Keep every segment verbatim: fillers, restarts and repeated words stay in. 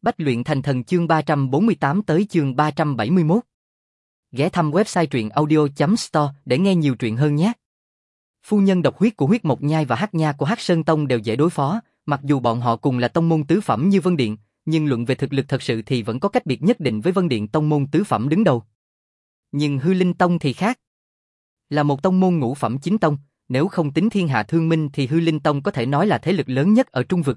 Bách luyện thành thần chương ba trăm bốn mươi tám tới chương ba trăm bảy mươi mốt. Ghé thăm website truyện audio chấm store để nghe nhiều truyện hơn nhé. Phu nhân độc huyết của Huyết Mộc Nhai và Hắc Nha của Hắc Sơn Tông đều dễ đối phó, mặc dù bọn họ cùng là tông môn tứ phẩm như Vân Điện, nhưng luận về thực lực thật sự thì vẫn có cách biệt nhất định với Vân Điện tông môn tứ phẩm đứng đầu. Nhưng Hư Linh Tông thì khác. Là một tông môn ngũ phẩm chính tông, nếu không tính thiên hạ thương minh thì Hư Linh Tông có thể nói là thế lực lớn nhất ở Trung Vực.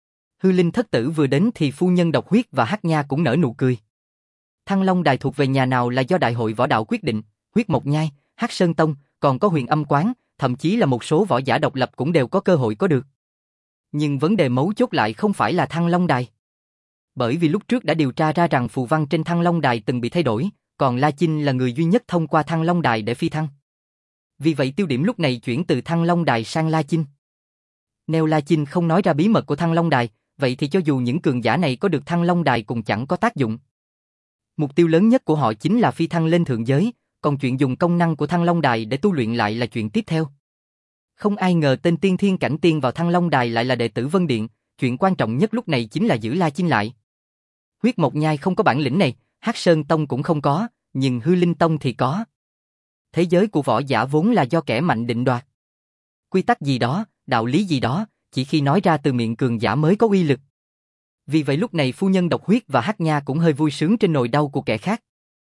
Hư Linh thất tử vừa đến thì phu nhân độc huyết và Hắc Nha cũng nở nụ cười. Thăng Long Đài thuộc về nhà nào là do đại hội võ đạo quyết định, Huyết Mộc Nhai, Hắc Sơn Tông, còn có Huyền Âm Quán, thậm chí là một số võ giả độc lập cũng đều có cơ hội có được. Nhưng vấn đề mấu chốt lại không phải là Thăng Long Đài. Bởi vì lúc trước đã điều tra ra rằng phù văn trên Thăng Long Đài từng bị thay đổi, còn La Chinh là người duy nhất thông qua Thăng Long Đài để phi thăng. Vì vậy tiêu điểm lúc này chuyển từ Thăng Long Đài sang La Chinh. Nếu La Chinh không nói ra bí mật của Thăng Long Đài, vậy thì cho dù những cường giả này có được Thăng Long Đài cũng chẳng có tác dụng. Mục tiêu lớn nhất của họ chính là phi thăng lên thượng giới, còn chuyện dùng công năng của Thăng Long Đài để tu luyện lại là chuyện tiếp theo. Không ai ngờ tên tiên thiên cảnh tiên vào Thăng Long Đài lại là đệ tử Vân Điện, chuyện quan trọng nhất lúc này chính là giữ La Chinh lại. Huyết Mộc Nhai không có bản lĩnh này, Hắc Sơn Tông cũng không có, nhưng Hư Linh Tông thì có. Thế giới của võ giả vốn là do kẻ mạnh định đoạt. Quy tắc gì đó, đạo lý gì đó, chỉ khi nói ra từ miệng cường giả mới có uy lực. Vì vậy lúc này phu nhân độc huyết và Hắc Nha cũng hơi vui sướng trên nỗi đau của kẻ khác.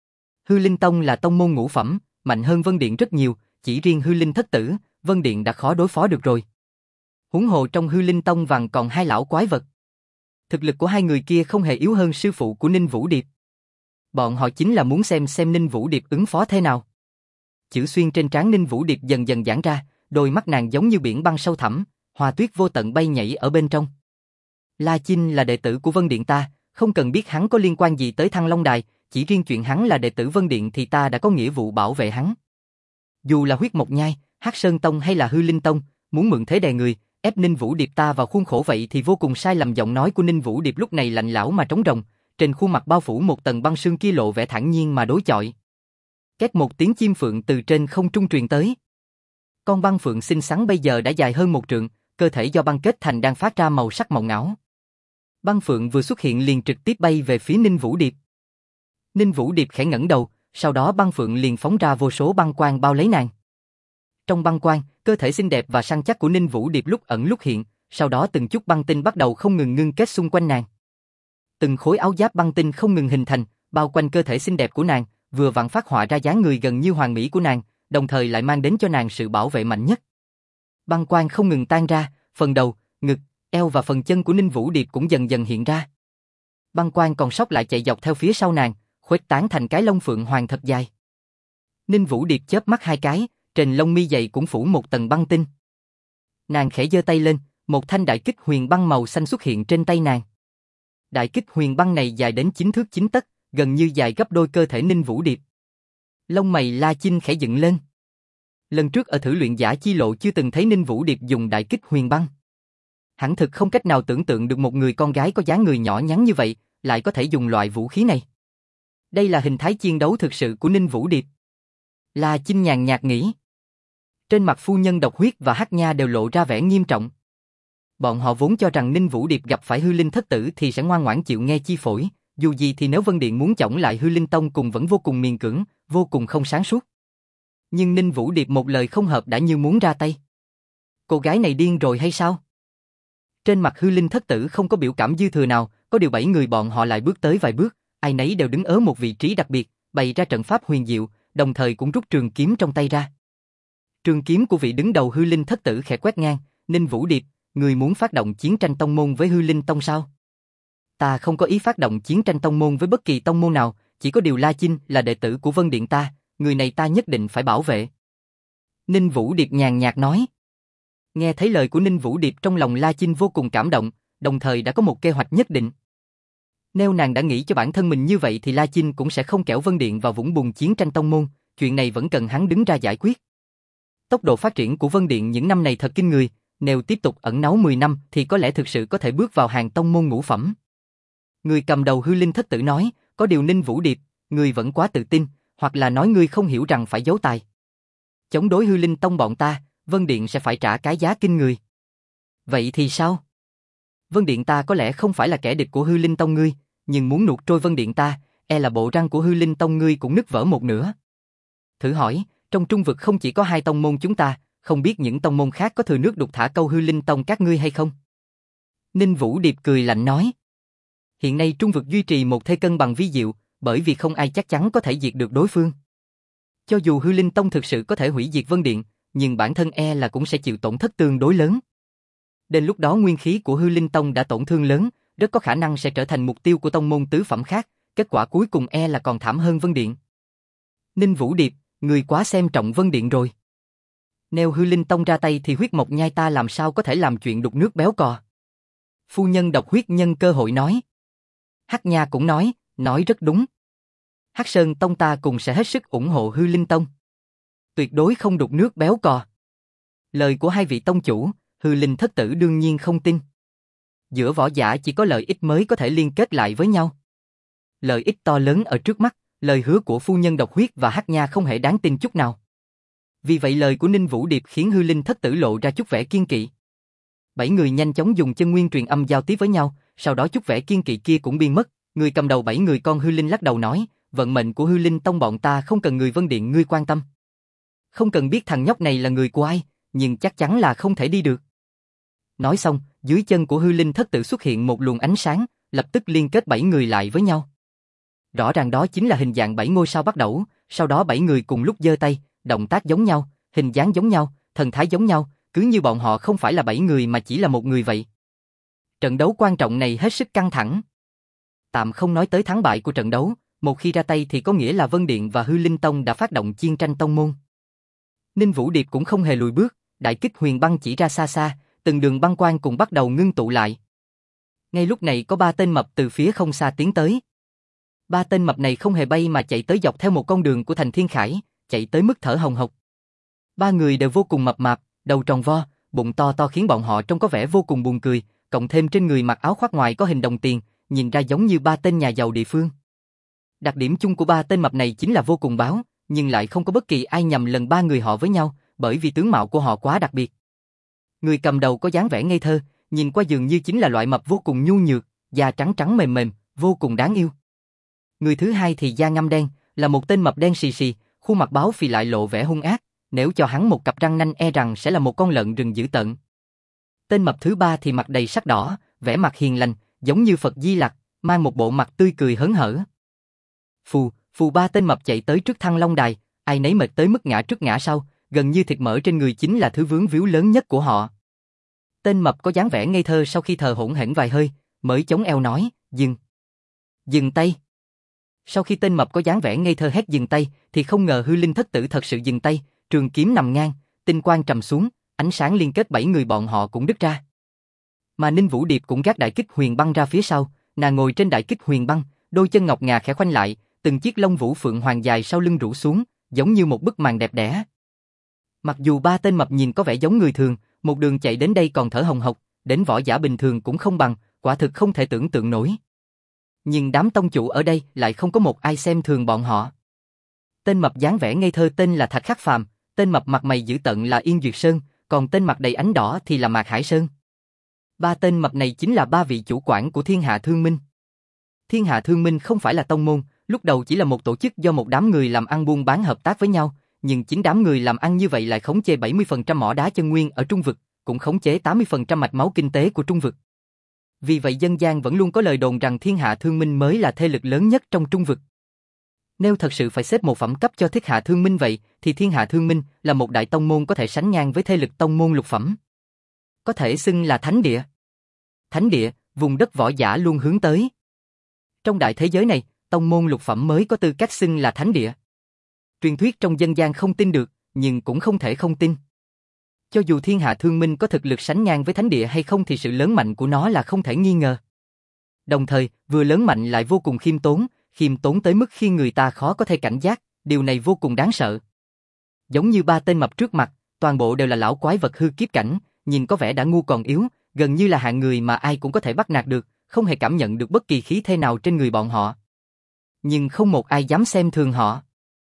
Hư Linh Tông là tông môn ngũ phẩm, mạnh hơn Vân Điện rất nhiều, chỉ riêng Hư Linh thất tử, Vân Điện đã khó đối phó được rồi. Huống hồ trong Hư Linh Tông vàng còn hai lão quái vật. Thực lực của hai người kia không hề yếu hơn sư phụ của Ninh Vũ Điệp. Bọn họ chính là muốn xem xem Ninh Vũ Điệp ứng phó thế nào. Chữ xuyên trên trán Ninh Vũ Điệp dần dần giãn ra, đôi mắt nàng giống như biển băng sâu thẳm, hoa tuyết vô tận bay nhảy ở bên trong. La Chinh là đệ tử của Vân Điện ta, không cần biết hắn có liên quan gì tới Thăng Long Đài, chỉ riêng chuyện hắn là đệ tử Vân Điện thì ta đã có nghĩa vụ bảo vệ hắn. Dù là Huyết Mộc Nhai, Hắc Sơn Tông hay là Hư Linh Tông, muốn mượn thế đè người, ép Ninh Vũ Điệp ta vào khuôn khổ vậy thì vô cùng sai lầm. Giọng nói của Ninh Vũ Điệp lúc này lạnh lẽo mà trống rỗng, trên khuôn mặt bao phủ một tầng băng sương kia lộ vẻ thản nhiên mà đối chọi. Két một tiếng chim phượng từ trên không trung truyền tới. Con băng phượng xinh xắn bây giờ đã dài hơn một trượng, cơ thể do băng kết thành đang phát ra màu sắc mộng ảo. Băng phượng vừa xuất hiện liền trực tiếp bay về phía Ninh Vũ Điệp. Ninh Vũ Điệp khẽ ngẩng đầu, sau đó băng phượng liền phóng ra vô số băng quang bao lấy nàng. Trong băng quang, cơ thể xinh đẹp và săn chắc của Ninh Vũ Điệp lúc ẩn lúc hiện, sau đó từng chút băng tinh bắt đầu không ngừng ngưng kết xung quanh nàng. Từng khối áo giáp băng tinh không ngừng hình thành, bao quanh cơ thể xinh đẹp của nàng, vừa vặn phát họa ra dáng người gần như hoàn mỹ của nàng, đồng thời lại mang đến cho nàng sự bảo vệ mạnh nhất. Băng quang không ngừng tan ra, phần đầu, ngực, eo và phần chân của Ninh Vũ Điệp cũng dần dần hiện ra. Băng quang còn sót lại chạy dọc theo phía sau nàng, khuếch tán thành cái lông phượng hoàng thật dài. Ninh Vũ Điệp chớp mắt hai cái, trên lông mi dày cũng phủ một tầng băng tinh. Nàng khẽ giơ tay lên, một thanh đại kích huyền băng màu xanh xuất hiện trên tay nàng. Đại kích huyền băng này dài đến chín thước chín tấc, gần như dài gấp đôi cơ thể Ninh Vũ Điệp. Lông mày La Chinh khẽ dựng lên. Lần trước ở thử luyện giả chi lộ chưa từng thấy Ninh Vũ Điệp dùng đại kích huyền băng. Hắn thực không cách nào tưởng tượng được một người con gái có dáng người nhỏ nhắn như vậy, lại có thể dùng loại vũ khí này. Đây là hình thái chiến đấu thực sự của Ninh Vũ Điệp. La Chinh nhàn nhạt nghĩ. Trên mặt phu nhân độc huyết và Hắc Nha đều lộ ra vẻ nghiêm trọng. Bọn họ vốn cho rằng Ninh Vũ Điệp gặp phải Hư Linh thất tử thì sẽ ngoan ngoãn chịu nghe chi phối, dù gì thì nếu Vân Điện muốn chổng lại Hư Linh Tông cùng vẫn vô cùng miền cưỡng, vô cùng không sáng suốt. Nhưng Ninh Vũ Điệp một lời không hợp đã như muốn ra tay. Cô gái này điên rồi hay sao? Trên mặt Hư Linh thất tử không có biểu cảm dư thừa nào, có điều bảy người bọn họ lại bước tới vài bước, ai nấy đều đứng ở một vị trí đặc biệt, bày ra trận pháp huyền diệu, đồng thời cũng rút trường kiếm trong tay ra. Trường kiếm của vị đứng đầu Hư Linh thất tử khẽ quét ngang, Ninh Vũ Điệp, người muốn phát động chiến tranh tông môn với Hư Linh Tông sao? Ta không có ý phát động chiến tranh tông môn với bất kỳ tông môn nào, chỉ có điều La Chinh là đệ tử của Vân Điện ta, người này ta nhất định phải bảo vệ. Ninh Vũ Điệp nhàn nhạt nói. Nghe thấy lời của Ninh Vũ Điệp trong lòng La Chinh vô cùng cảm động, đồng thời đã có một kế hoạch nhất định. Nếu nàng đã nghĩ cho bản thân mình như vậy thì La Chinh cũng sẽ không kẻo Vân Điện vào vũng bùn chiến tranh tông môn, chuyện này vẫn cần hắn đứng ra giải quyết. Tốc độ phát triển của Vân Điện những năm này thật kinh người, nếu tiếp tục ẩn náu mười năm thì có lẽ thực sự có thể bước vào hàng tông môn ngũ phẩm. Người cầm đầu Hư Linh thất tử nói, có điều Ninh Vũ Điệp, ngươi vẫn quá tự tin, hoặc là nói ngươi không hiểu rằng phải giấu tài. Chống đối Hư Linh Tông bọn ta, Vân Điện sẽ phải trả cái giá kinh người. Vậy thì sao? Vân Điện ta có lẽ không phải là kẻ địch của Hư Linh Tông ngươi, nhưng muốn nuốt trôi Vân Điện ta, e là bộ răng của Hư Linh Tông ngươi cũng nứt vỡ một nửa. Thử hỏi, trong trung vực không chỉ có hai tông môn chúng ta, không biết những tông môn khác có thừa nước đục thả câu Hư Linh Tông các ngươi hay không? Ninh Vũ Điệp cười lạnh nói. Hiện nay trung vực duy trì một thế cân bằng vi diệu, bởi vì không ai chắc chắn có thể diệt được đối phương. Cho dù Hư Linh Tông thực sự có thể hủy diệt Vân Điện, nhưng bản thân e là cũng sẽ chịu tổn thất tương đối lớn. Đến lúc đó nguyên khí của Hư Linh Tông đã tổn thương lớn, rất có khả năng sẽ trở thành mục tiêu của tông môn tứ phẩm khác, kết quả cuối cùng e là còn thảm hơn Vân Điện. Ninh Vũ Điệp, người quá xem trọng Vân Điện rồi. Nếu Hư Linh Tông ra tay thì huyết mộc nhai ta làm sao có thể làm chuyện đục nước béo cò. Phu nhân Độc Huyết nhân cơ hội nói. Hắc Nha cũng nói, nói rất đúng. Hắc Sơn Tông ta cùng sẽ hết sức ủng hộ Hư Linh Tông. Tuyệt đối không đục nước béo cò. Lời của hai vị tông chủ, Hư Linh thất tử đương nhiên không tin. Giữa võ giả chỉ có lợi ích mới có thể liên kết lại với nhau. Lợi ích to lớn ở trước mắt, lời hứa của phu nhân Độc Huyết và Hắc Nha không hề đáng tin chút nào. Vì vậy lời của Ninh Vũ Điệp khiến Hư Linh thất tử lộ ra chút vẻ kiên kỵ. Bảy người nhanh chóng dùng chân nguyên truyền âm giao tiếp với nhau, sau đó chút vẻ kiên kỵ kia cũng biến mất. Người cầm đầu bảy người con Hư Linh lắc đầu nói, vận mệnh của Hư Linh Tông bọn ta không cần người Vân Điện ngươi quan tâm. Không cần biết thằng nhóc này là người của ai, nhưng chắc chắn là không thể đi được. Nói xong, dưới chân của Hư Linh thất tử xuất hiện một luồng ánh sáng, lập tức liên kết bảy người lại với nhau. Rõ ràng đó chính là hình dạng bảy ngôi sao bắt đầu, sau đó bảy người cùng lúc giơ tay, động tác giống nhau, hình dáng giống nhau, thần thái giống nhau, cứ như bọn họ không phải là bảy người mà chỉ là một người vậy. Trận đấu quan trọng này hết sức căng thẳng. Tạm không nói tới thắng bại của trận đấu, một khi ra tay thì có nghĩa là Vân Điện và Hư Linh Tông đã phát động chiến tranh tông môn. Ninh Vũ Điệp cũng không hề lùi bước, đại kích huyền băng chỉ ra xa xa, từng đường băng quang cùng bắt đầu ngưng tụ lại. Ngay lúc này có ba tên mập từ phía không xa tiến tới. Ba tên mập này không hề bay mà chạy tới dọc theo một con đường của thành Thiên Khải, chạy tới mức thở hồng hộc. Ba người đều vô cùng mập mạp, đầu tròn vo, bụng to to khiến bọn họ trông có vẻ vô cùng buồn cười, cộng thêm trên người mặc áo khoác ngoài có hình đồng tiền, nhìn ra giống như ba tên nhà giàu địa phương. Đặc điểm chung của ba tên mập này chính là vô cùng báo, nhưng lại không có bất kỳ ai nhầm lần ba người họ với nhau, bởi vì tướng mạo của họ quá đặc biệt. Người cầm đầu có dáng vẻ ngây thơ, nhìn qua dường như chính là loại mập vô cùng nhu nhược, da trắng trắng mềm mềm, vô cùng đáng yêu. Người thứ hai thì da ngăm đen, là một tên mập đen xì xì, khuôn mặt báo phì lại lộ vẻ hung ác, nếu cho hắn một cặp răng nanh e rằng sẽ là một con lợn rừng dữ tợn. Tên mập thứ ba thì mặt đầy sắc đỏ, vẻ mặt hiền lành, giống như Phật Di Lặc, mang một bộ mặt tươi cười hớn hở. Phù, phù ba tên mập chạy tới trước Thăng Long Đài, ai nấy mệt tới mức ngã trước ngã sau, gần như thịt mỡ trên người chính là thứ vướng víu lớn nhất của họ. Tên mập có dáng vẻ ngây thơ sau khi thờ hổn hển vài hơi, mới chống eo nói, dừng. Dừng tay. Sau khi tên mập có dáng vẻ ngây thơ hét dừng tay, thì không ngờ Hư Linh thất tử thật sự dừng tay, trường kiếm nằm ngang, tinh quang trầm xuống, ánh sáng liên kết bảy người bọn họ cũng đứt ra. Mà Ninh Vũ Điệp cũng gác đại kích huyền băng ra phía sau, nàng ngồi trên đại kích huyền băng, đôi chân ngọc ngà khẽ khoanh lại, từng chiếc lông vũ phượng hoàng dài sau lưng rủ xuống, giống như một bức màn đẹp đẽ. Mặc dù ba tên mập nhìn có vẻ giống người thường, một đường chạy đến đây còn thở hồng hộc, đến võ giả bình thường cũng không bằng, quả thực không thể tưởng tượng nổi. Nhưng đám tông chủ ở đây lại không có một ai xem thường bọn họ. Tên mập dáng vẻ ngây thơ tên là Thạch Khắc Phàm, tên mập mặt mày dữ tợn là Yên Duyệt Sơn, còn tên mặt đầy ánh đỏ thì là Mạc Hải Sơn. Ba tên mập này chính là ba vị chủ quản của Thiên Hạ Thương Minh. Thiên Hạ Thương Minh không phải là tông môn, lúc đầu chỉ là một tổ chức do một đám người làm ăn buôn bán hợp tác với nhau, nhưng chính đám người làm ăn như vậy lại khống chế bảy mươi phần trăm mỏ đá chân nguyên ở Trung vực, cũng khống chế tám mươi phần trăm mạch máu kinh tế của Trung vực. Vì vậy dân gian vẫn luôn có lời đồn rằng Thiên Hạ Thương Minh mới là thế lực lớn nhất trong Trung vực. Nếu thật sự phải xếp một phẩm cấp cho Thiên Hạ Thương Minh vậy, thì Thiên Hạ Thương Minh là một đại tông môn có thể sánh ngang với thế lực tông môn lục phẩm. Có thể xưng là thánh địa. Thánh địa, vùng đất võ giả luôn hướng tới. Trong đại thế giới này, tông môn lục phẩm mới có tư cách xưng là thánh địa. Truyền thuyết trong dân gian không tin được, nhưng cũng không thể không tin. Cho dù Thiên Hạ Thương Minh có thực lực sánh ngang với thánh địa hay không thì sự lớn mạnh của nó là không thể nghi ngờ. Đồng thời, vừa lớn mạnh lại vô cùng khiêm tốn, khiêm tốn tới mức khi người ta khó có thể cảnh giác, điều này vô cùng đáng sợ. Giống như ba tên mập trước mặt, toàn bộ đều là lão quái vật hư kiếp cảnh, nhìn có vẻ đã ngu còn yếu, gần như là hạng người mà ai cũng có thể bắt nạt được, không hề cảm nhận được bất kỳ khí thế nào trên người bọn họ. Nhưng không một ai dám xem thường họ.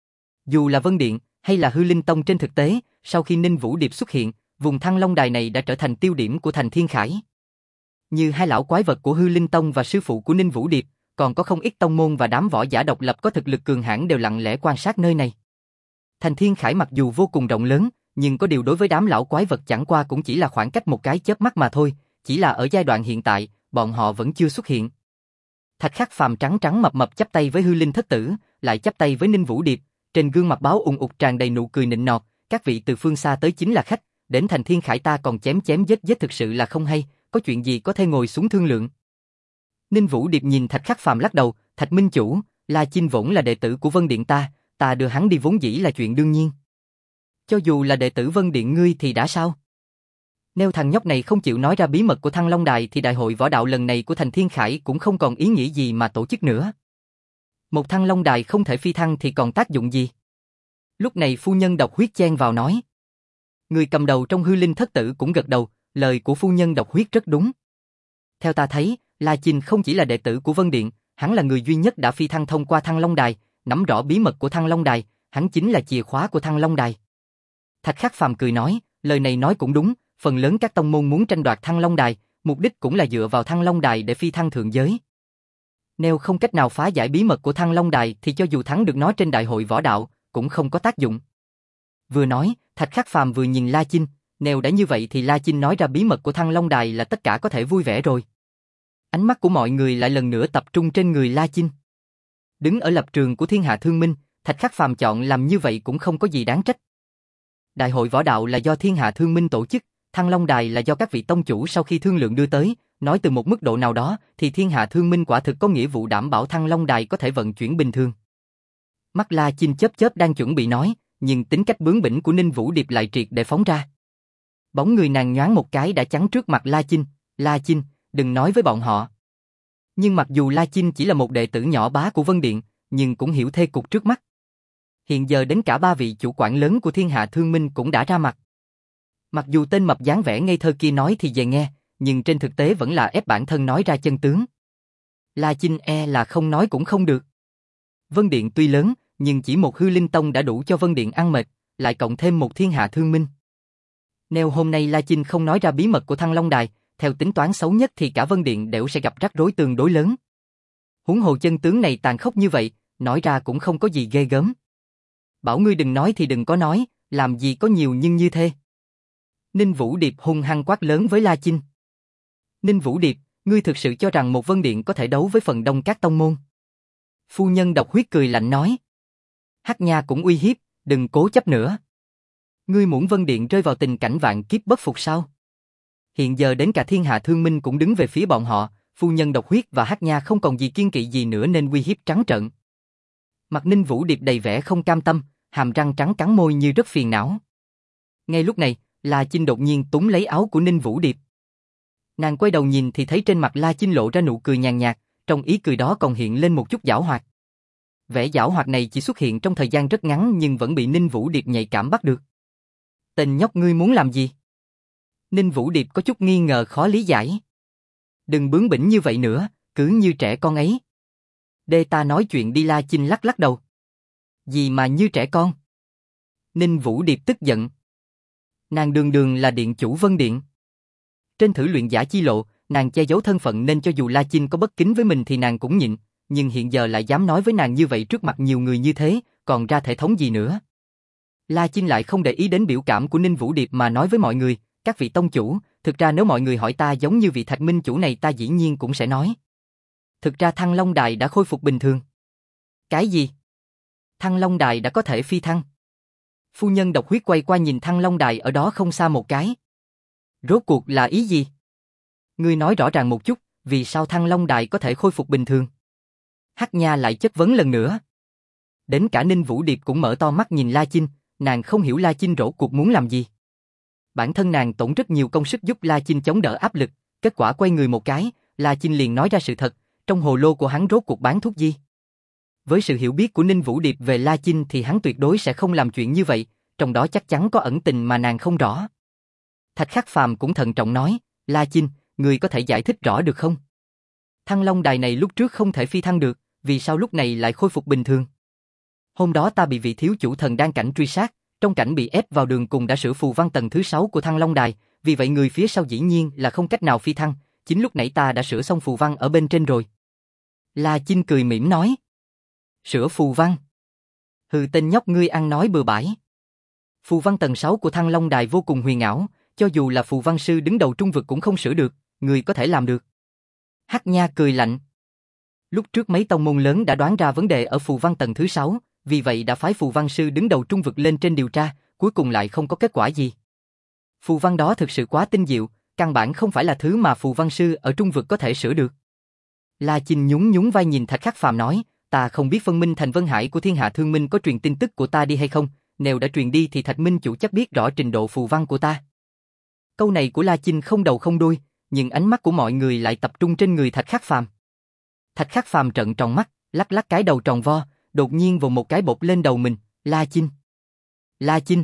Dù là Vân Điện hay là Hư Linh Tông trên thực tế, sau khi Ninh Vũ Điệp xuất hiện, vùng Thăng Long Đài này đã trở thành tiêu điểm của thành Thiên Khải. Như hai lão quái vật của Hư Linh Tông và sư phụ của Ninh Vũ Điệp, còn có không ít tông môn và đám võ giả độc lập có thực lực cường hãn đều lặng lẽ quan sát nơi này. Thành Thiên Khải mặc dù vô cùng rộng lớn, nhưng có điều đối với đám lão quái vật chẳng qua cũng chỉ là khoảng cách một cái chớp mắt mà thôi, chỉ là ở giai đoạn hiện tại, bọn họ vẫn chưa xuất hiện. Thạch Khắc Phàm trắng trắng mập mập chắp tay với Hư Linh Thất Tử, lại chắp tay với Ninh Vũ Điệp, trên gương mặt báo ung ục tràn đầy nụ cười nịnh nọt, các vị từ phương xa tới chính là khách, đến Thành Thiên Khải ta còn chém chém giết giết thực sự là không hay, có chuyện gì có thể ngồi xuống thương lượng. Ninh Vũ Điệp nhìn Thạch Khắc Phàm lắc đầu, Thạch Minh Chủ, La Chinh vốn là đệ tử của Vân Điện ta, ta đưa hắn đi vốn dĩ là chuyện đương nhiên. Cho dù là đệ tử Vân Điện ngươi thì đã sao? Nếu thằng nhóc này không chịu nói ra bí mật của Thăng Long Đài thì đại hội võ đạo lần này của Thành Thiên Khải cũng không còn ý nghĩa gì mà tổ chức nữa. Một Thăng Long Đài không thể phi thăng thì còn tác dụng gì? Lúc này phu nhân Độc Huyết chen vào nói. Người cầm đầu trong Hư Linh Thất Tử cũng gật đầu, lời của phu nhân Độc Huyết rất đúng. Theo ta thấy, La Chinh không chỉ là đệ tử của Vân Điện, hắn là người duy nhất đã phi thăng thông qua Thăng Long Đài, nắm rõ bí mật của Thăng Long Đài, hắn chính là chìa khóa của Thăng Long Đài. Thạch Khắc Phàm cười nói, lời này nói cũng đúng, phần lớn các tông môn muốn tranh đoạt Thăng Long Đài, mục đích cũng là dựa vào Thăng Long Đài để phi thăng thượng giới. Nếu không cách nào phá giải bí mật của Thăng Long Đài thì cho dù thắng được nó trên đại hội võ đạo, cũng không có tác dụng. Vừa nói, Thạch Khắc Phàm vừa nhìn La Chinh, nếu đã như vậy thì La Chinh nói ra bí mật của Thăng Long Đài là tất cả có thể vui vẻ rồi. Ánh mắt của mọi người lại lần nữa tập trung trên người La Chinh. Đứng ở lập trường của thiên hạ thương minh, Thạch Khắc Phàm chọn làm như vậy cũng không có gì đáng trách. Đại hội võ đạo là do thiên hạ thương minh tổ chức, Thăng Long Đài là do các vị tông chủ sau khi thương lượng đưa tới, nói từ một mức độ nào đó thì thiên hạ thương minh quả thực có nghĩa vụ đảm bảo Thăng Long Đài có thể vận chuyển bình thường. Mắt La Chinh chớp chớp đang chuẩn bị nói, nhưng tính cách bướng bỉnh của Ninh Vũ Điệp lại triệt để phóng ra. Bóng người nàng nhoáng một cái đã chắn trước mặt La Chinh, La Chinh, đừng nói với bọn họ. Nhưng mặc dù La Chinh chỉ là một đệ tử nhỏ bá của Vân Điện, nhưng cũng hiểu thê cục trước mắt. Hiện giờ đến cả ba vị chủ quản lớn của thiên hạ thương minh cũng đã ra mặt. Mặc dù tên mập dáng vẻ ngây thơ kia nói thì về nghe, nhưng trên thực tế vẫn là ép bản thân nói ra chân tướng. La Chinh e là không nói cũng không được. Vân Điện tuy lớn, nhưng chỉ một Hư Linh Tông đã đủ cho Vân Điện ăn mệt, lại cộng thêm một thiên hạ thương minh. Nếu hôm nay La Chinh không nói ra bí mật của Thăng Long Đài, theo tính toán xấu nhất thì cả Vân Điện đều sẽ gặp rắc rối tương đối lớn. Huống hồ chân tướng này tàn khốc như vậy, nói ra cũng không có gì ghê gớm. Bảo ngươi đừng nói thì đừng có nói, làm gì có nhiều nhưng như thế. Ninh Vũ Điệp hung hăng quát lớn với La Chinh. Ninh Vũ Điệp, ngươi thực sự cho rằng một Vân Điện có thể đấu với phần đông các tông môn? Phu nhân Độc Huyết cười lạnh nói. Hắc Nha cũng uy hiếp, đừng cố chấp nữa. Ngươi muốn Vân Điện rơi vào tình cảnh vạn kiếp bất phục sao? Hiện giờ đến cả thiên hạ thương minh cũng đứng về phía bọn họ, phu nhân Độc Huyết và Hắc Nha không còn gì kiên kỵ gì nữa nên uy hiếp trắng trợn. Mặt Ninh Vũ Điệp đầy vẻ không cam tâm, hàm răng trắng cắn môi như rất phiền não. Ngay lúc này, La Chinh đột nhiên túm lấy áo của Ninh Vũ Điệp. Nàng quay đầu nhìn thì thấy trên mặt La Chinh lộ ra nụ cười nhàn nhạt, trong ý cười đó còn hiện lên một chút giảo hoạt. Vẻ giảo hoạt này chỉ xuất hiện trong thời gian rất ngắn nhưng vẫn bị Ninh Vũ Điệp nhạy cảm bắt được. Tên nhóc ngươi muốn làm gì? Ninh Vũ Điệp có chút nghi ngờ khó lý giải. Đừng bướng bỉnh như vậy nữa, cứ như trẻ con ấy. Để ta nói chuyện đi. La Chinh lắc lắc đầu. Gì mà như trẻ con? Ninh Vũ Điệp tức giận. Nàng đường đường là điện chủ Vân Điện. Trên thử luyện giả chi lộ, nàng che giấu thân phận nên cho dù La Chinh có bất kính với mình thì nàng cũng nhịn, nhưng hiện giờ lại dám nói với nàng như vậy trước mặt nhiều người như thế, còn ra thể thống gì nữa. La Chinh lại không để ý đến biểu cảm của Ninh Vũ Điệp mà nói với mọi người, các vị tông chủ, thực ra nếu mọi người hỏi ta giống như vị Thạch Minh chủ này ta dĩ nhiên cũng sẽ nói. Thực ra Thăng Long Đài đã khôi phục bình thường. Cái gì? Thăng Long Đài đã có thể phi thăng. Phu nhân Độc Huyết quay qua nhìn Thăng Long Đài ở đó không xa một cái. Rốt cuộc là ý gì? Ngươi nói rõ ràng một chút, vì sao Thăng Long Đài có thể khôi phục bình thường? Hắc Nha lại chất vấn lần nữa. Đến cả Ninh Vũ Điệp cũng mở to mắt nhìn La Chinh, nàng không hiểu La Chinh rốt cuộc muốn làm gì. Bản thân nàng tốn rất nhiều công sức giúp La Chinh chống đỡ áp lực, kết quả quay người một cái, La Chinh liền nói ra sự thật, trong hồ lô của hắn rốt cuộc bán thuốc gì. Với sự hiểu biết của Ninh Vũ Điệp về La Chinh thì hắn tuyệt đối sẽ không làm chuyện như vậy, trong đó chắc chắn có ẩn tình mà nàng không rõ. Thạch Khắc Phàm cũng thận trọng nói, La Chinh, người có thể giải thích rõ được không? Thăng Long Đài này lúc trước không thể phi thăng được, vì sao lúc này lại khôi phục bình thường? Hôm đó ta bị vị thiếu chủ thần đan cảnh truy sát, trong cảnh bị ép vào đường cùng đã sửa phù văn tầng thứ sáu của Thăng Long Đài, vì vậy người phía sau dĩ nhiên là không cách nào phi thăng, chính lúc nãy ta đã sửa xong phù văn ở bên trên rồi. La Chinh cười mỉm nói. Sửa phù văn. Hừ, tên nhóc ngươi ăn nói bừa bãi. Phù văn tầng sáu của Thăng Long Đài vô cùng huyền ảo, cho dù là phù văn sư đứng đầu trung vực cũng không sửa được, ngươi có thể làm được. Hắc Nha cười lạnh. Lúc trước mấy tông môn lớn đã đoán ra vấn đề ở phù văn tầng thứ sáu, vì vậy đã phái phù văn sư đứng đầu trung vực lên trên điều tra, cuối cùng lại không có kết quả gì. Phù văn đó thực sự quá tinh diệu, căn bản không phải là thứ mà phù văn sư ở trung vực có thể sửa được. La Chinh nhún nhún vai nhìn Thạch Khắc Phàm nói, ta không biết phân minh thành Vân Hải của Thiên Hạ Thương Minh có truyền tin tức của ta đi hay không, nếu đã truyền đi thì Thạch Minh chủ chắc biết rõ trình độ phù văn của ta. Câu này của La Chinh không đầu không đuôi, nhưng ánh mắt của mọi người lại tập trung trên người Thạch Khắc Phàm. Thạch Khắc Phàm trợn tròn mắt, lắc lắc cái đầu tròn vo, đột nhiên vồ một cái bột lên đầu mình, La Chinh. La Chinh.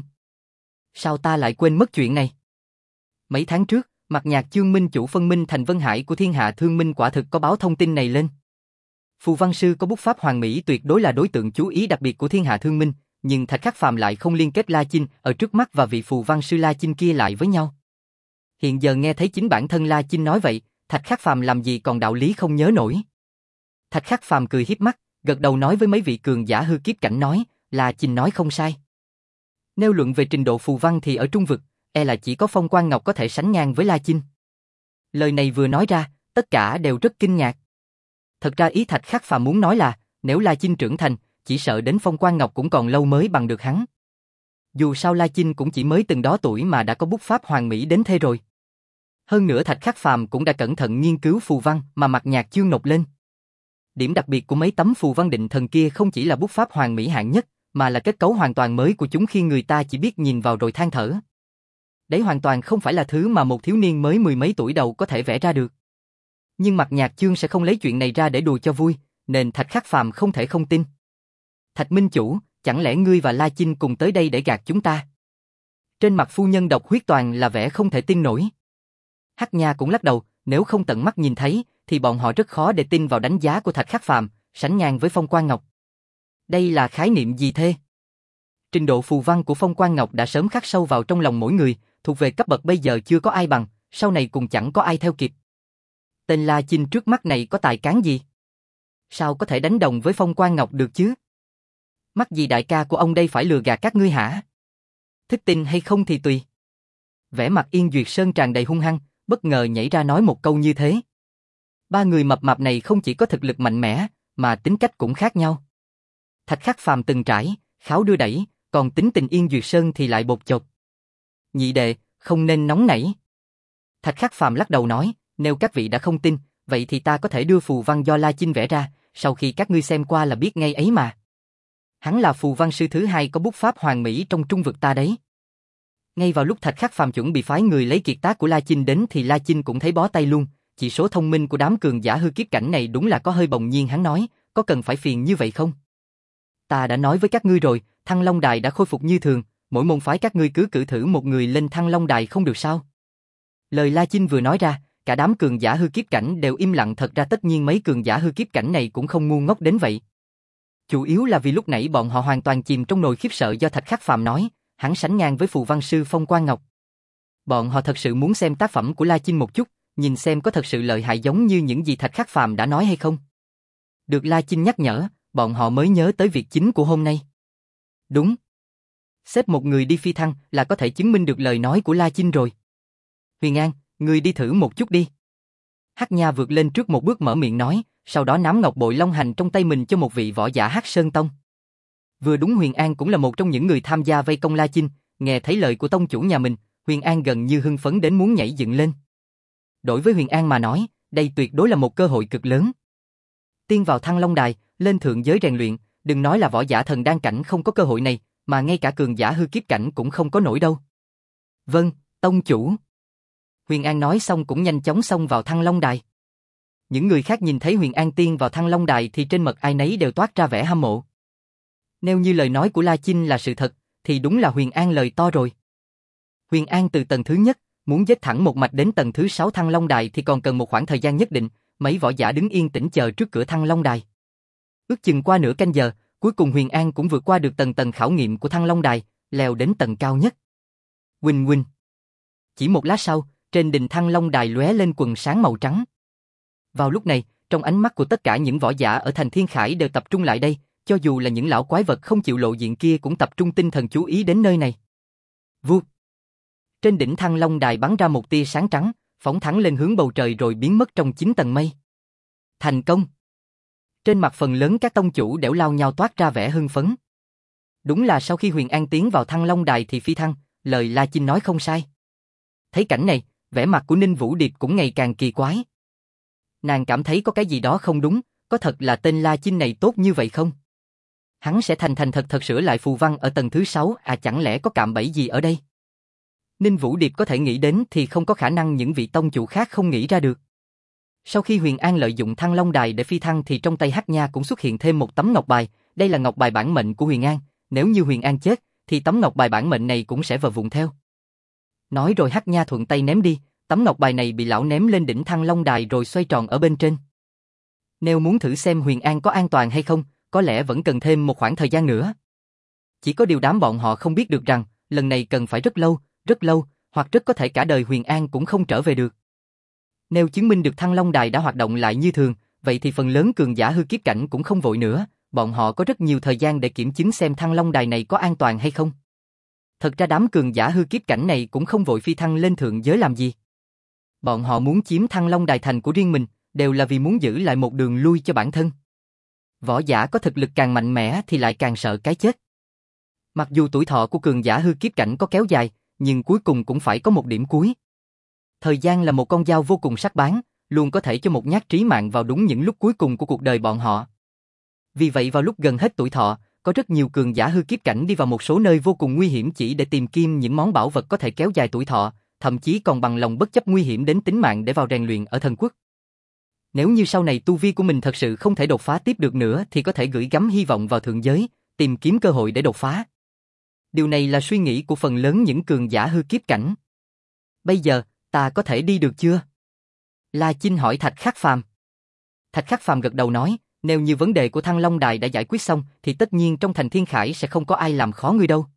Sao ta lại quên mất chuyện này? Mấy tháng trước, Mặt Nhạc Chương Minh chủ phân minh thành Vân Hải của Thiên Hạ Thương Minh quả thực có báo thông tin này lên. Phù văn sư có bút pháp hoàn mỹ tuyệt đối là đối tượng chú ý đặc biệt của Thiên Hạ Thương Minh, nhưng Thạch Khắc Phàm lại không liên kết La Chinh ở trước mắt và vị phù văn sư La Chinh kia lại với nhau. Hiện giờ nghe thấy chính bản thân La Chinh nói vậy, Thạch Khắc Phàm làm gì còn đạo lý không nhớ nổi. Thạch Khắc Phàm cười hiếp mắt, gật đầu nói với mấy vị cường giả hư kiếp cảnh nói, La Chinh nói không sai. Nếu luận về trình độ phù văn thì ở trung vực, e là chỉ có Phong Quang Ngọc có thể sánh ngang với La Chinh. Lời này vừa nói ra, tất cả đều rất kinh ngạc. Thật ra ý Thạch Khắc Phàm muốn nói là, nếu La Chinh trưởng thành, chỉ sợ đến Phong Quang Ngọc cũng còn lâu mới bằng được hắn. Dù sao La Chinh cũng chỉ mới từng đó tuổi mà đã có bút pháp hoàn mỹ đến thế rồi. Hơn nữa Thạch Khắc Phàm cũng đã cẩn thận nghiên cứu phù văn mà Mặt Nhạc Chương nộp lên. Điểm đặc biệt của mấy tấm phù văn định thần kia không chỉ là bút pháp hoàn mỹ hạng nhất, mà là kết cấu hoàn toàn mới của chúng khi người ta chỉ biết nhìn vào rồi than thở. Đấy hoàn toàn không phải là thứ mà một thiếu niên mới mười mấy tuổi đầu có thể vẽ ra được. Nhưng Mặt Nhạc Chương sẽ không lấy chuyện này ra để đùa cho vui, nên Thạch Khắc Phàm không thể không tin. Thạch Minh chủ, chẳng lẽ ngươi và La Chinh cùng tới đây để gạt chúng ta? Trên mặt phu nhân Độc Huyết toàn là vẻ không thể tin nổi. Hắc Nha cũng lắc đầu, nếu không tận mắt nhìn thấy, thì bọn họ rất khó để tin vào đánh giá của Thạch Khắc Phàm, sánh ngang với Phong Quang Ngọc. Đây là khái niệm gì thế? Trình độ phù văn của Phong Quang Ngọc đã sớm khắc sâu vào trong lòng mỗi người, thuộc về cấp bậc bây giờ chưa có ai bằng, sau này cũng chẳng có ai theo kịp. Tên La Chinh trước mắt này có tài cán gì? Sao có thể đánh đồng với Phong Quang Ngọc được chứ? Mắc gì đại ca của ông đây phải lừa gạt các ngươi hả? Thích tin hay không thì tùy. Vẻ mặt Yên Duyệt Sơn tràn đầy hung hăng, bất ngờ nhảy ra nói một câu như thế. Ba người mập mạp này không chỉ có thực lực mạnh mẽ, mà tính cách cũng khác nhau. Thạch Khắc Phàm từng trải, kháo đưa đẩy, còn tính tình Yên Duyệt Sơn thì lại bột chột. Nhị đệ, không nên nóng nảy. Thạch Khắc Phàm lắc đầu nói, nếu các vị đã không tin, vậy thì ta có thể đưa phù văn do La Chinh vẽ ra, sau khi các ngươi xem qua là biết ngay ấy mà. Hắn là phù văn sư thứ hai có bút pháp hoàn mỹ trong trung vực ta đấy. Ngay vào lúc Thạch Khắc Phàm chuẩn bị phái người lấy kiệt tác của La Chinh đến thì La Chinh cũng thấy bó tay luôn, chỉ số thông minh của đám cường giả hư kiếp cảnh này đúng là có hơi bồng nhiên. Hắn nói, có cần phải phiền như vậy không? Ta đã nói với các ngươi rồi, Thăng Long Đài đã khôi phục như thường, mỗi môn phái các ngươi cứ cử thử một người lên Thăng Long Đài không được sao? Lời La Chinh vừa nói ra, cả đám cường giả hư kiếp cảnh đều im lặng. Thật ra tất nhiên mấy cường giả hư kiếp cảnh này cũng không ngu ngốc đến vậy. Chủ yếu là vì lúc nãy bọn họ hoàn toàn chìm trong nồi khiếp sợ do Thạch Khắc Phàm nói, hắn sánh ngang với phù văn sư Phong Quang Ngọc. Bọn họ thật sự muốn xem tác phẩm của La Chinh một chút, nhìn xem có thật sự lợi hại giống như những gì Thạch Khắc Phàm đã nói hay không. Được La Chinh nhắc nhở, bọn họ mới nhớ tới việc chính của hôm nay. Đúng. Xếp một người đi phi thăng là có thể chứng minh được lời nói của La Chinh rồi. Huyền An, ngươi đi thử một chút đi. Hắc Nha vượt lên trước một bước mở miệng nói, sau đó nắm ngọc bội long hành trong tay mình cho một vị võ giả Hắc Sơn Tông. Vừa đúng Huyền An cũng là một trong những người tham gia vây công La Chinh, nghe thấy lời của tông chủ nhà mình, Huyền An gần như hưng phấn đến muốn nhảy dựng lên. Đối với Huyền An mà nói, đây tuyệt đối là một cơ hội cực lớn. Tiên vào Thăng Long Đài, lên thượng giới rèn luyện, đừng nói là võ giả thần đan cảnh không có cơ hội này, mà ngay cả cường giả hư kiếp cảnh cũng không có nổi đâu. Vâng, tông chủ. Huyền An nói xong cũng nhanh chóng xông vào Thăng Long Đài. Những người khác nhìn thấy Huyền An tiên vào Thăng Long Đài thì trên mặt ai nấy đều toát ra vẻ hâm mộ. Nếu như lời nói của La Chinh là sự thật, thì đúng là Huyền An lời to rồi. Huyền An từ tầng thứ nhất, muốn dết thẳng một mạch đến tầng thứ sáu Thăng Long Đài thì còn cần một khoảng thời gian nhất định, mấy võ giả đứng yên tĩnh chờ trước cửa Thăng Long Đài. Ước chừng qua nửa canh giờ, cuối cùng Huyền An cũng vượt qua được tầng tầng khảo nghiệm của Thăng Long Đài, leo đến tầng cao nhất. Huỳnh huỳnh. Chỉ một lát sau, trên đỉnh Thăng Long Đài lóe lên quần sáng màu trắng. Vào lúc này, trong ánh mắt của tất cả những võ giả ở thành Thiên Khải đều tập trung lại đây, cho dù là những lão quái vật không chịu lộ diện kia cũng tập trung tinh thần chú ý đến nơi này. Vụt. Trên đỉnh Thăng Long Đài bắn ra một tia sáng trắng, phóng thẳng lên hướng bầu trời rồi biến mất trong chín tầng mây. Thành công! Trên mặt phần lớn các tông chủ đều lao nhau toát ra vẻ hưng phấn. Đúng là sau khi Huyền An tiến vào Thăng Long Đài thì phi thăng, lời La Chinh nói không sai. Thấy cảnh này, vẻ mặt của Ninh Vũ Điệp cũng ngày càng kỳ quái. Nàng cảm thấy có cái gì đó không đúng, có thật là tên La Chinh này tốt như vậy không? Hắn sẽ thành thành thật thật sửa lại phù văn ở tầng thứ sáu, à chẳng lẽ có cạm bẫy gì ở đây? Ninh Vũ Điệp có thể nghĩ đến thì không có khả năng những vị tông chủ khác không nghĩ ra được. Sau khi Huyền An lợi dụng Thăng Long Đài để phi thăng thì trong tay Hắc Nha cũng xuất hiện thêm một tấm ngọc bài, đây là ngọc bài bản mệnh của Huyền An, nếu như Huyền An chết thì tấm ngọc bài bản mệnh này cũng sẽ vờ vụn theo. Nói rồi Hắc Nha thuận tay ném đi, tấm ngọc bài này bị lão ném lên đỉnh Thăng Long Đài rồi xoay tròn ở bên trên. Nếu muốn thử xem Huyền An có an toàn hay không, có lẽ vẫn cần thêm một khoảng thời gian nữa. Chỉ có điều đám bọn họ không biết được rằng, lần này cần phải rất lâu, rất lâu, hoặc rất có thể cả đời Huyền An cũng không trở về được. Nếu chứng minh được Thăng Long Đài đã hoạt động lại như thường, vậy thì phần lớn cường giả hư kiếp cảnh cũng không vội nữa, bọn họ có rất nhiều thời gian để kiểm chứng xem Thăng Long Đài này có an toàn hay không. Thật ra đám cường giả hư kiếp cảnh này cũng không vội phi thăng lên thượng giới làm gì. Bọn họ muốn chiếm Thăng Long Đài thành của riêng mình, đều là vì muốn giữ lại một đường lui cho bản thân. Võ giả có thực lực càng mạnh mẽ thì lại càng sợ cái chết. Mặc dù tuổi thọ của cường giả hư kiếp cảnh có kéo dài, nhưng cuối cùng cũng phải có một điểm cuối. Thời gian là một con dao vô cùng sắc bén, luôn có thể cho một nhát trí mạng vào đúng những lúc cuối cùng của cuộc đời bọn họ. Vì vậy vào lúc gần hết tuổi thọ, có rất nhiều cường giả hư kiếp cảnh đi vào một số nơi vô cùng nguy hiểm chỉ để tìm kiếm những món bảo vật có thể kéo dài tuổi thọ, thậm chí còn bằng lòng bất chấp nguy hiểm đến tính mạng để vào rèn luyện ở thần quốc. Nếu như sau này tu vi của mình thật sự không thể đột phá tiếp được nữa thì có thể gửi gắm hy vọng vào thượng giới, tìm kiếm cơ hội để đột phá. Điều này là suy nghĩ của phần lớn những cường giả hư kiếp cảnh. Bây giờ, ta có thể đi được chưa? La Chinh hỏi Thạch Khắc Phàm. Thạch Khắc Phàm gật đầu nói, nếu như vấn đề của Thăng Long Đài đã giải quyết xong thì tất nhiên trong thành Thiên Khải sẽ không có ai làm khó ngươi đâu.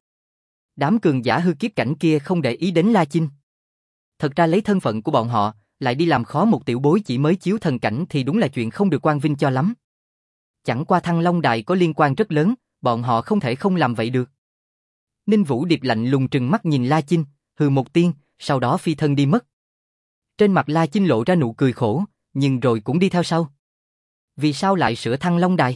Đám cường giả hư kiếp cảnh kia không để ý đến La Chinh. Thật ra lấy thân phận của bọn họ, lại đi làm khó một tiểu bối chỉ mới chiếu thần cảnh thì đúng là chuyện không được quang vinh cho lắm. Chẳng qua Thăng Long Đài có liên quan rất lớn, bọn họ không thể không làm vậy được. Ninh Vũ Điệp lạnh lùng trừng mắt nhìn La Chinh, hừ một tiếng, sau đó phi thân đi mất. Trên mặt La Chinh lộ ra nụ cười khổ, nhưng rồi cũng đi theo sau. Vì sao lại sửa Thăng Long Đài?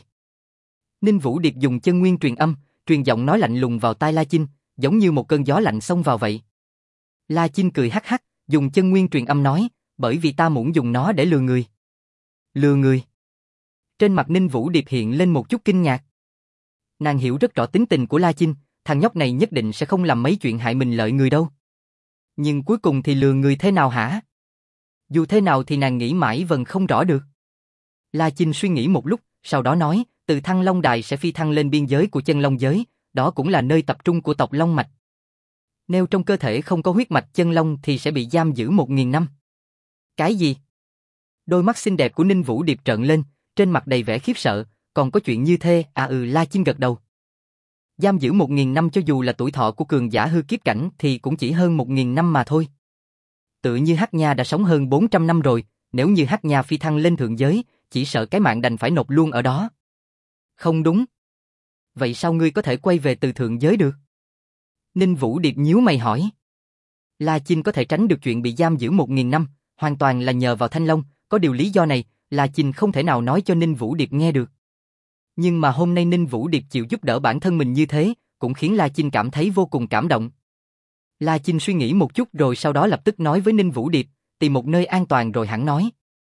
Ninh Vũ Điệp dùng chân nguyên truyền âm, truyền giọng nói lạnh lùng vào tai La Chinh, giống như một cơn gió lạnh xông vào vậy. La Chinh cười hắc hắc, dùng chân nguyên truyền âm nói, bởi vì ta muốn dùng nó để lừa người. Lừa người? Trên mặt Ninh Vũ Điệp hiện lên một chút kinh ngạc. Nàng hiểu rất rõ tính tình của La Chinh, thằng nhóc này nhất định sẽ không làm mấy chuyện hại mình lợi người đâu. Nhưng cuối cùng thì lừa người thế nào hả? Dù thế nào thì nàng nghĩ mãi vẫn không rõ được. La Chinh suy nghĩ một lúc, sau đó nói, từ Thăng Long Đài sẽ phi thăng lên biên giới của chân Long giới, đó cũng là nơi tập trung của tộc Long Mạch. Nếu trong cơ thể không có huyết mạch chân Long thì sẽ bị giam giữ một nghìn năm. Cái gì? Đôi mắt xinh đẹp của Ninh Vũ Điệp trợn lên, trên mặt đầy vẻ khiếp sợ, còn có chuyện như thế, à ừ La Chinh gật đầu. Giam giữ một nghìn năm cho dù là tuổi thọ của cường giả hư kiếp cảnh thì cũng chỉ hơn một nghìn năm mà thôi. Tự như Hắc Nha đã sống hơn bốn trăm năm rồi, nếu như Hắc Nha phi thăng lên thượng giới, chỉ sợ cái mạng đành phải nộp luôn ở đó. Không đúng. Vậy sao ngươi có thể quay về từ thượng giới được? Ninh Vũ Điệp nhíu mày hỏi. La Chinh có thể tránh được chuyện bị giam giữ một nghìn năm, hoàn toàn là nhờ vào Thanh Long, có điều lý do này, La Chinh không thể nào nói cho Ninh Vũ Điệp nghe được. Nhưng mà hôm nay Ninh Vũ Điệp chịu giúp đỡ bản thân mình như thế, cũng khiến La Chinh cảm thấy vô cùng cảm động. La Chinh suy nghĩ một chút rồi sau đó lập tức nói với Ninh Vũ Điệp, tìm một nơi an toàn rồi hẳn nói.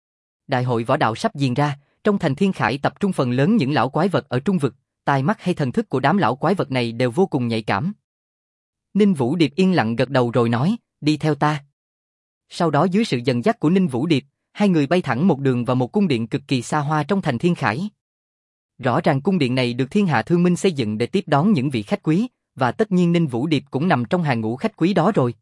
Đại hội võ đạo sắp diễn ra, trong thành Thiên Khải tập trung phần lớn những lão quái vật ở trung vực, tai mắt hay thần thức của đám lão quái vật này đều vô cùng nhạy cảm. Ninh Vũ Điệp yên lặng gật đầu rồi nói, đi theo ta. Sau đó dưới sự dẫn dắt của Ninh Vũ Điệp, hai người bay thẳng một đường vào một cung điện cực kỳ xa hoa trong thành Thiên Khải. Rõ ràng cung điện này được Thiên Hạ Thương Minh xây dựng để tiếp đón những vị khách quý, và tất nhiên Ninh Vũ Điệp cũng nằm trong hàng ngũ khách quý đó rồi.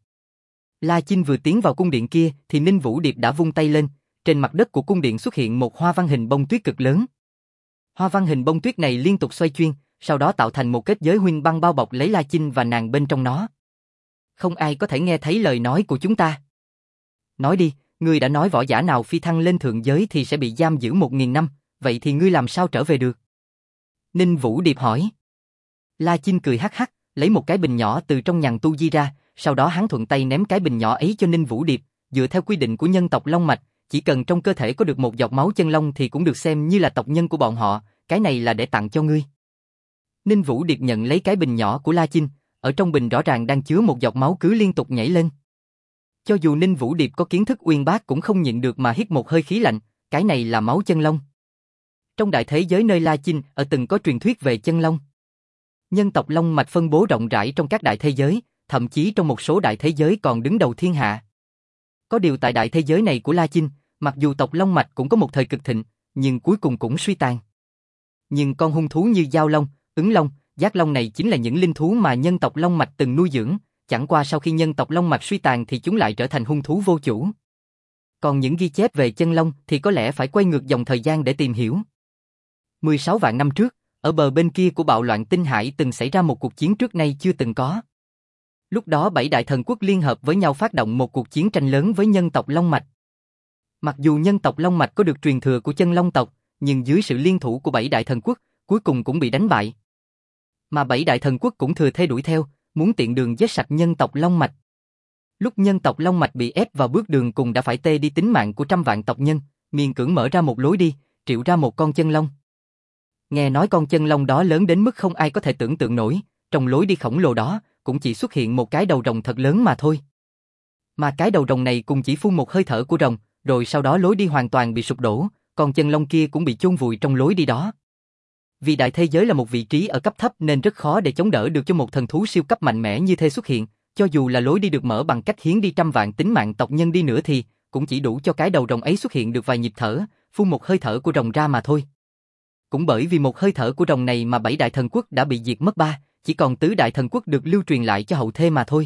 La Chinh vừa tiến vào cung điện kia thì Ninh Vũ Điệp đã vung tay lên, trên mặt đất của cung điện xuất hiện một hoa văn hình bông tuyết cực lớn. Hoa văn hình bông tuyết này liên tục xoay chuyên, sau đó tạo thành một kết giới huynh băng bao bọc lấy La Chinh và nàng bên trong nó. Không ai có thể nghe thấy lời nói của chúng ta. Nói đi, ngươi đã nói võ giả nào phi thăng lên thượng giới thì sẽ bị giam giữ một nghìn năm, vậy thì ngươi làm sao trở về được? Ninh Vũ Điệp hỏi. La Chinh cười hắc hắc, lấy một cái bình nhỏ từ trong nhàn tu di ra, sau đó hắn thuận tay ném cái bình nhỏ ấy cho Ninh Vũ Điệp, dựa theo quy định của nhân tộc Long Mạch, chỉ cần trong cơ thể có được một giọt máu chân long thì cũng được xem như là tộc nhân của bọn họ, cái này là để tặng cho ngươi. Ninh Vũ Điệp nhận lấy cái bình nhỏ của La Chinh, ở trong bình rõ ràng đang chứa một giọt máu cứ liên tục nhảy lên. Cho dù Ninh Vũ Điệp có kiến thức uyên bác cũng không nhịn được mà hít một hơi khí lạnh, cái này là máu chân long. Trong đại thế giới nơi La Chinh ở từng có truyền thuyết về chân long. Nhân tộc Long Mạch phân bố rộng rãi trong các đại thế giới, thậm chí trong một số đại thế giới còn đứng đầu thiên hạ. Có điều tại đại thế giới này của La Chinh, mặc dù tộc Long Mạch cũng có một thời cực thịnh, nhưng cuối cùng cũng suy tàn. Nhưng con hung thú như Giao Long, Ứng Long, Giác Long này chính là những linh thú mà nhân tộc Long Mạch từng nuôi dưỡng, chẳng qua sau khi nhân tộc Long Mạch suy tàn thì chúng lại trở thành hung thú vô chủ. Còn những ghi chép về chân long thì có lẽ phải quay ngược dòng thời gian để tìm hiểu. mười sáu vạn năm trước, ở bờ bên kia của bạo loạn tinh hải từng xảy ra một cuộc chiến trước nay chưa từng có. Lúc đó bảy đại thần quốc liên hợp với nhau phát động một cuộc chiến tranh lớn với nhân tộc Long Mạch. Mặc dù nhân tộc Long Mạch có được truyền thừa của chân long tộc, nhưng dưới sự liên thủ của bảy đại thần quốc, cuối cùng cũng bị đánh bại. Mà bảy đại thần quốc cũng thừa thế đuổi theo, muốn tiện đường giết sạch nhân tộc Long Mạch. Lúc nhân tộc Long Mạch bị ép vào bước đường cùng đã phải tê đi tính mạng của trăm vạn tộc nhân, miền cưỡng mở ra một lối đi, triệu ra một con chân long. Nghe nói con chân long đó lớn đến mức không ai có thể tưởng tượng nổi, trong lối đi khổng lồ đó cũng chỉ xuất hiện một cái đầu rồng thật lớn mà thôi. Mà cái đầu rồng này cũng chỉ phun một hơi thở của rồng, rồi sau đó lối đi hoàn toàn bị sụp đổ, con chân long kia cũng bị chôn vùi trong lối đi đó. Vì đại thế giới là một vị trí ở cấp thấp nên rất khó để chống đỡ được cho một thần thú siêu cấp mạnh mẽ như thế xuất hiện, cho dù là lối đi được mở bằng cách hiến đi trăm vạn tính mạng tộc nhân đi nữa thì cũng chỉ đủ cho cái đầu rồng ấy xuất hiện được vài nhịp thở, phun một hơi thở của rồng ra mà thôi. Cũng bởi vì một hơi thở của rồng này mà bảy đại thần quốc đã bị diệt mất ba, chỉ còn tứ đại thần quốc được lưu truyền lại cho hậu thế mà thôi.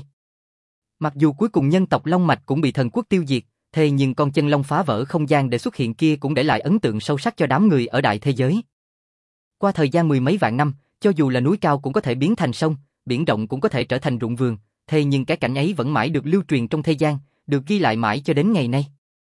Mặc dù cuối cùng nhân tộc Long Mạch cũng bị thần quốc tiêu diệt, thế nhưng con chân long phá vỡ không gian để xuất hiện kia cũng để lại ấn tượng sâu sắc cho đám người ở đại thế giới. Qua thời gian mười mấy vạn năm, cho dù là núi cao cũng có thể biến thành sông, biển rộng cũng có thể trở thành ruộng vườn, thế nhưng cái cảnh ấy vẫn mãi được lưu truyền trong thế gian, được ghi lại mãi cho đến ngày nay.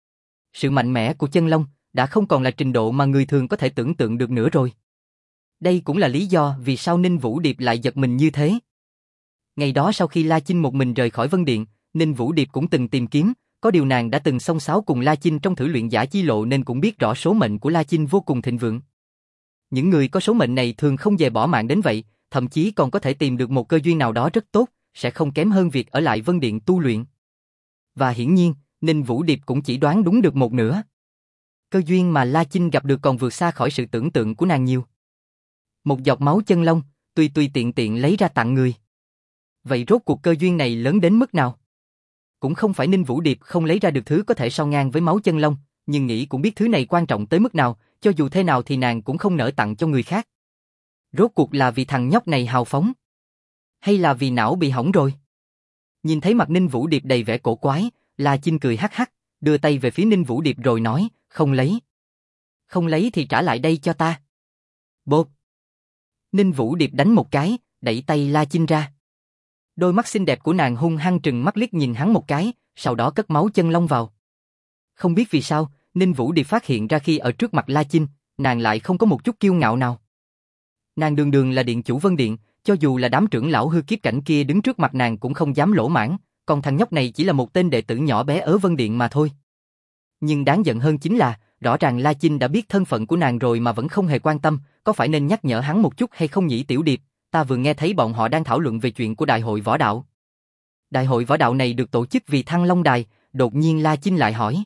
Sự mạnh mẽ của chân long đã không còn là trình độ mà người thường có thể tưởng tượng được nữa rồi. Đây cũng là lý do vì sao Ninh Vũ Điệp lại giật mình như thế. Ngày đó sau khi La Chinh một mình rời khỏi Vân Điện, Ninh Vũ Điệp cũng từng tìm kiếm, có điều nàng đã từng xông xáo cùng La Chinh trong thử luyện giả chi lộ nên cũng biết rõ số mệnh của La Chinh vô cùng thịnh vượng. Những người có số mệnh này thường không dè bỏ mạng đến vậy, thậm chí còn có thể tìm được một cơ duyên nào đó rất tốt, sẽ không kém hơn việc ở lại Vân Điện tu luyện. Và hiển nhiên, Ninh Vũ Điệp cũng chỉ đoán đúng được một nửa. Cơ duyên mà La Chinh gặp được còn vượt xa khỏi sự tưởng tượng của nàng nhiều. Một giọt máu chân long, tùy tùy tiện tiện lấy ra tặng người. Vậy rốt cuộc cơ duyên này lớn đến mức nào? Cũng không phải Ninh Vũ Điệp không lấy ra được thứ có thể so ngang với máu chân long, nhưng nghĩ cũng biết thứ này quan trọng tới mức nào, cho dù thế nào thì nàng cũng không nỡ tặng cho người khác. Rốt cuộc là vì thằng nhóc này hào phóng? Hay là vì não bị hỏng rồi? Nhìn thấy mặt Ninh Vũ Điệp đầy vẻ cổ quái, La Chinh cười hắc hắc, đưa tay về phía Ninh Vũ Điệp rồi nói, không lấy. Không lấy thì trả lại đây cho ta. Bộp. Ninh Vũ Điệp đánh một cái, đẩy tay La Chinh ra. Đôi mắt xinh đẹp của nàng hung hăng trừng mắt liếc nhìn hắn một cái, sau đó cất máu chân long vào. Không biết vì sao, Ninh Vũ Điệp phát hiện ra khi ở trước mặt La Chinh, nàng lại không có một chút kiêu ngạo nào. Nàng đường đường là điện chủ Vân Điện, cho dù là đám trưởng lão hư kiếp cảnh kia đứng trước mặt nàng cũng không dám lỗ mãng, còn thằng nhóc này chỉ là một tên đệ tử nhỏ bé ở Vân Điện mà thôi. Nhưng đáng giận hơn chính là, rõ ràng La Chinh đã biết thân phận của nàng rồi mà vẫn không hề quan tâm, có phải nên nhắc nhở hắn một chút hay không nhỉ Tiểu Điệp, ta vừa nghe thấy bọn họ đang thảo luận về chuyện của đại hội võ đạo. Đại hội võ đạo này được tổ chức vì Thăng Long Đài, đột nhiên La Chinh lại hỏi.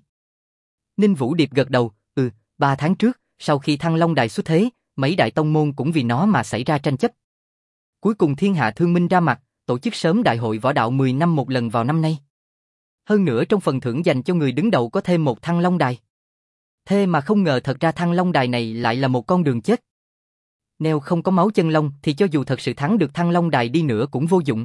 Ninh Vũ Điệp gật đầu, ừ, ba tháng trước, sau khi Thăng Long Đài xuất thế, mấy đại tông môn cũng vì nó mà xảy ra tranh chấp. Cuối cùng Thiên Hạ Thương Minh ra mặt, tổ chức sớm đại hội võ đạo mười năm một lần vào năm nay. Hơn nữa trong phần thưởng dành cho người đứng đầu có thêm một Thăng Long Đài. Thế mà không ngờ thật ra Thăng Long Đài này lại là một con đường chết. Nếu không có máu chân long thì cho dù thật sự thắng được Thăng Long Đài đi nữa cũng vô dụng.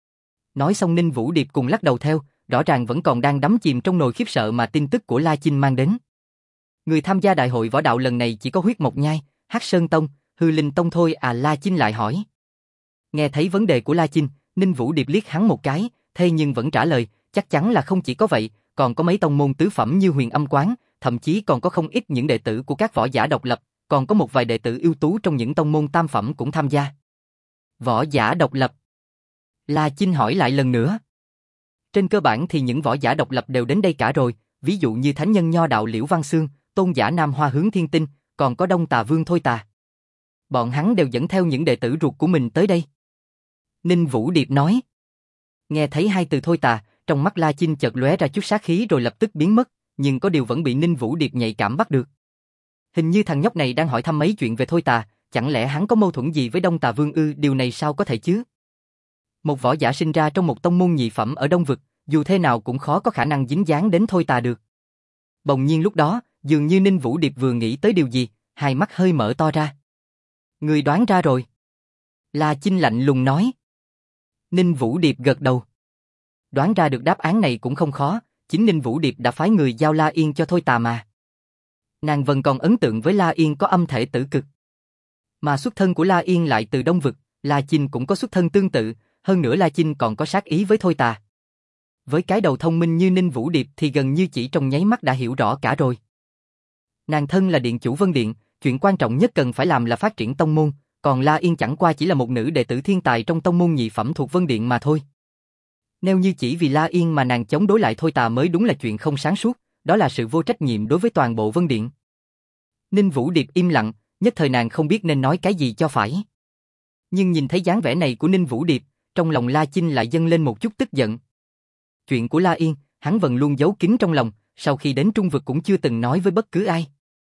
Nói xong Ninh Vũ Điệp cùng lắc đầu theo, rõ ràng vẫn còn đang đắm chìm trong nồi khiếp sợ mà tin tức của La Chinh mang đến. Người tham gia đại hội võ đạo lần này chỉ có Huyết Mộc Nhai, Hắc Sơn Tông, Hư Linh Tông thôi à. La Chinh lại hỏi. Nghe thấy vấn đề của La Chinh, Ninh Vũ Điệp liếc hắn một cái, thế nhưng vẫn trả lời, chắc chắn là không chỉ có vậy, còn có mấy tông môn tứ phẩm như Huyền Âm Quán, thậm chí còn có không ít những đệ tử của các võ giả độc lập, còn có một vài đệ tử ưu tú trong những tông môn tam phẩm cũng tham gia. Võ giả độc lập? La Chinh hỏi lại lần nữa. Trên cơ bản thì những võ giả độc lập đều đến đây cả rồi, ví dụ như thánh nhân nho đạo Liễu Văn Xương, tôn giả Nam Hoa Hướng Thiên Tinh, còn có Đông Tà Vương Thôi Tà. Bọn hắn đều dẫn theo những đệ tử ruột của mình tới đây. Ninh Vũ Điệp nói. Nghe thấy hai từ Thôi Tà, trong mắt La Chinh chợt lóe ra chút sát khí rồi lập tức biến mất, nhưng có điều vẫn bị Ninh Vũ Điệp nhạy cảm bắt được. Hình như thằng nhóc này đang hỏi thăm mấy chuyện về Thôi Tà, chẳng lẽ hắn có mâu thuẫn gì với Đông Tà Vương ư? Điều này sao có thể chứ? Một võ giả sinh ra trong một tông môn nhị phẩm ở Đông Vực, dù thế nào cũng khó có khả năng dính dáng đến Thôi Tà được. Bỗng nhiên lúc đó, dường như Ninh Vũ Điệp vừa nghĩ tới điều gì, hai mắt hơi mở to ra. Người đoán ra rồi. La Chinh lạnh lùng nói. Ninh Vũ Điệp gật đầu. Đoán ra được đáp án này cũng không khó, chính Ninh Vũ Điệp đã phái người giao La Yên cho Thôi Tà mà. Nàng vẫn còn ấn tượng với La Yên có âm thể tử cực. Mà xuất thân của La Yên lại từ Đông Vực, La Chinh cũng có xuất thân tương tự, hơn nữa La Chinh còn có sát ý với Thôi Tà. Với cái đầu thông minh như Ninh Vũ Điệp thì gần như chỉ trong nháy mắt đã hiểu rõ cả rồi. Nàng thân là điện chủ Vân Điện, chuyện quan trọng nhất cần phải làm là phát triển tông môn, còn La Yên chẳng qua chỉ là một nữ đệ tử thiên tài trong tông môn nhị phẩm thuộc Vân Điện mà thôi. Nếu như chỉ vì La Yên mà nàng chống đối lại Thôi Tà mới đúng là chuyện không sáng suốt, đó là sự vô trách nhiệm đối với toàn bộ Vân Điện. Ninh Vũ Điệp im lặng, nhất thời nàng không biết nên nói cái gì cho phải. Nhưng nhìn thấy dáng vẻ này của Ninh Vũ Điệp, trong lòng La Chinh lại dâng lên một chút tức giận. Chuyện của La Yên, hắn vẫn luôn giấu kín trong lòng, sau khi đến Trung Vực cũng chưa từng nói với bất cứ ai.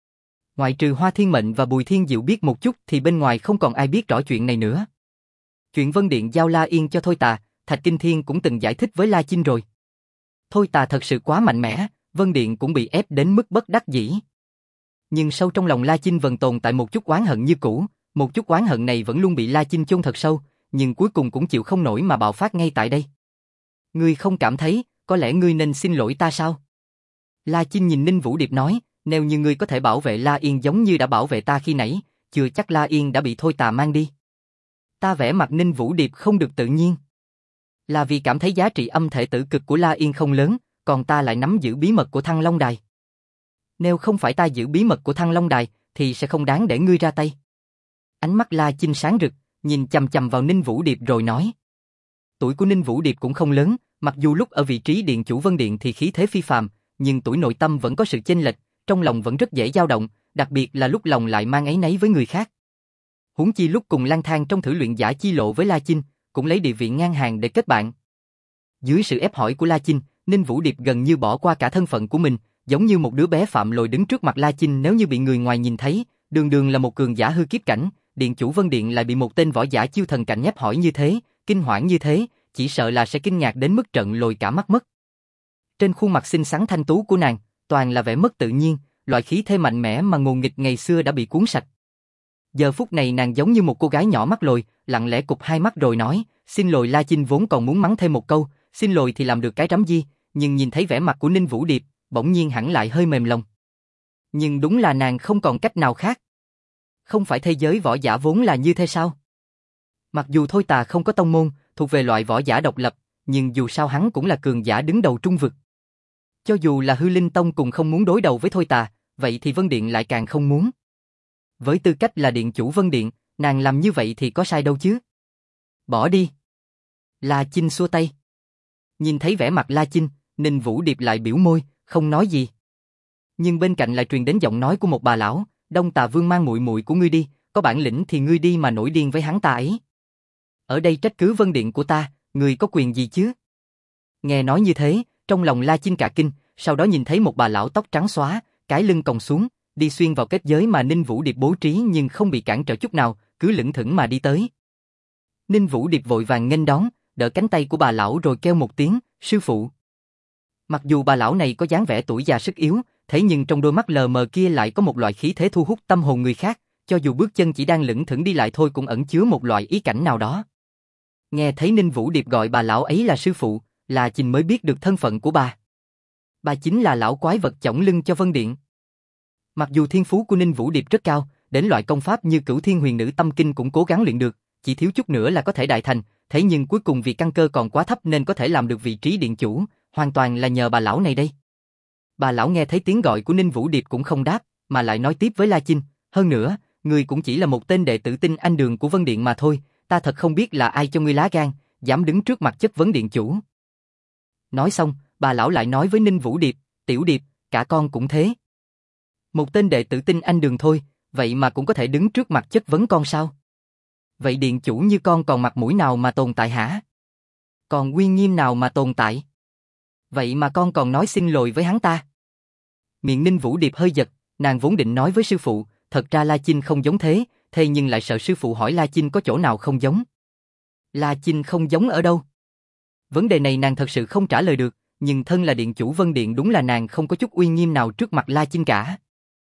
Ngoại trừ Hoa Thiên Mệnh và Bùi Thiên Diệu biết một chút thì bên ngoài không còn ai biết rõ chuyện này nữa. Chuyện Vân Điện giao La Yên cho Thôi Tà, Thạch Kinh Thiên cũng từng giải thích với La Chinh rồi. Thôi Tà thật sự quá mạnh mẽ, Vân Điện cũng bị ép đến mức bất đắc dĩ. Nhưng sâu trong lòng La Chinh vẫn tồn tại một chút oán hận như cũ, một chút oán hận này vẫn luôn bị La Chinh chôn thật sâu, nhưng cuối cùng cũng chịu không nổi mà bạo phát ngay tại đây. Ngươi không cảm thấy, có lẽ ngươi nên xin lỗi ta sao? La Chinh nhìn Ninh Vũ Điệp nói, nếu như ngươi có thể bảo vệ La Yên giống như đã bảo vệ ta khi nãy, chưa chắc La Yên đã bị Thôi Tà mang đi. Ta vẽ mặt Ninh Vũ Điệp không được tự nhiên. Là vì cảm thấy giá trị âm thể tử cực của La Yên không lớn, còn ta lại nắm giữ bí mật của Thăng Long Đài. Nếu không phải ta giữ bí mật của Thăng Long Đài, thì sẽ không đáng để ngươi ra tay. Ánh mắt La Chinh sáng rực, nhìn chằm chằm vào Ninh Vũ Điệp rồi nói. Tuổi của Ninh Vũ Điệp cũng không lớn, mặc dù lúc ở vị trí điện chủ Vân Điện thì khí thế phi phàm, nhưng tuổi nội tâm vẫn có sự chênh lệch, trong lòng vẫn rất dễ dao động, đặc biệt là lúc lòng lại mang áy náy với người khác. Huống chi lúc cùng lang thang trong thử luyện giả chi lộ với La Chinh, cũng lấy địa vị ngang hàng để kết bạn. Dưới sự ép hỏi của La Chinh, Ninh Vũ Điệp gần như bỏ qua cả thân phận của mình, giống như một đứa bé phạm lỗi đứng trước mặt La Chinh. Nếu như bị người ngoài nhìn thấy, đường đường là một cường giả hư kiếp cảnh, điện chủ Vân Điện lại bị một tên võ giả chiêu thần cảnh ép hỏi như thế, kinh hoảng như thế, chỉ sợ là sẽ kinh ngạc đến mức trận lồi cả mắt mất. Trên khuôn mặt xinh xắn thanh tú của nàng, toàn là vẻ mất tự nhiên, loại khí thế mạnh mẽ mà ngồn nghịch ngày xưa đã bị cuốn sạch. Giờ phút này nàng giống như một cô gái nhỏ mắt lồi, lặng lẽ cụp hai mắt rồi nói, xin lỗi. La Chinh vốn còn muốn mắng thêm một câu, xin lỗi thì làm được cái rắm gì, nhưng nhìn thấy vẻ mặt của Ninh Vũ Điệp, bỗng nhiên hẳn lại hơi mềm lòng. Nhưng đúng là nàng không còn cách nào khác. Không phải thế giới võ giả vốn là như thế sao? Mặc dù Thôi Tà không có tông môn, thuộc về loại võ giả độc lập, nhưng dù sao hắn cũng là cường giả đứng đầu Trung Vực. Cho dù là Hư Linh Tông cùng không muốn đối đầu với Thôi Tà, vậy thì Vân Điện lại càng không muốn. Với tư cách là điện chủ Vân Điện, nàng làm như vậy thì có sai đâu chứ? Bỏ đi. La Chinh xua tay. Nhìn thấy vẻ mặt La Chinh, Ninh Vũ Điệp lại biểu môi, không nói gì. Nhưng bên cạnh lại truyền đến giọng nói của một bà lão, Đông Tà Vương mang muội muội của ngươi đi, có bản lĩnh thì ngươi đi mà nổi điên với hắn ta ấy. Ở đây trách cứ Vân Điện của ta, ngươi có quyền gì chứ? Nghe nói như thế, trong lòng La Chinh cả kinh, sau đó nhìn thấy một bà lão tóc trắng xóa, cái lưng còng xuống, đi xuyên vào kết giới mà Ninh Vũ Điệp bố trí nhưng không bị cản trở chút nào, cứ lững thững mà đi tới. Ninh Vũ Điệp vội vàng nghênh đón, đỡ cánh tay của bà lão rồi kêu một tiếng, sư phụ. Mặc dù bà lão này có dáng vẻ tuổi già sức yếu, thế nhưng trong đôi mắt lờ mờ kia lại có một loại khí thế thu hút tâm hồn người khác, cho dù bước chân chỉ đang lững thững đi lại thôi cũng ẩn chứa một loại ý cảnh nào đó. Nghe thấy Ninh Vũ Điệp gọi bà lão ấy là sư phụ, La Chinh mới biết được thân phận của bà. Bà chính là lão quái vật chổng lưng cho Vân Điện. Mặc dù thiên phú của Ninh Vũ Điệp rất cao, đến loại công pháp như Cửu Thiên Huyền Nữ Tâm Kinh cũng cố gắng luyện được, chỉ thiếu chút nữa là có thể đại thành, thế nhưng cuối cùng vì căn cơ còn quá thấp nên có thể làm được vị trí điện chủ, hoàn toàn là nhờ bà lão này đây. Bà lão nghe thấy tiếng gọi của Ninh Vũ Điệp cũng không đáp, mà lại nói tiếp với La Chinh, hơn nữa, ngươi cũng chỉ là một tên đệ tử Tinh Anh Đường của Vân Điện mà thôi, ta thật không biết là ai cho ngươi lá gan, dám đứng trước mặt chất vấn điện chủ. Nói xong, bà lão lại nói với Ninh Vũ Điệp, Tiểu Điệp, cả con cũng thế. Một tên đệ tử Tinh Anh Đường thôi, vậy mà cũng có thể đứng trước mặt chất vấn con sao? Vậy điện chủ như con còn mặt mũi nào mà tồn tại hả? Còn uy nghiêm nào mà tồn tại? Vậy mà con còn nói xin lỗi với hắn ta. Miệng Ninh Vũ Điệp hơi giật, nàng vốn định nói với sư phụ, thật ra La Chinh không giống thế, thế nhưng lại sợ sư phụ hỏi La Chinh có chỗ nào không giống. La Chinh không giống ở đâu? Vấn đề này nàng thật sự không trả lời được, nhưng thân là điện chủ Vân Điện đúng là nàng không có chút uy nghiêm nào trước mặt La Chinh cả.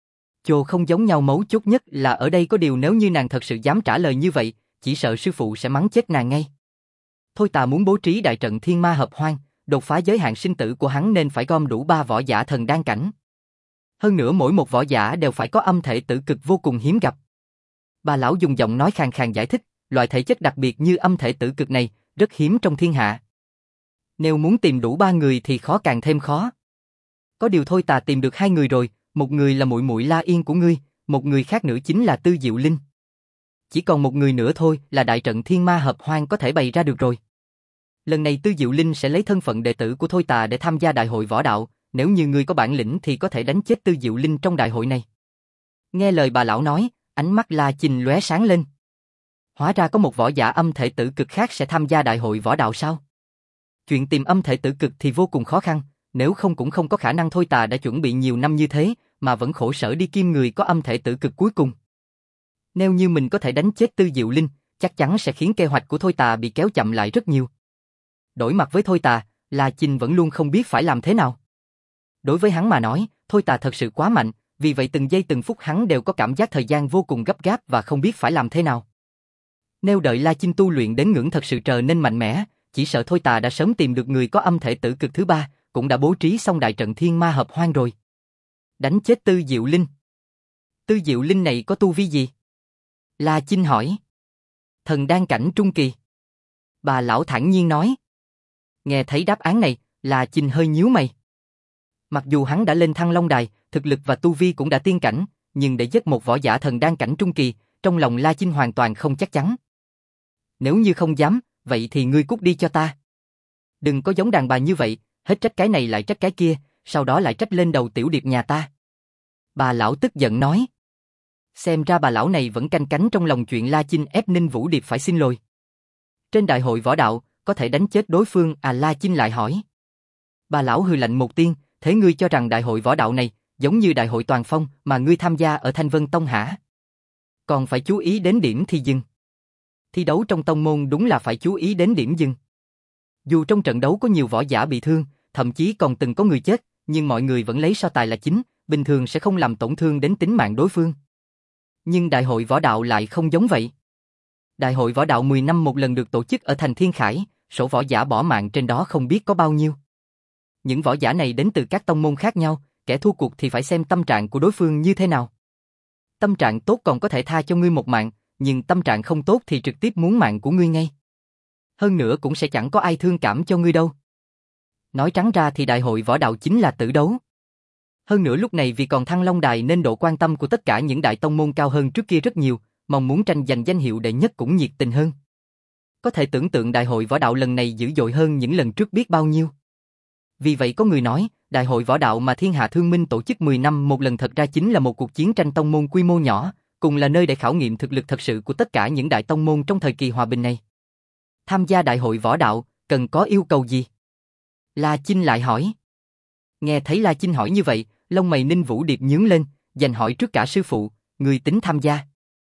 Chồ không giống nhau mấu chốt nhất là ở đây có điều nếu như nàng thật sự dám trả lời như vậy, chỉ sợ sư phụ sẽ mắng chết nàng ngay. Thôi ta muốn bố trí đại trận thiên ma hợp hoang, đột phá giới hạn sinh tử của hắn nên phải gom đủ ba võ giả thần đan cảnh. Hơn nữa mỗi một võ giả đều phải có âm thể tử cực vô cùng hiếm gặp. Bà lão dùng giọng nói khàn khàn giải thích, loại thể chất đặc biệt như âm thể tử cực này, rất hiếm trong thiên hạ. Nếu muốn tìm đủ ba người thì khó càng thêm khó. Có điều thôi ta tìm được hai người rồi, một người là muội muội La Yên của ngươi, một người khác nữa chính là Tư Diệu Linh. Chỉ còn một người nữa thôi là đại trận thiên ma hợp hoang có thể bày ra được rồi. Lần này Tư Diệu Linh sẽ lấy thân phận đệ tử của Thôi Tà để tham gia đại hội võ đạo, nếu như ngươi có bản lĩnh thì có thể đánh chết Tư Diệu Linh trong đại hội này. Nghe lời bà lão nói, ánh mắt La Chinh lóe sáng lên. Hóa ra có một võ giả âm thể tử cực khác sẽ tham gia đại hội võ đạo sao? Chuyện tìm âm thể tử cực thì vô cùng khó khăn, nếu không cũng không có khả năng Thôi Tà đã chuẩn bị nhiều năm như thế, mà vẫn khổ sở đi kim người có âm thể tử cực cuối cùng. Nếu như mình có thể đánh chết Tư Diệu Linh, chắc chắn sẽ khiến kế hoạch của Thôi Tà bị kéo chậm lại rất nhiều. Đổi mặt với Thôi Tà, La Chinh vẫn luôn không biết phải làm thế nào. Đối với hắn mà nói, Thôi Tà thật sự quá mạnh, vì vậy từng giây từng phút hắn đều có cảm giác thời gian vô cùng gấp gáp và không biết phải làm thế nào. Nếu đợi La Chinh tu luyện đến ngưỡng thật sự trở nên mạnh mẽ, chỉ sợ Thôi Tà đã sớm tìm được người có âm thể tử cực thứ ba, cũng đã bố trí xong đại trận thiên ma hợp hoang rồi. Đánh chết Tư Diệu Linh. Tư Diệu Linh này có tu vi gì? La Chinh hỏi. Thần đan cảnh trung kỳ. Bà lão thản nhiên nói. Nghe thấy đáp án này, La Chinh hơi nhíu mày. Mặc dù hắn đã lên Thăng Long Đài, thực lực và tu vi cũng đã tiên cảnh, nhưng để giết một võ giả thần đan cảnh trung kỳ, trong lòng La Chinh hoàn toàn không chắc chắn. Nếu như không dám, vậy thì ngươi cút đi cho ta. Đừng có giống đàn bà như vậy, hết trách cái này lại trách cái kia, sau đó lại trách lên đầu tiểu điệp nhà ta. Bà lão tức giận nói. Xem ra bà lão này vẫn canh cánh trong lòng chuyện La Chinh ép Ninh Vũ Điệp phải xin lỗi. Trên đại hội võ đạo, có thể đánh chết đối phương à? La Chinh lại hỏi. Bà lão hừ lạnh một tiếng, thế ngươi cho rằng đại hội võ đạo này, giống như đại hội toàn phong mà ngươi tham gia ở Thanh Vân Tông hả? Còn phải chú ý đến điểm thì dừng. Thi đấu trong tông môn đúng là phải chú ý đến điểm dừng. Dù trong trận đấu có nhiều võ giả bị thương, thậm chí còn từng có người chết, nhưng mọi người vẫn lấy so tài là chính, bình thường sẽ không làm tổn thương đến tính mạng đối phương. Nhưng đại hội võ đạo lại không giống vậy. Đại hội võ đạo mười năm một lần được tổ chức ở thành Thiên Khải, số võ giả bỏ mạng trên đó không biết có bao nhiêu. Những võ giả này đến từ các tông môn khác nhau, kẻ thua cuộc thì phải xem tâm trạng của đối phương như thế nào. Tâm trạng tốt còn có thể tha cho ngươi một mạng, nhưng tâm trạng không tốt thì trực tiếp muốn mạng của ngươi ngay. Hơn nữa cũng sẽ chẳng có ai thương cảm cho ngươi đâu. Nói trắng ra thì đại hội võ đạo chính là tử đấu. Hơn nữa lúc này vì còn Thăng Long Đài nên độ quan tâm của tất cả những đại tông môn cao hơn trước kia rất nhiều, mong muốn tranh giành danh hiệu đệ nhất cũng nhiệt tình hơn. Có thể tưởng tượng đại hội võ đạo lần này dữ dội hơn những lần trước biết bao nhiêu. Vì vậy có người nói, đại hội võ đạo mà Thiên Hạ Thương Minh tổ chức mười năm một lần thật ra chính là một cuộc chiến tranh tông môn quy mô nhỏ, cùng là nơi để khảo nghiệm thực lực thật sự của tất cả những đại tông môn trong thời kỳ hòa bình này. Tham gia đại hội võ đạo, cần có yêu cầu gì? La Chinh lại hỏi. Nghe thấy La Chinh hỏi như vậy, lông mày Ninh Vũ Điệp nhướng lên, dành hỏi trước cả sư phụ, người tính tham gia?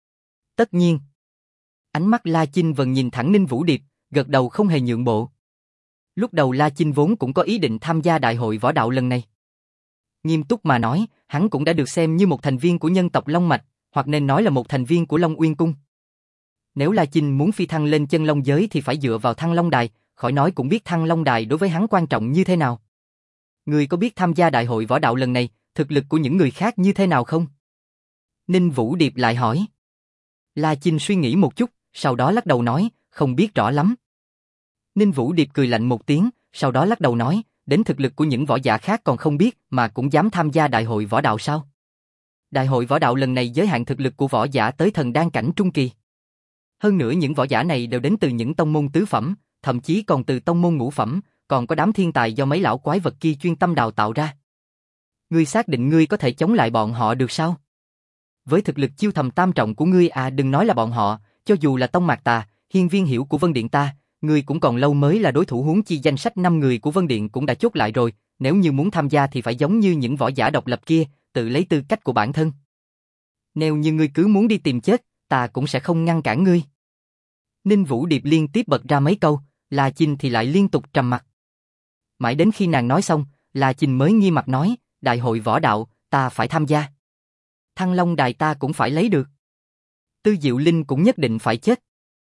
Tất nhiên. Ánh mắt La Chinh vẫn nhìn thẳng Ninh Vũ Điệp, gật đầu không hề nhượng bộ. Lúc đầu La Chinh vốn cũng có ý định tham gia đại hội võ đạo lần này. Nghiêm túc mà nói, hắn cũng đã được xem như một thành viên của nhân tộc Long Mạch, hoặc nên nói là một thành viên của Long Uyên Cung. Nếu La Chinh muốn phi thăng lên chân long giới thì phải dựa vào Thăng Long Đài, khỏi nói cũng biết Thăng Long Đài đối với hắn quan trọng như thế nào. Người có biết tham gia đại hội võ đạo lần này, thực lực của những người khác như thế nào không? Ninh Vũ Điệp lại hỏi. La Chinh suy nghĩ một chút, sau đó lắc đầu nói, không biết rõ lắm. Ninh Vũ Điệp cười lạnh một tiếng, sau đó lắc đầu nói, đến thực lực của những võ giả khác còn không biết mà cũng dám tham gia đại hội võ đạo sao? Đại hội võ đạo lần này giới hạn thực lực của võ giả tới thần đan cảnh trung kỳ. Hơn nữa những võ giả này đều đến từ những tông môn tứ phẩm, thậm chí còn từ tông môn ngũ phẩm, còn có đám thiên tài do mấy lão quái vật kia chuyên tâm đào tạo ra. Ngươi xác định ngươi có thể chống lại bọn họ được sao? Với thực lực chiêu thầm tam trọng của ngươi à, đừng nói là bọn họ, cho dù là Tông Mạc Tà, Hiên Viên Hiểu của Vân Điện ta, ngươi cũng còn lâu mới là đối thủ, huống chi danh sách năm người của Vân Điện cũng đã chốt lại rồi, nếu như muốn tham gia thì phải giống như những võ giả độc lập kia, tự lấy tư cách của bản thân. Nếu như ngươi cứ muốn đi tìm chết, ta cũng sẽ không ngăn cản ngươi. Ninh Vũ Điệp liên tiếp bật ra mấy câu, La Chinh thì lại liên tục trầm mặc. Mãi đến khi nàng nói xong, La Chinh mới nghiêm mặt nói, đại hội võ đạo, ta phải tham gia. Thăng Long Đài ta cũng phải lấy được. Tư Diệu Linh cũng nhất định phải chết.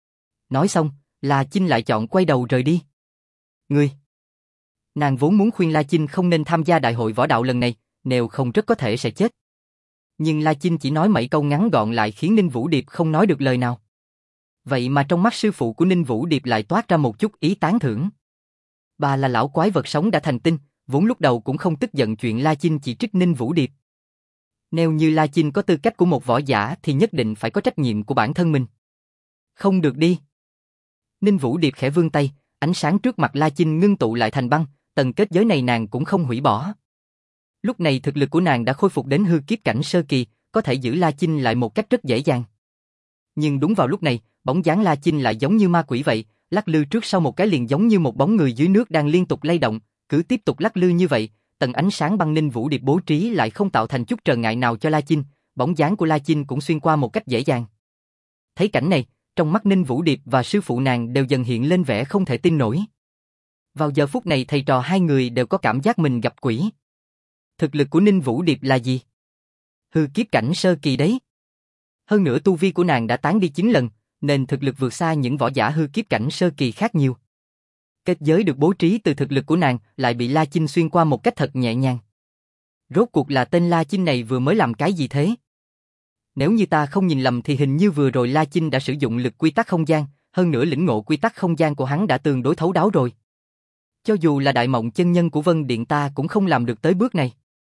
Nói xong, La Chinh lại chọn quay đầu rời đi. Ngươi! Nàng vốn muốn khuyên La Chinh không nên tham gia đại hội võ đạo lần này, nếu không rất có thể sẽ chết. Nhưng La Chinh chỉ nói mấy câu ngắn gọn lại khiến Ninh Vũ Điệp không nói được lời nào. Vậy mà trong mắt sư phụ của Ninh Vũ Điệp lại toát ra một chút ý tán thưởng. Bà là lão quái vật sống đã thành tinh, vốn lúc đầu cũng không tức giận chuyện La Chinh chỉ trích Ninh Vũ Điệp. Nếu như La Chinh có tư cách của một võ giả thì nhất định phải có trách nhiệm của bản thân mình. Không được đi. Ninh Vũ Điệp khẽ vươn tay, ánh sáng trước mặt La Chinh ngưng tụ lại thành băng, tầng kết giới này nàng cũng không hủy bỏ. Lúc này thực lực của nàng đã khôi phục đến hư kiếp cảnh sơ kỳ, có thể giữ La Chinh lại một cách rất dễ dàng. Nhưng đúng vào lúc này, bóng dáng La Chinh lại giống như ma quỷ vậy, lắc lư trước sau một cái liền giống như một bóng người dưới nước đang liên tục lay động, cứ tiếp tục lắc lư như vậy, tầng ánh sáng băng Ninh Vũ Điệp bố trí lại không tạo thành chút trở ngại nào cho La Chinh, bóng dáng của La Chinh cũng xuyên qua một cách dễ dàng. Thấy cảnh này, trong mắt Ninh Vũ Điệp và sư phụ nàng đều dần hiện lên vẻ không thể tin nổi. Vào giờ phút này thầy trò hai người đều có cảm giác mình gặp quỷ. Thực lực của Ninh Vũ Điệp là gì? Hư kiếp cảnh sơ kỳ đấy. Hơn nữa tu vi của nàng đã tán đi chín lần, nên thực lực vượt xa những võ giả hư kiếp cảnh sơ kỳ khác nhiều. Kết giới được bố trí từ thực lực của nàng lại bị La Chinh xuyên qua một cách thật nhẹ nhàng. Rốt cuộc là tên La Chinh này vừa mới làm cái gì thế? Nếu như ta không nhìn lầm thì hình như vừa rồi La Chinh đã sử dụng lực quy tắc không gian, hơn nữa lĩnh ngộ quy tắc không gian của hắn đã tương đối thấu đáo rồi. Cho dù là Đại Mộng chân nhân của Vân Điện ta cũng không làm được tới bước này.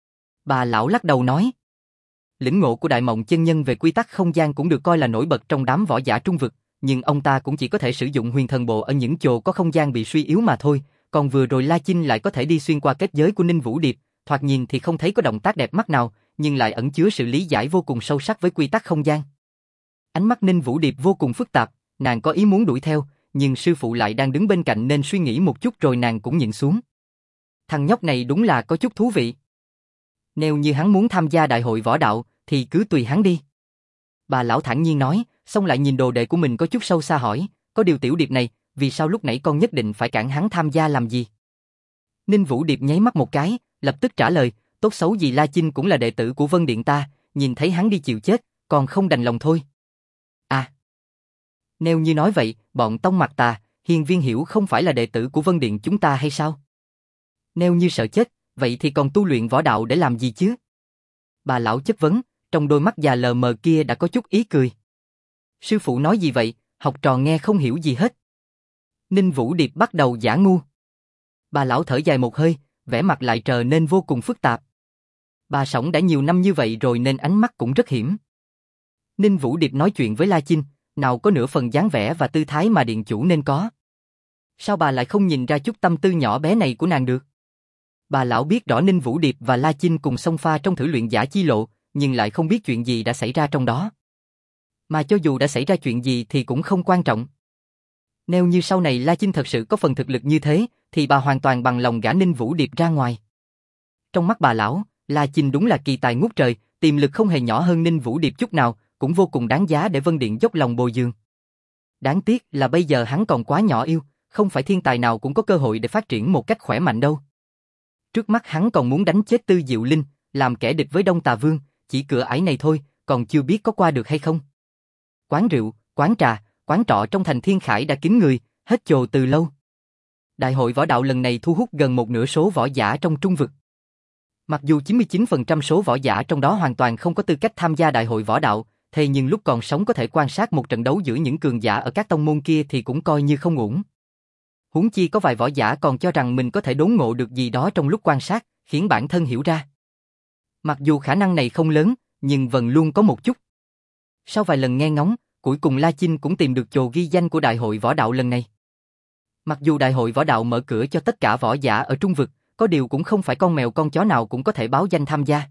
Bà lão lắc đầu nói. Lĩnh ngộ của Đại Mộng chân nhân về quy tắc không gian cũng được coi là nổi bật trong đám võ giả trung vực, nhưng ông ta cũng chỉ có thể sử dụng huyền thần bộ ở những chỗ có không gian bị suy yếu mà thôi, còn vừa rồi La Chinh lại có thể đi xuyên qua kết giới của Ninh Vũ Điệp, thoạt nhìn thì không thấy có động tác đẹp mắt nào, nhưng lại ẩn chứa sự lý giải vô cùng sâu sắc với quy tắc không gian. Ánh mắt Ninh Vũ Điệp vô cùng phức tạp, nàng có ý muốn đuổi theo, nhưng sư phụ lại đang đứng bên cạnh nên suy nghĩ một chút rồi nàng cũng nhịn xuống. Thằng nhóc này đúng là có chút thú vị. Nếu như hắn muốn tham gia đại hội võ đạo, thì cứ tùy hắn đi. Bà lão thản nhiên nói, xong lại nhìn đồ đệ của mình có chút sâu xa hỏi, có điều Tiểu Điệp này, vì sao lúc nãy con nhất định phải cản hắn tham gia làm gì? Ninh Vũ Điệp nháy mắt một cái, lập tức trả lời, tốt xấu gì La Chinh cũng là đệ tử của Vân Điện ta, nhìn thấy hắn đi chịu chết, còn không đành lòng thôi. À, nếu như nói vậy, bọn Tông Mạc Tà, Hiên Viên Hiểu không phải là đệ tử của Vân Điện chúng ta hay sao? Nếu như sợ chết, vậy thì còn tu luyện võ đạo để làm gì chứ? Bà lão chất vấn, trong đôi mắt già lờ mờ kia đã có chút ý cười. Sư phụ nói gì vậy, học trò nghe không hiểu gì hết. Ninh Vũ Điệp bắt đầu giả ngu. Bà lão thở dài một hơi, vẻ mặt lại trở nên vô cùng phức tạp. Bà sống đã nhiều năm như vậy rồi nên ánh mắt cũng rất hiểm. Ninh Vũ Điệp nói chuyện với La Chinh, nào có nửa phần dáng vẻ và tư thái mà điện chủ nên có. Sao bà lại không nhìn ra chút tâm tư nhỏ bé này của nàng được? Bà lão biết rõ Ninh Vũ Điệp và La Chinh cùng xông pha trong thử luyện giả chi lộ, nhưng lại không biết chuyện gì đã xảy ra trong đó. Mà cho dù đã xảy ra chuyện gì thì cũng không quan trọng. Nếu như sau này La Chinh thật sự có phần thực lực như thế, thì bà hoàn toàn bằng lòng gả Ninh Vũ Điệp ra ngoài. Trong mắt bà lão, La Chinh đúng là kỳ tài ngút trời, tiềm lực không hề nhỏ hơn Ninh Vũ Điệp chút nào, cũng vô cùng đáng giá để Vân Điện dốc lòng bồi dưỡng. Đáng tiếc là bây giờ hắn còn quá nhỏ yêu, không phải thiên tài nào cũng có cơ hội để phát triển một cách khỏe mạnh đâu. Trước mắt hắn còn muốn đánh chết Tư Diệu Linh, làm kẻ địch với Đông Tà Vương, chỉ cửa ải này thôi, còn chưa biết có qua được hay không. Quán rượu, quán trà, quán trọ trong thành Thiên Khải đã kín người, hết chồ từ lâu. Đại hội võ đạo lần này thu hút gần một nửa số võ giả trong trung vực. Mặc dù chín mươi chín phần trăm số võ giả trong đó hoàn toàn không có tư cách tham gia đại hội võ đạo, thế nhưng lúc còn sống có thể quan sát một trận đấu giữa những cường giả ở các tông môn kia thì cũng coi như không uổng. Huống chi có vài võ giả còn cho rằng mình có thể đốn ngộ được gì đó trong lúc quan sát, khiến bản thân hiểu ra. Mặc dù khả năng này không lớn, nhưng vẫn luôn có một chút. Sau vài lần nghe ngóng, cuối cùng La Chinh cũng tìm được chồ ghi danh của đại hội võ đạo lần này. Mặc dù đại hội võ đạo mở cửa cho tất cả võ giả ở Trung vực, có điều cũng không phải con mèo con chó nào cũng có thể báo danh tham gia.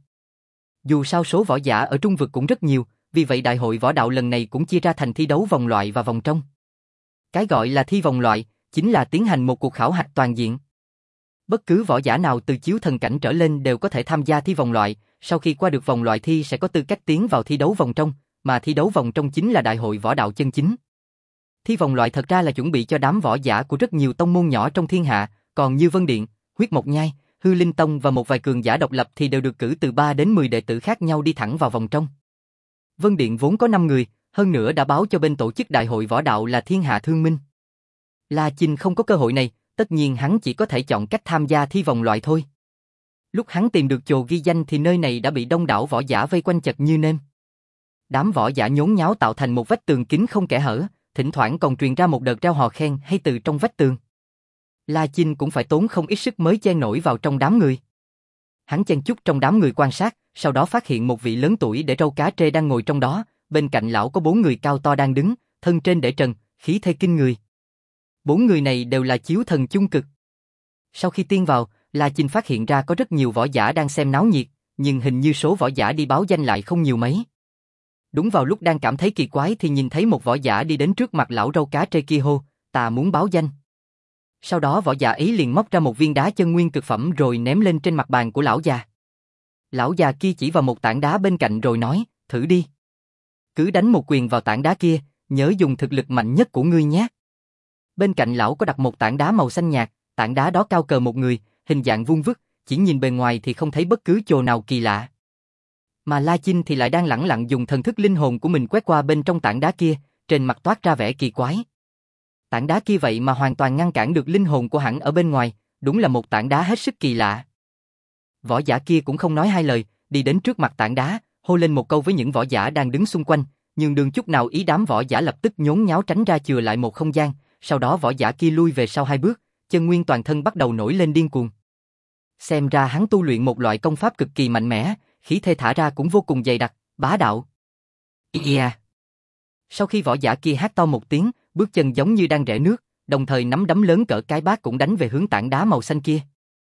Dù sao số võ giả ở Trung vực cũng rất nhiều, vì vậy đại hội võ đạo lần này cũng chia ra thành thi đấu vòng loại và vòng trong. Cái gọi là thi vòng loại, chính là tiến hành một cuộc khảo hạch toàn diện. Bất cứ võ giả nào từ chiếu thần cảnh trở lên đều có thể tham gia thi vòng loại, sau khi qua được vòng loại thi sẽ có tư cách tiến vào thi đấu vòng trong, mà thi đấu vòng trong chính là đại hội võ đạo chân chính. Thi vòng loại thật ra là chuẩn bị cho đám võ giả của rất nhiều tông môn nhỏ trong thiên hạ, còn như Vân Điện, Huyết Mộc Nhai, Hư Linh Tông và một vài cường giả độc lập thì đều được cử từ ba đến mười đệ tử khác nhau đi thẳng vào vòng trong. Vân Điện vốn có năm người, hơn nữa đã báo cho bên tổ chức đại hội võ đạo là Thiên Hạ Thương Minh. La Chinh không có cơ hội này, tất nhiên hắn chỉ có thể chọn cách tham gia thi vòng loại thôi. Lúc hắn tìm được chồ ghi danh thì nơi này đã bị đông đảo võ giả vây quanh chật như nêm. Đám võ giả nhốn nháo tạo thành một vách tường kín không kẽ hở, thỉnh thoảng còn truyền ra một đợt reo hò khen hay từ trong vách tường. La Chinh cũng phải tốn không ít sức mới chen nổi vào trong đám người. Hắn chen chúc trong đám người quan sát, sau đó phát hiện một vị lớn tuổi để râu cá trê đang ngồi trong đó, bên cạnh lão có bốn người cao to đang đứng, thân trên để trần, khí thế kinh người. Bốn người này đều là chiếu thần chung cực. Sau khi tiên vào, La Chinh phát hiện ra có rất nhiều võ giả đang xem náo nhiệt, nhưng hình như số võ giả đi báo danh lại không nhiều mấy. Đúng vào lúc đang cảm thấy kỳ quái thì nhìn thấy một võ giả đi đến trước mặt lão râu cá trê kia hô, ta muốn báo danh. Sau đó võ giả ấy liền móc ra một viên đá chân nguyên cực phẩm rồi ném lên trên mặt bàn của lão già. Lão già kia chỉ vào một tảng đá bên cạnh rồi nói, thử đi. Cứ đánh một quyền vào tảng đá kia, nhớ dùng thực lực mạnh nhất của ngươi nhé. Bên cạnh lão có đặt một tảng đá màu xanh nhạt, tảng đá đó cao cờ một người, hình dạng vuông vức, chỉ nhìn bề ngoài thì không thấy bất cứ chỗ nào kỳ lạ. Mà La Chinh thì lại đang lẳng lặng dùng thần thức linh hồn của mình quét qua bên trong tảng đá kia, trên mặt toát ra vẻ kỳ quái. Tảng đá kia vậy mà hoàn toàn ngăn cản được linh hồn của hắn ở bên ngoài, đúng là một tảng đá hết sức kỳ lạ. Võ giả kia cũng không nói hai lời, đi đến trước mặt tảng đá, hô lên một câu với những võ giả đang đứng xung quanh, nhưng đường chút nào ý đám võ giả lập tức nhốn nháo tránh ra chừa lại một không gian, sau đó võ giả kia lui về sau hai bước, chân nguyên toàn thân bắt đầu nổi lên điên cuồng. Xem ra hắn tu luyện một loại công pháp cực kỳ mạnh mẽ, khí thế thả ra cũng vô cùng dày đặc, bá đạo. Yeah. Sau khi võ giả kia hét to một tiếng, bước chân giống như đang rẽ nước, đồng thời nắm đấm lớn cỡ cái bát cũng đánh về hướng tảng đá màu xanh kia.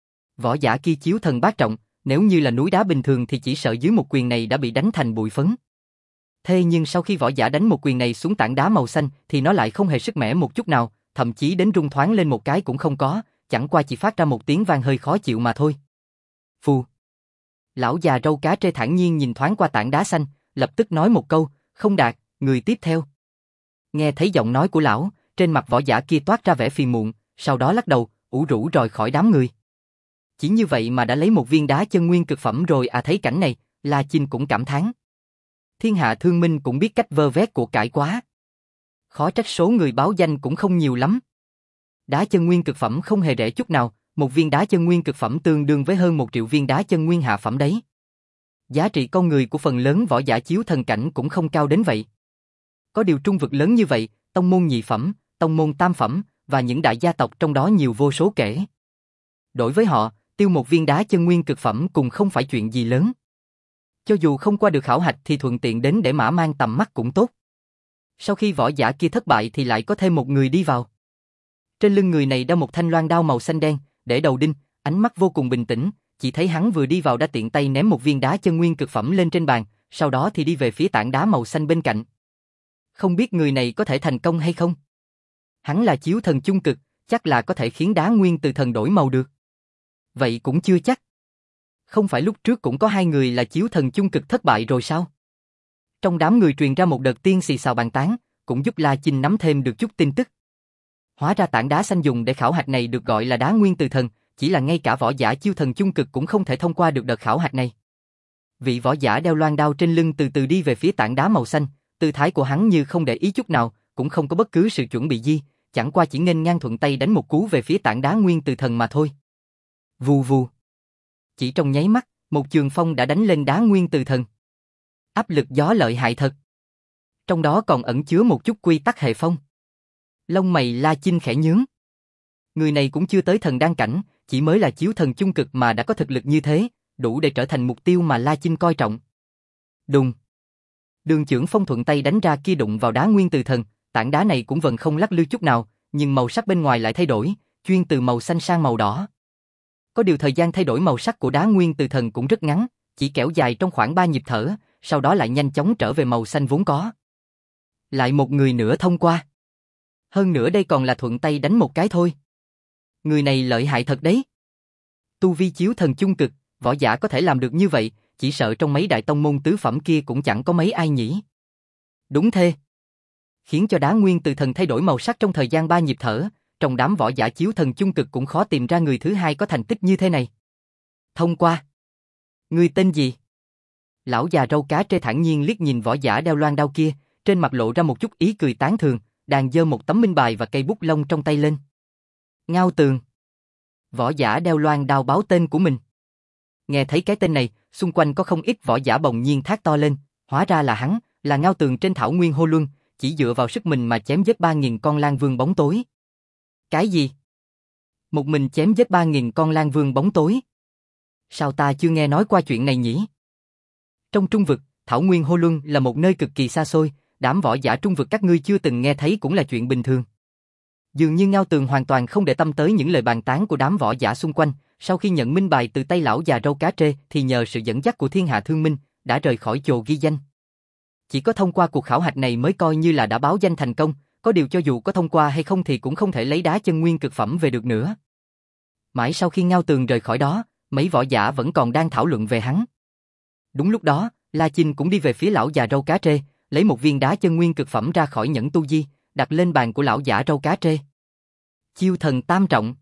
Võ giả kia chiếu thần bát trọng, nếu như là núi đá bình thường thì chỉ sợ dưới một quyền này đã bị đánh thành bụi phấn. Thế nhưng sau khi võ giả đánh một quyền này xuống tảng đá màu xanh thì nó lại không hề sức mẻ một chút nào, thậm chí đến rung thoáng lên một cái cũng không có, chẳng qua chỉ phát ra một tiếng vang hơi khó chịu mà thôi. Phù. Lão già râu cá trê thản nhiên nhìn thoáng qua tảng đá xanh, lập tức nói một câu, không đạt, người tiếp theo. Nghe thấy giọng nói của lão, trên mặt võ giả kia toát ra vẻ phiền muộn, sau đó lắc đầu, ủ rũ rời khỏi đám người. Chỉ như vậy mà đã lấy một viên đá chân nguyên cực phẩm rồi à. Thấy cảnh này, La Chinh cũng cảm thán. Thiên Hạ Thương Minh cũng biết cách vơ vét của cải quá. Khó trách số người báo danh cũng không nhiều lắm. Đá chân nguyên cực phẩm không hề rẻ chút nào, một viên đá chân nguyên cực phẩm tương đương với hơn một triệu viên đá chân nguyên hạ phẩm đấy. Giá trị con người của phần lớn võ giả chiếu thần cảnh cũng không cao đến vậy. Có điều trung vực lớn như vậy, tông môn nhị phẩm, tông môn tam phẩm, và những đại gia tộc trong đó nhiều vô số kể. Đối với họ, tiêu một viên đá chân nguyên cực phẩm cũng không phải chuyện gì lớn. Cho dù không qua được khảo hạch thì thuận tiện đến để mã mang tầm mắt cũng tốt. Sau khi võ giả kia thất bại thì lại có thêm một người đi vào. Trên lưng người này đeo một thanh loan đao màu xanh đen, để đầu đinh, ánh mắt vô cùng bình tĩnh, chỉ thấy hắn vừa đi vào đã tiện tay ném một viên đá chân nguyên cực phẩm lên trên bàn, sau đó thì đi về phía tảng đá màu xanh bên cạnh. Không biết người này có thể thành công hay không? Hắn là chiếu thần chung cực, chắc là có thể khiến đá nguyên từ thần đổi màu được. Vậy cũng chưa chắc. Không phải lúc trước cũng có hai người là chiếu thần chung cực thất bại rồi sao? Trong đám người truyền ra một đợt tiên xì xào bàn tán, cũng giúp La Chinh nắm thêm được chút tin tức. Hóa ra tảng đá xanh dùng để khảo hạch này được gọi là đá nguyên từ thần, chỉ là ngay cả võ giả chiêu thần chung cực cũng không thể thông qua được đợt khảo hạch này. Vị võ giả đeo loan đao trên lưng từ từ đi về phía tảng đá màu xanh, tư thái của hắn như không để ý chút nào, cũng không có bất cứ sự chuẩn bị gì, chẳng qua chỉ nghênh ngang thuận tay đánh một cú về phía tảng đá nguyên từ thần mà thôi. Vù vù. Chỉ trong nháy mắt, một trường phong đã đánh lên đá nguyên từ thần. Áp lực gió lợi hại thật. Trong đó còn ẩn chứa một chút quy tắc hệ phong. Lông mày La Chinh khẽ nhướng. Người này cũng chưa tới thần đan cảnh, chỉ mới là chiếu thần chung cực mà đã có thực lực như thế, đủ để trở thành mục tiêu mà La Chinh coi trọng. Đùng. Đường chưởng phong thuận tay đánh ra kia đụng vào đá nguyên từ thần, tảng đá này cũng vẫn không lắc lư chút nào, nhưng màu sắc bên ngoài lại thay đổi, chuyên từ màu xanh sang màu đỏ. Có điều thời gian thay đổi màu sắc của đá nguyên từ thần cũng rất ngắn, chỉ kéo dài trong khoảng ba nhịp thở, sau đó lại nhanh chóng trở về màu xanh vốn có. Lại một người nữa thông qua. Hơn nữa đây còn là thuận tay đánh một cái thôi. Người này lợi hại thật đấy. Tu vi chiếu thần chung cực, võ giả có thể làm được như vậy, chỉ sợ trong mấy đại tông môn tứ phẩm kia cũng chẳng có mấy ai nhỉ. Đúng thế. Khiến cho đá nguyên từ thần thay đổi màu sắc trong thời gian ba nhịp thở, trong đám võ giả chiếu thần chung cực cũng khó tìm ra người thứ hai có thành tích như thế này. Thông qua. Ngươi tên gì? Lão già râu cá trê thản nhiên liếc nhìn võ giả đeo loan đao kia, trên mặt lộ ra một chút ý cười tán thường, đang giơ một tấm minh bài và cây bút lông trong tay lên. Ngao Tường. Võ giả đeo loan đao báo tên của mình. Nghe thấy cái tên này, xung quanh có không ít võ giả bỗng nhiên thét to lên, hóa ra là hắn, là Ngao Tường trên thảo nguyên hô luân, chỉ dựa vào sức mình mà chém giết ba nghìn con lang vương bóng tối. Cái gì? Một mình chém giết ba nghìn con lang vương bóng tối? Sao ta chưa nghe nói qua chuyện này nhỉ? Trong trung vực, thảo nguyên hô luân là một nơi cực kỳ xa xôi, đám võ giả trung vực các ngươi chưa từng nghe thấy cũng là chuyện bình thường. Dường như Ngao Tường hoàn toàn không để tâm tới những lời bàn tán của đám võ giả xung quanh, sau khi nhận minh bài từ tay lão già râu cá trê thì nhờ sự dẫn dắt của Thiên Hạ Thương Minh, đã rời khỏi chồ ghi danh. Chỉ có thông qua cuộc khảo hạch này mới coi như là đã báo danh thành công, có điều cho dù có thông qua hay không thì cũng không thể lấy đá chân nguyên cực phẩm về được nữa. Mãi sau khi Ngao Tường rời khỏi đó, mấy võ giả vẫn còn đang thảo luận về hắn. Đúng lúc đó, La Chinh cũng đi về phía lão già râu cá trê, lấy một viên đá chân nguyên cực phẩm ra khỏi nhẫn tu di, đặt lên bàn của lão giả râu cá trê. Chiêu thần tam trọng.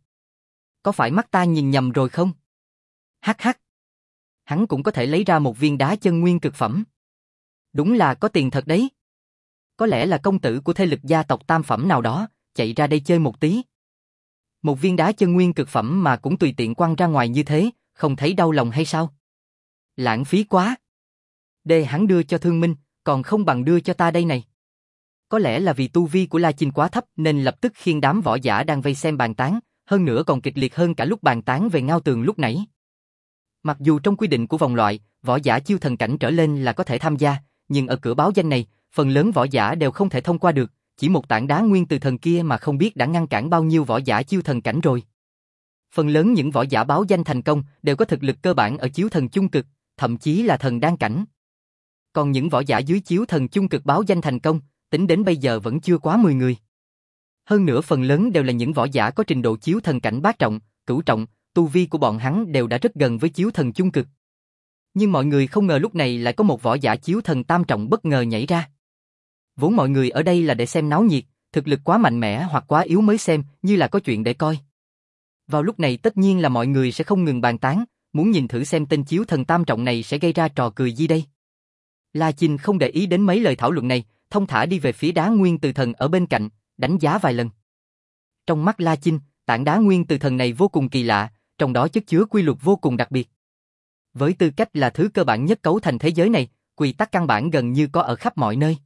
Có phải mắt ta nhìn nhầm rồi không? Hắc hắc. Hắn cũng có thể lấy ra một viên đá chân nguyên cực phẩm. Đúng là có tiền thật đấy. Có lẽ là công tử của thế lực gia tộc tam phẩm nào đó, chạy ra đây chơi một tí. Một viên đá chân nguyên cực phẩm mà cũng tùy tiện quăng ra ngoài như thế, không thấy đau lòng hay sao? Lãng phí quá. Để hắn đưa cho Thương Minh, còn không bằng đưa cho ta đây này. Có lẽ là vì tu vi của La Chinh quá thấp nên lập tức khiêng đám võ giả đang vây xem bàn tán, hơn nữa còn kịch liệt hơn cả lúc bàn tán về Ngao Tường lúc nãy. Mặc dù trong quy định của vòng loại, võ giả chiêu thần cảnh trở lên là có thể tham gia, nhưng ở cửa báo danh này, phần lớn võ giả đều không thể thông qua được, chỉ một tảng đá nguyên từ thần kia mà không biết đã ngăn cản bao nhiêu võ giả chiêu thần cảnh rồi. Phần lớn những võ giả báo danh thành công đều có thực lực cơ bản ở chiếu thần chung cực, thậm chí là thần đan cảnh. Còn những võ giả dưới chiếu thần chung cực báo danh thành công, tính đến bây giờ vẫn chưa quá mười người. Hơn nữa phần lớn đều là những võ giả có trình độ chiếu thần cảnh bát trọng, cửu trọng, tu vi của bọn hắn đều đã rất gần với chiếu thần chung cực. Nhưng mọi người không ngờ lúc này lại có một võ giả chiếu thần tam trọng bất ngờ nhảy ra. Vốn mọi người ở đây là để xem náo nhiệt, thực lực quá mạnh mẽ hoặc quá yếu mới xem, như là có chuyện để coi. Vào lúc này tất nhiên là mọi người sẽ không ngừng bàn tán, muốn nhìn thử xem tên chiếu thần tam trọng này sẽ gây ra trò cười gì đây. La Chinh không để ý đến mấy lời thảo luận này, thông thả đi về phía đá nguyên từ thần ở bên cạnh, đánh giá vài lần. Trong mắt La Chinh, tảng đá nguyên từ thần này vô cùng kỳ lạ, trong đó chất chứa quy luật vô cùng đặc biệt. Với tư cách là thứ cơ bản nhất cấu thành thế giới này, quy tắc căn bản gần như có ở khắp mọi nơi.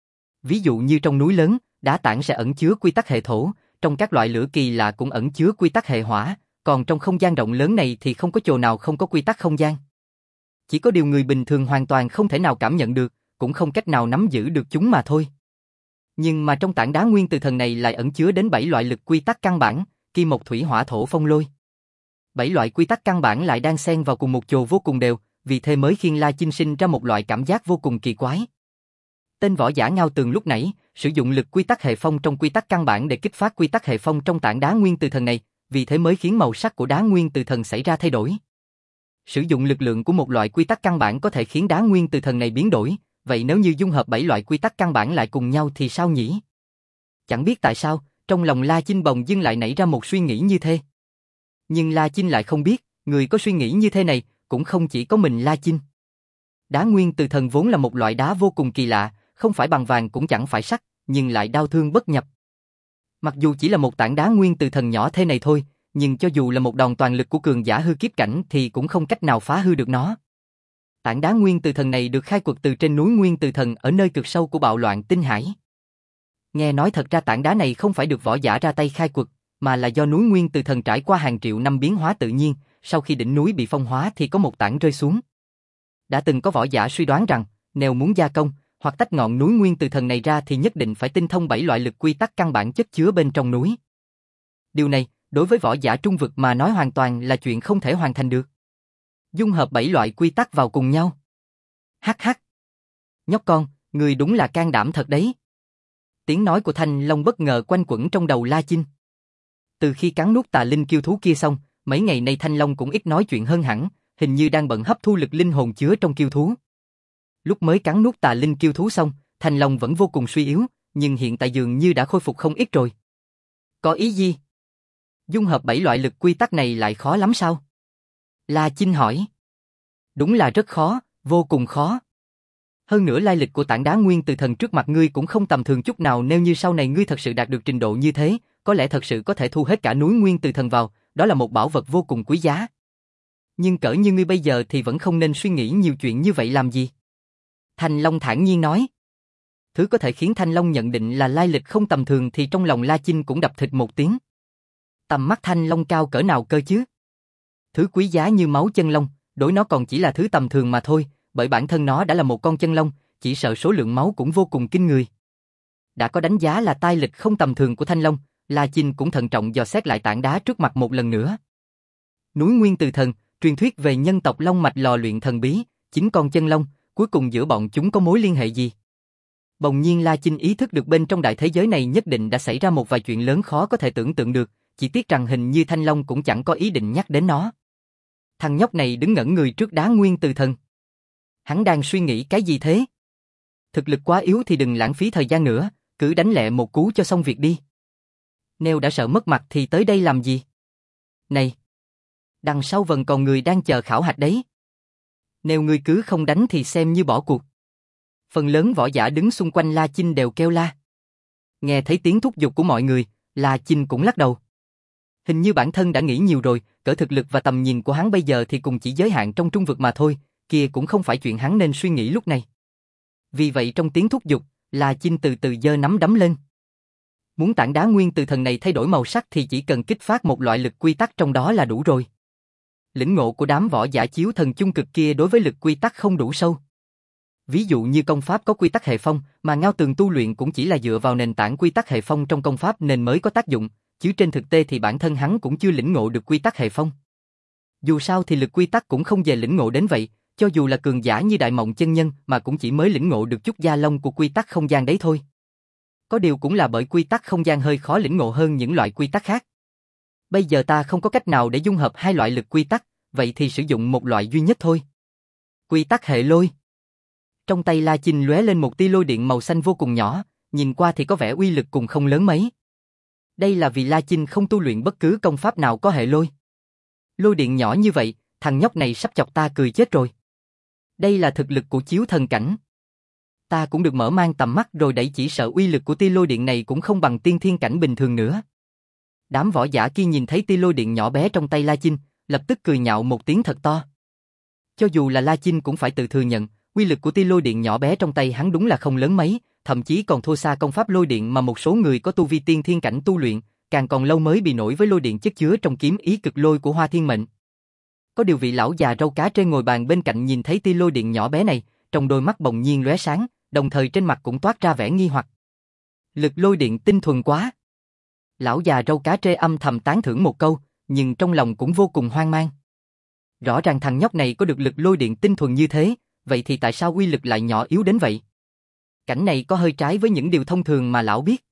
Ví dụ như trong núi lớn, đá tảng sẽ ẩn chứa quy tắc hệ thổ, trong các loại lửa kỳ lạ cũng ẩn chứa quy tắc hệ hỏa, còn trong không gian rộng lớn này thì không có chỗ nào không có quy tắc không gian. Chỉ có điều người bình thường hoàn toàn không thể nào cảm nhận được, cũng không cách nào nắm giữ được chúng mà thôi. Nhưng mà trong tảng đá nguyên từ thần này lại ẩn chứa đến bảy loại lực quy tắc căn bản, kim mộc thủy hỏa thổ phong lôi. Bảy loại quy tắc căn bản lại đang xen vào cùng một chỗ vô cùng đều, vì thế mới khiến La Chinh sinh ra một loại cảm giác vô cùng kỳ quái. Tên võ giả Ngao Tường lúc nãy sử dụng lực quy tắc hệ phong trong quy tắc căn bản để kích phát quy tắc hệ phong trong tảng đá nguyên từ thần này, vì thế mới khiến màu sắc của đá nguyên từ thần xảy ra thay đổi. Sử dụng lực lượng của một loại quy tắc căn bản có thể khiến đá nguyên từ thần này biến đổi, vậy nếu như dung hợp bảy loại quy tắc căn bản lại cùng nhau thì sao nhỉ? Chẳng biết tại sao, trong lòng La Chinh bỗng dưng lại nảy ra một suy nghĩ như thế. Nhưng La Chinh lại không biết, người có suy nghĩ như thế này, cũng không chỉ có mình La Chinh. Đá nguyên từ thần vốn là một loại đá vô cùng kỳ lạ, không phải bằng vàng cũng chẳng phải sắt, nhưng lại đao thương bất nhập. Mặc dù chỉ là một tảng đá nguyên từ thần nhỏ thế này thôi, nhưng cho dù là một đòn toàn lực của cường giả hư kiếp cảnh thì cũng không cách nào phá hư được nó. Tảng đá nguyên từ thần này được khai quật từ trên núi Nguyên Từ Thần ở nơi cực sâu của bạo loạn tinh hải. Nghe nói thật ra tảng đá này không phải được võ giả ra tay khai quật, mà là do núi Nguyên Từ Thần trải qua hàng triệu năm biến hóa tự nhiên, sau khi đỉnh núi bị phong hóa thì có một tảng rơi xuống. Đã từng có võ giả suy đoán rằng, nếu muốn gia công hoặc tách ngọn núi Nguyên Từ Thần này ra thì nhất định phải tinh thông bảy loại lực quy tắc căn bản chất chứa bên trong núi. Điều này, đối với võ giả trung vực mà nói hoàn toàn là chuyện không thể hoàn thành được. Dung hợp bảy loại quy tắc vào cùng nhau. Hắc hắc. Nhóc con, người đúng là can đảm thật đấy. Tiếng nói của Thanh Long bất ngờ quanh quẩn trong đầu La Chinh. Từ khi cắn nuốt tà linh kiêu thú kia xong, mấy ngày nay Thanh Long cũng ít nói chuyện hơn hẳn, hình như đang bận hấp thu lực linh hồn chứa trong kiêu thú. Lúc mới cắn nuốt tà linh kiêu thú xong, Thanh Long vẫn vô cùng suy yếu, nhưng hiện tại dường như đã khôi phục không ít rồi. Có ý gì? Dung hợp bảy loại lực quy tắc này lại khó lắm sao? La Chinh hỏi. Đúng là rất khó, vô cùng khó. Hơn nữa lai lịch của tảng đá Nguyên Từ Thần trước mặt ngươi cũng không tầm thường chút nào, nếu như sau này ngươi thật sự đạt được trình độ như thế, có lẽ thật sự có thể thu hết cả núi Nguyên Từ Thần vào, đó là một bảo vật vô cùng quý giá. Nhưng cỡ như ngươi bây giờ thì vẫn không nên suy nghĩ nhiều chuyện như vậy làm gì. Thanh Long thản nhiên nói. Thứ có thể khiến Thanh Long nhận định là lai lịch không tầm thường thì trong lòng La Chinh cũng đập thịt một tiếng. Tầm mắt Thanh Long cao cỡ nào cơ chứ? Thứ quý giá như máu chân long, đối nó còn chỉ là thứ tầm thường mà thôi, bởi bản thân nó đã là một con chân long, chỉ sợ số lượng máu cũng vô cùng kinh người. Đã có đánh giá là tai lịch không tầm thường của Thanh Long, La Chinh cũng thận trọng dò xét lại tảng đá trước mặt một lần nữa. Núi Nguyên Từ Thần, truyền thuyết về nhân tộc long mạch lò luyện thần bí, chính con chân long, cuối cùng giữa bọn chúng có mối liên hệ gì? Bỗng nhiên La Chinh ý thức được bên trong đại thế giới này nhất định đã xảy ra một vài chuyện lớn khó có thể tưởng tượng được, chỉ tiếc rằng hình như Thanh Long cũng chẳng có ý định nhắc đến nó. Thằng nhóc này đứng ngẩn người trước đá Nguyên Từ Thần. Hắn đang suy nghĩ cái gì thế? Thực lực quá yếu thì đừng lãng phí thời gian nữa, cứ đánh lẹ một cú cho xong việc đi. Nếu đã sợ mất mặt thì tới đây làm gì? Này! Đằng sau vẫn còn người đang chờ khảo hạch đấy. Nếu ngươi cứ không đánh thì xem như bỏ cuộc. Phần lớn võ giả đứng xung quanh La Chinh đều kêu la. Nghe thấy tiếng thúc giục của mọi người, La Chinh cũng lắc đầu. Hình như bản thân đã nghĩ nhiều rồi, cỡ thực lực và tầm nhìn của hắn bây giờ thì cùng chỉ giới hạn trong trung vực mà thôi, kia cũng không phải chuyện hắn nên suy nghĩ lúc này. Vì vậy trong tiếng thúc giục, La Chinh từ từ giơ nắm đấm lên. Muốn tảng đá Nguyên Từ Thần này thay đổi màu sắc thì chỉ cần kích phát một loại lực quy tắc trong đó là đủ rồi. Lĩnh ngộ của đám võ giả chiếu thần chung cực kia đối với lực quy tắc không đủ sâu. Ví dụ như công pháp có quy tắc hệ phong, mà Ngao Tường tu luyện cũng chỉ là dựa vào nền tảng quy tắc hệ phong trong công pháp nên mới có tác dụng, chứ trên thực tế thì bản thân hắn cũng chưa lĩnh ngộ được quy tắc hệ phong. Dù sao thì lực quy tắc cũng không về lĩnh ngộ đến vậy, cho dù là cường giả như Đại Mộng chân nhân mà cũng chỉ mới lĩnh ngộ được chút da lông của quy tắc không gian đấy thôi. Có điều cũng là bởi quy tắc không gian hơi khó lĩnh ngộ hơn những loại quy tắc khác. Bây giờ ta không có cách nào để dung hợp hai loại lực quy tắc, vậy thì sử dụng một loại duy nhất thôi. Quy tắc hệ lôi. Trong tay La Chinh lóe lên một tia lôi điện màu xanh vô cùng nhỏ, nhìn qua thì có vẻ uy lực cùng không lớn mấy. Đây là vì La Chinh không tu luyện bất cứ công pháp nào có hệ lôi. Lôi điện nhỏ như vậy, thằng nhóc này sắp chọc ta cười chết rồi. Đây là thực lực của chiếu thần cảnh. Ta cũng được mở mang tầm mắt rồi đẩy, chỉ sợ uy lực của tia lôi điện này cũng không bằng tiên thiên cảnh bình thường nữa. Đám võ giả kia nhìn thấy tia lôi điện nhỏ bé trong tay La Chinh, lập tức cười nhạo một tiếng thật to. Cho dù là La Chinh cũng phải tự thừa nhận, uy lực của tia lôi điện nhỏ bé trong tay hắn đúng là không lớn mấy, thậm chí còn thua xa công pháp lôi điện mà một số người có tu vi tiên thiên cảnh tu luyện, càng còn lâu mới bị nổi với lôi điện chất chứa trong kiếm ý cực lôi của Hoa Thiên Mệnh. Có điều vị lão già râu cá trê ngồi bàn bên cạnh nhìn thấy tia lôi điện nhỏ bé này, trong đôi mắt bỗng nhiên lóe sáng, đồng thời trên mặt cũng toát ra vẻ nghi hoặc. Lực lôi điện tinh thuần quá. Lão già râu cá trê âm thầm tán thưởng một câu, nhưng trong lòng cũng vô cùng hoang mang. Rõ ràng thằng nhóc này có được lực lôi điện tinh thuần như thế, vậy thì tại sao uy lực lại nhỏ yếu đến vậy? Cảnh này có hơi trái với những điều thông thường mà lão biết.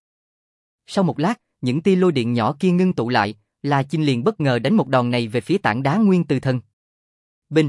Sau một lát, những tia lôi điện nhỏ kia ngưng tụ lại, La Chinh liền bất ngờ đánh một đòn này về phía tảng đá Nguyên Từ Thần. Binh!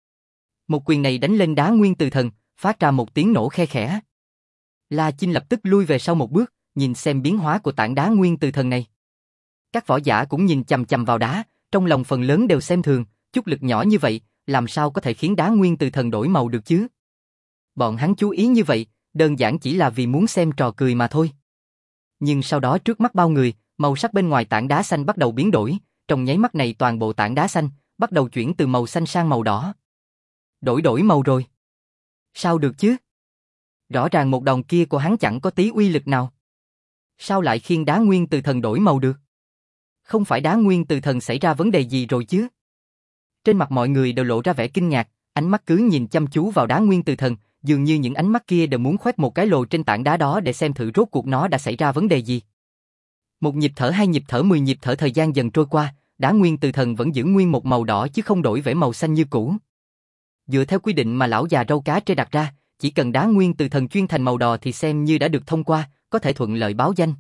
Một quyền này đánh lên đá Nguyên Từ Thần, phát ra một tiếng nổ khe khẽ. La Chinh lập tức lui về sau một bước, nhìn xem biến hóa của tảng đá Nguyên Từ Thần này. Các võ giả cũng nhìn chằm chằm vào đá, trong lòng phần lớn đều xem thường, chút lực nhỏ như vậy, làm sao có thể khiến đá Nguyên Từ Thần đổi màu được chứ? Bọn hắn chú ý như vậy, đơn giản chỉ là vì muốn xem trò cười mà thôi. Nhưng sau đó trước mắt bao người, màu sắc bên ngoài tảng đá xanh bắt đầu biến đổi, trong nháy mắt này toàn bộ tảng đá xanh bắt đầu chuyển từ màu xanh sang màu đỏ. Đổi đổi màu rồi. Sao được chứ? Rõ ràng một đòn kia của hắn chẳng có tí uy lực nào. Sao lại khiến đá Nguyên Từ Thần đổi màu được? Không phải Đá Nguyên Từ Thần xảy ra vấn đề gì rồi chứ? Trên mặt mọi người đều lộ ra vẻ kinh ngạc, ánh mắt cứ nhìn chăm chú vào Đá Nguyên Từ Thần, dường như những ánh mắt kia đều muốn khoét một cái lồ trên tảng đá đó để xem thử rốt cuộc nó đã xảy ra vấn đề gì. Một nhịp thở, hai nhịp thở, mười nhịp thở, thời gian dần trôi qua, Đá Nguyên Từ Thần vẫn giữ nguyên một màu đỏ chứ không đổi vẻ màu xanh như cũ. Dựa theo quy định mà lão già râu cá trê đặt ra, chỉ cần Đá Nguyên Từ Thần chuyên thành màu đỏ thì xem như đã được thông qua, có thể thuận lợi báo danh.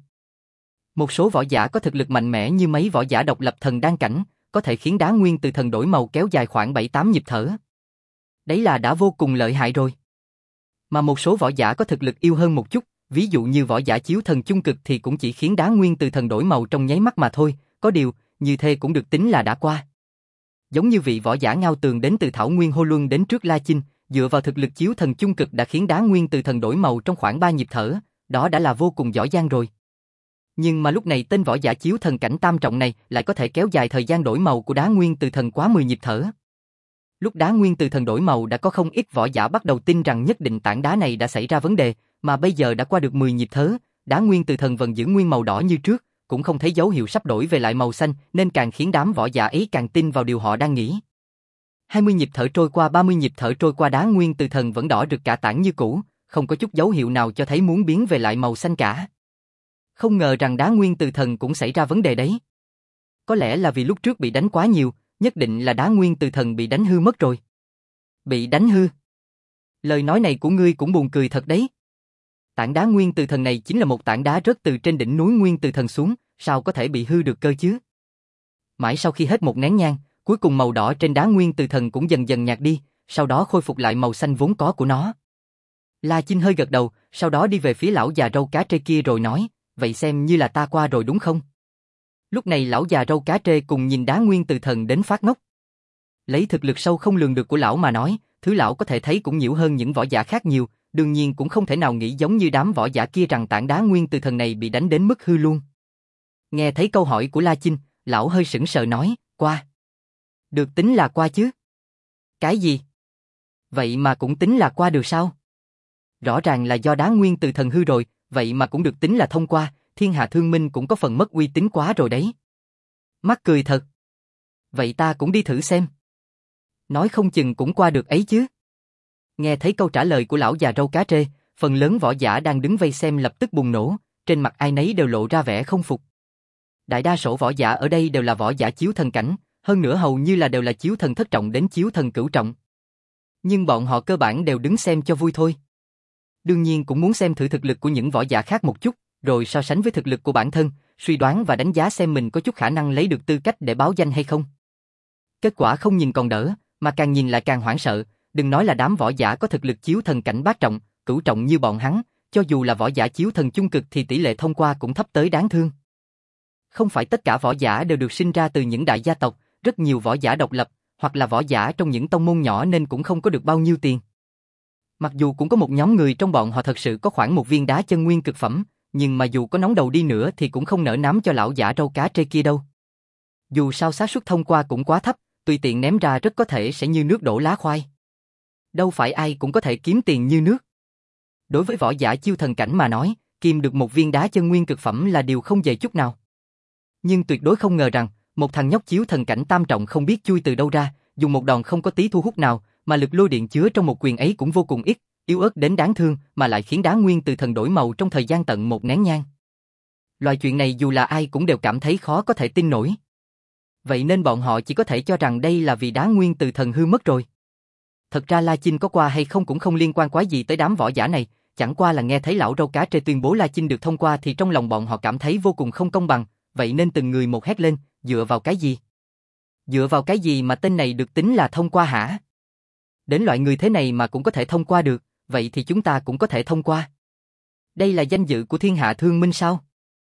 Một số võ giả có thực lực mạnh mẽ như mấy võ giả độc lập thần đan cảnh, có thể khiến Đá Nguyên Từ Thần đổi màu kéo dài khoảng bảy tám nhịp thở. Đấy là đã vô cùng lợi hại rồi. Mà một số võ giả có thực lực yêu hơn một chút, ví dụ như võ giả chiếu thần trung cực thì cũng chỉ khiến Đá Nguyên Từ Thần đổi màu trong nháy mắt mà thôi, có điều, như thế cũng được tính là đã qua. Giống như vị võ giả Ngao Tường đến từ Thảo Nguyên Hô Luân đến trước La Chinh, dựa vào thực lực chiếu thần trung cực đã khiến Đá Nguyên Từ Thần đổi màu trong khoảng ba nhịp thở, đó đã là vô cùng giỏi giang rồi. Nhưng mà lúc này tên võ giả chiếu thần cảnh tam trọng này lại có thể kéo dài thời gian đổi màu của Đá Nguyên Từ Thần quá mười nhịp thở. Lúc Đá Nguyên Từ Thần đổi màu đã có không ít võ giả bắt đầu tin rằng nhất định tảng đá này đã xảy ra vấn đề, mà bây giờ đã qua được mười nhịp thở, Đá Nguyên Từ Thần vẫn giữ nguyên màu đỏ như trước, cũng không thấy dấu hiệu sắp đổi về lại màu xanh, nên càng khiến đám võ giả ấy càng tin vào điều họ đang nghĩ. hai mươi nhịp thở trôi qua, ba mươi nhịp thở trôi qua, Đá Nguyên Từ Thần vẫn đỏ rực cả tảng như cũ, không có chút dấu hiệu nào cho thấy muốn biến về lại màu xanh cả. Không ngờ rằng Đá Nguyên Từ Thần cũng xảy ra vấn đề đấy. Có lẽ là vì lúc trước bị đánh quá nhiều, nhất định là Đá Nguyên Từ Thần bị đánh hư mất rồi. Bị đánh hư? Lời nói này của ngươi cũng buồn cười thật đấy. Tảng Đá Nguyên Từ Thần này chính là một tảng đá rớt từ trên đỉnh núi Nguyên Từ Thần xuống, sao có thể bị hư được cơ chứ? Mãi sau khi hết một nén nhang, cuối cùng màu đỏ trên Đá Nguyên Từ Thần cũng dần dần nhạt đi, sau đó khôi phục lại màu xanh vốn có của nó. La Chinh hơi gật đầu, sau đó đi về phía lão già râu cá trê kia rồi nói, vậy xem như là ta qua rồi đúng không? Lúc này lão già râu cá trê cùng nhìn Đá Nguyên Từ Thần đến phát ngốc. Lấy thực lực sâu không lường được của lão mà nói, thứ lão có thể thấy cũng nhiều hơn những võ giả khác nhiều, đương nhiên cũng không thể nào nghĩ giống như đám võ giả kia rằng tảng Đá Nguyên Từ Thần này bị đánh đến mức hư luôn. Nghe thấy câu hỏi của La Chinh, lão hơi sững sờ nói, qua. Được tính là qua chứ? Cái gì? Vậy mà cũng tính là qua được sao? Rõ ràng là do Đá Nguyên Từ Thần hư rồi, vậy mà cũng được tính là thông qua, Thiên Hạ Thương Minh cũng có phần mất uy tín quá rồi đấy. Mắc cười thật. Vậy ta cũng đi thử xem. Nói không chừng cũng qua được ấy chứ. Nghe thấy câu trả lời của lão già râu cá trê, phần lớn võ giả đang đứng vây xem lập tức bùng nổ, trên mặt ai nấy đều lộ ra vẻ không phục. Đại đa số võ giả ở đây đều là võ giả chiếu thần cảnh, hơn nữa hầu như là đều là chiếu thần thất trọng đến chiếu thần cửu trọng. Nhưng bọn họ cơ bản đều đứng xem cho vui thôi. Đương nhiên cũng muốn xem thử thực lực của những võ giả khác một chút, rồi so sánh với thực lực của bản thân, suy đoán và đánh giá xem mình có chút khả năng lấy được tư cách để báo danh hay không. Kết quả không nhìn còn đỡ, mà càng nhìn lại càng hoảng sợ, đừng nói là đám võ giả có thực lực chiếu thần cảnh bát trọng, cửu trọng như bọn hắn, cho dù là võ giả chiếu thần trung cực thì tỷ lệ thông qua cũng thấp tới đáng thương. Không phải tất cả võ giả đều được sinh ra từ những đại gia tộc, rất nhiều võ giả độc lập, hoặc là võ giả trong những tông môn nhỏ nên cũng không có được bao nhiêu tiền. Mặc dù cũng có một nhóm người trong bọn họ thật sự có khoảng một viên đá chân nguyên cực phẩm, nhưng mà dù có nóng đầu đi nữa thì cũng không nỡ nắm cho lão giả râu cá trê kia đâu. Dù sao xác suất thông qua cũng quá thấp, tùy tiện ném ra rất có thể sẽ như nước đổ lá khoai. Đâu phải ai cũng có thể kiếm tiền như nước. Đối với võ giả chiêu thần cảnh mà nói, kiếm được một viên đá chân nguyên cực phẩm là điều không dễ chút nào. Nhưng tuyệt đối không ngờ rằng, một thằng nhóc chiếu thần cảnh tam trọng không biết chui từ đâu ra, dùng một đòn không có tí thu hút nào, mà lực lôi điện chứa trong một quyền ấy cũng vô cùng ít, yếu ớt đến đáng thương, mà lại khiến Đá Nguyên Từ Thần đổi màu trong thời gian tận một nén nhang. Loại chuyện này dù là ai cũng đều cảm thấy khó có thể tin nổi. Vậy nên bọn họ chỉ có thể cho rằng đây là vì Đá Nguyên Từ Thần hư mất rồi. Thật ra La Chinh có qua hay không cũng không liên quan quá gì tới đám võ giả này, chẳng qua là nghe thấy lão râu cá trê tuyên bố La Chinh được thông qua thì trong lòng bọn họ cảm thấy vô cùng không công bằng, vậy nên từng người một hét lên, dựa vào cái gì? Dựa vào cái gì mà tên này được tính là thông qua hả? Đến loại người thế này mà cũng có thể thông qua được, vậy thì chúng ta cũng có thể thông qua. Đây là danh dự của Thiên Hạ Thương Minh sao?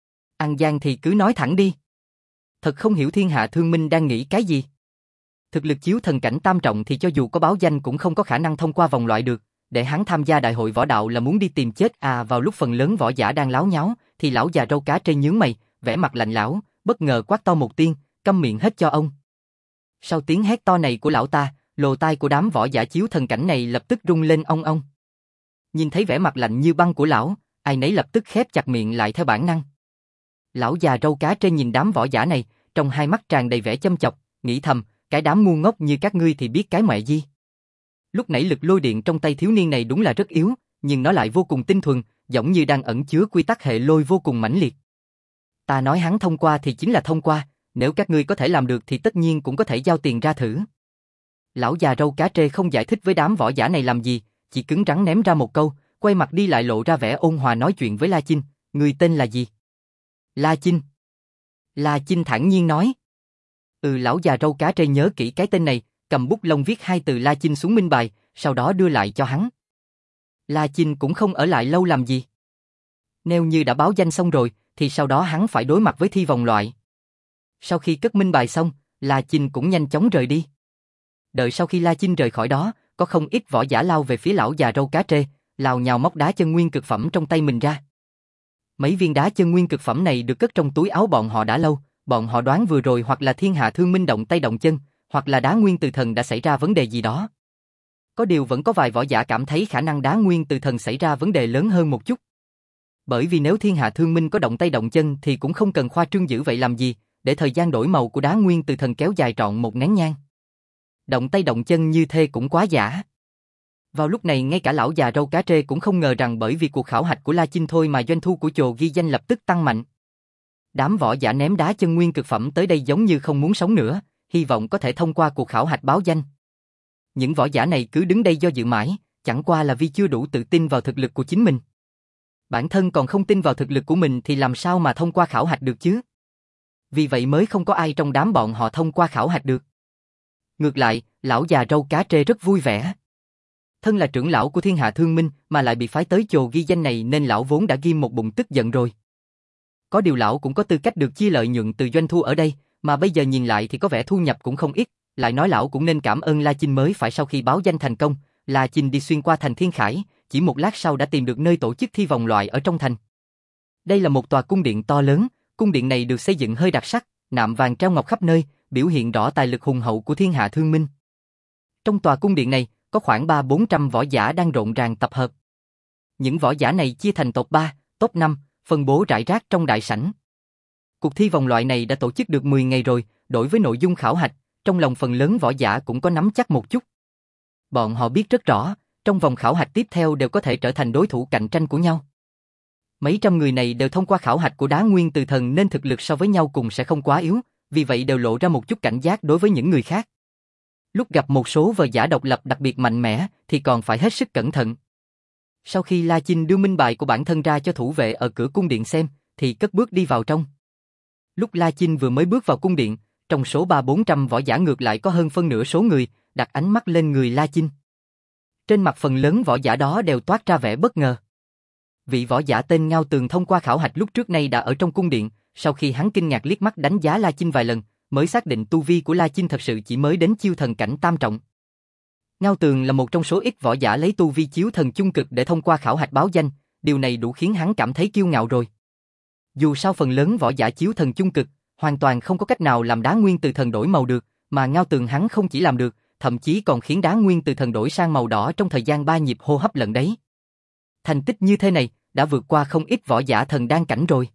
Ăn gian thì cứ nói thẳng đi. Thật không hiểu Thiên Hạ Thương Minh đang nghĩ cái gì. Thực lực chiếu thần cảnh tam trọng thì cho dù có báo danh cũng không có khả năng thông qua vòng loại được, để hắn tham gia đại hội võ đạo là muốn đi tìm chết à. Vào lúc phần lớn võ giả đang láo nháo, thì lão già râu cá trê nhướng mày, vẻ mặt lạnh lão, bất ngờ quát to một tiếng, câm miệng hết cho ông. Sau tiếng hét to này của lão ta, lỗ tai của đám võ giả chiếu thần cảnh này lập tức rung lên ong ong. Nhìn thấy vẻ mặt lạnh như băng của lão, ai nấy lập tức khép chặt miệng lại theo bản năng. Lão già râu cá trê nhìn đám võ giả này, trong hai mắt tràn đầy vẻ châm chọc, nghĩ thầm, cái đám ngu ngốc như các ngươi thì biết cái mẹ gì. Lúc nãy lực lôi điện trong tay thiếu niên này đúng là rất yếu, nhưng nó lại vô cùng tinh thuần, giống như đang ẩn chứa quy tắc hệ lôi vô cùng mãnh liệt. Ta nói hắn thông qua thì chính là thông qua, nếu các ngươi có thể làm được thì tất nhiên cũng có thể giao tiền ra thử. Lão già râu cá trê không giải thích với đám võ giả này làm gì, chỉ cứng rắn ném ra một câu, quay mặt đi lại lộ ra vẻ ôn hòa nói chuyện với La Chinh, người tên là gì? La Chinh. La Chinh thản nhiên nói. Ừ, lão già râu cá trê nhớ kỹ cái tên này, cầm bút lông viết hai từ La Chinh xuống minh bài, sau đó đưa lại cho hắn. La Chinh cũng không ở lại lâu làm gì. Nếu như đã báo danh xong rồi, thì sau đó hắn phải đối mặt với thi vòng loại. Sau khi cất minh bài xong, La Chinh cũng nhanh chóng rời đi. Đợi sau khi La Chinh rời khỏi đó, có không ít võ giả lao về phía lão già râu cá trê, lào nhào móc đá chân nguyên cực phẩm trong tay mình ra. Mấy viên đá chân nguyên cực phẩm này được cất trong túi áo bọn họ đã lâu, bọn họ đoán vừa rồi hoặc là thiên hạ thương minh động tay động chân, hoặc là đá nguyên từ thần đã xảy ra vấn đề gì đó. Có điều vẫn có vài võ giả cảm thấy khả năng đá nguyên từ thần xảy ra vấn đề lớn hơn một chút. Bởi vì nếu thiên hạ thương minh có động tay động chân thì cũng không cần khoa trương dữ vậy làm gì, để thời gian đổi màu của đá nguyên từ thần kéo dài trọn một nén nhang. Động tay động chân như thế cũng quá giả. Vào lúc này ngay cả lão già râu cá trê cũng không ngờ rằng bởi vì cuộc khảo hạch của La Chinh thôi mà doanh thu của chồ ghi danh lập tức tăng mạnh. Đám võ giả ném đá chân nguyên cực phẩm tới đây giống như không muốn sống nữa, hy vọng có thể thông qua cuộc khảo hạch báo danh. Những võ giả này cứ đứng đây do dự mãi, chẳng qua là vì chưa đủ tự tin vào thực lực của chính mình. Bản thân còn không tin vào thực lực của mình thì làm sao mà thông qua khảo hạch được chứ? Vì vậy mới không có ai trong đám bọn họ thông qua khảo hạch được. Ngược lại, lão già râu cá trê rất vui vẻ. Thân là trưởng lão của thiên hạ thương minh mà lại bị phái tới chồ ghi danh này nên lão vốn đã ghim một bụng tức giận rồi. Có điều lão cũng có tư cách được chia lợi nhuận từ doanh thu ở đây, mà bây giờ nhìn lại thì có vẻ thu nhập cũng không ít, lại nói lão cũng nên cảm ơn La Chinh mới phải. Sau khi báo danh thành công, La Chinh đi xuyên qua thành Thiên Khải, chỉ một lát sau đã tìm được nơi tổ chức thi vòng loại ở trong thành. Đây là một tòa cung điện to lớn, cung điện này được xây dựng hơi đặc sắc, nạm vàng treo ngọc khắp nơi, biểu hiện rõ tài lực hùng hậu của thiên hạ thương minh. Trong tòa cung điện này, có khoảng ba bốn trăm võ giả đang rộn ràng tập hợp. Những võ giả này chia thành top ba, top năm, phân bố rải rác trong đại sảnh. Cuộc thi vòng loại này đã tổ chức được mười ngày rồi, đối với nội dung khảo hạch, trong lòng phần lớn võ giả cũng có nắm chắc một chút. Bọn họ biết rất rõ, trong vòng khảo hạch tiếp theo đều có thể trở thành đối thủ cạnh tranh của nhau. Mấy trăm người này đều thông qua khảo hạch của đá nguyên từ thần nên thực lực so với nhau cùng sẽ không quá yếu, vì vậy đều lộ ra một chút cảnh giác đối với những người khác. Lúc gặp một số võ giả độc lập đặc biệt mạnh mẽ thì còn phải hết sức cẩn thận. Sau khi La Chinh đưa minh bài của bản thân ra cho thủ vệ ở cửa cung điện xem, thì cất bước đi vào trong. Lúc La Chinh vừa mới bước vào cung điện, trong số ba bốn trăm võ giả ngược lại có hơn phân nửa số người đặt ánh mắt lên người La Chinh. Trên mặt phần lớn võ giả đó đều toát ra vẻ bất ngờ. Vị võ giả tên Ngao Tường thông qua khảo hạch lúc trước nay đã ở trong cung điện, sau khi hắn kinh ngạc liếc mắt đánh giá La Chinh vài lần, mới xác định tu vi của La Chinh thật sự chỉ mới đến chiêu thần cảnh tam trọng. Ngao Tường là một trong số ít võ giả lấy tu vi chiếu thần chung cực để thông qua khảo hạch báo danh, điều này đủ khiến hắn cảm thấy kiêu ngạo rồi. Dù sao phần lớn võ giả chiếu thần chung cực, hoàn toàn không có cách nào làm đá nguyên từ thần đổi màu được, mà Ngao Tường hắn không chỉ làm được, thậm chí còn khiến đá nguyên từ thần đổi sang màu đỏ trong thời gian ba nhịp hô hấp lận đấy. Thành tích như thế này, đã vượt qua không ít võ giả thần đan cảnh rồi.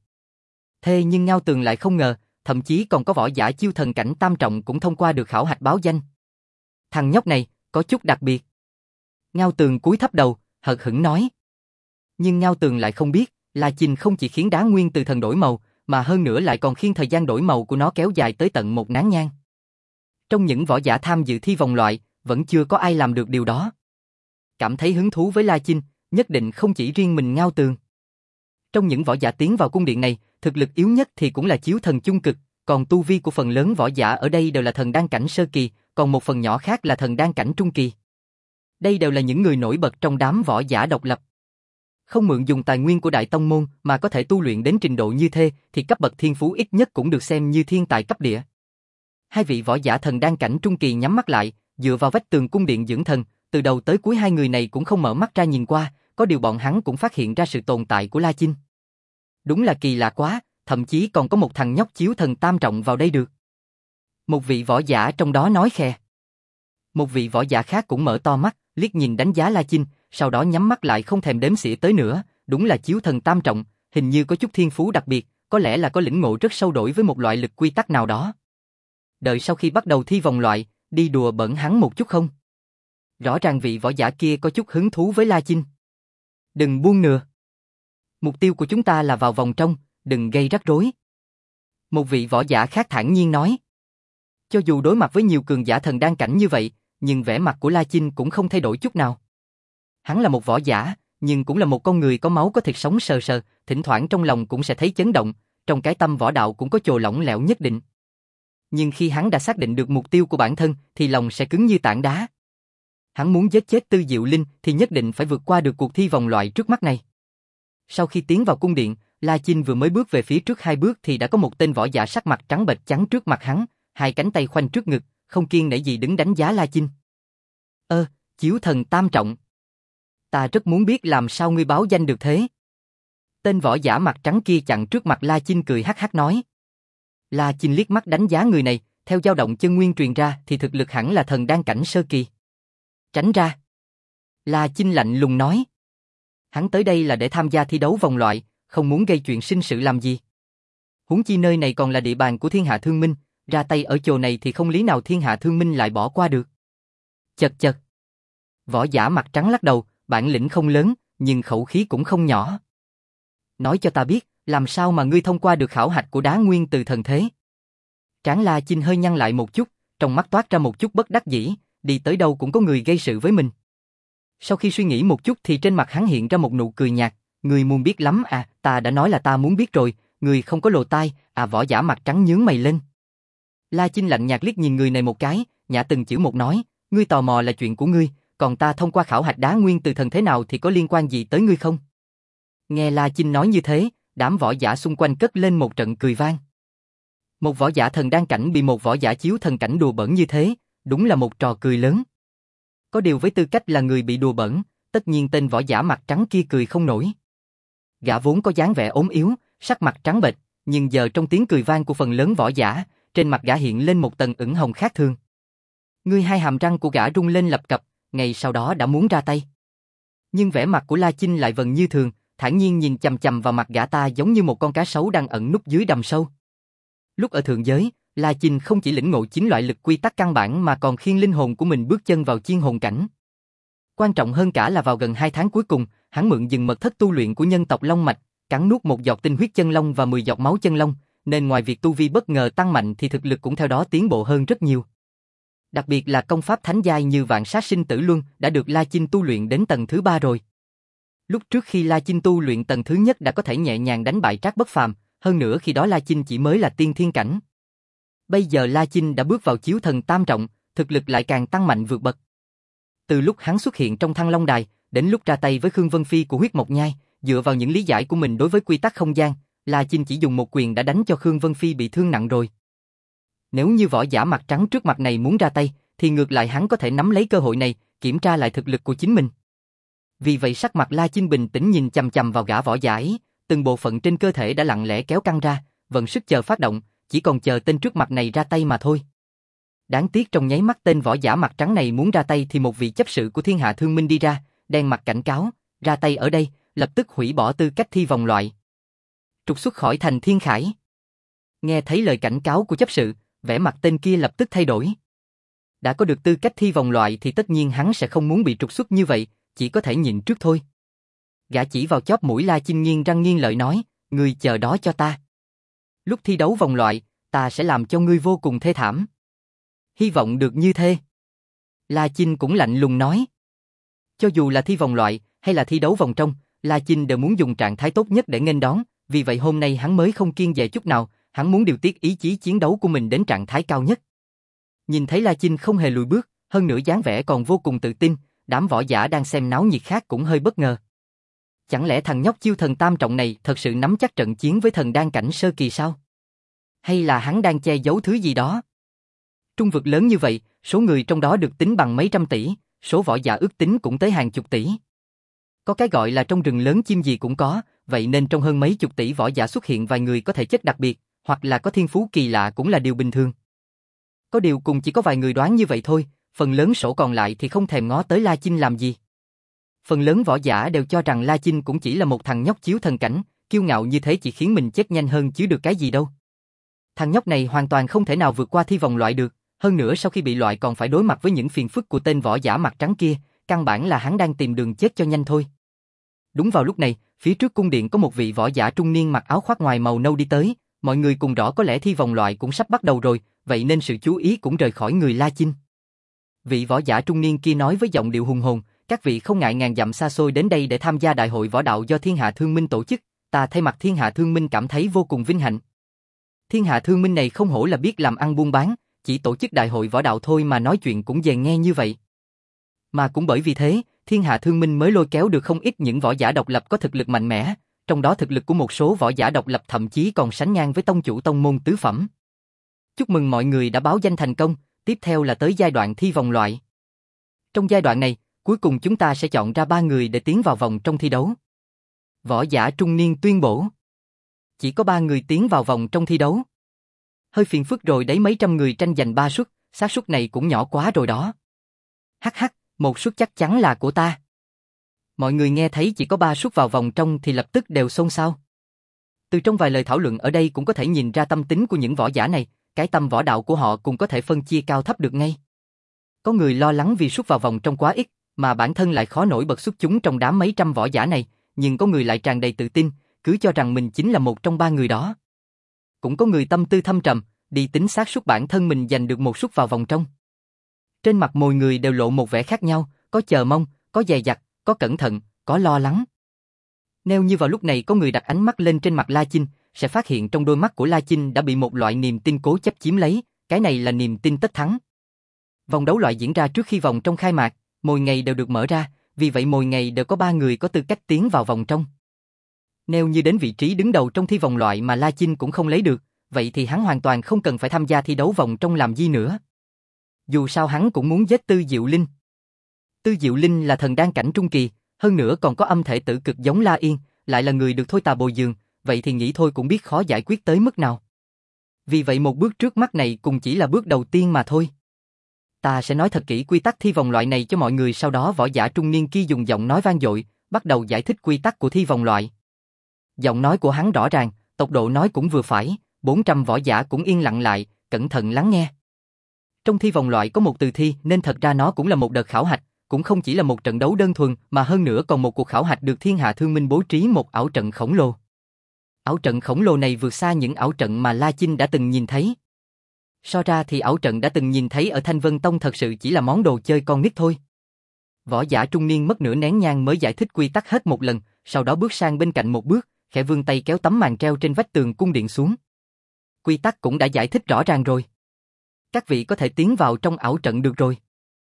Thế nhưng Ngao Tường lại không ngờ, thậm chí còn có võ giả chiêu thần cảnh tam trọng cũng thông qua được khảo hạch báo danh. Thằng nhóc này, có chút đặc biệt. Ngao Tường cúi thấp đầu, hờ hững nói. Nhưng Ngao Tường lại không biết, La Chinh không chỉ khiến đá nguyên từ thần đổi màu, mà hơn nữa lại còn khiến thời gian đổi màu của nó kéo dài tới tận một nén nhang. Trong những võ giả tham dự thi vòng loại, vẫn chưa có ai làm được điều đó. Cảm thấy hứng thú với La Chinh, nhất định không chỉ riêng mình Ngao Tường. Trong những võ giả tiến vào cung điện này, thực lực yếu nhất thì cũng là chiếu thần chung cực, còn tu vi của phần lớn võ giả ở đây đều là thần đan cảnh sơ kỳ, còn một phần nhỏ khác là thần đan cảnh trung kỳ. Đây đều là những người nổi bật trong đám võ giả độc lập. Không mượn dùng tài nguyên của Đại Tông Môn mà có thể tu luyện đến trình độ như thế thì cấp bậc thiên phú ít nhất cũng được xem như thiên tài cấp địa. Hai vị võ giả thần đan cảnh trung kỳ nhắm mắt lại, dựa vào vách tường cung điện dưỡng thần, từ đầu tới cuối hai người này cũng không mở mắt ra nhìn qua, có điều bọn hắn cũng phát hiện ra sự tồn tại của La Chinh. Đúng là kỳ lạ quá, thậm chí còn có một thằng nhóc chiếu thần tam trọng vào đây được. Một vị võ giả trong đó nói khè. Một vị võ giả khác cũng mở to mắt, liếc nhìn đánh giá La Chinh, sau đó nhắm mắt lại không thèm đếm xỉa tới nữa, đúng là chiếu thần tam trọng, hình như có chút thiên phú đặc biệt, có lẽ là có lĩnh ngộ rất sâu đổi với một loại lực quy tắc nào đó. Đợi sau khi bắt đầu thi vòng loại, đi đùa bỡn hắn một chút không? Rõ ràng vị võ giả kia có chút hứng thú với La Chinh. Đừng buông nừa. Mục tiêu của chúng ta là vào vòng trong, đừng gây rắc rối. Một vị võ giả khác thản nhiên nói. Cho dù đối mặt với nhiều cường giả thần đan cảnh như vậy, nhưng vẻ mặt của La Chinh cũng không thay đổi chút nào. Hắn là một võ giả, nhưng cũng là một con người có máu có thịt sống sờ sờ, thỉnh thoảng trong lòng cũng sẽ thấy chấn động, trong cái tâm võ đạo cũng có chỗ lỏng lẻo nhất định. Nhưng khi hắn đã xác định được mục tiêu của bản thân, thì lòng sẽ cứng như tảng đá. Hắn muốn giết chết Tư Diệu Linh thì nhất định phải vượt qua được cuộc thi vòng loại trước mắt này. Sau khi tiến vào cung điện, La Chinh vừa mới bước về phía trước hai bước thì đã có một tên võ giả sắc mặt trắng bệch chắn trước mặt hắn, hai cánh tay khoanh trước ngực, không kiêng nể gì đứng đánh giá La Chinh. Ơ, Chiếu Thần Tam Trọng. Ta rất muốn biết làm sao ngươi báo danh được thế. Tên võ giả mặt trắng kia chặn trước mặt La Chinh cười hắc hắc nói. La Chinh liếc mắt đánh giá người này, theo dao động chân nguyên truyền ra thì thực lực hẳn là thần đan cảnh sơ kỳ. Tránh ra. La Chinh lạnh lùng nói. Hắn tới đây là để tham gia thi đấu vòng loại, không muốn gây chuyện sinh sự làm gì. Huống chi nơi này còn là địa bàn của Thiên Hạ Thương Minh, ra tay ở chỗ này thì không lý nào Thiên Hạ Thương Minh lại bỏ qua được. Chật chật. Võ giả mặt trắng lắc đầu, bản lĩnh không lớn, nhưng khẩu khí cũng không nhỏ. Nói cho ta biết, làm sao mà ngươi thông qua được khảo hạch của Đá Nguyên từ thần thế? Trán La Chinh hơi nhăn lại một chút, trong mắt toát ra một chút bất đắc dĩ, đi tới đâu cũng có người gây sự với mình. Sau khi suy nghĩ một chút thì trên mặt hắn hiện ra một nụ cười nhạt, ngươi muốn biết lắm à, ta đã nói là ta muốn biết rồi, ngươi không có lồ tai, à võ giả mặt trắng nhướng mày lên. La Chinh lạnh nhạt liếc nhìn người này một cái, nhả từng chữ một nói, ngươi tò mò là chuyện của ngươi, còn ta thông qua khảo hạch Đá Nguyên từ thần thế nào thì có liên quan gì tới ngươi không? Nghe La Chinh nói như thế, đám võ giả xung quanh cất lên một trận cười vang. Một võ giả thần đan cảnh bị một võ giả chiếu thần cảnh đùa bỡn như thế, đúng là một trò cười lớn. Có điều với tư cách là người bị đùa bỡn, tất nhiên tên võ giả mặt trắng kia cười không nổi. Gã vốn có dáng vẻ ốm yếu, sắc mặt trắng bệch, nhưng giờ trong tiếng cười vang của phần lớn võ giả, trên mặt gã hiện lên một tầng ửng hồng khác thường. Ngươi hai hàm răng của gã rung lên lập cập, ngay sau đó đã muốn ra tay. Nhưng vẻ mặt của La Chinh lại vẫn như thường, thản nhiên nhìn chằm chằm vào mặt gã ta giống như một con cá sấu đang ẩn núp dưới đầm sâu. Lúc ở thượng giới, La Chinh không chỉ lĩnh ngộ chín loại lực quy tắc căn bản mà còn khiêng linh hồn của mình bước chân vào chiên hồn cảnh. Quan trọng hơn cả là vào gần hai tháng cuối cùng, hắn mượn dừng mật thất tu luyện của nhân tộc Long Mạch, cắn nuốt một giọt tinh huyết chân long và mười giọt máu chân long, nên ngoài việc tu vi bất ngờ tăng mạnh thì thực lực cũng theo đó tiến bộ hơn rất nhiều. Đặc biệt là công pháp thánh giai như Vạn Sát Sinh Tử Luân đã được La Chinh tu luyện đến tầng thứ ba rồi. Lúc trước khi La Chinh tu luyện tầng thứ nhất đã có thể nhẹ nhàng đánh bại Trác Bất Phàm, hơn nữa khi đó La Chinh chỉ mới là tiên thiên cảnh. Bây giờ La Chinh đã bước vào chiếu thần tam trọng, thực lực lại càng tăng mạnh vượt bậc. Từ lúc hắn xuất hiện trong Thăng Long Đài, đến lúc ra tay với Khương Vân Phi của Huyết Mộc Nhai, dựa vào những lý giải của mình đối với quy tắc không gian, La Chinh chỉ dùng một quyền đã đánh cho Khương Vân Phi bị thương nặng rồi. Nếu như võ giả mặt trắng trước mặt này muốn ra tay, thì ngược lại hắn có thể nắm lấy cơ hội này, kiểm tra lại thực lực của chính mình. Vì vậy sắc mặt La Chinh bình tĩnh nhìn chằm chằm vào gã võ giả ấy, từng bộ phận trên cơ thể đã lặng lẽ kéo căng ra, vận sức chờ phát động, chỉ còn chờ tên trước mặt này ra tay mà thôi. Đáng tiếc trong nháy mắt tên võ giả mặt trắng này muốn ra tay thì một vị chấp sự của Thiên Hạ Thương Minh đi ra, đen mặt cảnh cáo, ra tay ở đây, lập tức hủy bỏ tư cách thi vòng loại. Trục xuất khỏi thành Thiên Khải. Nghe thấy lời cảnh cáo của chấp sự, vẻ mặt tên kia lập tức thay đổi. Đã có được tư cách thi vòng loại thì tất nhiên hắn sẽ không muốn bị trục xuất như vậy, chỉ có thể nhịn trước thôi. Gã chỉ vào chóp mũi La Chinh nghiêng răng nghiêng lợi nói, ngươi chờ đó cho ta. Lúc thi đấu vòng loại, ta sẽ làm cho ngươi vô cùng thê thảm. Hy vọng được như thế. La Chinh cũng lạnh lùng nói. Cho dù là thi vòng loại hay là thi đấu vòng trong, La Chinh đều muốn dùng trạng thái tốt nhất để nghênh đón, vì vậy hôm nay hắn mới không kiêng dè chút nào, hắn muốn điều tiết ý chí chiến đấu của mình đến trạng thái cao nhất. Nhìn thấy La Chinh không hề lùi bước, hơn nữa dáng vẻ còn vô cùng tự tin, đám võ giả đang xem náo nhiệt khác cũng hơi bất ngờ. Chẳng lẽ thằng nhóc chiêu thần tam trọng này thật sự nắm chắc trận chiến với thần đan cảnh sơ kỳ sao? Hay là hắn đang che giấu thứ gì đó? Trung vực lớn như vậy, số người trong đó được tính bằng mấy trăm tỷ, số võ giả ước tính cũng tới hàng chục tỷ. Có cái gọi là trong rừng lớn chim gì cũng có, vậy nên trong hơn mấy chục tỷ võ giả xuất hiện vài người có thể chất đặc biệt, hoặc là có thiên phú kỳ lạ cũng là điều bình thường. Có điều cùng chỉ có vài người đoán như vậy thôi, phần lớn số còn lại thì không thèm ngó tới La Chinh làm gì. Phần lớn võ giả đều cho rằng La Chinh cũng chỉ là một thằng nhóc chiếu thần cảnh, kiêu ngạo như thế chỉ khiến mình chết nhanh hơn chứ được cái gì đâu. Thằng nhóc này hoàn toàn không thể nào vượt qua thi vòng loại được, hơn nữa sau khi bị loại còn phải đối mặt với những phiền phức của tên võ giả mặt trắng kia, căn bản là hắn đang tìm đường chết cho nhanh thôi. Đúng vào lúc này, phía trước cung điện có một vị võ giả trung niên mặc áo khoác ngoài màu nâu đi tới, mọi người cùng rõ có lẽ thi vòng loại cũng sắp bắt đầu rồi, vậy nên sự chú ý cũng rời khỏi người La Chinh. Vị võ giả trung niên kia nói với giọng điệu hùng hồn, các vị không ngại ngàn dặm xa xôi đến đây để tham gia đại hội võ đạo do Thiên Hạ Thương Minh tổ chức, ta thay mặt Thiên Hạ Thương Minh cảm thấy vô cùng vinh hạnh. Thiên Hạ Thương Minh này không hổ là biết làm ăn buôn bán, chỉ tổ chức đại hội võ đạo thôi mà nói chuyện cũng dè nghe như vậy. Mà cũng bởi vì thế, Thiên Hạ Thương Minh mới lôi kéo được không ít những võ giả độc lập có thực lực mạnh mẽ, trong đó thực lực của một số võ giả độc lập thậm chí còn sánh ngang với tông chủ tông môn tứ phẩm. Chúc mừng mọi người đã báo danh thành công, tiếp theo là tới giai đoạn thi vòng loại. Trong giai đoạn này, cuối cùng chúng ta sẽ chọn ra ba người để tiến vào vòng trong thi đấu. Võ giả trung niên tuyên bố. Chỉ có ba người tiến vào vòng trong thi đấu. Hơi phiền phức rồi đấy, mấy trăm người tranh giành ba suất, xác suất này cũng nhỏ quá rồi đó. Hắc hắc, một suất chắc chắn là của ta. Mọi người nghe thấy chỉ có ba suất vào vòng trong thì lập tức đều xôn xao. Từ trong vài lời thảo luận ở đây cũng có thể nhìn ra tâm tính của những võ giả này, cái tâm võ đạo của họ cũng có thể phân chia cao thấp được ngay. Có người lo lắng vì suất vào vòng trong quá ít, mà bản thân lại khó nổi bật xuất chúng trong đám mấy trăm võ giả này, nhưng có người lại tràn đầy tự tin, cứ cho rằng mình chính là một trong ba người đó. Cũng có người tâm tư thâm trầm, đi tính xác suất bản thân mình giành được một suất vào vòng trong. Trên mặt mỗi người đều lộ một vẻ khác nhau, có chờ mong, có dè dặt, có cẩn thận, có lo lắng. Nếu như vào lúc này có người đặt ánh mắt lên trên mặt La Chinh, sẽ phát hiện trong đôi mắt của La Chinh đã bị một loại niềm tin cố chấp chiếm lấy, cái này là niềm tin tất thắng. Vòng đấu loại diễn ra trước khi vòng trong khai mạc, mỗi ngày đều được mở ra, vì vậy mỗi ngày đều có ba người có tư cách tiến vào vòng trong. Nếu như đến vị trí đứng đầu trong thi vòng loại mà La Chinh cũng không lấy được, vậy thì hắn hoàn toàn không cần phải tham gia thi đấu vòng trong làm gì nữa. Dù sao hắn cũng muốn giết Tư Diệu Linh. Tư Diệu Linh là thần đan cảnh trung kỳ, hơn nữa còn có âm thể tử cực giống La Yên, lại là người được thôi tà bồi dưỡng, vậy thì nghĩ thôi cũng biết khó giải quyết tới mức nào. Vì vậy một bước trước mắt này cũng chỉ là bước đầu tiên mà thôi. Ta sẽ nói thật kỹ quy tắc thi vòng loại này cho mọi người, sau đó võ giả trung niên kia dùng giọng nói vang dội, bắt đầu giải thích quy tắc của thi vòng loại. Giọng nói của hắn rõ ràng, tốc độ nói cũng vừa phải, bốn trăm võ giả cũng yên lặng lại, cẩn thận lắng nghe. Trong thi vòng loại có một từ thi nên thật ra nó cũng là một đợt khảo hạch, cũng không chỉ là một trận đấu đơn thuần mà hơn nữa còn một cuộc khảo hạch được Thiên Hạ Thương Minh bố trí một ảo trận khổng lồ. Ảo trận khổng lồ này vượt xa những ảo trận mà La Chinh đã từng nhìn thấy. So ra thì ảo trận đã từng nhìn thấy ở Thanh Vân Tông thật sự chỉ là món đồ chơi con nít thôi. Võ giả trung niên mất nửa nén nhang mới giải thích quy tắc hết một lần, sau đó bước sang bên cạnh một bước, khẽ vươn tay kéo tấm màn treo trên vách tường cung điện xuống. Quy tắc cũng đã giải thích rõ ràng rồi. Các vị có thể tiến vào trong ảo trận được rồi.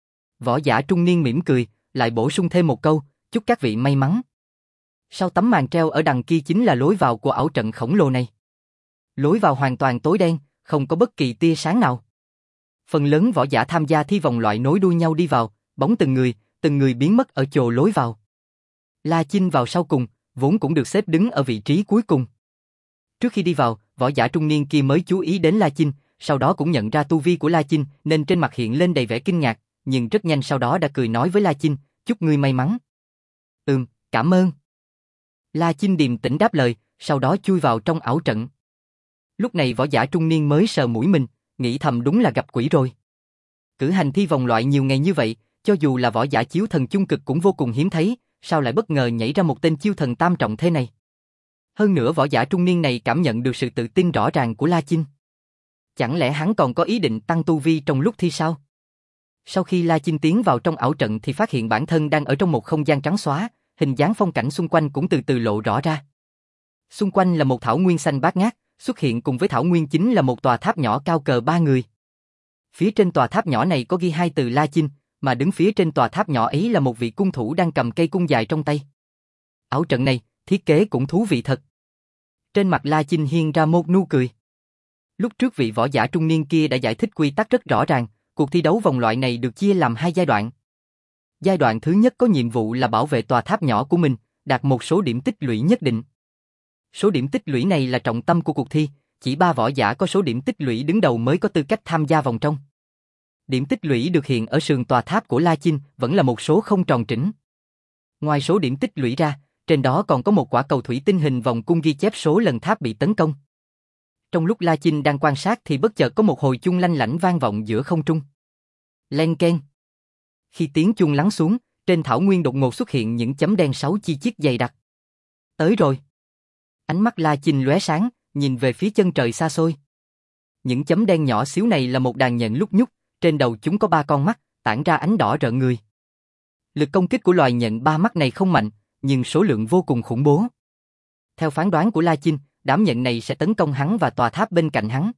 Võ giả trung niên mỉm cười, lại bổ sung thêm một câu, chúc các vị may mắn. Sau tấm màn treo ở đằng kia chính là lối vào của ảo trận khổng lồ này. Lối vào hoàn toàn tối đen, không có bất kỳ tia sáng nào. Phần lớn võ giả tham gia thi vòng loại nối đuôi nhau đi vào, bóng từng người, từng người biến mất ở chỗ lối vào. La Chinh vào sau cùng, vốn cũng được xếp đứng ở vị trí cuối cùng. Trước khi đi vào, võ giả trung niên kia mới chú ý đến La Chinh, sau đó cũng nhận ra tu vi của La Chinh nên trên mặt hiện lên đầy vẻ kinh ngạc, nhưng rất nhanh sau đó đã cười nói với La Chinh, chúc ngươi may mắn. Ừm, cảm ơn. La Chinh điềm tĩnh đáp lời, sau đó chui vào trong ảo trận. Lúc này võ giả trung niên mới sờ mũi mình, nghĩ thầm đúng là gặp quỷ rồi. Cử hành thi vòng loại nhiều ngày như vậy, cho dù là võ giả chiếu thần chung cực cũng vô cùng hiếm thấy, sao lại bất ngờ nhảy ra một tên chiêu thần tam trọng thế này. Hơn nữa võ giả trung niên này cảm nhận được sự tự tin rõ ràng của La Chinh. Chẳng lẽ hắn còn có ý định tăng tu vi trong lúc thi sao? Sau khi La Chinh tiến vào trong ảo trận thì phát hiện bản thân đang ở trong một không gian trắng xóa, hình dáng phong cảnh xung quanh cũng từ từ lộ rõ ra. Xung quanh là một thảo nguyên xanh bát ngát, xuất hiện cùng với thảo nguyên chính là một tòa tháp nhỏ cao cờ ba người. Phía trên tòa tháp nhỏ này có ghi hai từ La Chinh, mà đứng phía trên tòa tháp nhỏ ấy là một vị cung thủ đang cầm cây cung dài trong tay. Ảo trận này, thiết kế cũng thú vị thật. Trên mặt La Chinh hiên ra một nụ cười. Lúc trước vị võ giả trung niên kia đã giải thích quy tắc rất rõ ràng, cuộc thi đấu vòng loại này được chia làm hai giai đoạn. Giai đoạn thứ nhất có nhiệm vụ là bảo vệ tòa tháp nhỏ của mình, đạt một số điểm tích lũy nhất định. Số điểm tích lũy này là trọng tâm của cuộc thi, chỉ ba võ giả có số điểm tích lũy đứng đầu mới có tư cách tham gia vòng trong. Điểm tích lũy được hiện ở sườn tòa tháp của La Chinh vẫn là một số không tròn trĩnh. Ngoài số điểm tích lũy ra, trên đó còn có một quả cầu thủy tinh hình vòng cung ghi chép số lần tháp bị tấn công. Trong lúc La Chinh đang quan sát thì bất chợt có một hồi chuông lanh lảnh vang vọng giữa không trung. Len keng. Khi tiếng chuông lắng xuống, trên thảo nguyên đột ngột xuất hiện những chấm đen sáu chi chít dày đặc. Tới rồi. Ánh mắt La Chinh lóe sáng, nhìn về phía chân trời xa xôi. Những chấm đen nhỏ xíu này là một đàn nhện lúc nhúc, trên đầu chúng có ba con mắt, tản ra ánh đỏ rợn người. Lực công kích của loài nhện ba mắt này không mạnh, nhưng số lượng vô cùng khủng bố. Theo phán đoán của La Chinh, đám nhện này sẽ tấn công hắn và tòa tháp bên cạnh hắn.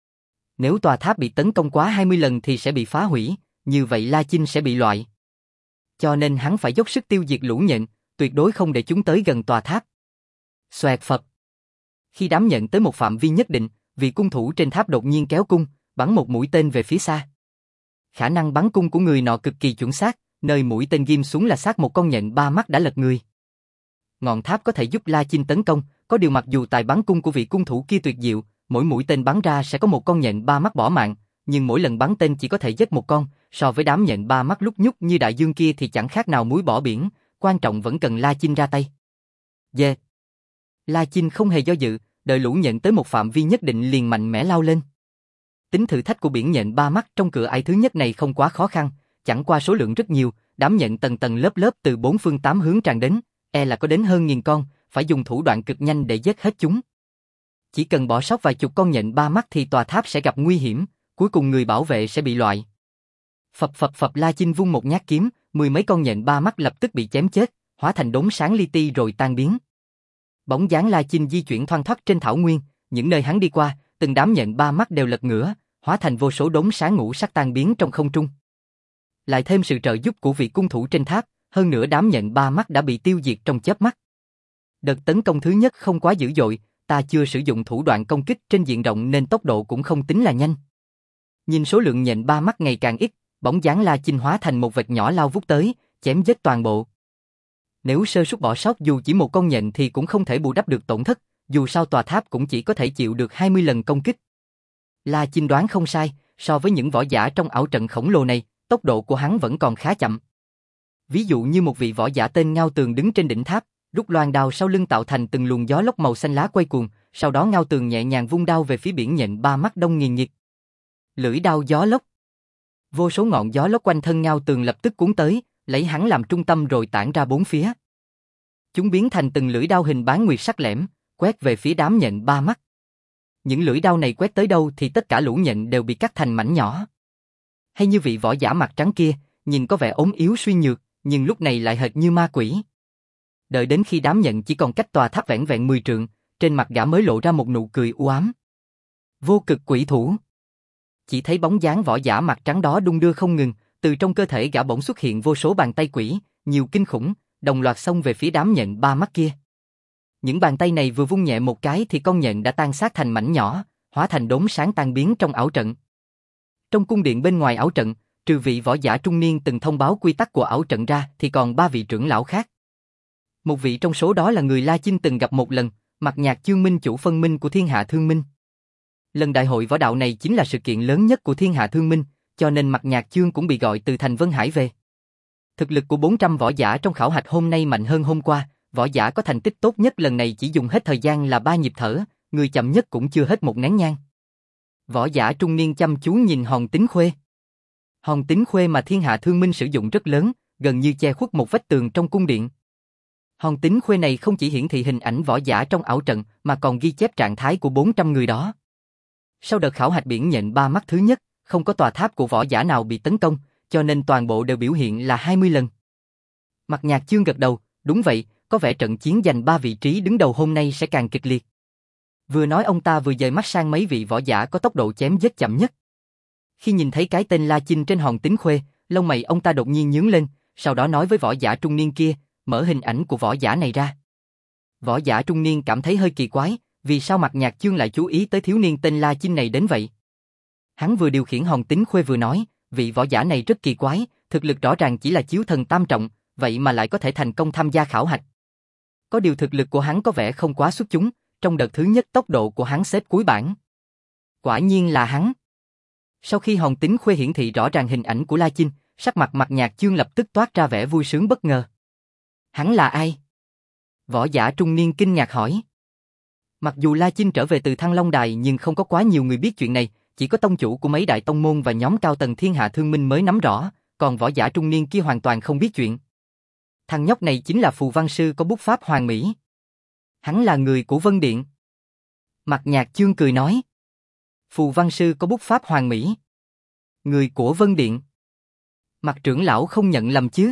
Nếu tòa tháp bị tấn công quá hai mươi lần thì sẽ bị phá hủy, như vậy La Chinh sẽ bị loại. Cho nên hắn phải dốc sức tiêu diệt lũ nhện, tuyệt đối không để chúng tới gần tòa tháp. Xoẹt phập. Khi đám nhện tới một phạm vi nhất định, vị cung thủ trên tháp đột nhiên kéo cung, bắn một mũi tên về phía xa. Khả năng bắn cung của người nọ cực kỳ chuẩn xác, nơi mũi tên ghim xuống là xác một con nhện ba mắt đã lật người. Ngọn tháp có thể giúp La Chinh tấn công, có điều mặc dù tài bắn cung của vị cung thủ kia tuyệt diệu, mỗi mũi tên bắn ra sẽ có một con nhện ba mắt bỏ mạng, nhưng mỗi lần bắn tên chỉ có thể giết một con, so với đám nhện ba mắt lúc nhúc như đại dương kia thì chẳng khác nào muối bỏ biển, quan trọng vẫn cần La Chinh ra tay. Dê. Yeah. La Chinh không hề do dự, đợi lũ nhện tới một phạm vi nhất định liền mạnh mẽ lao lên. Tính thử thách của biển nhện ba mắt trong cửa ải thứ nhất này không quá khó khăn, chẳng qua số lượng rất nhiều, đám nhện tầng tầng lớp lớp từ bốn phương tám hướng tràn đến, e là có đến hơn nghìn con, phải dùng thủ đoạn cực nhanh để giết hết chúng. Chỉ cần bỏ sót vài chục con nhện ba mắt thì tòa tháp sẽ gặp nguy hiểm, cuối cùng người bảo vệ sẽ bị loại. Phập phập phập La Chinh vung một nhát kiếm, mười mấy con nhện ba mắt lập tức bị chém chết, hóa thành đốm sáng li ti rồi tan biến. Bóng dáng La Chinh di chuyển thoăn thoắt trên thảo nguyên, những nơi hắn đi qua, từng đám nhện ba mắt đều lật ngửa, hóa thành vô số đốm sáng ngũ sắc tan biến trong không trung. Lại thêm sự trợ giúp của vị cung thủ trên tháp, hơn nữa đám nhện ba mắt đã bị tiêu diệt trong chớp mắt. Đợt tấn công thứ nhất không quá dữ dội, ta chưa sử dụng thủ đoạn công kích trên diện rộng nên tốc độ cũng không tính là nhanh. Nhìn số lượng nhện ba mắt ngày càng ít, bóng dáng La Chinh hóa thành một vệt nhỏ lao vút tới, chém giết toàn bộ. Nếu sơ suất bỏ sót dù chỉ một con nhện thì cũng không thể bù đắp được tổn thất, dù sao tòa tháp cũng chỉ có thể chịu được hai mươi lần công kích. La Chinh đoán không sai, so với những võ giả trong ảo trận khổng lồ này, tốc độ của hắn vẫn còn khá chậm. Ví dụ như một vị võ giả tên Ngao Tường đứng trên đỉnh tháp, rút loan đao sau lưng tạo thành từng luồng gió lốc màu xanh lá quay cuồng, sau đó Ngao Tường nhẹ nhàng vung đao về phía biển nhện ba mắt đông nghiền nghiệt. Lưỡi đao gió lốc. Vô số ngọn gió lốc quanh thân Ngao Tường lập tức cuốn tới, lấy hắn làm trung tâm rồi tản ra bốn phía. Chúng biến thành từng lưỡi đao hình bán nguyệt sắc lẻm, quét về phía đám nhện ba mắt. Những lưỡi đao này quét tới đâu thì tất cả lũ nhện đều bị cắt thành mảnh nhỏ. Hay như vị võ giả mặt trắng kia, nhìn có vẻ ốm yếu suy nhược, nhưng lúc này lại hệt như ma quỷ. Đợi đến khi đám nhện chỉ còn cách tòa tháp vẻn vẹn mười trượng, trên mặt gã mới lộ ra một nụ cười u ám. Vô cực quỷ thủ. Chỉ thấy bóng dáng võ giả mặt trắng đó đung đưa không ngừng, từ trong cơ thể gã bỗng xuất hiện vô số bàn tay quỷ, nhiều kinh khủng, đồng loạt xông về phía đám nhện ba mắt kia. Những bàn tay này vừa vung nhẹ một cái thì con nhện đã tan xác thành mảnh nhỏ, hóa thành đốm sáng tan biến trong ảo trận. Trong cung điện bên ngoài ảo trận, trừ vị võ giả trung niên từng thông báo quy tắc của ảo trận ra thì còn ba vị trưởng lão khác. Một vị trong số đó là người La Chinh từng gặp một lần, Mặt Nhạc Chương minh chủ phân minh của Thiên Hạ Thương Minh. Lần đại hội võ đạo này chính là sự kiện lớn nhất của Thiên Hạ Thương Minh, cho nên Mặt Nhạc Chương cũng bị gọi từ thành Vân Hải về. Thực lực của bốn trăm võ giả trong khảo hạch hôm nay mạnh hơn hôm qua, võ giả có thành tích tốt nhất lần này chỉ dùng hết thời gian là ba nhịp thở, người chậm nhất cũng chưa hết một nén nhang. Võ giả trung niên chăm chú nhìn hòn tín khuê. Hòn tín khuê mà Thiên Hạ Thương Minh sử dụng rất lớn, gần như che khuất một vách tường trong cung điện. Hòn tín khuê này không chỉ hiển thị hình ảnh võ giả trong ảo trận mà còn ghi chép trạng thái của bốn trăm người đó. Sau đợt khảo hạch biển nhện ba mắt thứ nhất, không có tòa tháp của võ giả nào bị tấn công, cho nên toàn bộ đều biểu hiện là hai mươi lần. Mặt Nhạc Chương gật đầu, đúng vậy, có vẻ trận chiến giành ba vị trí đứng đầu hôm nay sẽ càng kịch liệt. Vừa nói ông ta vừa dời mắt sang mấy vị võ giả có tốc độ chém giết chậm nhất. Khi nhìn thấy cái tên La Chinh trên hòn tín khuê, lông mày ông ta đột nhiên nhướng lên, sau đó nói với võ giả trung niên kia, mở hình ảnh của võ giả này ra. Võ giả trung niên cảm thấy hơi kỳ quái, vì sao Mặt Nhạc Chương lại chú ý tới thiếu niên tên La Chinh này đến vậy? Hắn vừa điều khiển hòn tín khuê vừa nói, vị võ giả này rất kỳ quái, thực lực rõ ràng chỉ là chiếu thần tam trọng, vậy mà lại có thể thành công tham gia khảo hạch. Có điều thực lực của hắn có vẻ không quá xuất chúng, trong đợt thứ nhất tốc độ của hắn xếp cuối bảng. Quả nhiên là hắn. Sau khi hòn tín khuê hiển thị rõ ràng hình ảnh của La Chinh, sắc mặt Mặt Nhạc Chương lập tức toát ra vẻ vui sướng bất ngờ. Hắn là ai? Võ giả trung niên kinh ngạc hỏi. Mặc dù La Chinh trở về từ Thăng Long Đài nhưng không có quá nhiều người biết chuyện này, chỉ có tông chủ của mấy đại tông môn và nhóm cao tầng thiên hạ thương minh mới nắm rõ, còn võ giả trung niên kia hoàn toàn không biết chuyện. Thằng nhóc này chính là phù văn sư có bút pháp hoàn mỹ. Hắn là người của Vân Điện. Mạc Nhạc Chương cười nói. Phù văn sư có bút pháp hoàn mỹ. Người của Vân Điện. Mạc trưởng lão không nhận lầm chứ?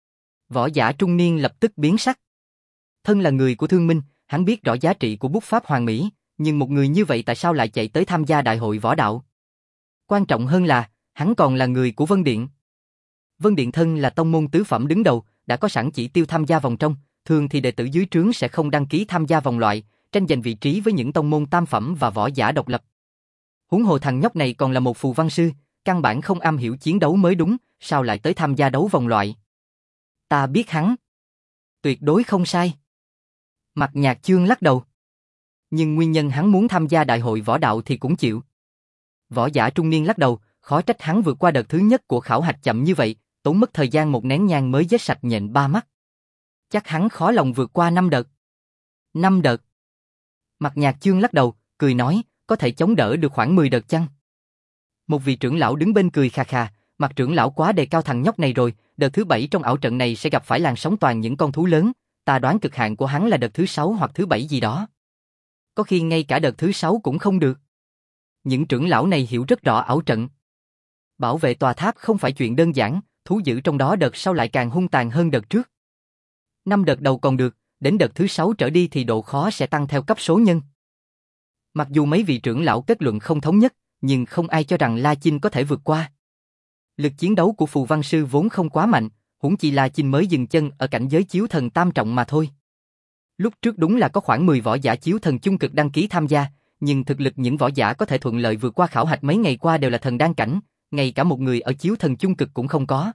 Võ giả trung niên lập tức biến sắc. Thân là người của Thương Minh, hắn biết rõ giá trị của bút pháp hoàn mỹ, nhưng một người như vậy tại sao lại chạy tới tham gia đại hội võ đạo? Quan trọng hơn là, hắn còn là người của Vân Điện. Vân Điện thân là tông môn tứ phẩm đứng đầu, đã có sẵn chỉ tiêu tham gia vòng trong, thường thì đệ tử dưới trướng sẽ không đăng ký tham gia vòng loại, tranh giành vị trí với những tông môn tam phẩm và võ giả độc lập. Huống hồ thằng nhóc này còn là một phù văn sư, căn bản không am hiểu chiến đấu mới đúng, sao lại tới tham gia đấu vòng loại? Ta biết hắn. Tuyệt đối không sai. Mạc Nhạc Chương lắc đầu. Nhưng nguyên nhân hắn muốn tham gia đại hội võ đạo thì cũng chịu. Võ giả trung niên lắc đầu, khó trách hắn vượt qua đợt thứ nhất của khảo hạch chậm như vậy, tốn mất thời gian một nén nhang mới giết sạch nhện ba mắt. Chắc hắn khó lòng vượt qua năm đợt. Năm đợt. Mạc Nhạc Chương lắc đầu, cười nói, có thể chống đỡ được khoảng mười đợt chăng? Một vị trưởng lão đứng bên cười khà khà, Mạc trưởng lão quá đề cao thằng nhóc này rồi, đợt thứ bảy trong ảo trận này sẽ gặp phải làn sóng toàn những con thú lớn, ta đoán cực hạn của hắn là đợt thứ sáu hoặc thứ bảy gì đó. Có khi ngay cả đợt thứ sáu cũng không được. Những trưởng lão này hiểu rất rõ ảo trận. Bảo vệ tòa tháp không phải chuyện đơn giản, thú dữ trong đó đợt sau lại càng hung tàn hơn đợt trước. Năm đợt đầu còn được, đến đợt thứ sáu trở đi thì độ khó sẽ tăng theo cấp số nhân. Mặc dù mấy vị trưởng lão kết luận không thống nhất, nhưng không ai cho rằng La Chinh có thể vượt qua. Lực chiến đấu của phù văn sư vốn không quá mạnh, huống chi La Chinh mới dừng chân ở cảnh giới chiếu thần tam trọng mà thôi. Lúc trước đúng là có khoảng mười võ giả chiếu thần chung cực đăng ký tham gia, nhưng thực lực những võ giả có thể thuận lợi vượt qua khảo hạch mấy ngày qua đều là thần đan cảnh, ngay cả một người ở chiếu thần chung cực cũng không có.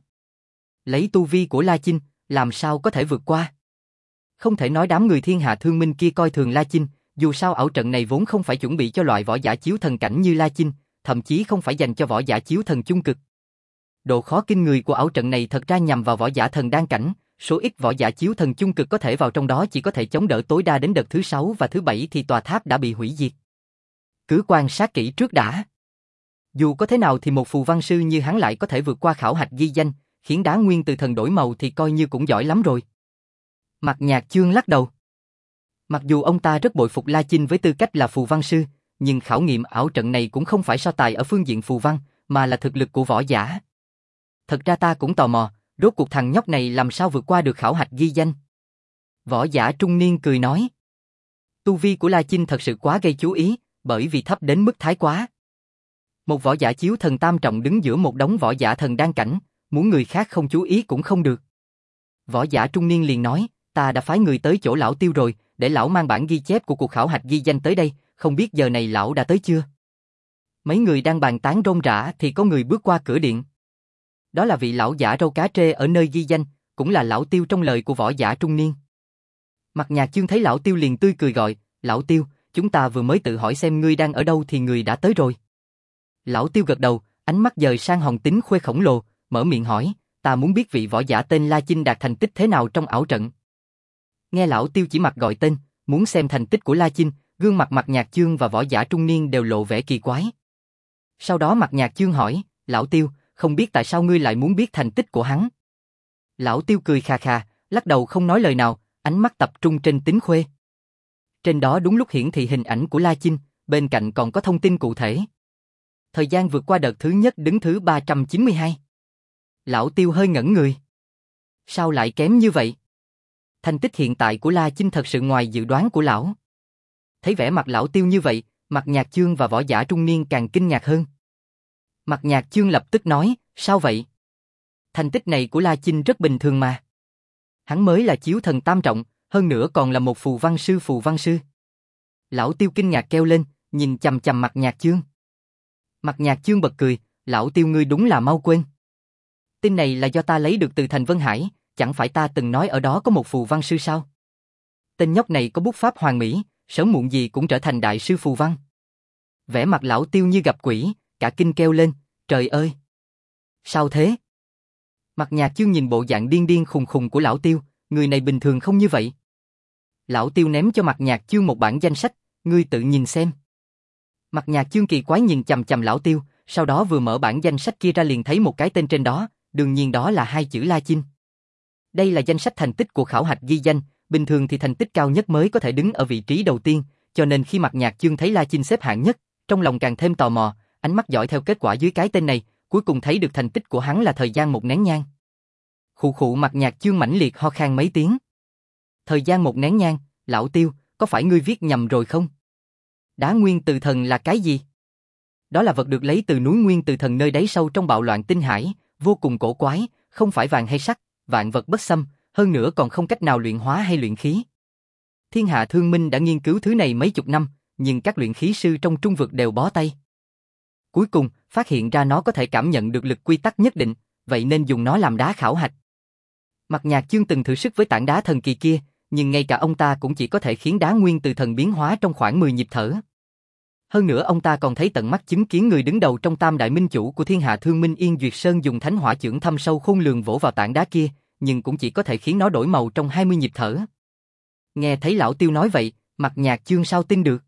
Lấy tu vi của La Chinh, làm sao có thể vượt qua? Không thể nói đám người thiên hạ thương minh kia coi thường La Chinh, dù sao ảo trận này vốn không phải chuẩn bị cho loại võ giả chiếu thần cảnh như La Chinh, thậm chí không phải dành cho võ giả chiếu thần chung cực. Độ khó kinh người của ảo trận này thật ra nhằm vào võ giả thần đan cảnh, số ít võ giả chiếu thần chung cực có thể vào trong đó chỉ có thể chống đỡ tối đa đến đợt thứ sáu và thứ bảy thì tòa tháp đã bị hủy diệt. Cứ quan sát kỹ trước đã. Dù có thế nào thì một phù văn sư như hắn lại có thể vượt qua khảo hạch ghi danh, khiến đá nguyên từ thần đổi màu thì coi như cũng giỏi lắm rồi. Mạc Nhạc Chương lắc đầu. Mặc dù ông ta rất bội phục La Chinh với tư cách là phù văn sư, nhưng khảo nghiệm ảo trận này cũng không phải so tài ở phương diện phù văn, mà là thực lực của võ giả. Thật ra ta cũng tò mò, rốt cuộc thằng nhóc này làm sao vượt qua được khảo hạch ghi danh. Võ giả trung niên cười nói. Tu vi của La Chinh thật sự quá gây chú ý, bởi vì thấp đến mức thái quá. Một võ giả chiếu thần tam trọng đứng giữa một đống võ giả thần đan cảnh, muốn người khác không chú ý cũng không được. Võ giả trung niên liền nói, ta đã phái người tới chỗ lão Tiêu rồi, để lão mang bản ghi chép của cuộc khảo hạch ghi danh tới đây, không biết giờ này lão đã tới chưa? Mấy người đang bàn tán rôm rả thì có người bước qua cửa điện. Đó là vị lão giả râu cá trê ở nơi ghi danh, cũng là lão Tiêu trong lời của võ giả trung niên. Mạc Nhạc Chương thấy lão Tiêu liền tươi cười gọi, lão Tiêu, chúng ta vừa mới tự hỏi xem ngươi đang ở đâu thì người đã tới rồi. Lão Tiêu gật đầu, ánh mắt dời sang hòn tín khuê khổng lồ, mở miệng hỏi, ta muốn biết vị võ giả tên La Chinh đạt thành tích thế nào trong ảo trận. Nghe lão Tiêu chỉ mặt gọi tên, muốn xem thành tích của La Chinh, gương mặt Mạc Nhạc Chương và võ giả trung niên đều lộ vẻ kỳ quái. Sau đó Mạc Nhạc Chương hỏi, lão Tiêu, không biết tại sao ngươi lại muốn biết thành tích của hắn. Lão Tiêu cười khà khà, lắc đầu không nói lời nào, ánh mắt tập trung trên tín khuê. Trên đó đúng lúc hiển thị hình ảnh của La Chinh, bên cạnh còn có thông tin cụ thể. Thời gian vượt qua đợt thứ nhất đứng thứ ba trăm chín mươi hai. Lão Tiêu hơi ngẩn người. Sao lại kém như vậy? Thành tích hiện tại của La Chinh thật sự ngoài dự đoán của lão. Thấy vẻ mặt lão Tiêu như vậy, Mạc Nhạc Chương và võ giả trung niên càng kinh ngạc hơn. Mạc Nhạc Chương lập tức nói, sao vậy? Thành tích này của La Chinh rất bình thường mà. Hắn mới là chiếu thần tam trọng, hơn nữa còn là một phù văn sư phù văn sư. Lão Tiêu kinh ngạc kêu lên, nhìn chằm chằm Mạc Nhạc Chương. Mạc Nhạc Chương bật cười, lão Tiêu ngươi đúng là mau quên. Tin này là do ta lấy được từ thành Vân Hải, chẳng phải ta từng nói ở đó có một phù văn sư sao? Tên nhóc này có bút pháp hoàn mỹ, sớm muộn gì cũng trở thành đại sư phù văn. Vẻ mặt lão Tiêu như gặp quỷ, cả kinh kêu lên, trời ơi! Sao thế? Mạc Nhạc Chương nhìn bộ dạng điên điên khùng khùng của lão Tiêu, người này bình thường không như vậy. Lão Tiêu ném cho Mặt Nhạc Chương một bản danh sách, ngươi tự nhìn xem. Mặt Nhạc Chương kỳ quái nhìn chằm chằm Lão Tiêu, sau đó vừa mở bản danh sách kia ra liền thấy một cái tên trên đó, đương nhiên đó là hai chữ La Chinh. Đây là danh sách thành tích của khảo hạch ghi danh, bình thường thì thành tích cao nhất mới có thể đứng ở vị trí đầu tiên, cho nên khi Mặt Nhạc Chương thấy La Chinh xếp hạng nhất, trong lòng càng thêm tò mò, ánh mắt dõi theo kết quả dưới cái tên này, cuối cùng thấy được thành tích của hắn là thời gian một nén nhang. Khụ khụ Mặt Nhạc Chương mãnh liệt ho khan mấy tiếng. Thời gian một nén nhang, Lão Tiêu, có phải ngươi viết nhầm rồi không? Đá nguyên từ thần là cái gì? Đó là vật được lấy từ núi nguyên từ thần nơi đáy sâu trong bạo loạn tinh hải, vô cùng cổ quái, không phải vàng hay sắt, vạn vật bất xâm, hơn nữa còn không cách nào luyện hóa hay luyện khí. Thiên Hạ Thương Minh đã nghiên cứu thứ này mấy chục năm, nhưng các luyện khí sư trong trung vực đều bó tay. Cuối cùng, phát hiện ra nó có thể cảm nhận được lực quy tắc nhất định, vậy nên dùng nó làm đá khảo hạch. Mặt Nhạc Chương từng thử sức với tảng đá thần kỳ kia, nhưng ngay cả ông ta cũng chỉ có thể khiến đá nguyên từ thần biến hóa trong khoảng mười nhịp thở. Hơn nữa ông ta còn thấy tận mắt chứng kiến người đứng đầu trong tam đại minh chủ của Thiên Hạ Thương Minh Yên Duyệt Sơn dùng thánh hỏa chưởng thâm sâu khôn lường vỗ vào tảng đá kia, nhưng cũng chỉ có thể khiến nó đổi màu trong hai mươi nhịp thở. Nghe thấy Lão Tiêu nói vậy, Mặt Nhạc Chương sao tin được?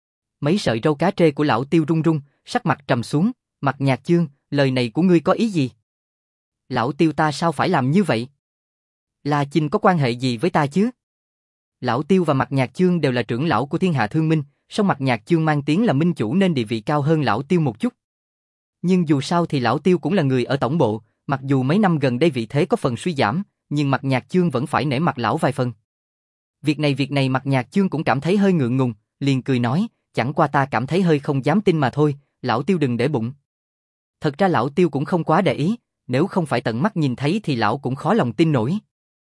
Mấy sợi râu cá trê của Lão Tiêu rung rung, sắc mặt trầm xuống. Mặt Nhạc Chương, lời này của ngươi có ý gì? Lão Tiêu, ta sao phải làm như vậy? La Chinh có quan hệ gì với ta chứ? Lão Tiêu và Mặt Nhạc Chương đều là trưởng lão của Thiên Hạ Thương Minh, song Mặt Nhạc Chương mang tiếng là minh chủ nên địa vị cao hơn Lão Tiêu một chút. Nhưng dù sao thì Lão Tiêu cũng là người ở tổng bộ, mặc dù mấy năm gần đây vị thế có phần suy giảm, nhưng Mặt Nhạc Chương vẫn phải nể mặt lão vài phần. Việc này việc này Mặt Nhạc Chương cũng cảm thấy hơi ngượng ngùng, liền cười nói, chẳng qua ta cảm thấy hơi không dám tin mà thôi, Lão Tiêu đừng để bụng. Thật ra Lão Tiêu cũng không quá để ý, nếu không phải tận mắt nhìn thấy thì lão cũng khó lòng tin nổi.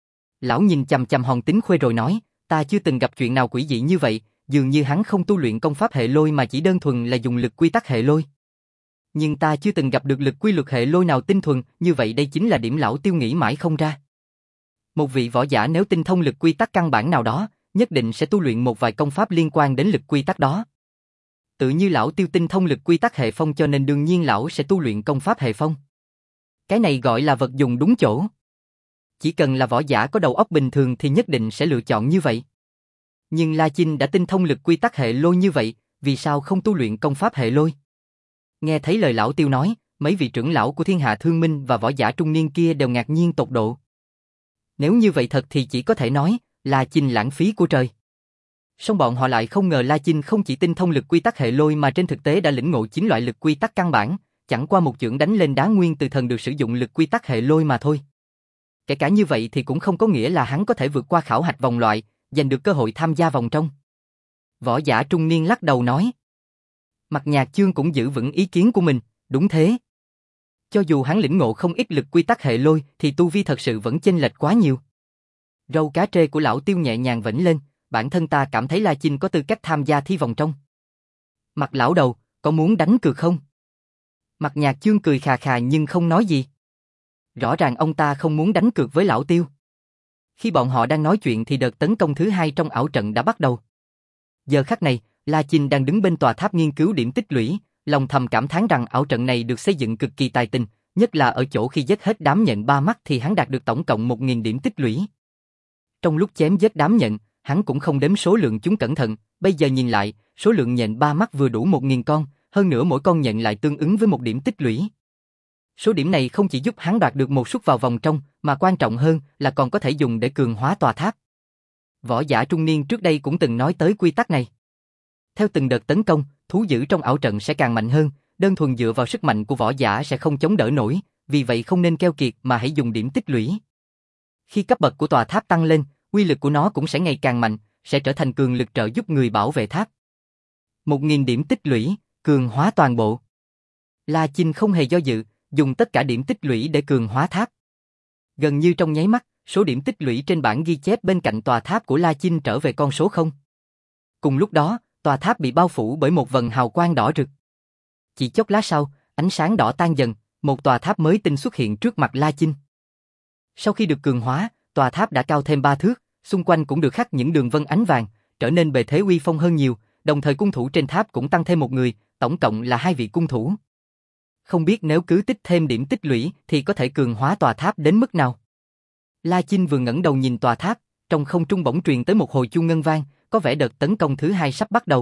Lão nhìn chằm chằm Hòn Tín Khuê rồi nói, ta chưa từng gặp chuyện nào quỷ dị như vậy, dường như hắn không tu luyện công pháp hệ lôi mà chỉ đơn thuần là dùng lực quy tắc hệ lôi. Nhưng ta chưa từng gặp được lực quy luật hệ lôi nào tinh thuần, như vậy đây chính là điểm Lão Tiêu nghĩ mãi không ra. Một vị võ giả nếu tinh thông lực quy tắc căn bản nào đó, nhất định sẽ tu luyện một vài công pháp liên quan đến lực quy tắc đó. Tự như Lão Tiêu tinh thông lực quy tắc hệ phong cho nên đương nhiên lão sẽ tu luyện công pháp hệ phong. Cái này gọi là vật dùng đúng chỗ. Chỉ cần là võ giả có đầu óc bình thường thì nhất định sẽ lựa chọn như vậy. Nhưng La Chinh đã tinh thông lực quy tắc hệ lôi như vậy, vì sao không tu luyện công pháp hệ lôi? Nghe thấy lời Lão Tiêu nói, mấy vị trưởng lão của Thiên Hạ Thương Minh và võ giả trung niên kia đều ngạc nhiên tột độ. Nếu như vậy thật thì chỉ có thể nói, La Chinh lãng phí của trời. Song bọn họ lại không ngờ La Chinh không chỉ tinh thông lực quy tắc hệ lôi mà trên thực tế đã lĩnh ngộ chín loại lực quy tắc căn bản, chẳng qua một chưởng đánh lên đá nguyên từ thần được sử dụng lực quy tắc hệ lôi mà thôi. Kể cả như vậy thì cũng không có nghĩa là hắn có thể vượt qua khảo hạch vòng loại, giành được cơ hội tham gia vòng trong. Võ giả trung niên lắc đầu nói. Mặt Nhạc Chương cũng giữ vững ý kiến của mình, đúng thế. Cho dù hắn lĩnh ngộ không ít lực quy tắc hệ lôi thì tu vi thật sự vẫn chênh lệch quá nhiều. Râu cá trê của Lão Tiêu nhẹ nhàng vểnh lên, bản thân ta cảm thấy La Chinh có tư cách tham gia thi vòng trong. Mặt lão đầu, có muốn đánh cược không? Mặt Nhạc Chương cười khà khà nhưng không nói gì. Rõ ràng ông ta không muốn đánh cược với Lão Tiêu. Khi bọn họ đang nói chuyện thì đợt tấn công thứ hai trong ảo trận đã bắt đầu. Giờ khắc này, La Chinh đang đứng bên tòa tháp nghiên cứu điểm tích lũy, lòng thầm cảm thán rằng ảo trận này được xây dựng cực kỳ tài tình, nhất là ở chỗ khi giết hết đám nhện ba mắt thì hắn đạt được tổng cộng một nghìn điểm tích lũy. Trong lúc chém giết đám nhện, hắn cũng không đếm số lượng chúng cẩn thận, bây giờ nhìn lại, số lượng nhện ba mắt vừa đủ một nghìn con, hơn nữa mỗi con nhện lại tương ứng với một điểm tích lũy. Số điểm này không chỉ giúp hắn đoạt được một suất vào vòng trong, mà quan trọng hơn là còn có thể dùng để cường hóa tòa tháp. Võ giả trung niên trước đây cũng từng nói tới quy tắc này. Theo từng đợt tấn công, thú dữ trong ảo trận sẽ càng mạnh hơn, đơn thuần dựa vào sức mạnh của võ giả sẽ không chống đỡ nổi, vì vậy không nên keo kiệt mà hãy dùng điểm tích lũy. Khi cấp bậc của tòa tháp tăng lên, uy lực của nó cũng sẽ ngày càng mạnh, sẽ trở thành cường lực trợ giúp người bảo vệ tháp. Một nghìn điểm tích lũy, cường hóa toàn bộ. La Chinh không hề do dự, dùng tất cả điểm tích lũy để cường hóa tháp. Gần như trong nháy mắt, số điểm tích lũy trên bảng ghi chép bên cạnh tòa tháp của La Chinh trở về con số không. Cùng lúc đó, tòa tháp bị bao phủ bởi một vầng hào quang đỏ rực. Chỉ chốc lát sau, ánh sáng đỏ tan dần, một tòa tháp mới tinh xuất hiện trước mặt La Chinh. Sau khi được cường hóa, tòa tháp đã cao thêm ba thước, xung quanh cũng được khắc những đường vân ánh vàng, trở nên bề thế uy phong hơn nhiều, đồng thời cung thủ trên tháp cũng tăng thêm một người, tổng cộng là hai vị cung thủ. Không biết nếu cứ tích thêm điểm tích lũy thì có thể cường hóa tòa tháp đến mức nào. La Chinh vừa ngẩng đầu nhìn tòa tháp, trong không trung bỗng truyền tới một hồi chuông ngân vang, có vẻ đợt tấn công thứ hai sắp bắt đầu.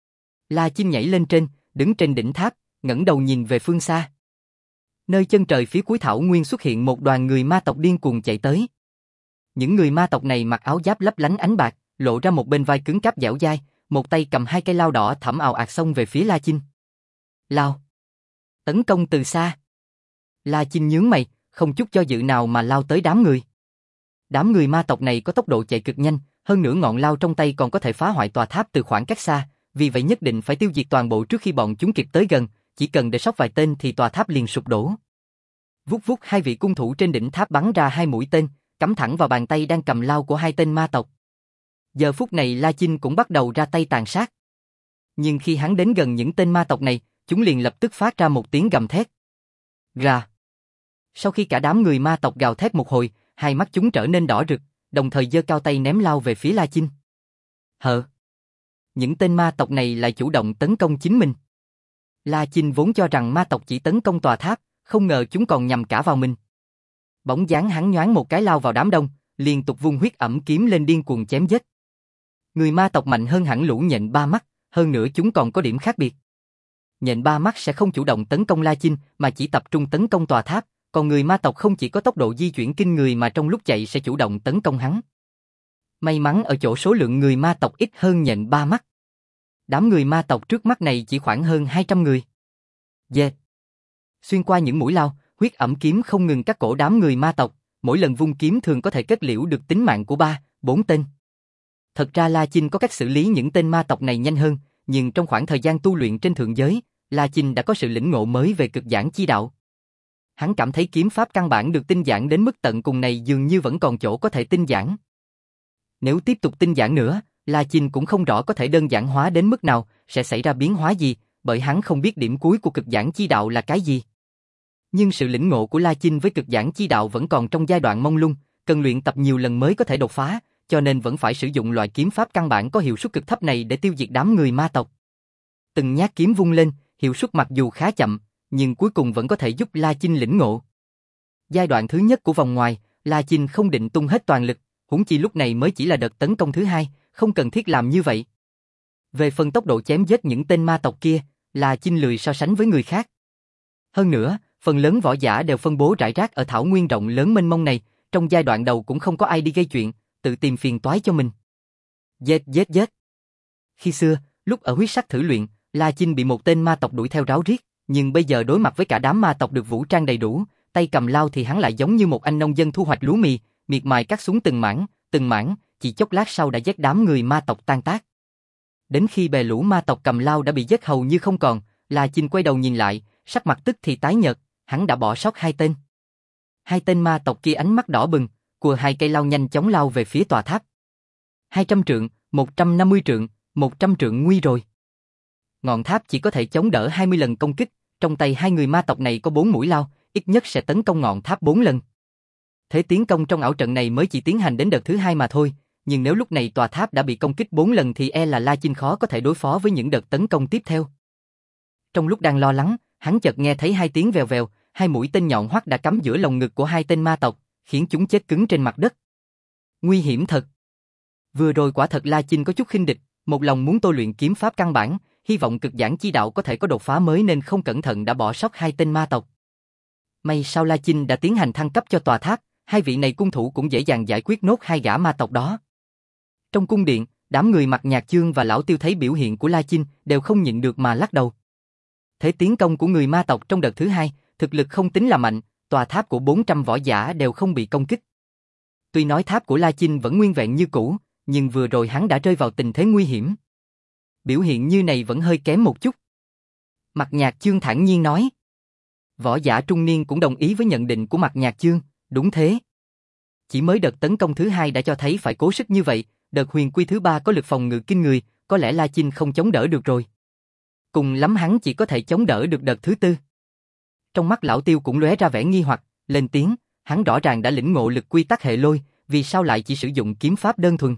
La Chinh nhảy lên trên, đứng trên đỉnh tháp, ngẩng đầu nhìn về phương xa. Nơi chân trời phía cuối thảo nguyên xuất hiện một đoàn người ma tộc điên cuồng chạy tới. Những người ma tộc này mặc áo giáp lấp lánh ánh bạc, lộ ra một bên vai cứng cáp dẻo dai, một tay cầm hai cây lao đỏ thẫm ào ạt xông về phía La Chinh. Lao! Tấn công từ xa! La Chinh nhướng mày, không chút do dự nào mà lao tới đám người. Đám người ma tộc này có tốc độ chạy cực nhanh, hơn nữa ngọn lao trong tay còn có thể phá hoại tòa tháp từ khoảng cách xa, vì vậy nhất định phải tiêu diệt toàn bộ trước khi bọn chúng kịp tới gần, chỉ cần để sót vài tên thì tòa tháp liền sụp đổ. Vút vút hai vị cung thủ trên đỉnh tháp bắn ra hai mũi tên, cắm thẳng vào bàn tay đang cầm lao của hai tên ma tộc. Giờ phút này La Chinh cũng bắt đầu ra tay tàn sát. Nhưng khi hắn đến gần những tên ma tộc này, chúng liền lập tức phát ra một tiếng gầm thét. Gà! Sau khi cả đám người ma tộc gào thét một hồi, hai mắt chúng trở nên đỏ rực, đồng thời giơ cao tay ném lao về phía La Chinh. Hờ! Những tên ma tộc này lại chủ động tấn công chính mình. La Chinh vốn cho rằng ma tộc chỉ tấn công tòa tháp, không ngờ chúng còn nhằm cả vào mình. Bỗng dáng hắn nhoáng một cái lao vào đám đông, liên tục vung huyết ẩm kiếm lên điên cuồng chém giết. Người ma tộc mạnh hơn hẳn lũ nhện ba mắt, hơn nữa chúng còn có điểm khác biệt. Nhện ba mắt sẽ không chủ động tấn công La Chinh mà chỉ tập trung tấn công tòa tháp, còn người ma tộc không chỉ có tốc độ di chuyển kinh người mà trong lúc chạy sẽ chủ động tấn công hắn. May mắn ở chỗ số lượng người ma tộc ít hơn nhện ba mắt. Đám người ma tộc trước mắt này chỉ khoảng hơn hai trăm người. Dệt. Xuyên qua những mũi lao, huyết ẩm kiếm không ngừng cắt cổ đám người ma tộc, mỗi lần vung kiếm thường có thể kết liễu được tính mạng của ba, bốn tên. Thật ra La Chinh có cách xử lý những tên ma tộc này nhanh hơn, nhưng trong khoảng thời gian tu luyện trên thượng giới, La Chinh đã có sự lĩnh ngộ mới về cực giản chi đạo. Hắn cảm thấy kiếm pháp căn bản được tinh giản đến mức tận cùng này dường như vẫn còn chỗ có thể tinh giản. Nếu tiếp tục tinh giản nữa, La Chinh cũng không rõ có thể đơn giản hóa đến mức nào, sẽ xảy ra biến hóa gì, bởi hắn không biết điểm cuối của cực giản chi đạo là cái gì. Nhưng sự lĩnh ngộ của La Chinh với cực giản chi đạo vẫn còn trong giai đoạn mông lung, cần luyện tập nhiều lần mới có thể đột phá, cho nên vẫn phải sử dụng loại kiếm pháp căn bản có hiệu suất cực thấp này để tiêu diệt đám người ma tộc. Từng nhát kiếm vung lên, hiệu suất mặc dù khá chậm, nhưng cuối cùng vẫn có thể giúp La Chinh lĩnh ngộ. Giai đoạn thứ nhất của vòng ngoài, La Chinh không định tung hết toàn lực, huống chi lúc này mới chỉ là đợt tấn công thứ hai, không cần thiết làm như vậy. Về phần tốc độ chém giết những tên ma tộc kia, La Chinh lười so sánh với người khác. Hơn nữa, phần lớn võ giả đều phân bố rải rác ở thảo nguyên rộng lớn mênh mông này, trong giai đoạn đầu cũng không có ai đi gây chuyện, tự tìm phiền toái cho mình. Giết giết giết. Khi xưa, lúc ở huyết sắc thử luyện, La Chinh bị một tên ma tộc đuổi theo ráo riết, nhưng bây giờ đối mặt với cả đám ma tộc được vũ trang đầy đủ, tay cầm lao thì hắn lại giống như một anh nông dân thu hoạch lúa mì, miệt mài cắt xuống từng mảng, từng mảng, chỉ chốc lát sau đã giết đám người ma tộc tan tác. Đến khi bè lũ ma tộc cầm lao đã bị giết hầu như không còn, La Chinh quay đầu nhìn lại, sắc mặt tức thì tái nhợt, hắn đã bỏ sót hai tên. Hai tên ma tộc kia ánh mắt đỏ bừng, cùa hai cây lao nhanh chóng lao về phía tòa tháp. hai trăm trượng, một trăm năm mươi trượng, một trăm trượng nguy rồi. Ngọn tháp chỉ có thể chống đỡ hai mươi lần công kích, trong tay hai người ma tộc này có bốn mũi lao, ít nhất sẽ tấn công ngọn tháp bốn lần. Thế tiến công trong ảo trận này mới chỉ tiến hành đến đợt thứ hai mà thôi, nhưng nếu lúc này tòa tháp đã bị công kích bốn lần thì e là La Chinh khó có thể đối phó với những đợt tấn công tiếp theo. Trong lúc đang lo lắng, hắn chợt nghe thấy hai tiếng vèo vèo, hai mũi tên nhọn hoắt đã cắm giữa lồng ngực của hai tên ma tộc, khiến chúng chết cứng trên mặt đất. Nguy hiểm thật. Vừa rồi quả thật La Chinh có chút khinh địch, một lòng muốn tôi luyện kiếm pháp căn bản, hy vọng cực giản chi đạo có thể có đột phá mới nên không cẩn thận đã bỏ sót hai tên ma tộc. May sao La Chinh đã tiến hành thăng cấp cho tòa tháp, hai vị này cung thủ cũng dễ dàng giải quyết nốt hai gã ma tộc đó. Trong cung điện, đám người mặc nhạc chương và lão Tiêu thấy biểu hiện của La Chinh đều không nhịn được mà lắc đầu. Thế tiến công của người ma tộc trong đợt thứ hai, thực lực không tính là mạnh, tòa tháp của bốn trăm võ giả đều không bị công kích. Tuy nói tháp của La Chinh vẫn nguyên vẹn như cũ, nhưng vừa rồi hắn đã rơi vào tình thế nguy hiểm. Biểu hiện như này vẫn hơi kém một chút. Mạc Nhạc Chương thản nhiên nói. Võ giả trung niên cũng đồng ý với nhận định của Mạc Nhạc Chương, đúng thế. Chỉ mới đợt tấn công thứ hai đã cho thấy phải cố sức như vậy, đợt huyền quy thứ ba có lực phòng ngự kinh người, có lẽ La Chinh không chống đỡ được rồi. Cùng lắm hắn chỉ có thể chống đỡ được đợt thứ tư. Trong mắt lão Tiêu cũng lóe ra vẻ nghi hoặc, lên tiếng, hắn rõ ràng đã lĩnh ngộ lực quy tắc hệ lôi, vì sao lại chỉ sử dụng kiếm pháp đơn thuần.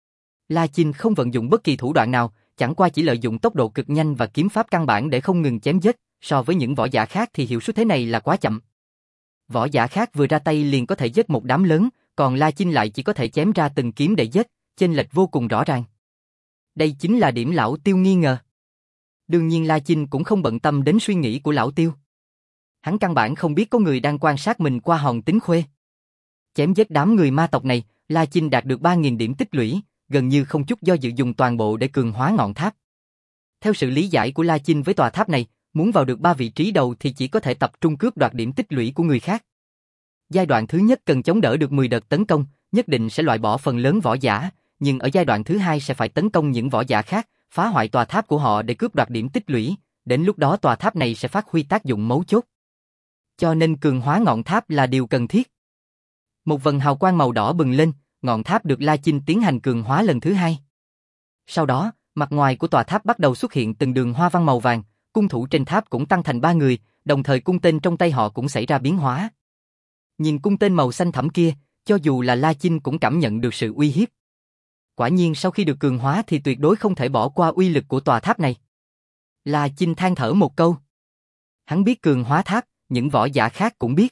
La Chinh không vận dụng bất kỳ thủ đoạn nào, chẳng qua chỉ lợi dụng tốc độ cực nhanh và kiếm pháp căn bản để không ngừng chém giết, so với những võ giả khác thì hiệu suất thế này là quá chậm. Võ giả khác vừa ra tay liền có thể giết một đám lớn, còn La Chinh lại chỉ có thể chém ra từng kiếm để giết, chênh lệch vô cùng rõ ràng. Đây chính là điểm lão Tiêu nghi ngờ. Đương nhiên La Chinh cũng không bận tâm đến suy nghĩ của lão Tiêu. Hắn căn bản không biết có người đang quan sát mình qua hòn tính khuê. Chém giết đám người ma tộc này, La Chinh đạt được ba nghìn điểm tích lũy, gần như không chút do dự dùng toàn bộ để cường hóa ngọn tháp. Theo sự lý giải của La Chinh với tòa tháp này, muốn vào được ba vị trí đầu thì chỉ có thể tập trung cướp đoạt điểm tích lũy của người khác. Giai đoạn thứ nhất cần chống đỡ được mười đợt tấn công, nhất định sẽ loại bỏ phần lớn võ giả, nhưng ở giai đoạn thứ hai sẽ phải tấn công những võ giả khác, phá hoại tòa tháp của họ để cướp đoạt điểm tích lũy, đến lúc đó tòa tháp này sẽ phát huy tác dụng mấu chốt. Cho nên cường hóa ngọn tháp là điều cần thiết. Một vần hào quang màu đỏ bừng lên, ngọn tháp được La Chinh tiến hành cường hóa lần thứ hai. Sau đó, mặt ngoài của tòa tháp bắt đầu xuất hiện từng đường hoa văn màu vàng, cung thủ trên tháp cũng tăng thành ba người, đồng thời cung tên trong tay họ cũng xảy ra biến hóa. Nhìn cung tên màu xanh thẳm kia, cho dù là La Chinh cũng cảm nhận được sự uy hiếp. Quả nhiên sau khi được cường hóa thì tuyệt đối không thể bỏ qua uy lực của tòa tháp này. La Chinh than thở một câu. Hắn biết cường hóa tháp, những võ giả khác cũng biết.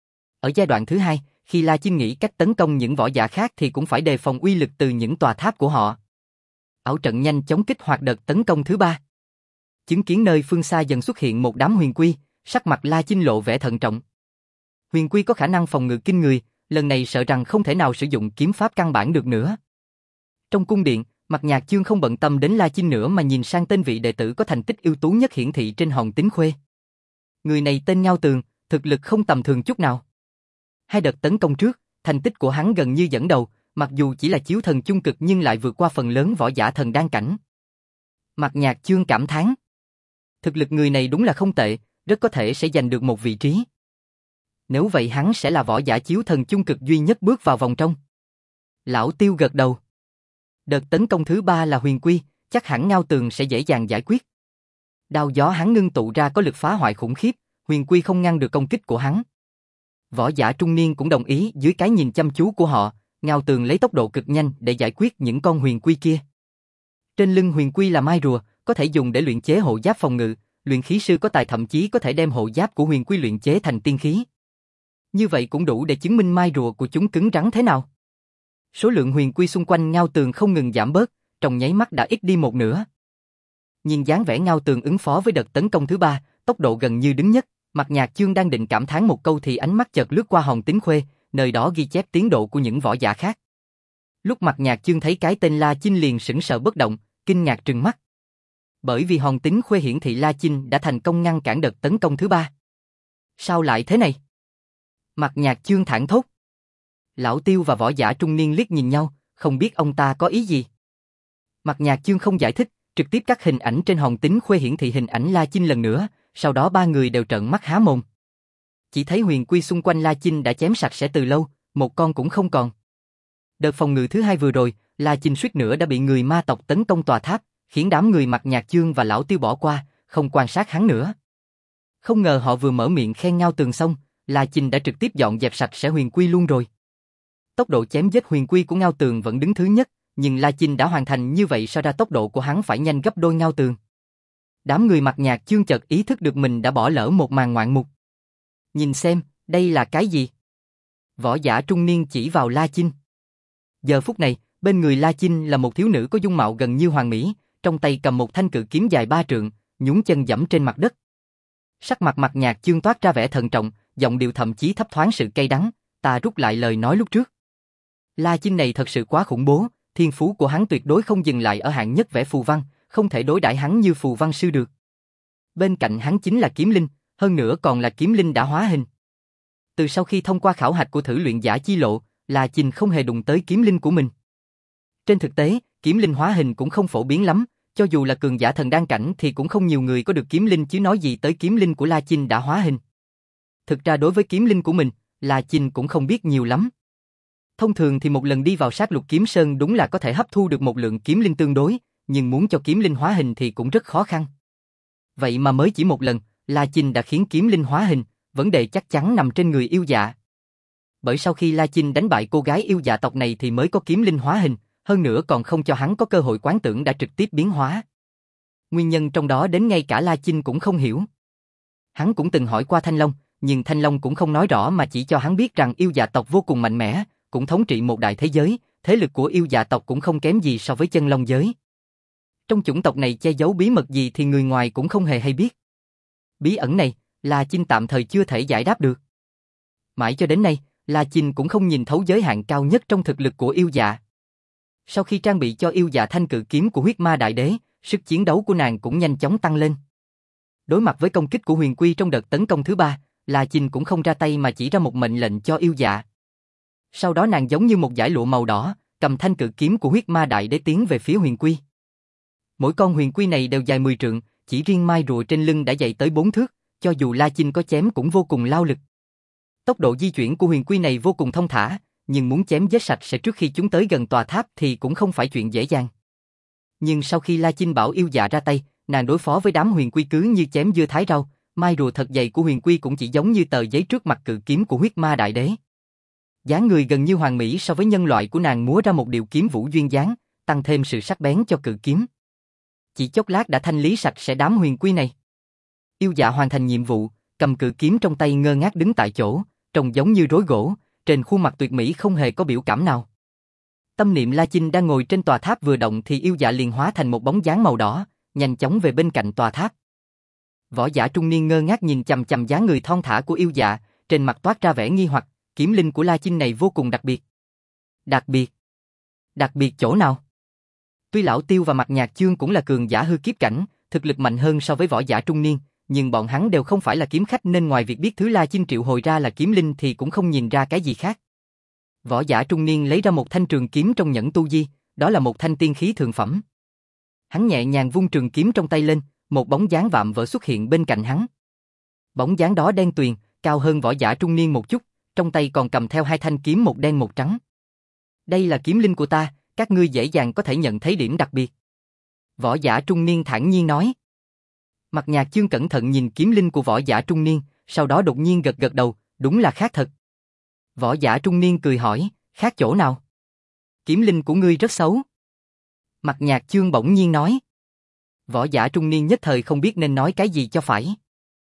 Ở giai đoạn thứ hai, khi La Chinh nghĩ cách tấn công những võ giả khác thì cũng phải đề phòng uy lực từ những tòa tháp của họ. Ảo trận nhanh chóng kích hoạt đợt tấn công thứ ba. Chứng kiến nơi phương xa dần xuất hiện một đám huyền quy, sắc mặt La Chinh lộ vẻ thận trọng. Huyền quy có khả năng phòng ngự kinh người, lần này sợ rằng không thể nào sử dụng kiếm pháp căn bản được nữa. Trong cung điện, Mạc Nhạc Chương không bận tâm đến La Chinh nữa mà nhìn sang tên vị đệ tử có thành tích ưu tú nhất hiển thị trên hòn tính khuê. Người này tên Ngao Tường, thực lực không tầm thường chút nào. Hai đợt tấn công trước, thành tích của hắn gần như dẫn đầu, mặc dù chỉ là chiếu thần chung cực nhưng lại vượt qua phần lớn võ giả thần đan cảnh. Mạc Nhạc Chương cảm thán. Thực lực người này đúng là không tệ, rất có thể sẽ giành được một vị trí. Nếu vậy hắn sẽ là võ giả chiếu thần chung cực duy nhất bước vào vòng trong. Lão Tiêu gật đầu. Đợt tấn công thứ ba là huyền quy, chắc hẳn Ngao Tường sẽ dễ dàng giải quyết. Đao gió hắn ngưng tụ ra có lực phá hoại khủng khiếp, huyền quy không ngăn được công kích của hắn. Võ giả trung niên cũng đồng ý dưới cái nhìn chăm chú của họ, Ngao Tường lấy tốc độ cực nhanh để giải quyết những con huyền quy kia. Trên lưng huyền quy là mai rùa, có thể dùng để luyện chế hộ giáp phòng ngự, luyện khí sư có tài thậm chí có thể đem hộ giáp của huyền quy luyện chế thành tiên khí. Như vậy cũng đủ để chứng minh mai rùa của chúng cứng rắn thế nào. Số lượng huyền quy xung quanh Ngao Tường không ngừng giảm bớt, trong nháy mắt đã ít đi một nửa. Nhìn dáng vẻ Ngao Tường ứng phó với đợt tấn công thứ ba, tốc độ gần như đứng nhất, Mạc Nhạc Chương đang định cảm thán một câu thì ánh mắt chợt lướt qua hòn tính khuê, nơi đó ghi chép tiến độ của những võ giả khác. Lúc Mạc Nhạc Chương thấy cái tên La Chinh liền sững sờ bất động, kinh ngạc trừng mắt. Bởi vì hòn tính khuê hiển thị La Chinh đã thành công ngăn cản đợt tấn công thứ ba. Sao lại thế này? Mạc Nhạc Chương thảng thốt. Lão Tiêu và võ giả trung niên liếc nhìn nhau, không biết ông ta có ý gì. Mạc Nhạc Chương không giải thích, trực tiếp các hình ảnh trên hòn tính khuê hiển thị hình ảnh La Chinh lần nữa, sau đó ba người đều trợn mắt há mồm. Chỉ thấy huyền quy xung quanh La Chinh đã chém sạch sẽ từ lâu, một con cũng không còn. Đợt phòng ngự thứ hai vừa rồi, La Chinh suýt nữa đã bị người ma tộc tấn công tòa tháp, khiến đám người Mạc Nhạc Chương và Lão Tiêu bỏ qua, không quan sát hắn nữa. Không ngờ họ vừa mở miệng khen Ngao Tường xong, La Chinh đã trực tiếp dọn dẹp sạch sẽ huyền quy luôn rồi. Tốc độ chém giết huyền quy của Ngao Tường vẫn đứng thứ nhất, nhưng La Chinh đã hoàn thành như vậy so ra tốc độ của hắn phải nhanh gấp đôi Ngao Tường. Đám người Mạc Nhạc Chương chợt ý thức được mình đã bỏ lỡ một màn ngoạn mục. Nhìn xem, đây là cái gì? Võ giả trung niên chỉ vào La Chinh. Giờ phút này, bên người La Chinh là một thiếu nữ có dung mạo gần như hoàn mỹ, trong tay cầm một thanh cự kiếm dài ba trượng, nhún chân giẫm trên mặt đất. Sắc mặt Mạc Nhạc Chương toát ra vẻ thận trọng, giọng điệu thậm chí thấp thoáng sự cay đắng, ta rút lại lời nói lúc trước. La Chinh này thật sự quá khủng bố, thiên phú của hắn tuyệt đối không dừng lại ở hạng nhất vẽ phù văn, không thể đối đãi hắn như phù văn sư được. Bên cạnh hắn chính là kiếm linh, hơn nữa còn là kiếm linh đã hóa hình. Từ sau khi thông qua khảo hạch của thử luyện giả chi lộ, La Chinh không hề đụng tới kiếm linh của mình. Trên thực tế, kiếm linh hóa hình cũng không phổ biến lắm, cho dù là cường giả thần đan cảnh thì cũng không nhiều người có được kiếm linh chứ nói gì tới kiếm linh của La Chinh đã hóa hình. Thực ra đối với kiếm linh của mình, La Chinh cũng không biết nhiều lắm. Thông thường thì một lần đi vào sát lục kiếm sơn đúng là có thể hấp thu được một lượng kiếm linh tương đối, nhưng muốn cho kiếm linh hóa hình thì cũng rất khó khăn. Vậy mà mới chỉ một lần, La Chinh đã khiến kiếm linh hóa hình, vấn đề chắc chắn nằm trên người yêu dạ. Bởi sau khi La Chinh đánh bại cô gái yêu dạ tộc này thì mới có kiếm linh hóa hình, hơn nữa còn không cho hắn có cơ hội quán tưởng đã trực tiếp biến hóa. Nguyên nhân trong đó đến ngay cả La Chinh cũng không hiểu. Hắn cũng từng hỏi qua Thanh Long, nhưng Thanh Long cũng không nói rõ mà chỉ cho hắn biết rằng yêu dạ tộc vô cùng mạnh mẽ, cũng thống trị một đại thế giới, thế lực của yêu dạ tộc cũng không kém gì so với chân long giới. Trong chủng tộc này che giấu bí mật gì thì người ngoài cũng không hề hay biết. Bí ẩn này, La Chinh tạm thời chưa thể giải đáp được. Mãi cho đến nay, La Chinh cũng không nhìn thấu giới hạn cao nhất trong thực lực của yêu dạ. Sau khi trang bị cho yêu dạ thanh cự kiếm của huyết ma đại đế, sức chiến đấu của nàng cũng nhanh chóng tăng lên. Đối mặt với công kích của huyền quy trong đợt tấn công thứ ba, La Chinh cũng không ra tay mà chỉ ra một mệnh lệnh cho yêu dạ. Sau đó nàng giống như một dải lụa màu đỏ, cầm thanh cự kiếm của huyết ma đại đế tiến về phía huyền quy. Mỗi con huyền quy này đều dài mười trượng, chỉ riêng mai rùa trên lưng đã dày tới bốn thước, cho dù La Chinh có chém cũng vô cùng lao lực. Tốc độ di chuyển của huyền quy này vô cùng thông thả, nhưng muốn chém giết sạch sẽ trước khi chúng tới gần tòa tháp thì cũng không phải chuyện dễ dàng. Nhưng sau khi La Chinh bảo yêu dạ ra tay, nàng đối phó với đám huyền quy cứ như chém dưa thái rau, mai rùa thật dày của huyền quy cũng chỉ giống như tờ giấy trước mặt cự kiếm của huyết ma đại đế. Dáng người gần như hoàn mỹ so với nhân loại của nàng múa ra một điệu kiếm vũ duyên dáng, tăng thêm sự sắc bén cho cự kiếm. Chỉ chốc lát đã thanh lý sạch sẽ đám huyền quy này. Yêu dạ hoàn thành nhiệm vụ, cầm cự kiếm trong tay ngơ ngác đứng tại chỗ, trông giống như rối gỗ, trên khuôn mặt tuyệt mỹ không hề có biểu cảm nào. Tâm niệm La Chinh đang ngồi trên tòa tháp vừa động thì yêu dạ liền hóa thành một bóng dáng màu đỏ, nhanh chóng về bên cạnh tòa tháp. Võ giả trung niên ngơ ngác nhìn chằm chằm dáng người thon thả của yêu dạ, trên mặt toát ra vẻ nghi hoặc, kiếm linh của La Chinh này vô cùng đặc biệt. Đặc biệt? Đặc biệt chỗ nào? Tuy Lão Tiêu và Mặt Nhạc Chương cũng là cường giả hư kiếp cảnh, thực lực mạnh hơn so với võ giả trung niên, nhưng bọn hắn đều không phải là kiếm khách nên ngoài việc biết thứ La Chinh triệu hồi ra là kiếm linh thì cũng không nhìn ra cái gì khác. Võ giả trung niên lấy ra một thanh trường kiếm trong nhẫn tu di, đó là một thanh tiên khí thượng phẩm. Hắn nhẹ nhàng vung trường kiếm trong tay lên, một bóng dáng vạm vỡ xuất hiện bên cạnh hắn. Bóng dáng đó đen tuyền, cao hơn võ giả trung niên một chút, trong tay còn cầm theo hai thanh kiếm một đen một trắng. Đây là kiếm linh của ta, các ngươi dễ dàng có thể nhận thấy điểm đặc biệt. Võ giả trung niên thản nhiên nói. Mặt Nhạc Chương cẩn thận nhìn kiếm linh của võ giả trung niên, sau đó đột nhiên gật gật đầu, đúng là khác thật. Võ giả trung niên cười hỏi, khác chỗ nào? Kiếm linh của ngươi rất xấu. Mặt Nhạc Chương bỗng nhiên nói. Võ giả trung niên nhất thời không biết nên nói cái gì cho phải.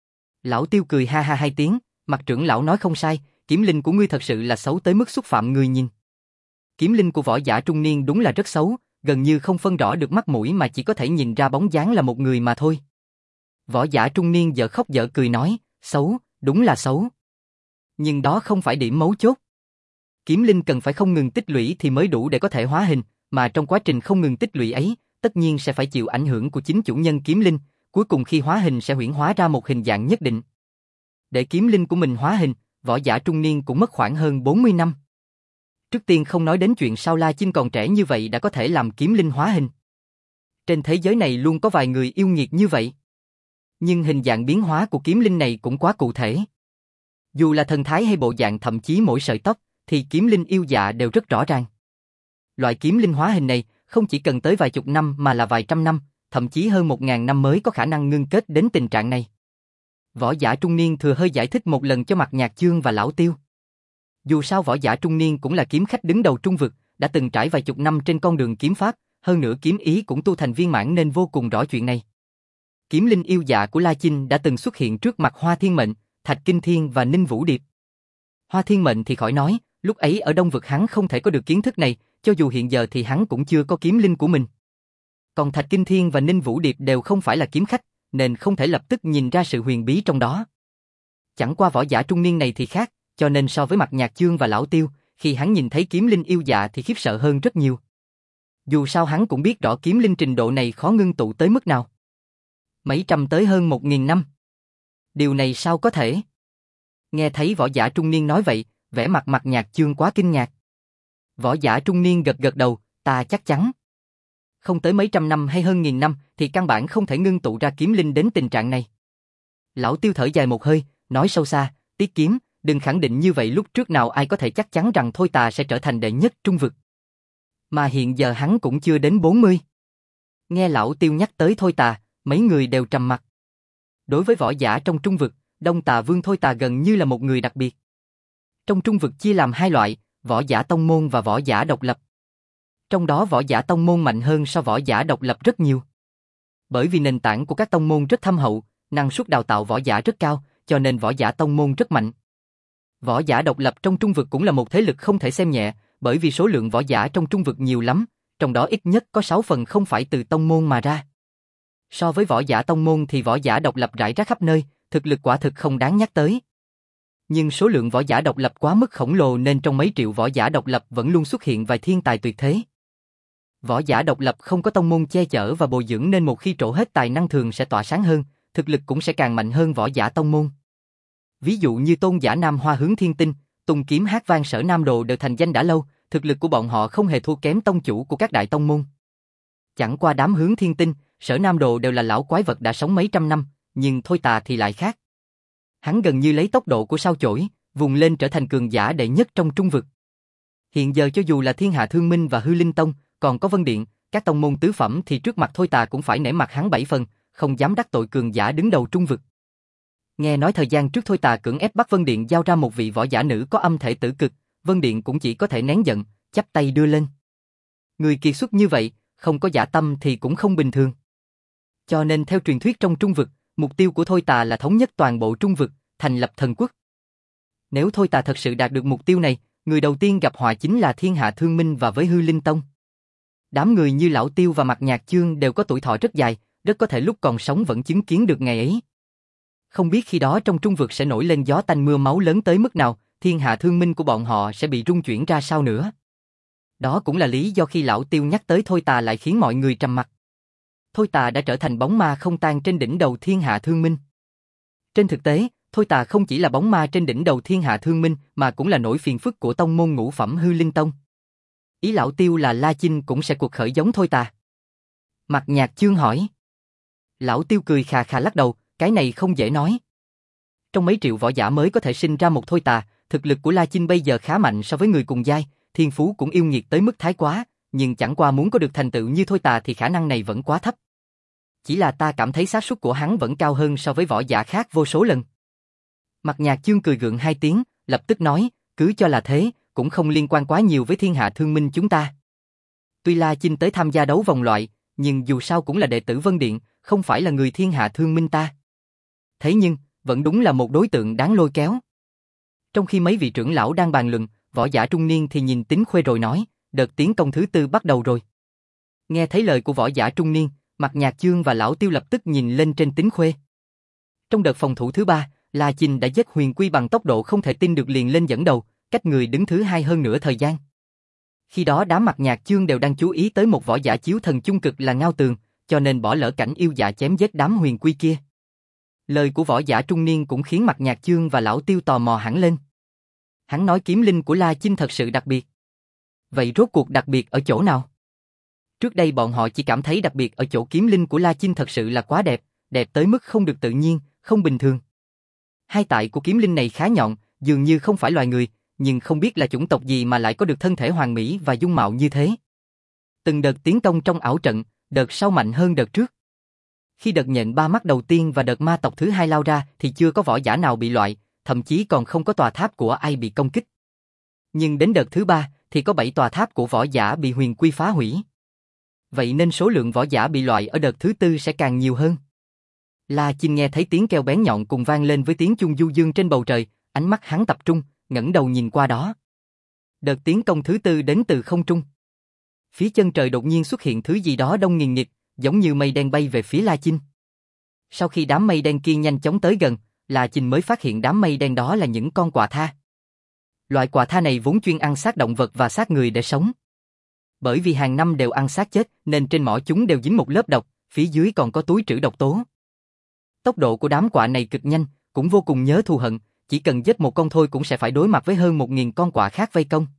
Lão Tiêu cười ha ha hai tiếng, Mặt trưởng lão nói không sai, kiếm linh của ngươi thật sự là xấu tới mức xúc phạm người nhìn. Kiếm linh của võ giả trung niên đúng là rất xấu, gần như không phân rõ được mắt mũi mà chỉ có thể nhìn ra bóng dáng là một người mà thôi. Võ giả trung niên dở khóc dở cười nói, xấu, đúng là xấu. Nhưng đó không phải điểm mấu chốt. Kiếm linh cần phải không ngừng tích lũy thì mới đủ để có thể hóa hình, mà trong quá trình không ngừng tích lũy ấy, tất nhiên sẽ phải chịu ảnh hưởng của chính chủ nhân kiếm linh, cuối cùng khi hóa hình sẽ huyễn hóa ra một hình dạng nhất định. Để kiếm linh của mình hóa hình, võ giả trung niên cũng mất khoảng hơn bốn mươi năm. Trước tiên không nói đến chuyện sao La Chinh còn trẻ như vậy đã có thể làm kiếm linh hóa hình. Trên thế giới này luôn có vài người yêu nghiệt như vậy. Nhưng hình dạng biến hóa của kiếm linh này cũng quá cụ thể. Dù là thần thái hay bộ dạng thậm chí mỗi sợi tóc, thì kiếm linh yêu dạ đều rất rõ ràng. Loại kiếm linh hóa hình này không chỉ cần tới vài chục năm mà là vài trăm năm, thậm chí hơn một ngàn năm mới có khả năng ngưng kết đến tình trạng này. Võ giả trung niên thừa hơi giải thích một lần cho Mặt Nhạc Chương và Lão Tiêu. Dù sao võ giả trung niên cũng là kiếm khách đứng đầu trung vực, đã từng trải vài chục năm trên con đường kiếm pháp, hơn nữa kiếm ý cũng tu thành viên mãn nên vô cùng rõ chuyện này. Kiếm linh yêu dạ của La Chinh đã từng xuất hiện trước mặt Hoa Thiên Mệnh, Thạch Kinh Thiên và Ninh Vũ Điệp. Hoa Thiên Mệnh thì khỏi nói, lúc ấy ở Đông Vực hắn không thể có được kiến thức này, cho dù hiện giờ thì hắn cũng chưa có kiếm linh của mình. Còn Thạch Kinh Thiên và Ninh Vũ Điệp đều không phải là kiếm khách, nên không thể lập tức nhìn ra sự huyền bí trong đó. Chẳng qua võ giả trung niên này thì khác, cho nên so với Mặt Nhạc Chương và Lão Tiêu, khi hắn nhìn thấy kiếm linh yêu dạ thì khiếp sợ hơn rất nhiều. Dù sao hắn cũng biết rõ kiếm linh trình độ này khó ngưng tụ tới mức nào. Mấy trăm tới hơn một nghìn năm. Điều này sao có thể? Nghe thấy võ giả trung niên nói vậy, vẻ mặt Mặt Nhạc Chương quá kinh ngạc. Võ giả trung niên gật gật đầu, ta chắc chắn. Không tới mấy trăm năm hay hơn nghìn năm thì căn bản không thể ngưng tụ ra kiếm linh đến tình trạng này. Lão Tiêu thở dài một hơi, nói sâu xa, Tiết Kiếm, đừng khẳng định như vậy, lúc trước nào ai có thể chắc chắn rằng Thôi Tà sẽ trở thành đệ nhất trung vực. Mà hiện giờ hắn cũng chưa đến bốn mươi. Nghe Lão Tiêu nhắc tới Thôi Tà, mấy người đều trầm mặc. Đối với võ giả trong trung vực, Đông Tà Vương Thôi Tà gần như là một người đặc biệt. Trong trung vực chia làm hai loại, võ giả tông môn và võ giả độc lập. Trong đó võ giả tông môn mạnh hơn so võ giả độc lập rất nhiều. Bởi vì nền tảng của các tông môn rất thâm hậu, năng suất đào tạo võ giả rất cao, cho nên võ giả tông môn rất mạnh. Võ giả độc lập trong trung vực cũng là một thế lực không thể xem nhẹ, bởi vì số lượng võ giả trong trung vực nhiều lắm, trong đó ít nhất có sáu phần không phải từ tông môn mà ra. So với võ giả tông môn thì võ giả độc lập rải rác khắp nơi, thực lực quả thực không đáng nhắc tới. Nhưng số lượng võ giả độc lập quá mức khổng lồ nên trong mấy triệu võ giả độc lập vẫn luôn xuất hiện vài thiên tài tuyệt thế. Võ giả độc lập không có tông môn che chở và bồi dưỡng nên một khi trổ hết tài năng thường sẽ tỏa sáng hơn, thực lực cũng sẽ càng mạnh hơn võ giả tông môn. Ví dụ như tôn giả Nam Hoa Hướng Thiên Tinh, Tùng Kiếm Hát Vang Sở Nam Đồ đều thành danh đã lâu, thực lực của bọn họ không hề thua kém tông chủ của các đại tông môn. Chẳng qua đám Hướng Thiên Tinh, Sở Nam Đồ đều là lão quái vật đã sống mấy trăm năm, nhưng Thôi Tà thì lại khác. Hắn gần như lấy tốc độ của sao chổi, vùng lên trở thành cường giả đệ nhất trong trung vực. Hiện giờ cho dù là Thiên Hạ Thương Minh và Hư Linh Tông, còn có Vân Điện, các tông môn tứ phẩm thì trước mặt Thôi Tà cũng phải nể mặt hắn bảy phần, không dám đắc tội cường giả đứng đầu trung vực. Nghe nói thời gian trước Thôi Tà cưỡng ép bắt Vân Điện giao ra một vị võ giả nữ có âm thể tử cực, Vân Điện cũng chỉ có thể nén giận, chắp tay đưa lên. Người kiệt xuất như vậy, không có dạ tâm thì cũng không bình thường. Cho nên theo truyền thuyết trong trung vực, mục tiêu của Thôi Tà là thống nhất toàn bộ trung vực, thành lập thần quốc. Nếu Thôi Tà thật sự đạt được mục tiêu này, người đầu tiên gặp họa chính là Thiên Hạ Thương Minh và với Hư Linh Tông. Đám người như Lão Tiêu và Mạc Nhạc Chương đều có tuổi thọ rất dài, rất có thể lúc còn sống vẫn chứng kiến được ngày ấy. Không biết khi đó trong trung vực sẽ nổi lên gió tanh mưa máu lớn tới mức nào, Thiên Hạ Thương Minh của bọn họ sẽ bị rung chuyển ra sao nữa. Đó cũng là lý do khi Lão Tiêu nhắc tới Thôi Tà lại khiến mọi người trầm mặc. Thôi Tà đã trở thành bóng ma không tan trên đỉnh đầu Thiên Hạ Thương Minh. Trên thực tế, Thôi Tà không chỉ là bóng ma trên đỉnh đầu Thiên Hạ Thương Minh mà cũng là nỗi phiền phức của tông môn ngũ phẩm Hư Linh Tông. Ý Lão Tiêu là La Chinh cũng sẽ cuộc khởi giống Thôi Tà. Mạc Nhạc Chương hỏi. Lão Tiêu cười khà khà lắc đầu, cái này không dễ nói. Trong mấy triệu võ giả mới có thể sinh ra một Thôi Tà, thực lực của La Chinh bây giờ khá mạnh so với người cùng giai, thiên phú cũng yêu nghiệt tới mức thái quá, nhưng chẳng qua muốn có được thành tựu như Thôi Tà thì khả năng này vẫn quá thấp. Chỉ là ta cảm thấy xác suất của hắn vẫn cao hơn so với võ giả khác vô số lần. Mạc Nhạc Chương cười gượng hai tiếng, lập tức nói, cứ cho là thế, cũng không liên quan quá nhiều với Thiên Hạ Thương Minh chúng ta. Tuy La Chinh tới tham gia đấu vòng loại, nhưng dù sao cũng là đệ tử Vân Điện, không phải là người Thiên Hạ Thương Minh ta. Thế nhưng, vẫn đúng là một đối tượng đáng lôi kéo. Trong khi mấy vị trưởng lão đang bàn luận, võ giả trung niên thì nhìn Tính Khuê rồi nói, đợt tiến công thứ tư bắt đầu rồi. Nghe thấy lời của võ giả trung niên, Mạc Nhạc Chương và Lão Tiêu lập tức nhìn lên trên Tính Khuê. Trong đợt phòng thủ thứ ba, La Chinh đã giết Huyền Quy bằng tốc độ không thể tin được liền lên dẫn đầu, cách người đứng thứ hai hơn nửa thời gian. Khi đó đám Mạc Nhạc Chương đều đang chú ý tới một võ giả chiếu thần chung cực là Ngao Tường, cho nên bỏ lỡ cảnh yêu dạ chém giết đám Huyền Quy kia. Lời của võ giả trung niên cũng khiến Mạc Nhạc Chương và Lão Tiêu tò mò hẳn lên. Hắn nói kiếm linh của La Chinh thật sự đặc biệt. Vậy rốt cuộc đặc biệt ở chỗ nào? Trước đây bọn họ chỉ cảm thấy đặc biệt ở chỗ kiếm linh của La Chinh thật sự là quá đẹp, đẹp tới mức không được tự nhiên, không bình thường. Hai tại của kiếm linh này khá nhọn, dường như không phải loài người, nhưng không biết là chủng tộc gì mà lại có được thân thể hoàn mỹ và dung mạo như thế. Từng đợt tiến công trong ảo trận, đợt sau mạnh hơn đợt trước. Khi đợt nhện ba mắt đầu tiên và đợt ma tộc thứ hai lao ra thì chưa có võ giả nào bị loại, thậm chí còn không có tòa tháp của ai bị công kích. Nhưng đến đợt thứ ba thì có bảy tòa tháp của võ giả bị Huyền Quy phá hủy. Vậy nên số lượng võ giả bị loại ở đợt thứ tư sẽ càng nhiều hơn. La Chinh nghe thấy tiếng kêu bén nhọn cùng vang lên với tiếng chuông du dương trên bầu trời, ánh mắt hắn tập trung, ngẩng đầu nhìn qua đó. Đợt tiến công thứ tư đến từ không trung. Phía chân trời đột nhiên xuất hiện thứ gì đó đông nghìn nghịt, giống như mây đen bay về phía La Chinh. Sau khi đám mây đen kia nhanh chóng tới gần, La Chinh mới phát hiện đám mây đen đó là những con quạ tha. Loại quạ tha này vốn chuyên ăn xác động vật và xác người để sống. Bởi vì hàng năm đều ăn xác chết nên trên mỏ chúng đều dính một lớp độc, phía dưới còn có túi trữ độc tố. Tốc độ của đám quạ này cực nhanh, cũng vô cùng nhớ thù hận, chỉ cần giết một con thôi cũng sẽ phải đối mặt với hơn một nghìn con quạ khác vây công.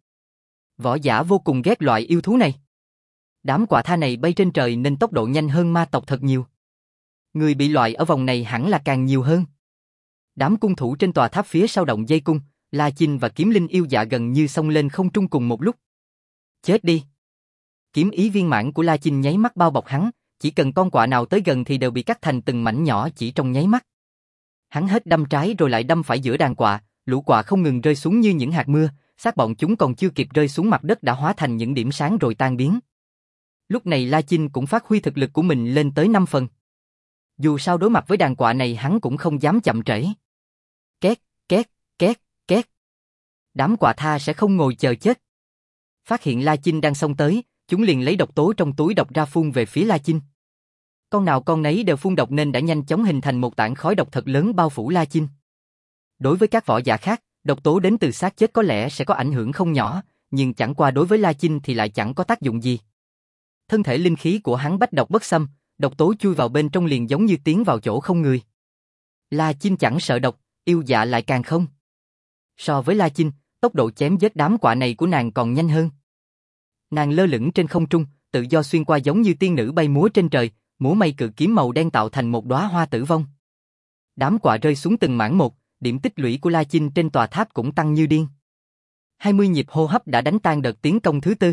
Võ giả vô cùng ghét loại yêu thú này. Đám quạ tha này bay trên trời nên tốc độ nhanh hơn ma tộc thật nhiều. Người bị loại ở vòng này hẳn là càng nhiều hơn. Đám cung thủ trên tòa tháp phía sau động dây cung, La Chinh và kiếm linh yêu dạ gần như xông lên không trung cùng một lúc. Chết đi! Kiếm ý viên mãn của La Chinh nháy mắt bao bọc hắn, chỉ cần con quạ nào tới gần thì đều bị cắt thành từng mảnh nhỏ chỉ trong nháy mắt. Hắn hết đâm trái rồi lại đâm phải giữa đàn quạ, lũ quạ không ngừng rơi xuống như những hạt mưa, xác bọn chúng còn chưa kịp rơi xuống mặt đất đã hóa thành những điểm sáng rồi tan biến. Lúc này La Chinh cũng phát huy thực lực của mình lên tới năm phần. Dù sao đối mặt với đàn quạ này hắn cũng không dám chậm trễ. Két, két, két, két. Đám quạ tha sẽ không ngồi chờ chết. Phát hiện La Chinh đang xông tới, chúng liền lấy độc tố trong túi độc ra phun về phía La Chinh. Con nào con nấy đều phun độc nên đã nhanh chóng hình thành một tảng khói độc thật lớn bao phủ La Chinh. Đối với các võ giả khác, độc tố đến từ xác chết có lẽ sẽ có ảnh hưởng không nhỏ, nhưng chẳng qua đối với La Chinh thì lại chẳng có tác dụng gì. Thân thể linh khí của hắn bách độc bất xâm, độc tố chui vào bên trong liền giống như tiến vào chỗ không người. La Chinh chẳng sợ độc, yêu dạ lại càng không. So với La Chinh, tốc độ chém giết đám quạ này của nàng còn nhanh hơn. Nàng lơ lửng trên không trung, tự do xuyên qua giống như tiên nữ bay múa trên trời, múa may cự kiếm màu đen tạo thành một đóa hoa tử vong. Đám quạ rơi xuống từng mảng một, điểm tích lũy của La Chinh trên tòa tháp cũng tăng như điên. hai mươi nhịp hô hấp đã đánh tan đợt tiến công thứ tư.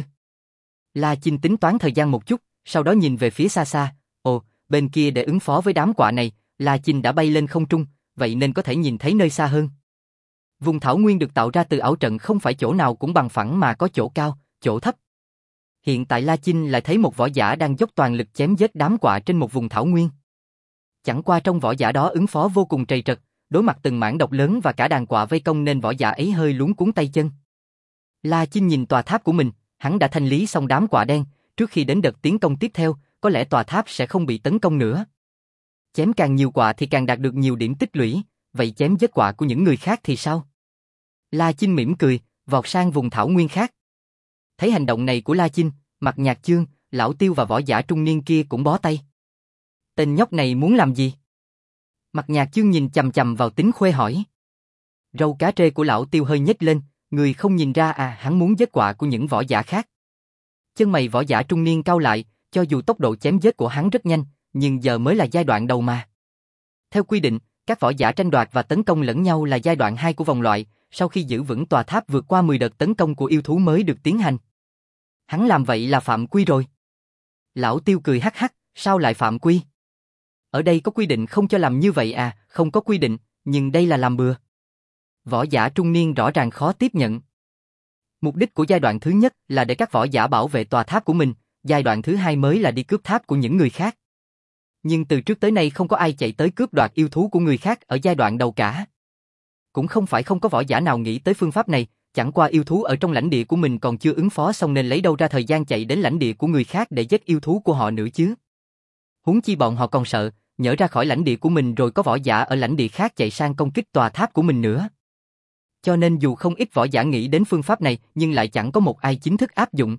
La Chinh tính toán thời gian một chút, sau đó nhìn về phía xa xa, ồ, bên kia để ứng phó với đám quạ này, La Chinh đã bay lên không trung, vậy nên có thể nhìn thấy nơi xa hơn. Vùng thảo nguyên được tạo ra từ ảo trận không phải chỗ nào cũng bằng phẳng mà có chỗ cao, chỗ thấp. Hiện tại La Chinh lại thấy một võ giả đang dốc toàn lực chém giết đám quạ trên một vùng thảo nguyên. Chẳng qua trong võ giả đó ứng phó vô cùng trầy trật, đối mặt từng mảng độc lớn và cả đàn quạ vây công nên võ giả ấy hơi luống cuống tay chân. La Chinh nhìn tòa tháp của mình, hắn đã thanh lý xong đám quạ đen, trước khi đến đợt tiến công tiếp theo, có lẽ tòa tháp sẽ không bị tấn công nữa. Chém càng nhiều quạ thì càng đạt được nhiều điểm tích lũy, vậy chém giết quạ của những người khác thì sao? La Chinh mỉm cười, vọt sang vùng thảo nguyên khác. Thấy hành động này của La Chinh, Mặt Nhạc Chương, Lão Tiêu và võ giả trung niên kia cũng bó tay. Tên nhóc này muốn làm gì? Mặt Nhạc Chương nhìn chằm chằm vào Tính Khuê hỏi. Râu cá trê của Lão Tiêu hơi nhếch lên, người không nhìn ra à, hắn muốn giết quạ của những võ giả khác. Chân mày võ giả trung niên cau lại, cho dù tốc độ chém giết của hắn rất nhanh, nhưng giờ mới là giai đoạn đầu mà. Theo quy định, các võ giả tranh đoạt và tấn công lẫn nhau là giai đoạn hai của vòng loại, sau khi giữ vững tòa tháp vượt qua mười đợt tấn công của yêu thú mới được tiến hành. Hắn làm vậy là phạm quy rồi. Lão Tiêu cười hắc hắc, sao lại phạm quy? Ở đây có quy định không cho làm như vậy à? Không có quy định, nhưng đây là làm bừa. Võ giả trung niên rõ ràng khó tiếp nhận. Mục đích của giai đoạn thứ nhất là để các võ giả bảo vệ tòa tháp của mình, giai đoạn thứ hai mới là đi cướp tháp của những người khác. Nhưng từ trước tới nay không có ai chạy tới cướp đoạt yêu thú của người khác ở giai đoạn đầu cả. Cũng không phải không có võ giả nào nghĩ tới phương pháp này, chẳng qua yêu thú ở trong lãnh địa của mình còn chưa ứng phó xong nên lấy đâu ra thời gian chạy đến lãnh địa của người khác để giết yêu thú của họ nữa chứ. Huống chi bọn họ còn sợ, nhỡ ra khỏi lãnh địa của mình rồi có võ giả ở lãnh địa khác chạy sang công kích tòa tháp của mình nữa. Cho nên dù không ít võ giả nghĩ đến phương pháp này nhưng lại chẳng có một ai chính thức áp dụng.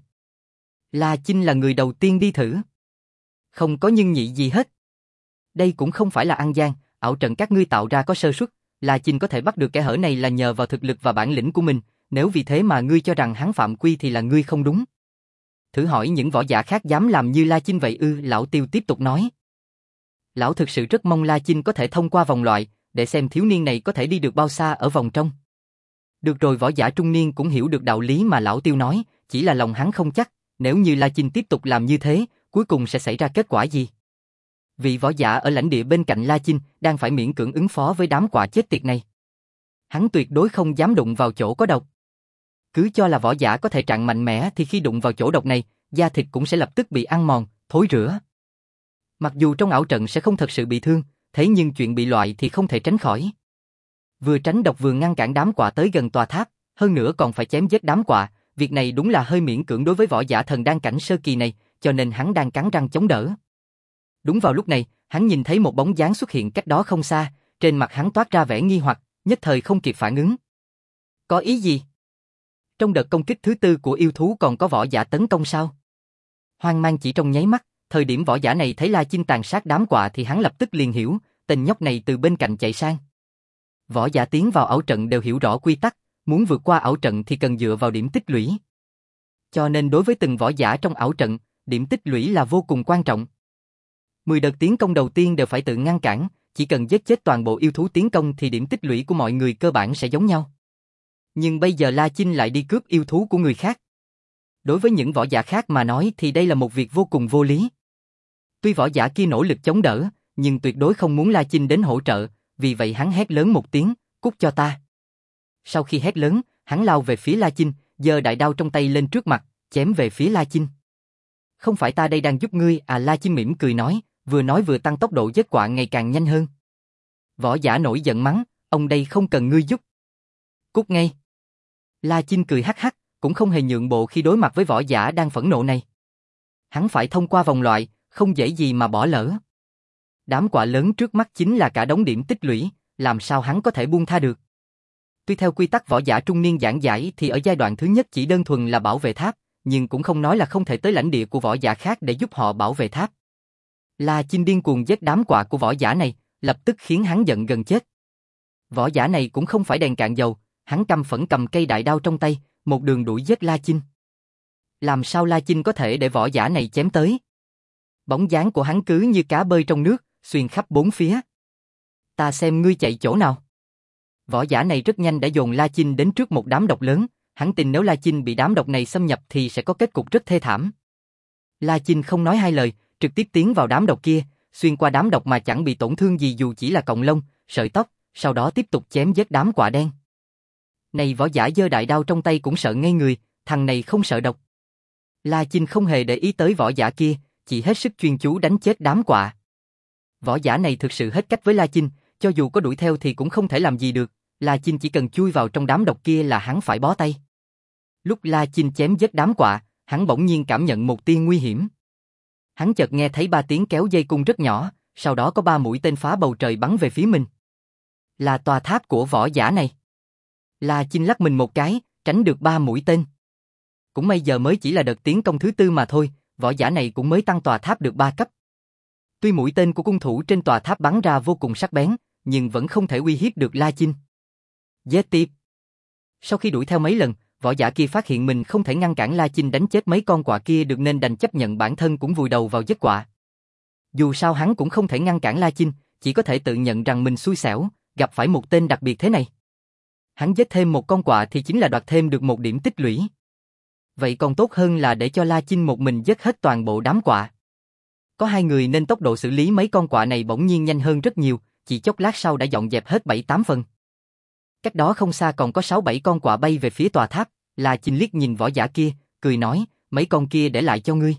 La Chinh là người đầu tiên đi thử. Không có nhưng nhị gì hết. Đây cũng không phải là ăn gian, ảo trận các ngươi tạo ra có sơ suất, La Chinh có thể bắt được kẻ hở này là nhờ vào thực lực và bản lĩnh của mình, nếu vì thế mà ngươi cho rằng hắn phạm quy thì là ngươi không đúng. Thử hỏi những võ giả khác dám làm như La Chinh vậy ư? Lão Tiêu tiếp tục nói. Lão thực sự rất mong La Chinh có thể thông qua vòng loại, để xem thiếu niên này có thể đi được bao xa ở vòng trong. Được rồi, võ giả trung niên cũng hiểu được đạo lý mà Lão Tiêu nói, chỉ là lòng hắn không chắc, nếu như La Chinh tiếp tục làm như thế, cuối cùng sẽ xảy ra kết quả gì? Vị võ giả ở lãnh địa bên cạnh La Chinh đang phải miễn cưỡng ứng phó với đám quạ chết tiệt này. Hắn tuyệt đối không dám đụng vào chỗ có độc. Cứ cho là võ giả có thể trạng mạnh mẽ thì khi đụng vào chỗ độc này, da thịt cũng sẽ lập tức bị ăn mòn, thối rữa. Mặc dù trong ảo trận sẽ không thật sự bị thương, thế nhưng chuyện bị loại thì không thể tránh khỏi. Vừa tránh độc vừa ngăn cản đám quạ tới gần tòa tháp, hơn nữa còn phải chém giết đám quạ, việc này đúng là hơi miễn cưỡng đối với võ giả thần đan cảnh sơ kỳ này, cho nên hắn đang cắn răng chống đỡ. Đúng vào lúc này, hắn nhìn thấy một bóng dáng xuất hiện cách đó không xa, trên mặt hắn toát ra vẻ nghi hoặc, nhất thời không kịp phản ứng. Có ý gì? Trong đợt công kích thứ tư của yêu thú còn có võ giả tấn công sao? Hoang mang chỉ trong nháy mắt, thời điểm võ giả này thấy La Chinh tàn sát đám quạ thì hắn lập tức liền hiểu, tên nhóc này từ bên cạnh chạy sang. Võ giả tiến vào ảo trận đều hiểu rõ quy tắc, muốn vượt qua ảo trận thì cần dựa vào điểm tích lũy. Cho nên đối với từng võ giả trong ảo trận, điểm tích lũy là vô cùng quan trọng. mười đợt tiến công đầu tiên đều phải tự ngăn cản, chỉ cần giết chết toàn bộ yêu thú tiến công thì điểm tích lũy của mọi người cơ bản sẽ giống nhau. Nhưng bây giờ La Chinh lại đi cướp yêu thú của người khác. Đối với những võ giả khác mà nói thì đây là một việc vô cùng vô lý. Tuy võ giả kia nỗ lực chống đỡ, nhưng tuyệt đối không muốn La Chinh đến hỗ trợ, vì vậy hắn hét lớn một tiếng, cút cho ta. Sau khi hét lớn, hắn lao về phía La Chinh, giơ đại đao trong tay lên trước mặt, chém về phía La Chinh. Không phải ta đây đang giúp ngươi à? La Chinh mỉm cười nói, vừa nói vừa tăng tốc độ giết quạ ngày càng nhanh hơn. Võ giả nổi giận mắng, ông đây không cần ngươi giúp. Cút ngay. La Chinh cười hắc hắc, cũng không hề nhượng bộ khi đối mặt với võ giả đang phẫn nộ này. Hắn phải thông qua vòng loại, không dễ gì mà bỏ lỡ. Đám quạ lớn trước mắt chính là cả đống điểm tích lũy, làm sao hắn có thể buông tha được. Tuy theo quy tắc võ giả trung niên giảng giải thì ở giai đoạn thứ nhất chỉ đơn thuần là bảo vệ tháp, nhưng cũng không nói là không thể tới lãnh địa của võ giả khác để giúp họ bảo vệ tháp. La Chinh điên cuồng giết đám quạ của võ giả này, lập tức khiến hắn giận gần chết. Võ giả này cũng không phải đèn cạn dầu, hắn căm phẫn cầm cây đại đao trong tay, một đường đuổi giết La Chinh. Làm sao La Chinh có thể để võ giả này chém tới? Bóng dáng của hắn cứ như cá bơi trong nước, xuyên khắp bốn phía. Ta xem ngươi chạy chỗ nào. Võ giả này rất nhanh đã dồn La Chinh đến trước một đám độc lớn, hắn tin nếu La Chinh bị đám độc này xâm nhập thì sẽ có kết cục rất thê thảm. La Chinh không nói hai lời, trực tiếp tiến vào đám độc kia, xuyên qua đám độc mà chẳng bị tổn thương gì dù chỉ là cọng lông, sợi tóc, sau đó tiếp tục chém giết đám quạ đen. Này võ giả giơ đại đao trong tay cũng sợ ngây người, thằng này không sợ độc. La Chinh không hề để ý tới võ giả kia, chỉ hết sức chuyên chú đánh chết đám quạ. Võ giả này thực sự hết cách với La Chinh, cho dù có đuổi theo thì cũng không thể làm gì được, La Chinh chỉ cần chui vào trong đám độc kia là hắn phải bó tay. Lúc La Chinh chém giết đám quạ, hắn bỗng nhiên cảm nhận một tia nguy hiểm. Hắn chợt nghe thấy ba tiếng kéo dây cung rất nhỏ, sau đó có ba mũi tên phá bầu trời bắn về phía mình. Là tòa tháp của võ giả này. La Chinh lắc mình một cái, tránh được ba mũi tên. Cũng may giờ mới chỉ là đợt tiến công thứ tư mà thôi, võ giả này cũng mới tăng tòa tháp được ba cấp. Tuy mũi tên của cung thủ trên tòa tháp bắn ra vô cùng sắc bén, nhưng vẫn không thể uy hiếp được La Chinh. Giết tiếp. Sau khi đuổi theo mấy lần, võ giả kia phát hiện mình không thể ngăn cản La Chinh đánh chết mấy con quạ kia được nên đành chấp nhận bản thân cũng vùi đầu vào giết quạ. Dù sao hắn cũng không thể ngăn cản La Chinh, chỉ có thể tự nhận rằng mình xui xẻo, gặp phải một tên đặc biệt thế này. Hắn giết thêm một con quạ thì chính là đoạt thêm được một điểm tích lũy. Vậy còn tốt hơn là để cho La Chinh một mình giết hết toàn bộ đám quạ. Có hai người nên tốc độ xử lý mấy con quạ này bỗng nhiên nhanh hơn rất nhiều, chỉ chốc lát sau đã dọn dẹp hết bảy tám phần. Cách đó không xa còn có sáu bảy con quạ bay về phía tòa tháp, La Chinh liếc nhìn võ giả kia, cười nói, mấy con kia để lại cho ngươi.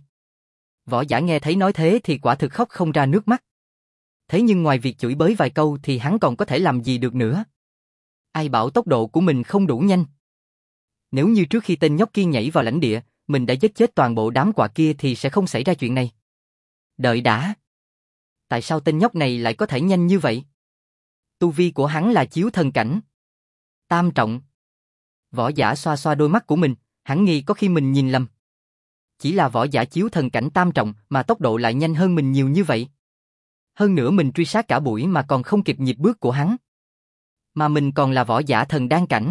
Võ giả nghe thấy nói thế thì quả thực khóc không ra nước mắt. Thế nhưng ngoài việc chửi bới vài câu thì hắn còn có thể làm gì được nữa. Ai bảo tốc độ của mình không đủ nhanh. Nếu như trước khi tên nhóc kia nhảy vào lãnh địa, mình đã giết chết toàn bộ đám quạ kia thì sẽ không xảy ra chuyện này. Đợi đã. Tại sao tên nhóc này lại có thể nhanh như vậy? Tu vi của hắn là chiếu thần cảnh. Tam trọng. Võ giả xoa xoa đôi mắt của mình, hắn nghi có khi mình nhìn lầm. Chỉ là võ giả chiếu thần cảnh tam trọng mà tốc độ lại nhanh hơn mình nhiều như vậy. Hơn nữa mình truy sát cả buổi mà còn không kịp nhịp bước của hắn. Mà mình còn là võ giả thần đan cảnh.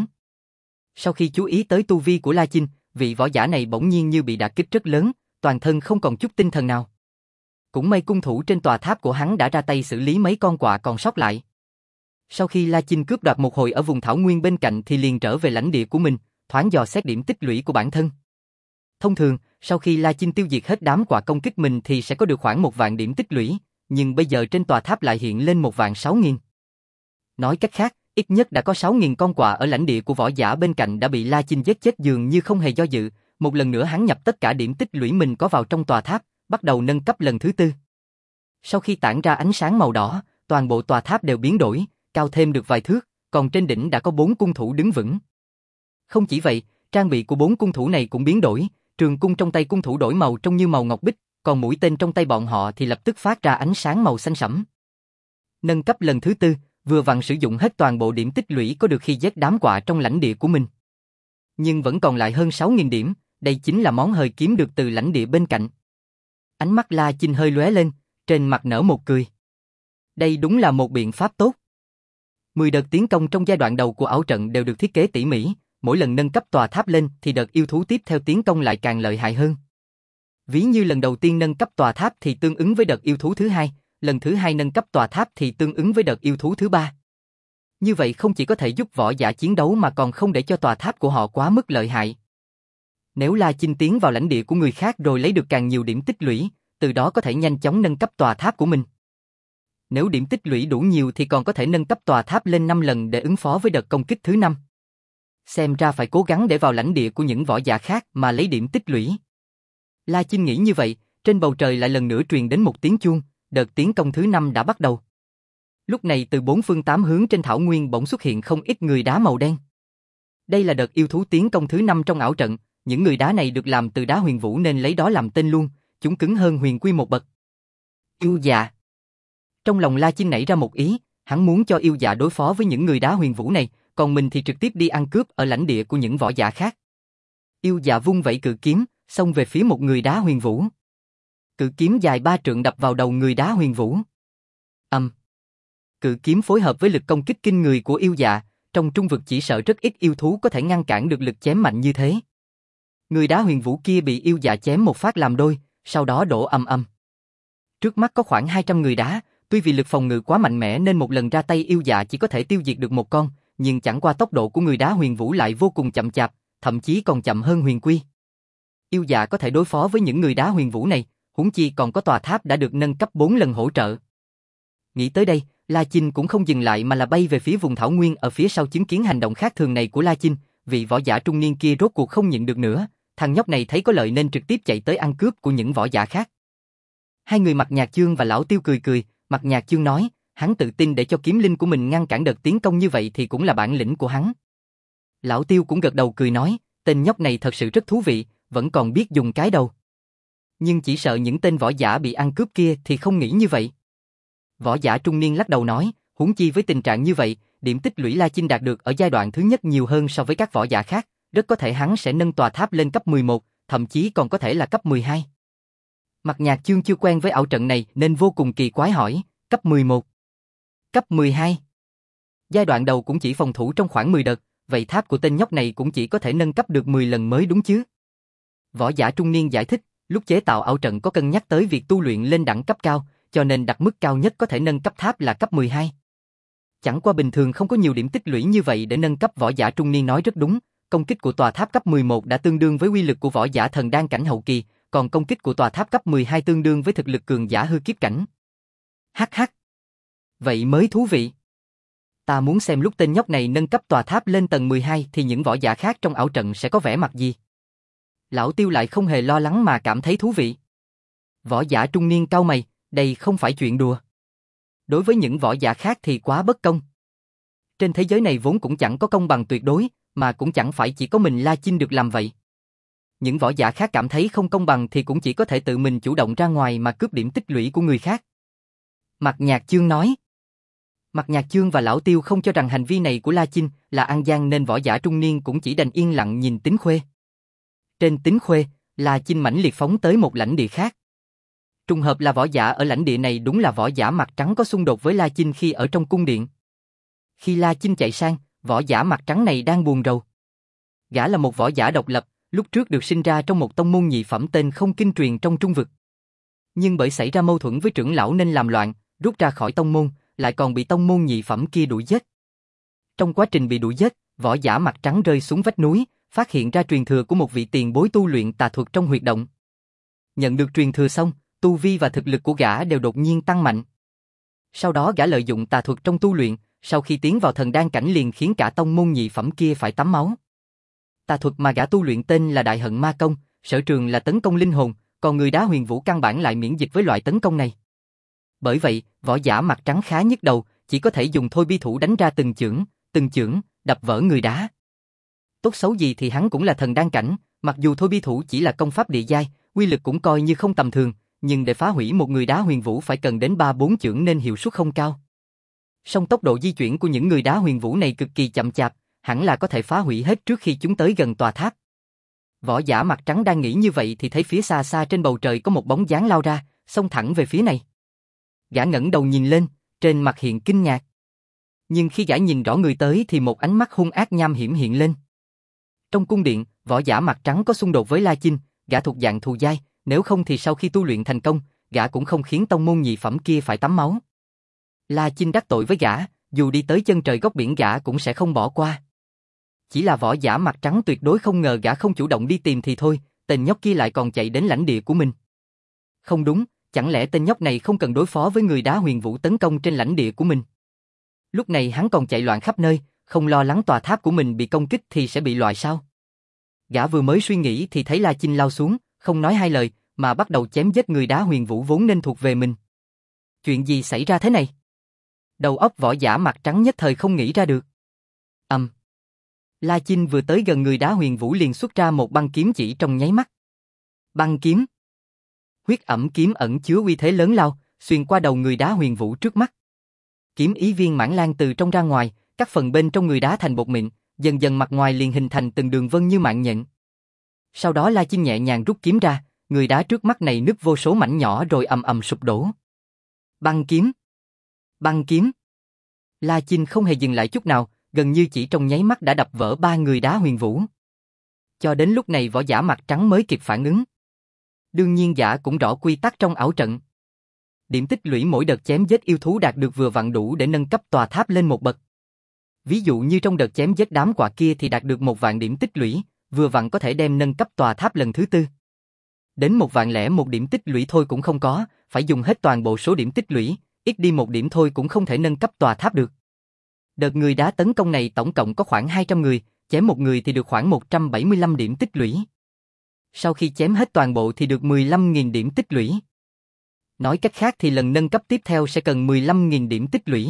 Sau khi chú ý tới tu vi của La Chinh, vị võ giả này bỗng nhiên như bị đả kích rất lớn, toàn thân không còn chút tinh thần nào. Cũng may cung thủ trên tòa tháp của hắn đã ra tay xử lý mấy con quạ còn sót lại. Sau khi La Chinh cướp đoạt một hồi ở vùng thảo nguyên bên cạnh thì liền trở về lãnh địa của mình, thoáng dò xét điểm tích lũy của bản thân. Thông thường, sau khi La Chinh tiêu diệt hết đám quạ công kích mình thì sẽ có được khoảng một vạn điểm tích lũy, nhưng bây giờ trên tòa tháp lại hiện lên một vạn sáu nghìn. Nói cách khác, ít nhất đã có sáu nghìn con quạ ở lãnh địa của võ giả bên cạnh đã bị La Chinh giết chết dường như không hề do dự, một lần nữa hắn nhập tất cả điểm tích lũy mình có vào trong tòa tháp, bắt đầu nâng cấp lần thứ tư. Sau khi tản ra ánh sáng màu đỏ, toàn bộ tòa tháp đều biến đổi, cao thêm được vài thước, còn trên đỉnh đã có bốn cung thủ đứng vững. Không chỉ vậy, trang bị của bốn cung thủ này cũng biến đổi, trường cung trong tay cung thủ đổi màu trông như màu ngọc bích, còn mũi tên trong tay bọn họ thì lập tức phát ra ánh sáng màu xanh sẫm. Nâng cấp lần thứ tư, vừa vặn sử dụng hết toàn bộ điểm tích lũy có được khi giết đám quạ trong lãnh địa của mình. Nhưng vẫn còn lại hơn sáu nghìn điểm, đây chính là món hời kiếm được từ lãnh địa bên cạnh. Ánh mắt La Chinh hơi lóe lên, trên mặt nở một cười. Đây đúng là một biện pháp tốt. mười đợt tiến công trong giai đoạn đầu của ảo trận đều được thiết kế tỉ mỉ, mỗi lần nâng cấp tòa tháp lên thì đợt yêu thú tiếp theo tiến công lại càng lợi hại hơn. Ví như lần đầu tiên nâng cấp tòa tháp thì tương ứng với đợt yêu thú thứ hai, lần thứ hai nâng cấp tòa tháp thì tương ứng với đợt yêu thú thứ ba. Như vậy không chỉ có thể giúp võ giả chiến đấu mà còn không để cho tòa tháp của họ quá mức lợi hại. Nếu La Chinh tiến vào lãnh địa của người khác rồi lấy được càng nhiều điểm tích lũy, từ đó có thể nhanh chóng nâng cấp tòa tháp của mình. Nếu điểm tích lũy đủ nhiều thì còn có thể nâng cấp tòa tháp lên năm lần để ứng phó với đợt công kích thứ năm. Xem ra phải cố gắng để vào lãnh địa của những võ giả khác mà lấy điểm tích lũy. La Chinh nghĩ như vậy, trên bầu trời lại lần nữa truyền đến một tiếng chuông, đợt tiến công thứ năm đã bắt đầu. Lúc này từ bốn phương tám hướng trên thảo nguyên bỗng xuất hiện không ít người đá màu đen. Đây là đợt yêu thú tiến công thứ năm trong ảo trận, những người đá này được làm từ đá huyền vũ nên lấy đó làm tên luôn, chúng cứng hơn huyền quy một bậc. Yêu dạ. Trong lòng La Chinh nảy ra một ý, hắn muốn cho yêu dạ đối phó với những người đá huyền vũ này, còn mình thì trực tiếp đi ăn cướp ở lãnh địa của những võ giả khác. Yêu dạ vung vẩy cự kiếm, xông về phía một người đá huyền vũ. Cự kiếm dài ba trượng đập vào đầu người đá huyền vũ. Ầm. Um. Cự kiếm phối hợp với lực công kích kinh người của yêu dạ, trong trung vực chỉ sợ rất ít yêu thú có thể ngăn cản được lực chém mạnh như thế. Người đá huyền vũ kia bị yêu dạ chém một phát làm đôi, sau đó đổ ầm ầm. Trước mắt có khoảng hai trăm người đá, tuy vì lực phòng ngự quá mạnh mẽ nên một lần ra tay yêu dạ chỉ có thể tiêu diệt được một con, nhưng chẳng qua tốc độ của người đá huyền vũ lại vô cùng chậm chạp, thậm chí còn chậm hơn huyền quy. Yêu dạ có thể đối phó với những người đá huyền vũ này, huống chi còn có tòa tháp đã được nâng cấp bốn lần hỗ trợ. Nghĩ tới đây, La Chinh cũng không dừng lại mà là bay về phía vùng thảo nguyên ở phía sau chứng kiến hành động khác thường này của La Chinh, vị võ giả trung niên kia rốt cuộc không nhịn được nữa, thằng nhóc này thấy có lợi nên trực tiếp chạy tới ăn cướp của những võ giả khác. Hai người Mặt Nhạc Chương và Lão Tiêu cười cười, Mặt Nhạc Chương nói, hắn tự tin để cho kiếm linh của mình ngăn cản đợt tiến công như vậy thì cũng là bản lĩnh của hắn. Lão Tiêu cũng gật đầu cười nói, tên nhóc này thật sự rất thú vị, vẫn còn biết dùng cái đầu. Nhưng chỉ sợ những tên võ giả bị ăn cướp kia thì không nghĩ như vậy. Võ giả trung niên lắc đầu nói, huống chi với tình trạng như vậy, điểm tích lũy La Chinh đạt được ở giai đoạn thứ nhất nhiều hơn so với các võ giả khác, rất có thể hắn sẽ nâng tòa tháp lên cấp mười một, thậm chí còn có thể là cấp mười hai. Mặt Nhạc Chương chưa quen với ảo trận này nên vô cùng kỳ quái hỏi, cấp mười một, cấp mười hai. Giai đoạn đầu cũng chỉ phòng thủ trong khoảng mười đợt, vậy tháp của tên nhóc này cũng chỉ có thể nâng cấp được mười lần mới đúng chứ? Võ giả trung niên giải thích, lúc chế tạo ảo trận có cân nhắc tới việc tu luyện lên đẳng cấp cao, cho nên đặt mức cao nhất có thể nâng cấp tháp là cấp mười hai. Chẳng qua bình thường không có nhiều điểm tích lũy như vậy để nâng cấp. Võ giả trung niên nói rất đúng, công kích của tòa tháp cấp mười một đã tương đương với uy lực của võ giả thần đan cảnh hậu kỳ, còn công kích của tòa tháp cấp mười hai tương đương với thực lực cường giả hư kiếp cảnh. Hắc hắc. Vậy mới thú vị. Ta muốn xem lúc tên nhóc này nâng cấp tòa tháp lên tầng mười hai thì những võ giả khác trong ảo trận sẽ có vẻ mặt gì. Lão Tiêu lại không hề lo lắng mà cảm thấy thú vị. Võ giả trung niên cau mày, đây không phải chuyện đùa. Đối với những võ giả khác thì quá bất công. Trên thế giới này vốn cũng chẳng có công bằng tuyệt đối, mà cũng chẳng phải chỉ có mình La Chinh được làm vậy. Những võ giả khác cảm thấy không công bằng thì cũng chỉ có thể tự mình chủ động ra ngoài mà cướp điểm tích lũy của người khác. Mặt Nhạc Chương nói. Mặt Nhạc Chương và Lão Tiêu không cho rằng hành vi này của La Chinh là ăn gian nên võ giả trung niên cũng chỉ đành yên lặng nhìn Tính Khuê. Trên Tính Khuê, La Chinh mãnh liệt phóng tới một lãnh địa khác. Trùng hợp là võ giả ở lãnh địa này đúng là võ giả mặt trắng có xung đột với La Chinh khi ở trong cung điện. Khi La Chinh chạy sang, võ giả mặt trắng này đang buồn rầu. Gã là một võ giả độc lập, lúc trước được sinh ra trong một tông môn nhị phẩm tên Không Kinh Truyền trong trung vực. Nhưng bởi xảy ra mâu thuẫn với trưởng lão nên làm loạn, rút ra khỏi tông môn, lại còn bị tông môn nhị phẩm kia đuổi giết. Trong quá trình bị đuổi giết, võ giả mặt trắng rơi xuống vách núi, phát hiện ra truyền thừa của một vị tiền bối tu luyện tà thuật trong huyệt động. Nhận được truyền thừa xong, tu vi và thực lực của gã đều đột nhiên tăng mạnh. Sau đó gã lợi dụng tà thuật trong tu luyện, sau khi tiến vào thần đan cảnh liền khiến cả tông môn nhị phẩm kia phải tắm máu. Tà thuật mà gã tu luyện tên là Đại Hận Ma Công, sở trường là tấn công linh hồn, còn người đá huyền vũ căn bản lại miễn dịch với loại tấn công này. Bởi vậy, võ giả mặt trắng khá nhức đầu, chỉ có thể dùng thôi bi thủ đánh ra từng chưởng, từng chưởng, đập vỡ người đá. Tốt xấu gì thì hắn cũng là thần đan cảnh, mặc dù thôi bi thủ chỉ là công pháp địa giai, uy lực cũng coi như không tầm thường, nhưng để phá hủy một người đá huyền vũ phải cần đến ba bốn chưởng nên hiệu suất không cao. Song tốc độ di chuyển của những người đá huyền vũ này cực kỳ chậm chạp, hẳn là có thể phá hủy hết trước khi chúng tới gần tòa tháp. Võ giả mặt trắng đang nghĩ như vậy thì thấy phía xa xa trên bầu trời có một bóng dáng lao ra, xông thẳng về phía này. Gã ngẩng đầu nhìn lên, trên mặt hiện kinh ngạc. Nhưng khi gã nhìn rõ người tới thì một ánh mắt hung ác nham hiểm hiện lên. Trong cung điện, võ giả mặt trắng có xung đột với La Chinh, gã thuộc dạng thù giai, nếu không thì sau khi tu luyện thành công, gã cũng không khiến tông môn nhị phẩm kia phải tắm máu. La Chinh đắc tội với gã, dù đi tới chân trời góc biển gã cũng sẽ không bỏ qua. Chỉ là võ giả mặt trắng tuyệt đối không ngờ gã không chủ động đi tìm thì thôi, tên nhóc kia lại còn chạy đến lãnh địa của mình. Không đúng, chẳng lẽ tên nhóc này không cần đối phó với người đá huyền vũ tấn công trên lãnh địa của mình? Lúc này hắn còn chạy loạn khắp nơi, không lo lắng tòa tháp của mình bị công kích thì sẽ bị loại sao? Gã vừa mới suy nghĩ thì thấy La Chinh lao xuống, không nói hai lời, mà bắt đầu chém giết người đá huyền vũ vốn nên thuộc về mình. Chuyện gì xảy ra thế này? Đầu óc võ giả mặt trắng nhất thời không nghĩ ra được. Ầm. Um. La Chinh vừa tới gần người đá huyền vũ liền xuất ra một băng kiếm chỉ trong nháy mắt. Băng kiếm. Huyết ẩm kiếm ẩn chứa uy thế lớn lao, xuyên qua đầu người đá huyền vũ trước mắt. Kiếm ý viên mãn lan từ trong ra ngoài, các phần bên trong người đá thành bột mịn, dần dần mặt ngoài liền hình thành từng đường vân như mạng nhện. Sau đó La Chinh nhẹ nhàng rút kiếm ra, người đá trước mắt này nứt vô số mảnh nhỏ rồi ầm ầm sụp đổ. Băng kiếm. Băng kiếm. La Chinh không hề dừng lại chút nào, gần như chỉ trong nháy mắt đã đập vỡ ba người đá huyền vũ. Cho đến lúc này võ giả mặt trắng mới kịp phản ứng. Đương nhiên gã cũng rõ quy tắc trong ảo trận. Điểm tích lũy mỗi đợt chém giết yêu thú đạt được vừa vặn đủ để nâng cấp tòa tháp lên một bậc. Ví dụ như trong đợt chém giết đám quạ kia thì đạt được một vạn điểm tích lũy, vừa vặn có thể đem nâng cấp tòa tháp lần thứ tư. Đến một vạn lẻ một điểm tích lũy thôi cũng không có, phải dùng hết toàn bộ số điểm tích lũy, ít đi một điểm thôi cũng không thể nâng cấp tòa tháp được. Đợt người đá tấn công này tổng cộng có khoảng hai trăm người, chém một người thì được khoảng một trăm bảy mươi lăm điểm tích lũy. Sau khi chém hết toàn bộ thì được mười lăm nghìn điểm tích lũy. Nói cách khác thì lần nâng cấp tiếp theo sẽ cần mười lăm nghìn điểm tích lũy.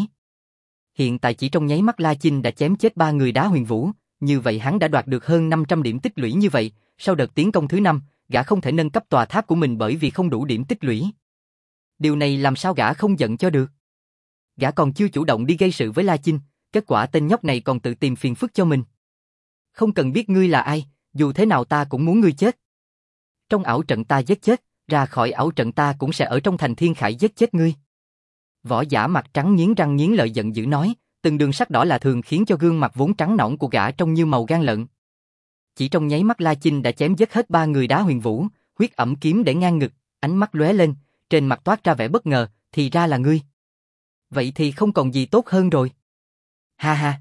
Hiện tại chỉ trong nháy mắt La Chinh đã chém chết ba người đá huyền vũ, như vậy hắn đã đoạt được hơn năm trăm điểm tích lũy như vậy, sau đợt tiến công thứ năm, gã không thể nâng cấp tòa tháp của mình bởi vì không đủ điểm tích lũy. Điều này làm sao gã không giận cho được. Gã còn chưa chủ động đi gây sự với La Chinh, kết quả tên nhóc này còn tự tìm phiền phức cho mình. Không cần biết ngươi là ai, dù thế nào ta cũng muốn ngươi chết. Trong ảo trận ta giết chết, ra khỏi ảo trận ta cũng sẽ ở trong thành thiên khải giết chết ngươi. Võ giả mặt trắng nghiến răng nghiến lợi giận dữ nói, từng đường sắc đỏ là thường khiến cho gương mặt vốn trắng nõn của gã trông như màu gan lợn. Chỉ trong nháy mắt La Chinh đã chém giết hết ba người đá huyền vũ, huyết ẩm kiếm để ngang ngực, ánh mắt lóe lên, trên mặt toát ra vẻ bất ngờ, thì ra là ngươi. Vậy thì không còn gì tốt hơn rồi. Ha ha.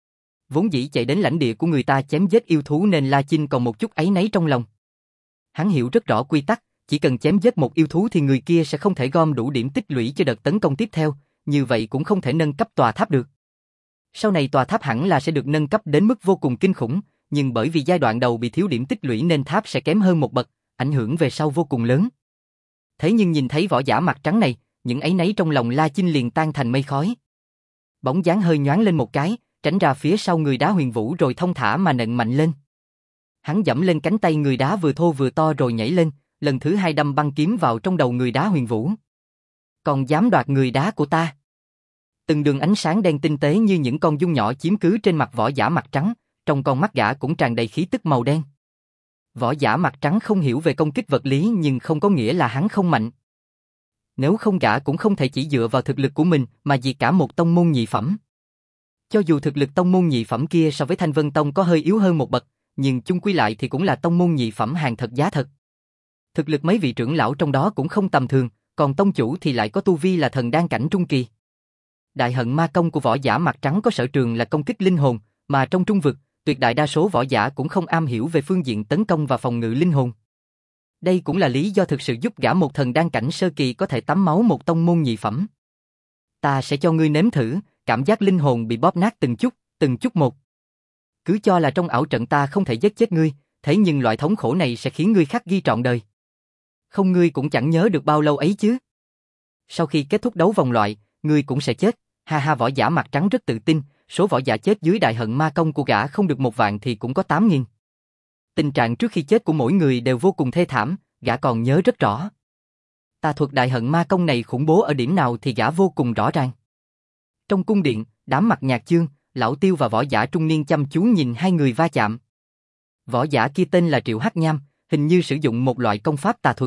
Vốn dĩ chạy đến lãnh địa của người ta chém giết yêu thú nên La Chinh còn một chút áy náy trong lòng. Hắn hiểu rất rõ quy tắc, chỉ cần chém giết một yêu thú thì người kia sẽ không thể gom đủ điểm tích lũy cho đợt tấn công tiếp theo, như vậy cũng không thể nâng cấp tòa tháp được. Sau này tòa tháp hẳn là sẽ được nâng cấp đến mức vô cùng kinh khủng, nhưng bởi vì giai đoạn đầu bị thiếu điểm tích lũy nên tháp sẽ kém hơn một bậc, ảnh hưởng về sau vô cùng lớn. Thế nhưng nhìn thấy võ giả mặt trắng này, những áy náy trong lòng La Chinh liền tan thành mây khói. Bóng dáng hơi nhoáng lên một cái, tránh ra phía sau người đá huyền vũ rồi thông thả mà nện mạnh lên. Hắn giẫm lên cánh tay người đá vừa thô vừa to rồi nhảy lên, lần thứ hai đâm băng kiếm vào trong đầu người đá huyền vũ. Còn dám đoạt người đá của ta? Từng đường ánh sáng đen tinh tế như những con giun nhỏ chiếm cứ trên mặt võ giả mặt trắng, trong con mắt gã cũng tràn đầy khí tức màu đen. Võ giả mặt trắng không hiểu về công kích vật lý nhưng không có nghĩa là hắn không mạnh. Nếu không gã cũng không thể chỉ dựa vào thực lực của mình mà diệt cả một tông môn nhị phẩm. Cho dù thực lực tông môn nhị phẩm kia so với Thanh Vân Tông có hơi yếu hơn một bậc, nhưng chung quy lại thì cũng là tông môn nhị phẩm hàng thật giá thật. Thực lực mấy vị trưởng lão trong đó cũng không tầm thường, còn tông chủ thì lại có tu vi là thần đan cảnh trung kỳ. Đại hận ma công của võ giả mặt trắng có sở trường là công kích linh hồn, mà trong trung vực, tuyệt đại đa số võ giả cũng không am hiểu về phương diện tấn công và phòng ngự linh hồn. Đây cũng là lý do thực sự giúp gã một thần đan cảnh sơ kỳ có thể tắm máu một tông môn nhị phẩm. Ta sẽ cho ngươi nếm thử, cảm giác linh hồn bị bóp nát từng chút, từng chút một. Cứ cho là trong ảo trận ta không thể giết chết ngươi, thế nhưng loại thống khổ này sẽ khiến ngươi khắc ghi trọn đời. Không ngươi cũng chẳng nhớ được bao lâu ấy chứ. Sau khi kết thúc đấu vòng loại, ngươi cũng sẽ chết. Ha ha, võ giả mặt trắng rất tự tin, số võ giả chết dưới đại hận ma công của gã không được một vạn thì cũng có tám nghìn. Tình trạng trước khi chết của mỗi người đều vô cùng thê thảm, gã còn nhớ rất rõ. Tà thuật đại hận ma công này khủng bố ở điểm nào thì gã vô cùng rõ ràng. Trong cung điện, đám Mặt Nhạc Chương, Lão Tiêu và võ giả trung niên chăm chú nhìn hai người va chạm. Võ giả kia tên là Triệu Hắc Nham, hình như sử dụng một loại công pháp tà thuật.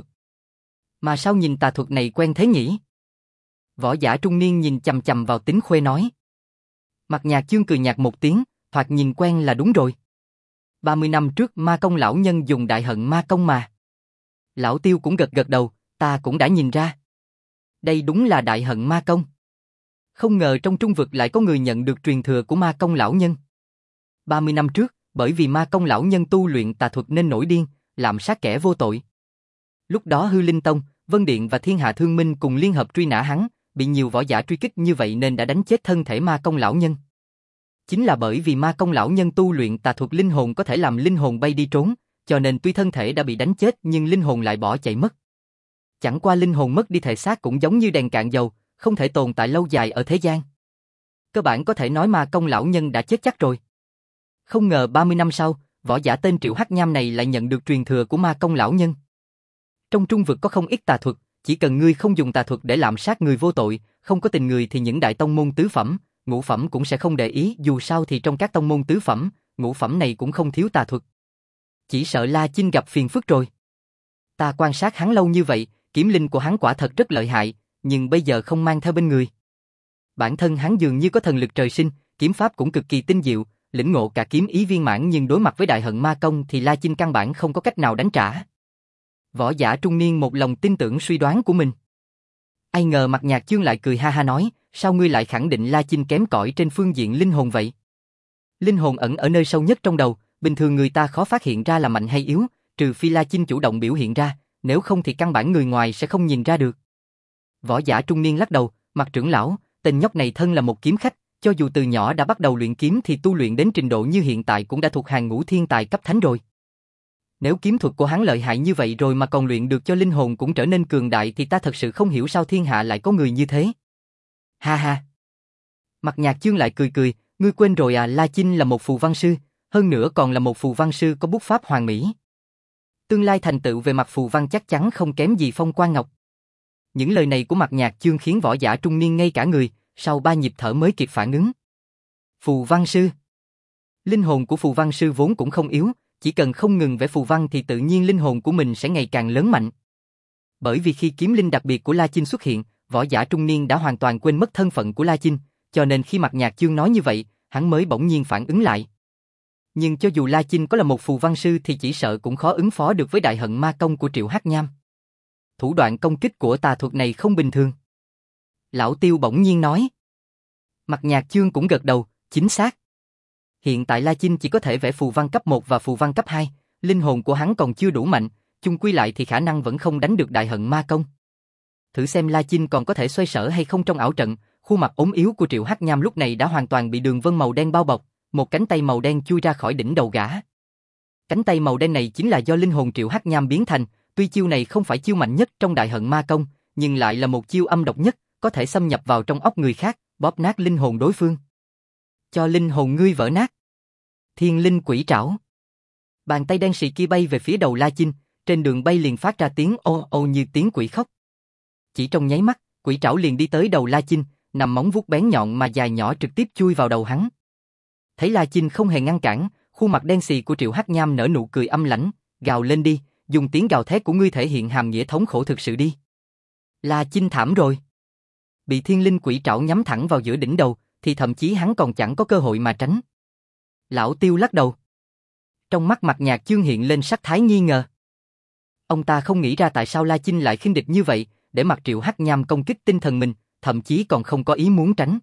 Mà sao nhìn tà thuật này quen thế nhỉ? Võ giả trung niên nhìn chằm chằm vào Tính Khuê nói. Mặt Nhạc Chương cười nhạt một tiếng, thoạt nhìn quen là đúng rồi. ba mươi năm trước ma công lão nhân dùng đại hận ma công mà. Lão Tiêu cũng gật gật đầu, ta cũng đã nhìn ra. Đây đúng là đại hận ma công. Không ngờ trong trung vực lại có người nhận được truyền thừa của ma công lão nhân. ba mươi năm trước, bởi vì ma công lão nhân tu luyện tà thuật nên nổi điên, lạm sát kẻ vô tội. Lúc đó Hư Linh Tông, Vân Điện và Thiên Hạ Thương Minh cùng liên hợp truy nã hắn, bị nhiều võ giả truy kích như vậy nên đã đánh chết thân thể ma công lão nhân. Chính là bởi vì ma công lão nhân tu luyện tà thuật linh hồn có thể làm linh hồn bay đi trốn, cho nên tuy thân thể đã bị đánh chết nhưng linh hồn lại bỏ chạy mất. Chẳng qua linh hồn mất đi thể xác cũng giống như đèn cạn dầu, không thể tồn tại lâu dài ở thế gian. Cơ bản có thể nói ma công lão nhân đã chết chắc rồi. Không ngờ ba mươi năm sau, võ giả tên Triệu Hắc Nham này lại nhận được truyền thừa của ma công lão nhân. Trong trung vực có không ít tà thuật, chỉ cần ngươi không dùng tà thuật để lạm sát người vô tội, không có tình người thì những đại tông môn tứ phẩm, ngũ phẩm cũng sẽ không để ý, dù sao thì trong các tông môn tứ phẩm, ngũ phẩm này cũng không thiếu tà thuật. Chỉ sợ La Chinh gặp phiền phức rồi. Ta quan sát hắn lâu như vậy, kiếm linh của hắn quả thật rất lợi hại, nhưng bây giờ không mang theo bên người. Bản thân hắn dường như có thần lực trời sinh, kiếm pháp cũng cực kỳ tinh diệu, lĩnh ngộ cả kiếm ý viên mãn, nhưng đối mặt với đại hận ma công thì La Chinh căn bản không có cách nào đánh trả. Võ giả trung niên một lòng tin tưởng suy đoán của mình. Ai ngờ Mặt Nhạc Chương lại cười ha ha nói, sao ngươi lại khẳng định La Chinh kém cỏi trên phương diện linh hồn vậy? Linh hồn ẩn ở nơi sâu nhất trong đầu, bình thường người ta khó phát hiện ra là mạnh hay yếu, trừ phi La Chinh chủ động biểu hiện ra, nếu không thì căn bản người ngoài sẽ không nhìn ra được. Võ giả trung niên lắc đầu, Mặt trưởng lão, tên nhóc này thân là một kiếm khách, cho dù từ nhỏ đã bắt đầu luyện kiếm thì tu luyện đến trình độ như hiện tại cũng đã thuộc hàng ngũ thiên tài cấp thánh rồi. Nếu kiếm thuật của hắn lợi hại như vậy rồi mà còn luyện được cho linh hồn cũng trở nên cường đại thì ta thật sự không hiểu sao thiên hạ lại có người như thế. Ha ha. Mặt Nhạc Chương lại cười cười, ngươi quên rồi à, La Chinh là một phù văn sư, hơn nữa còn là một phù văn sư có bút pháp hoàn mỹ. Tương lai thành tựu về mặt phù văn chắc chắn không kém gì Phong Quang Ngọc. Những lời này của Mặt Nhạc Chương khiến võ giả trung niên ngay cả người, sau ba nhịp thở mới kịp phản ứng. Phù văn sư. Linh hồn của phù văn sư vốn cũng không yếu, chỉ cần không ngừng vẽ phù văn thì tự nhiên linh hồn của mình sẽ ngày càng lớn mạnh. Bởi vì khi kiếm linh đặc biệt của La Chinh xuất hiện, võ giả trung niên đã hoàn toàn quên mất thân phận của La Chinh, cho nên khi Mặt Nhạc Chương nói như vậy, hắn mới bỗng nhiên phản ứng lại. Nhưng cho dù La Chinh có là một phù văn sư thì chỉ sợ cũng khó ứng phó được với đại hận ma công của Triệu Hắc Nham. Thủ đoạn công kích của tà thuật này không bình thường. Lão Tiêu bỗng nhiên nói. Mặt Nhạc Chương cũng gật đầu, chính xác. Hiện tại La Chinh chỉ có thể vẽ phù văn cấp một và phù văn cấp hai, linh hồn của hắn còn chưa đủ mạnh, chung quy lại thì khả năng vẫn không đánh được đại hận ma công. Thử xem La Chinh còn có thể xoay sở hay không trong ảo trận, khuôn mặt ốm yếu của Triệu Hắc Nham lúc này đã hoàn toàn bị đường vân màu đen bao bọc, một cánh tay màu đen chui ra khỏi đỉnh đầu gã. Cánh tay màu đen này chính là do linh hồn Triệu Hắc Nham biến thành, tuy chiêu này không phải chiêu mạnh nhất trong đại hận ma công, nhưng lại là một chiêu âm độc nhất, có thể xâm nhập vào trong óc người khác, bóp nát linh hồn đối phương. Cho linh hồn ngươi vỡ nát. Thiên linh quỷ trảo. Bàn tay đen sì kia bay về phía đầu La Chinh, trên đường bay liền phát ra tiếng ô ô như tiếng quỷ khóc. Chỉ trong nháy mắt, quỷ trảo liền đi tới đầu La Chinh, nằm móng vuốt bén nhọn mà dài nhỏ trực tiếp chui vào đầu hắn. Thấy La Chinh không hề ngăn cản, khuôn mặt đen xì của Triệu Hắc Nham nở nụ cười âm lãnh, gào lên đi, dùng tiếng gào thét của ngươi thể hiện hàm nghĩa thống khổ thực sự đi. La Chinh thảm rồi. Bị thiên linh quỷ trảo nhắm thẳng vào giữa đỉnh đầu, thì thậm chí hắn còn chẳng có cơ hội mà tránh. Lão Tiêu lắc đầu. Trong mắt Mặt Nhạc Chương hiện lên sắc thái nghi ngờ. Ông ta không nghĩ ra tại sao La Chinh lại khinh địch như vậy, để mặc Triệu Hắc Nham công kích tinh thần mình, thậm chí còn không có ý muốn tránh.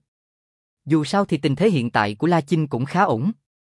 Dù sao thì tình thế hiện tại của La Chinh cũng khá ổn.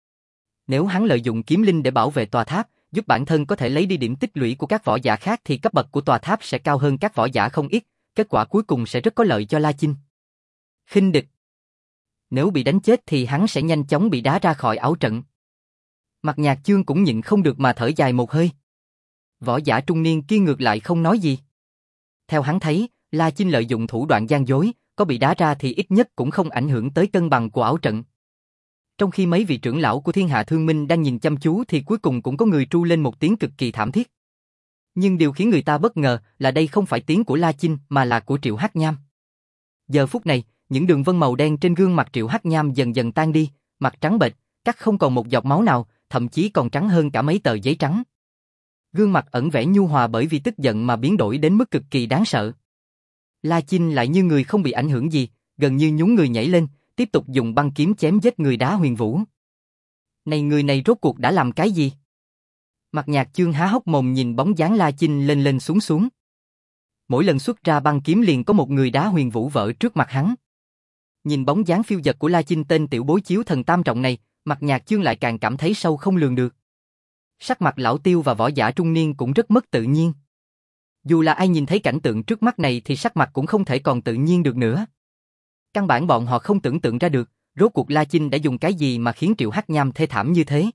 Nếu hắn lợi dụng kiếm linh để bảo vệ tòa tháp, giúp bản thân có thể lấy đi điểm tích lũy của các võ giả khác thì cấp bậc của tòa tháp sẽ cao hơn các võ giả không ít, kết quả cuối cùng sẽ rất có lợi cho La Chinh. Khinh địch. Nếu bị đánh chết thì hắn sẽ nhanh chóng bị đá ra khỏi ảo trận. Mặt Nhạc Chương cũng nhịn không được mà thở dài một hơi. Võ giả trung niên kia ngược lại không nói gì. Theo hắn thấy, La Chinh lợi dụng thủ đoạn gian dối, có bị đá ra thì ít nhất cũng không ảnh hưởng tới cân bằng của ảo trận. Trong khi mấy vị trưởng lão của Thiên Hạ Thương Minh đang nhìn chăm chú thì cuối cùng cũng có người tru lên một tiếng cực kỳ thảm thiết. Nhưng điều khiến người ta bất ngờ là đây không phải tiếng của La Chinh mà là của Triệu Hắc Nham. Giờ phút này, những đường vân màu đen trên gương mặt Triệu Hắc Nham dần dần tan đi, mặt trắng bệch, cắt không còn một giọt máu nào, thậm chí còn trắng hơn cả mấy tờ giấy trắng. Gương mặt ẩn vẻ nhu hòa bởi vì tức giận mà biến đổi đến mức cực kỳ đáng sợ. La Chinh lại như người không bị ảnh hưởng gì, gần như nhún người nhảy lên, tiếp tục dùng băng kiếm chém giết người đá Huyền Vũ. Này, người này rốt cuộc đã làm cái gì? Mặt Nhạc Chương há hốc mồm nhìn bóng dáng La Chinh lên lên xuống xuống. Mỗi lần xuất ra băng kiếm liền có một người đá Huyền Vũ vỡ trước mặt hắn. Nhìn bóng dáng phiêu dật của La Chinh tên tiểu bối chiếu thần tam trọng này, Mặt Nhạc Chương lại càng cảm thấy sâu không lường được. Sắc mặt Lão Tiêu và võ giả trung niên cũng rất mất tự nhiên. Dù là ai nhìn thấy cảnh tượng trước mắt này thì sắc mặt cũng không thể còn tự nhiên được nữa. Căn bản bọn họ không tưởng tượng ra được, rốt cuộc La Chinh đã dùng cái gì mà khiến Triệu Hắc Nham thê thảm như thế.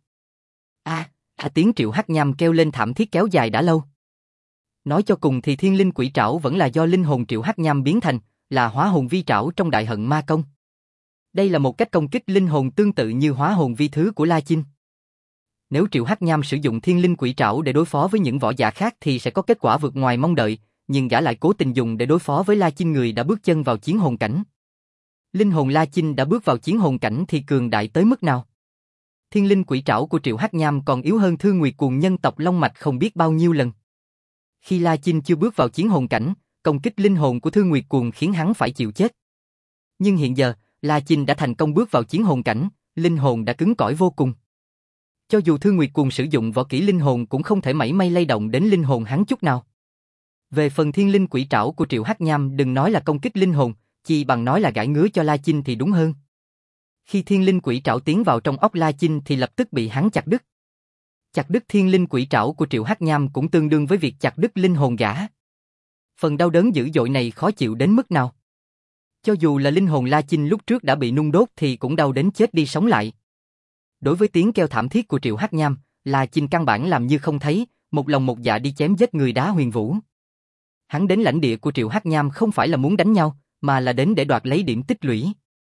A, à, tiếng Triệu Hắc Nham kêu lên thảm thiết kéo dài đã lâu. Nói cho cùng thì thiên linh quỷ trảo vẫn là do linh hồn Triệu Hắc Nham biến thành, là hóa hồn vi trảo trong đại hận ma công. Đây là một cách công kích linh hồn tương tự như hóa hồn vi thứ của La Chinh. Nếu Triệu Hắc Nham sử dụng thiên linh quỷ trảo để đối phó với những võ giả khác thì sẽ có kết quả vượt ngoài mong đợi, nhưng gã lại cố tình dùng để đối phó với La Chinh, người đã bước chân vào chiến hồn cảnh. Linh hồn La Chinh đã bước vào chiến hồn cảnh thì cường đại tới mức nào? Thiên linh quỷ trảo của Triệu Hắc Nham còn yếu hơn Thư Nguyệt Cuồng nhân tộc Long Mạch không biết bao nhiêu lần. Khi La Chinh chưa bước vào chiến hồn cảnh, công kích linh hồn của Thư Nguyệt Cuồng khiến hắn phải chịu chết. Nhưng hiện giờ, La Chinh đã thành công bước vào chiến hồn cảnh, linh hồn đã cứng cỏi vô cùng. Cho dù Thư Nguyệt Cuồng sử dụng võ kỹ linh hồn cũng không thể mảy may lay động đến linh hồn hắn chút nào. Về phần thiên linh quỷ trảo của Triệu Hắc Nham, đừng nói là công kích linh hồn, chỉ bằng nói là gãi ngứa cho La Chinh thì đúng hơn. Khi thiên linh quỷ trảo tiến vào trong óc La Chinh thì lập tức bị hắn chặt đứt. Chặt đứt thiên linh quỷ trảo của Triệu Hắc Nham cũng tương đương với việc chặt đứt linh hồn gã. Phần đau đớn dữ dội này khó chịu đến mức nào? Cho dù là linh hồn La Chinh lúc trước đã bị nung đốt thì cũng đau đến chết đi sống lại. Đối với tiếng kêu thảm thiết của Triệu Hắc Nham, La Chinh căn bản làm như không thấy, một lòng một dạ đi chém giết người Đá Huyền Vũ. Hắn đến lãnh địa của Triệu Hắc Nham không phải là muốn đánh nhau, mà là đến để đoạt lấy điểm tích lũy.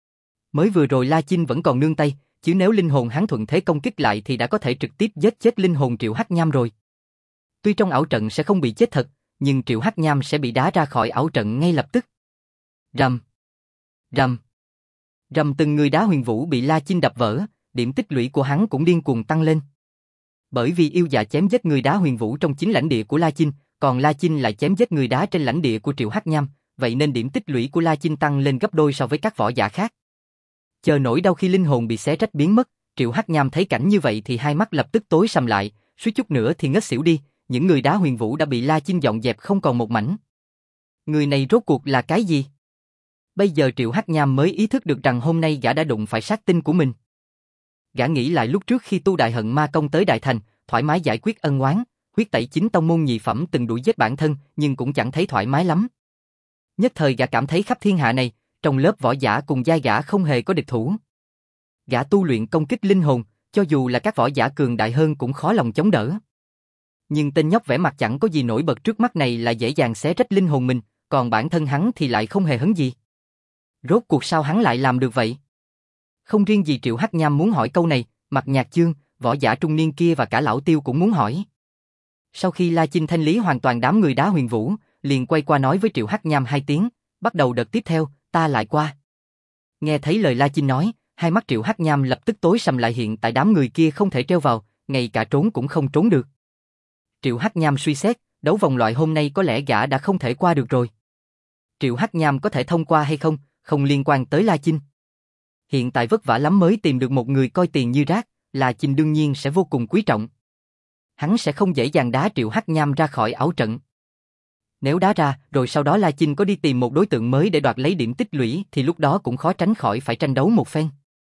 Mới vừa rồi La Chinh vẫn còn nương tay, chứ nếu linh hồn hắn thuận thế công kích lại thì đã có thể trực tiếp giết chết linh hồn Triệu Hắc Nham rồi. Tuy trong ảo trận sẽ không bị chết thật, nhưng Triệu Hắc Nham sẽ bị đá ra khỏi ảo trận ngay lập tức. Rầm, rầm, rầm, từng người Đá Huyền Vũ bị La Chinh đập vỡ, điểm tích lũy của hắn cũng điên cuồng tăng lên. Bởi vì yêu dạ chém giết người Đá Huyền Vũ trong chính lãnh địa của La Chinh, còn La Chinh lại chém giết người đá trên lãnh địa của Triệu Hắc Nham, vậy nên điểm tích lũy của La Chinh tăng lên gấp đôi so với các võ giả khác. Chờ nỗi đau khi linh hồn bị xé rách biến mất, Triệu Hắc Nham thấy cảnh như vậy thì hai mắt lập tức tối sầm lại, suýt chút nữa thì ngất xỉu đi, những người Đá Huyền Vũ đã bị La Chinh dọn dẹp không còn một mảnh. Người này rốt cuộc là cái gì? Bây giờ Triệu Hắc Nham mới ý thức được rằng hôm nay gã đã đụng phải sát tinh của mình. Gã nghĩ lại lúc trước khi tu Đại Hận Ma Công tới Đại Thành, thoải mái giải quyết ân oán, huyết tẩy chính tông môn nhị phẩm từng đuổi giết bản thân, nhưng cũng chẳng thấy thoải mái lắm. Nhất thời gã cảm thấy khắp thiên hạ này, trong lớp võ giả cùng giai gã không hề có địch thủ. Gã tu luyện công kích linh hồn, cho dù là các võ giả cường đại hơn cũng khó lòng chống đỡ. Nhưng tên nhóc vẻ mặt chẳng có gì nổi bật trước mắt này là dễ dàng xé rách linh hồn mình, còn bản thân hắn thì lại không hề hấn gì. Rốt cuộc sao hắn lại làm được vậy? Không riêng gì Triệu Hắc Nham muốn hỏi câu này, Mặt Nhạc Chương, võ giả trung niên kia và cả Lão Tiêu cũng muốn hỏi. Sau khi La Chinh thanh lý hoàn toàn đám người Đá Huyền Vũ, liền quay qua nói với Triệu Hắc Nham hai tiếng, bắt đầu đợt tiếp theo, ta lại qua. Nghe thấy lời La Chinh nói, hai mắt Triệu Hắc Nham lập tức tối sầm lại, hiện tại đám người kia không thể treo vào, ngay cả trốn cũng không trốn được. Triệu Hắc Nham suy xét, đấu vòng loại hôm nay có lẽ gã đã không thể qua được rồi. Triệu Hắc Nham có thể thông qua hay không, không liên quan tới La Chinh. Hiện tại vất vả lắm mới tìm được một người coi tiền như rác, La Chinh đương nhiên sẽ vô cùng quý trọng. Hắn sẽ không dễ dàng đá Triệu Hắc Nham ra khỏi ảo trận. Nếu đá ra, rồi sau đó La Chinh có đi tìm một đối tượng mới để đoạt lấy điểm tích lũy thì lúc đó cũng khó tránh khỏi phải tranh đấu một phen.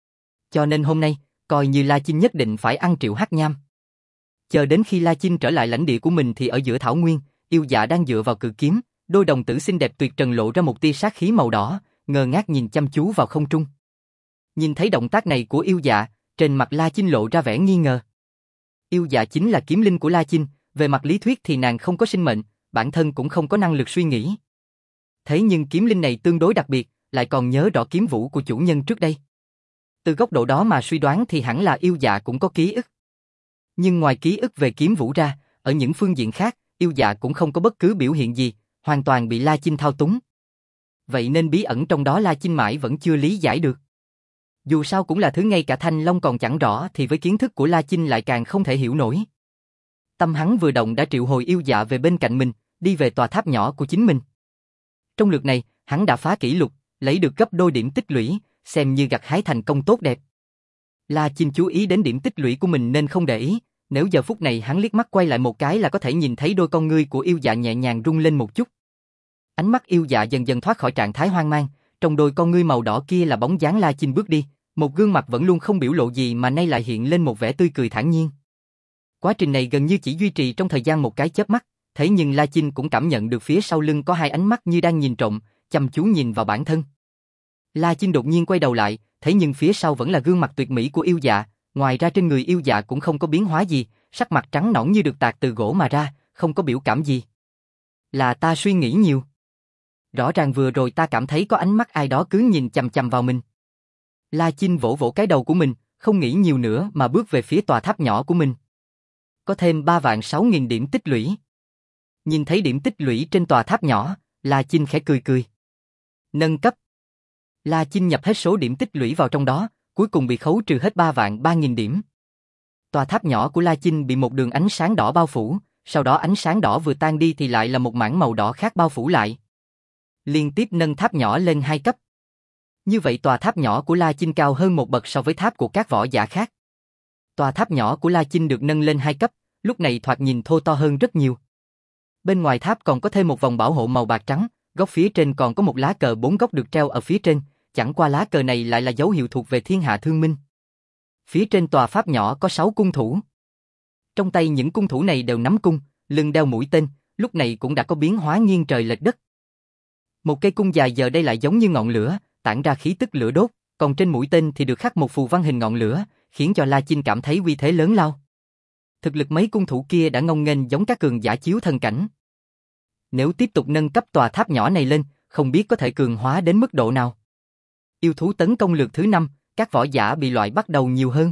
Cho nên hôm nay, coi như La Chinh nhất định phải ăn Triệu Hắc Nham. Chờ đến khi La Chinh trở lại lãnh địa của mình thì ở giữa thảo nguyên, yêu dạ đang dựa vào cự kiếm, đôi đồng tử xinh đẹp tuyệt trần lộ ra một tia sát khí màu đỏ, ngơ ngác nhìn chăm chú vào không trung. Nhìn thấy động tác này của yêu dạ, trên mặt La Chinh lộ ra vẻ nghi ngờ. Yêu dạ chính là kiếm linh của La Chinh, về mặt lý thuyết thì nàng không có sinh mệnh, bản thân cũng không có năng lực suy nghĩ. Thế nhưng kiếm linh này tương đối đặc biệt, lại còn nhớ rõ kiếm vũ của chủ nhân trước đây. Từ góc độ đó mà suy đoán thì hẳn là yêu dạ cũng có ký ức. Nhưng ngoài ký ức về kiếm vũ ra, ở những phương diện khác, yêu dạ cũng không có bất cứ biểu hiện gì, hoàn toàn bị La Chinh thao túng. Vậy nên bí ẩn trong đó La Chinh mãi vẫn chưa lý giải được. Dù sao cũng là thứ ngay cả Thanh Long còn chẳng rõ thì với kiến thức của La Chinh lại càng không thể hiểu nổi. Tâm hắn vừa động đã triệu hồi yêu dạ về bên cạnh mình, đi về tòa tháp nhỏ của chính mình. Trong lượt này, hắn đã phá kỷ lục, lấy được gấp đôi điểm tích lũy, xem như gặt hái thành công tốt đẹp. La Chinh chú ý đến điểm tích lũy của mình nên không để ý, nếu giờ phút này hắn liếc mắt quay lại một cái là có thể nhìn thấy đôi con ngươi của yêu dạ nhẹ nhàng rung lên một chút. Ánh mắt yêu dạ dần dần thoát khỏi trạng thái hoang mang, trong đôi con ngươi màu đỏ kia là bóng dáng La Chinh bước đi, một gương mặt vẫn luôn không biểu lộ gì mà nay lại hiện lên một vẻ tươi cười thản nhiên. Quá trình này gần như chỉ duy trì trong thời gian một cái chớp mắt, thế nhưng La Chinh cũng cảm nhận được phía sau lưng có hai ánh mắt như đang nhìn trộm, chăm chú nhìn vào bản thân. La Chinh đột nhiên quay đầu lại, thế nhưng phía sau vẫn là gương mặt tuyệt mỹ của yêu dạ, ngoài ra trên người yêu dạ cũng không có biến hóa gì, sắc mặt trắng nõn như được tạc từ gỗ mà ra, không có biểu cảm gì. Là ta suy nghĩ nhiều. Rõ ràng vừa rồi ta cảm thấy có ánh mắt ai đó cứ nhìn chằm chằm vào mình. La Chinh vỗ vỗ cái đầu của mình, không nghĩ nhiều nữa mà bước về phía tòa tháp nhỏ của mình. Có thêm ba vạn sáu nghìn điểm tích lũy. Nhìn thấy điểm tích lũy trên tòa tháp nhỏ, La Chinh khẽ cười cười. Nâng cấp. La Chinh nhập hết số điểm tích lũy vào trong đó, cuối cùng bị khấu trừ hết ba vạn ba nghìn điểm. Tòa tháp nhỏ của La Chinh bị một đường ánh sáng đỏ bao phủ, sau đó ánh sáng đỏ vừa tan đi thì lại là một mảng màu đỏ khác bao phủ lại. Liên tiếp nâng tháp nhỏ lên hai cấp. Như vậy tòa tháp nhỏ của La Chinh cao hơn một bậc so với tháp của các võ giả khác. Tòa tháp nhỏ của La Chinh được nâng lên hai cấp, lúc này thoạt nhìn thô to hơn rất nhiều. Bên ngoài tháp còn có thêm một vòng bảo hộ màu bạc trắng, góc phía trên còn có một lá cờ bốn góc được treo ở phía trên, chẳng qua lá cờ này lại là dấu hiệu thuộc về thiên hạ thương minh. Phía trên tòa pháp nhỏ có sáu cung thủ. Trong tay những cung thủ này đều nắm cung, lưng đeo mũi tên, lúc này cũng đã có biến hóa nghiêng trời lệch đất. Một cây cung dài giờ đây lại giống như ngọn lửa, tản ra khí tức lửa đốt, còn trên mũi tên thì được khắc một phù văn hình ngọn lửa, khiến cho La Chinh cảm thấy uy thế lớn lao. Thực lực mấy cung thủ kia đã ngông nghênh giống các cường giả chiếu thần cảnh. Nếu tiếp tục nâng cấp tòa tháp nhỏ này lên, không biết có thể cường hóa đến mức độ nào. Yêu thú tấn công lượt thứ năm, các võ giả bị loại bắt đầu nhiều hơn.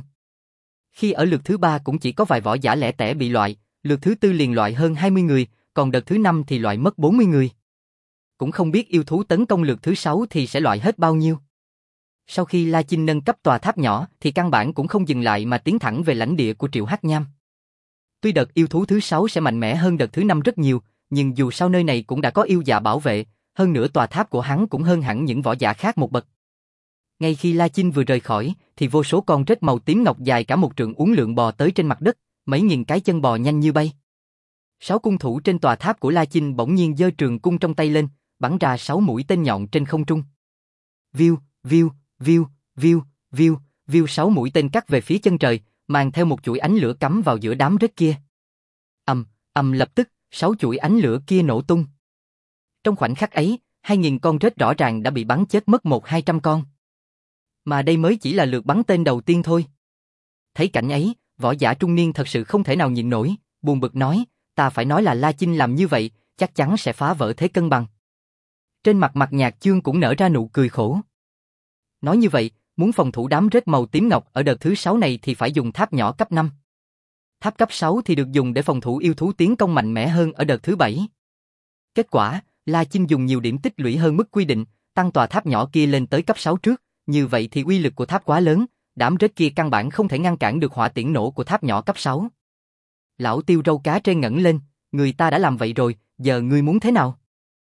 Khi ở lượt thứ ba cũng chỉ có vài võ giả lẻ tẻ bị loại, lượt thứ tư liền loại hơn hai mươi người, còn đợt thứ năm thì loại mất bốn mươi người. Cũng không biết yêu thú tấn công lượt thứ sáu thì sẽ loại hết bao nhiêu. Sau khi La Chinh nâng cấp tòa tháp nhỏ thì căn bản cũng không dừng lại mà tiến thẳng về lãnh địa của Triệu Hắc Nham. Tuy đợt yêu thú thứ sáu sẽ mạnh mẽ hơn đợt thứ năm rất nhiều, nhưng dù sao nơi này cũng đã có yêu dạ bảo vệ, hơn nữa tòa tháp của hắn cũng hơn hẳn những võ giả khác một bậc. Ngay khi La Chinh vừa rời khỏi, thì vô số con rết màu tím ngọc dài cả một trượng uốn lượn bò tới trên mặt đất, mấy nghìn cái chân bò nhanh như bay. Sáu cung thủ trên tòa tháp của La Chinh bỗng nhiên giơ trường cung trong tay lên, bắn ra sáu mũi tên nhọn trên không trung. Viu, viu, viu, viu, viu, viu sáu mũi tên cắt về phía chân trời, mang theo một chuỗi ánh lửa cắm vào giữa đám rết kia. Ầm, ầm lập tức, sáu chuỗi ánh lửa kia nổ tung. Trong khoảnh khắc ấy, hai nghìn con rết rõ ràng đã bị bắn chết mất một hai trăm con. Mà đây mới chỉ là lượt bắn tên đầu tiên thôi. Thấy cảnh ấy, võ giả trung niên thật sự không thể nào nhịn nổi, buồn bực nói, ta phải nói là La Chinh làm như vậy, chắc chắn sẽ phá vỡ thế cân bằng. Trên mặt Mặt Nhạc Chương cũng nở ra nụ cười khổ. Nói như vậy, muốn phòng thủ đám rết màu tím ngọc ở đợt thứ sáu này thì phải dùng tháp nhỏ cấp năm. Tháp cấp sáu thì được dùng để phòng thủ yêu thú tiến công mạnh mẽ hơn ở đợt thứ bảy. Kết quả, La Chinh dùng nhiều điểm tích lũy hơn mức quy định, tăng tòa tháp nhỏ kia lên tới cấp sáu trước, như vậy thì uy lực của tháp quá lớn, đám rết kia căn bản không thể ngăn cản được hỏa tiễn nổ của tháp nhỏ cấp sáu. Lão Tiêu râu cá trê ngẩng lên, người ta đã làm vậy rồi, giờ ngươi muốn thế nào?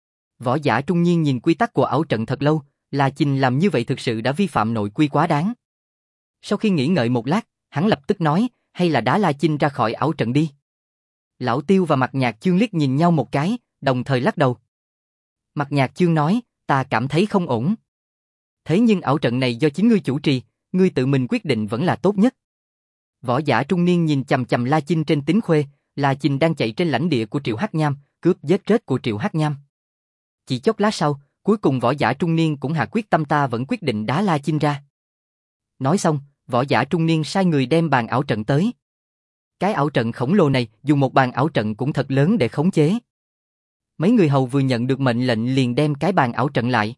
Võ giả trung niên nhìn quy tắc của ảo trận thật lâu, La Chinh làm như vậy thực sự đã vi phạm nội quy quá đáng. Sau khi nghĩ ngợi một lát, hắn lập tức nói, hay là đá La Chinh ra khỏi ảo trận đi. Lão Tiêu và Mặt Nhạc Chương liếc nhìn nhau một cái, đồng thời lắc đầu. Mặt Nhạc Chương nói, ta cảm thấy không ổn. Thế nhưng ảo trận này do chính ngươi chủ trì, ngươi tự mình quyết định vẫn là tốt nhất. Võ giả trung niên nhìn chằm chằm La Chinh trên Tín Khuê, La Chinh đang chạy trên lãnh địa của Triệu Hắc Nham, cướp giết rết của Triệu Hắc Nham. Chỉ chốc lát sau, cuối cùng võ giả trung niên cũng hạ quyết tâm, ta vẫn quyết định đá La Chinh ra. Nói xong, võ giả trung niên sai người đem bàn ảo trận tới. Cái ảo trận khổng lồ này dùng một bàn ảo trận cũng thật lớn để khống chế. Mấy người hầu vừa nhận được mệnh lệnh liền đem cái bàn ảo trận lại.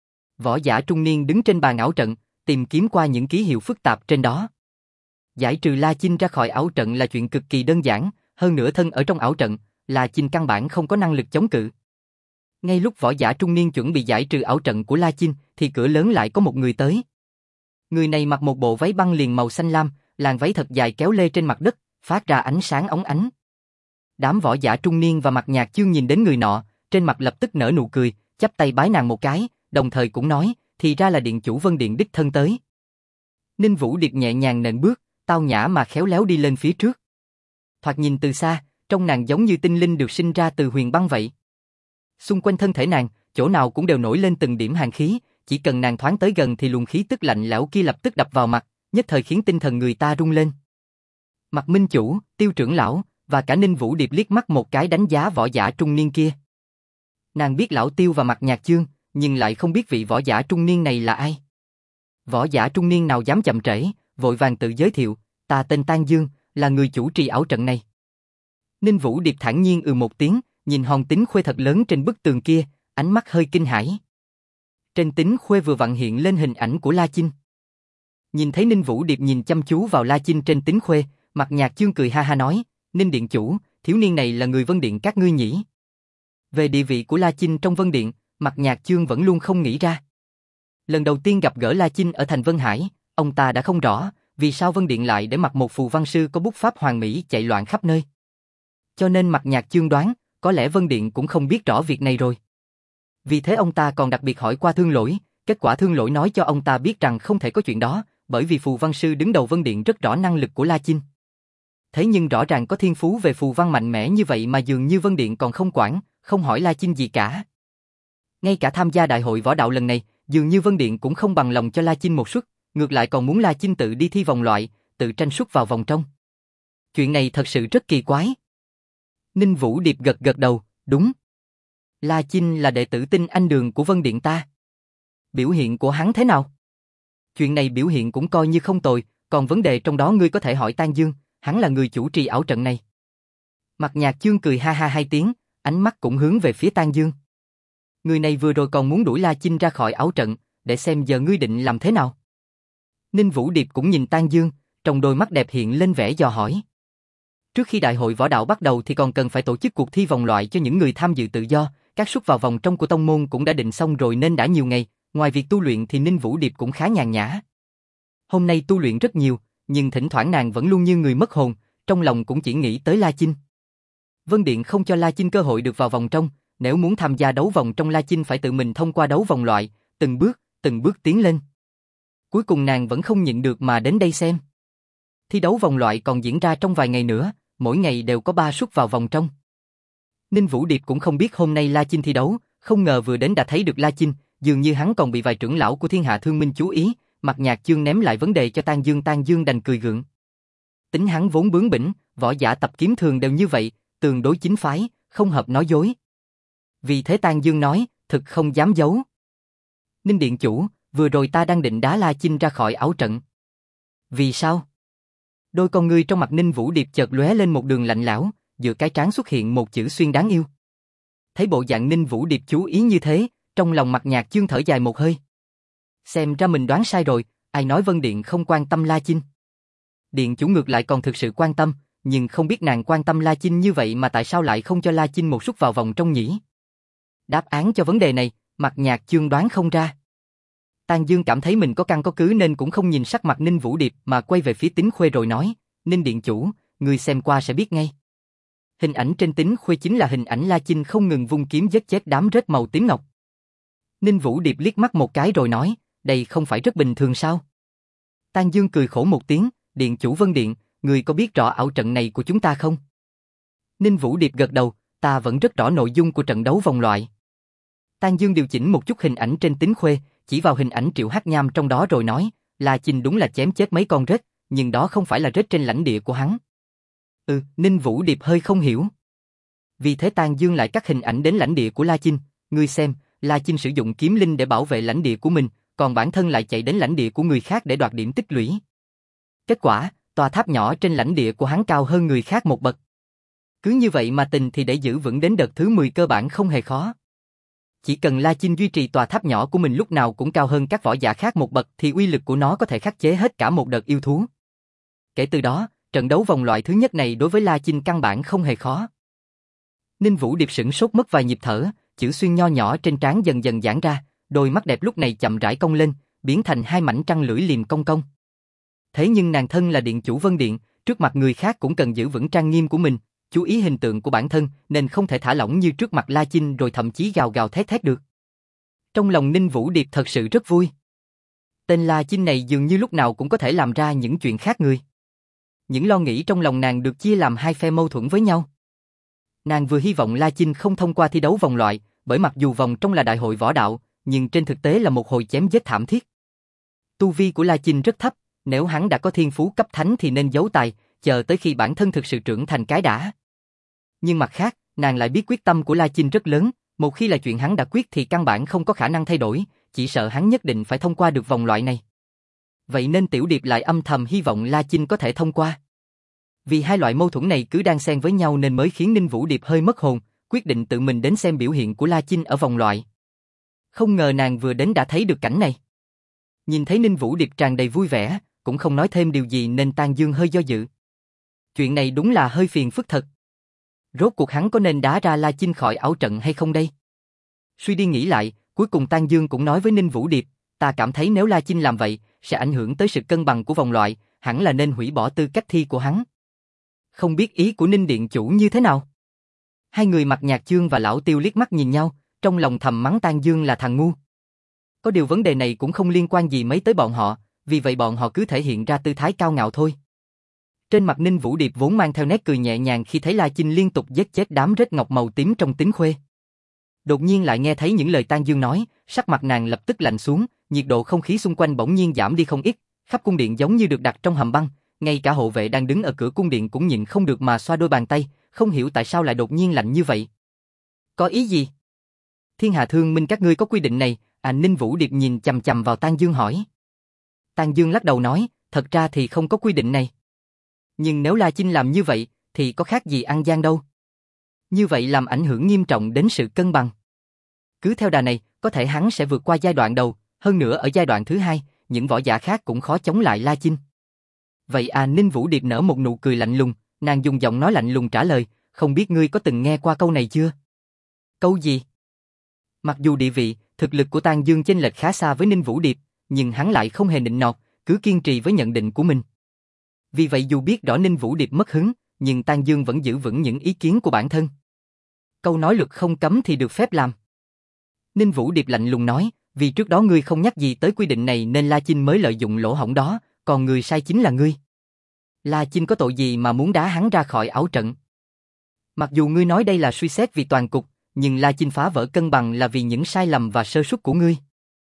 Võ giả trung niên đứng trên bàn ảo trận, tìm kiếm qua những ký hiệu phức tạp trên đó. Giải trừ La Chinh ra khỏi ảo trận là chuyện cực kỳ đơn giản, hơn nữa thân ở trong ảo trận, La Chinh căn bản không có năng lực chống cự. Ngay lúc võ giả trung niên chuẩn bị giải trừ ảo trận của La Chinh, thì cửa lớn lại có một người tới. Người này mặc một bộ váy băng liền màu xanh lam, làn váy thật dài kéo lê trên mặt đất, phát ra ánh sáng óng ánh. Đám võ giả trung niên và Mặt Nhạc Chương nhìn đến người nọ, trên mặt lập tức nở nụ cười, chắp tay bái nàng một cái, đồng thời cũng nói, thì ra là điện chủ Vân Điện đích thân tới. Ninh Vũ Điệp nhẹ nhàng nện bước, tao nhã mà khéo léo đi lên phía trước. Thoạt nhìn từ xa, trông nàng giống như tinh linh được sinh ra từ huyền băng vậy. Xung quanh thân thể nàng, chỗ nào cũng đều nổi lên từng điểm hàn khí, chỉ cần nàng thoáng tới gần thì luồng khí tức lạnh lẽo kia lập tức đập vào mặt, nhất thời khiến tinh thần người ta rung lên. Mặt Minh Chủ, Tiêu trưởng lão và cả Ninh Vũ Điệp liếc mắt một cái đánh giá võ giả trung niên kia. Nàng biết lão Tiêu và Mặt Nhạc Chương, nhưng lại không biết vị võ giả trung niên này là ai. Võ giả trung niên nào dám chậm trễ, vội vàng tự giới thiệu, ta tên Tang Dương, là người chủ trì ảo trận này. Ninh Vũ Điệp thản nhiên ừ một tiếng, nhìn hòn Tín Khuê thật lớn trên bức tường kia, ánh mắt hơi kinh hãi. Trên Tín Khuê vừa vặn hiện lên hình ảnh của La Chinh. Nhìn thấy Ninh Vũ Điệp nhìn chăm chú vào La Chinh trên tính khuê, Mặt Nhạc Chương cười ha ha nói, Ninh Điện Chủ, thiếu niên này là người Vân Điện các ngươi nhỉ? Về địa vị của La Chinh trong Vân Điện, Mặt Nhạc Chương vẫn luôn không nghĩ ra. Lần đầu tiên gặp gỡ La Chinh ở thành Vân Hải, ông ta đã không rõ, vì sao Vân Điện lại để mặc một phù văn sư có bút pháp hoàn mỹ chạy loạn khắp nơi. Cho nên Mặt Nhạc Chương đoán, có lẽ Vân Điện cũng không biết rõ việc này rồi. Vì thế ông ta còn đặc biệt hỏi qua Thương Lỗi, kết quả Thương Lỗi nói cho ông ta biết rằng không thể có chuyện đó, bởi vì phù văn sư đứng đầu Vân Điện rất rõ năng lực của La Chinh. Thế nhưng rõ ràng có thiên phú về phù văn mạnh mẽ như vậy mà dường như Vân Điện còn không quản, không hỏi La Chinh gì cả. Ngay cả tham gia đại hội võ đạo lần này, dường như Vân Điện cũng không bằng lòng cho La Chinh một suất, ngược lại còn muốn La Chinh tự đi thi vòng loại, tự tranh suất vào vòng trong. Chuyện này thật sự rất kỳ quái. Ninh Vũ Điệp gật gật đầu, đúng. La Chinh là đệ tử tinh anh đường của Vân Điện ta. Biểu hiện của hắn thế nào? Chuyện này biểu hiện cũng coi như không tồi, còn vấn đề trong đó ngươi có thể hỏi Tang Dương, hắn là người chủ trì ảo trận này. Mặt Nhạc Chương cười ha ha hai tiếng, ánh mắt cũng hướng về phía Tang Dương. Người này vừa rồi còn muốn đuổi La Chinh ra khỏi ảo trận, để xem giờ ngươi định làm thế nào. Ninh Vũ Điệp cũng nhìn Tang Dương, trong đôi mắt đẹp hiện lên vẻ dò hỏi. Trước khi đại hội võ đạo bắt đầu thì còn cần phải tổ chức cuộc thi vòng loại cho những người tham dự tự do, các suất vào vòng trong của tông môn cũng đã định xong rồi nên đã nhiều ngày, ngoài việc tu luyện thì Ninh Vũ Điệp cũng khá nhàn nhã. Hôm nay tu luyện rất nhiều, nhưng thỉnh thoảng nàng vẫn luôn như người mất hồn, trong lòng cũng chỉ nghĩ tới La Chinh. Vân Điện không cho La Chinh cơ hội được vào vòng trong, nếu muốn tham gia đấu vòng trong La Chinh phải tự mình thông qua đấu vòng loại, từng bước, từng bước tiến lên. Cuối cùng nàng vẫn không nhịn được mà đến đây xem. Thi đấu vòng loại còn diễn ra trong vài ngày nữa, mỗi ngày đều có ba suất vào vòng trong. Ninh Vũ Điệp cũng không biết hôm nay La Chinh thi đấu, không ngờ vừa đến đã thấy được La Chinh, dường như hắn còn bị vài trưởng lão của Thiên Hạ Thương Minh chú ý, Mặt Nhạc Chương ném lại vấn đề cho Tang Dương, Tang Dương đành cười gượng. Tính hắn vốn bướng bỉnh, võ giả tập kiếm thường đều như vậy, tương đối chính phái, không hợp nói dối. Vì thế Tang Dương nói, thực không dám giấu. Ninh Điện Chủ, vừa rồi ta đang định đá La Chinh ra khỏi ảo trận. Vì sao? Đôi con ngươi trong mặt Ninh Vũ Điệp chợt lóe lên một đường lạnh lẽo, giữa cái trán xuất hiện một chữ xuyên đáng yêu. Thấy bộ dạng Ninh Vũ Điệp chú ý như thế, trong lòng Mặt Nhạc Chương thở dài một hơi. Xem ra mình đoán sai rồi, ai nói Vân Điện không quan tâm La Chinh. Điện chủ ngược lại còn thực sự quan tâm, nhưng không biết nàng quan tâm La Chinh như vậy mà tại sao lại không cho La Chinh một suất vào vòng trong nhỉ? Đáp án cho vấn đề này, Mặt Nhạc Chương đoán không ra. Tang Dương cảm thấy mình có căn có cứ nên cũng không nhìn sắc mặt Ninh Vũ Điệp mà quay về phía Tính Khuê rồi nói, Ninh Điện Chủ, ngươi xem qua sẽ biết ngay. Hình ảnh trên Tính Khuê chính là hình ảnh La Chinh không ngừng vung kiếm giết chết đám rết màu tím ngọc. Ninh Vũ Điệp liếc mắt một cái rồi nói, đây không phải rất bình thường sao? Tang Dương cười khổ một tiếng, Điện Chủ Vân Điện, ngươi có biết rõ ảo trận này của chúng ta không? Ninh Vũ Điệp gật đầu, ta vẫn rất rõ nội dung của trận đấu vòng loại. Tang Dương điều chỉnh một chút hình ảnh trên Tính Khuê, chỉ vào hình ảnh Triệu Hắc Nham trong đó rồi nói, La Chinh đúng là chém chết mấy con rết, nhưng đó không phải là rết trên lãnh địa của hắn. Ừ, Ninh Vũ Điệp hơi không hiểu. Vì thế Tang Dương lại cắt hình ảnh đến lãnh địa của La Chinh, ngươi xem, La Chinh sử dụng kiếm linh để bảo vệ lãnh địa của mình, còn bản thân lại chạy đến lãnh địa của người khác để đoạt điểm tích lũy. Kết quả, tòa tháp nhỏ trên lãnh địa của hắn cao hơn người khác một bậc. Cứ như vậy mà tình thì để giữ vững đến đợt thứ mười cơ bản không hề khó. Chỉ cần La Chinh duy trì tòa tháp nhỏ của mình lúc nào cũng cao hơn các võ giả khác một bậc thì uy lực của nó có thể khắc chế hết cả một đợt yêu thú. Kể từ đó, trận đấu vòng loại thứ nhất này đối với La Chinh căn bản không hề khó. Ninh Vũ Điệp sửng sốt mất vài nhịp thở, chữ xuyên nho nhỏ trên trán dần dần giãn ra, đôi mắt đẹp lúc này chậm rãi cong lên, biến thành hai mảnh trăng lưỡi liềm cong cong. Thế nhưng nàng thân là điện chủ Vân Điện, trước mặt người khác cũng cần giữ vững trang nghiêm của mình, chú ý hình tượng của bản thân nên không thể thả lỏng như trước mặt La Chinh rồi thậm chí gào gào thét thét được. Trong lòng Ninh Vũ Điệp thật sự rất vui. Tên La Chinh này dường như lúc nào cũng có thể làm ra những chuyện khác người. Những lo nghĩ trong lòng nàng được chia làm hai phe mâu thuẫn với nhau. Nàng vừa hy vọng La Chinh không thông qua thi đấu vòng loại, bởi mặc dù vòng trong là đại hội võ đạo, nhưng trên thực tế là một hồi chém giết thảm thiết. Tu vi của La Chinh rất thấp, nếu hắn đã có thiên phú cấp thánh thì nên giấu tài, chờ tới khi bản thân thực sự trưởng thành cái đã. Nhưng mặt khác, nàng lại biết quyết tâm của La Chinh rất lớn, một khi là chuyện hắn đã quyết thì căn bản không có khả năng thay đổi, chỉ sợ hắn nhất định phải thông qua được vòng loại này. Vậy nên Tiểu Điệp lại âm thầm hy vọng La Chinh có thể thông qua. Vì hai loại mâu thuẫn này cứ đang xen với nhau nên mới khiến Ninh Vũ Điệp hơi mất hồn, quyết định tự mình đến xem biểu hiện của La Chinh ở vòng loại. Không ngờ nàng vừa đến đã thấy được cảnh này. Nhìn thấy Ninh Vũ Điệp tràn đầy vui vẻ, cũng không nói thêm điều gì nên Tang Dương hơi do dự. Chuyện này đúng là hơi phiền phức thật. Rốt cuộc hắn có nên đá ra La Chinh khỏi ảo trận hay không đây? Suy đi nghĩ lại, cuối cùng Tang Dương cũng nói với Ninh Vũ Điệp, ta cảm thấy nếu La Chinh làm vậy, sẽ ảnh hưởng tới sự cân bằng của vòng loại, hẳn là nên hủy bỏ tư cách thi của hắn. Không biết ý của Ninh Điện Chủ như thế nào? Hai người Mặt Nhạc Chương và Lão Tiêu liếc mắt nhìn nhau, trong lòng thầm mắng Tang Dương là thằng ngu. Có điều vấn đề này cũng không liên quan gì mấy tới bọn họ, vì vậy bọn họ cứ thể hiện ra tư thái cao ngạo thôi. Trên mặt Ninh Vũ Điệp vốn mang theo nét cười nhẹ nhàng khi thấy La Chinh liên tục giết chết đám rết ngọc màu tím trong tím khuê. Đột nhiên lại nghe thấy những lời Tang Dương nói, sắc mặt nàng lập tức lạnh xuống, nhiệt độ không khí xung quanh bỗng nhiên giảm đi không ít, khắp cung điện giống như được đặt trong hầm băng, ngay cả hộ vệ đang đứng ở cửa cung điện cũng nhịn không được mà xoa đôi bàn tay, không hiểu tại sao lại đột nhiên lạnh như vậy. Có ý gì? Thiên Hà Thương Minh các ngươi có quy định này? À, Ninh Vũ Điệp nhìn chằm chằm vào Tang Dương hỏi. Tang Dương lắc đầu nói, thật ra thì không có quy định này. Nhưng nếu La Chinh làm như vậy, thì có khác gì ăn gian đâu. Như vậy làm ảnh hưởng nghiêm trọng đến sự cân bằng. Cứ theo đà này, có thể hắn sẽ vượt qua giai đoạn đầu, hơn nữa ở giai đoạn thứ hai, những võ giả khác cũng khó chống lại La Chinh. Vậy à, Ninh Vũ Điệp nở một nụ cười lạnh lùng, nàng dùng giọng nói lạnh lùng trả lời, không biết ngươi có từng nghe qua câu này chưa? Câu gì? Mặc dù địa vị, thực lực của Tang Dương chênh lệch khá xa với Ninh Vũ Điệp, nhưng hắn lại không hề nịnh nọt, cứ kiên trì với nhận định của mình. Vì vậy dù biết rõ Ninh Vũ Điệp mất hứng, nhưng Tang Dương vẫn giữ vững những ý kiến của bản thân. Câu nói luật không cấm thì được phép làm. Ninh Vũ Điệp lạnh lùng nói, vì trước đó ngươi không nhắc gì tới quy định này nên La Chinh mới lợi dụng lỗ hổng đó, còn người sai chính là ngươi. La Chinh có tội gì mà muốn đá hắn ra khỏi ảo trận? Mặc dù ngươi nói đây là suy xét vì toàn cục, nhưng La Chinh phá vỡ cân bằng là vì những sai lầm và sơ suất của ngươi.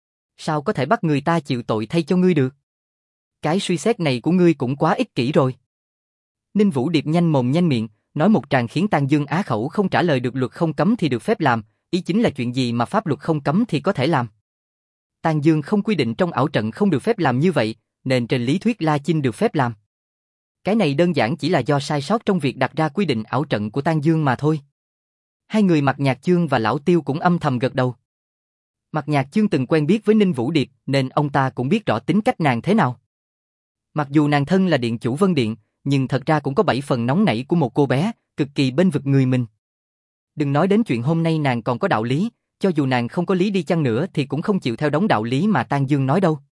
Sao có thể bắt người ta chịu tội thay cho ngươi được? Cái suy xét này của ngươi cũng quá ích kỷ rồi. Ninh Vũ Điệp nhanh mồm nhanh miệng, nói một tràng khiến Tang Dương á khẩu không trả lời được luật không cấm thì được phép làm, ý chính là chuyện gì mà pháp luật không cấm thì có thể làm. Tang Dương không quy định trong ảo trận không được phép làm như vậy, nên trên lý thuyết La Chinh được phép làm. Cái này đơn giản chỉ là do sai sót trong việc đặt ra quy định ảo trận của Tang Dương mà thôi. Hai người Mặt Nhạc Chương và Lão Tiêu cũng âm thầm gật đầu. Mặt Nhạc Chương từng quen biết với Ninh Vũ Điệp nên ông ta cũng biết rõ tính cách nàng thế nào. Mặc dù nàng thân là điện chủ Vân Điện, nhưng thật ra cũng có bảy phần nóng nảy của một cô bé, cực kỳ bênh vực người mình. Đừng nói đến chuyện hôm nay nàng còn có đạo lý, cho dù nàng không có lý đi chăng nữa thì cũng không chịu theo đống đạo lý mà Tang Dương nói đâu.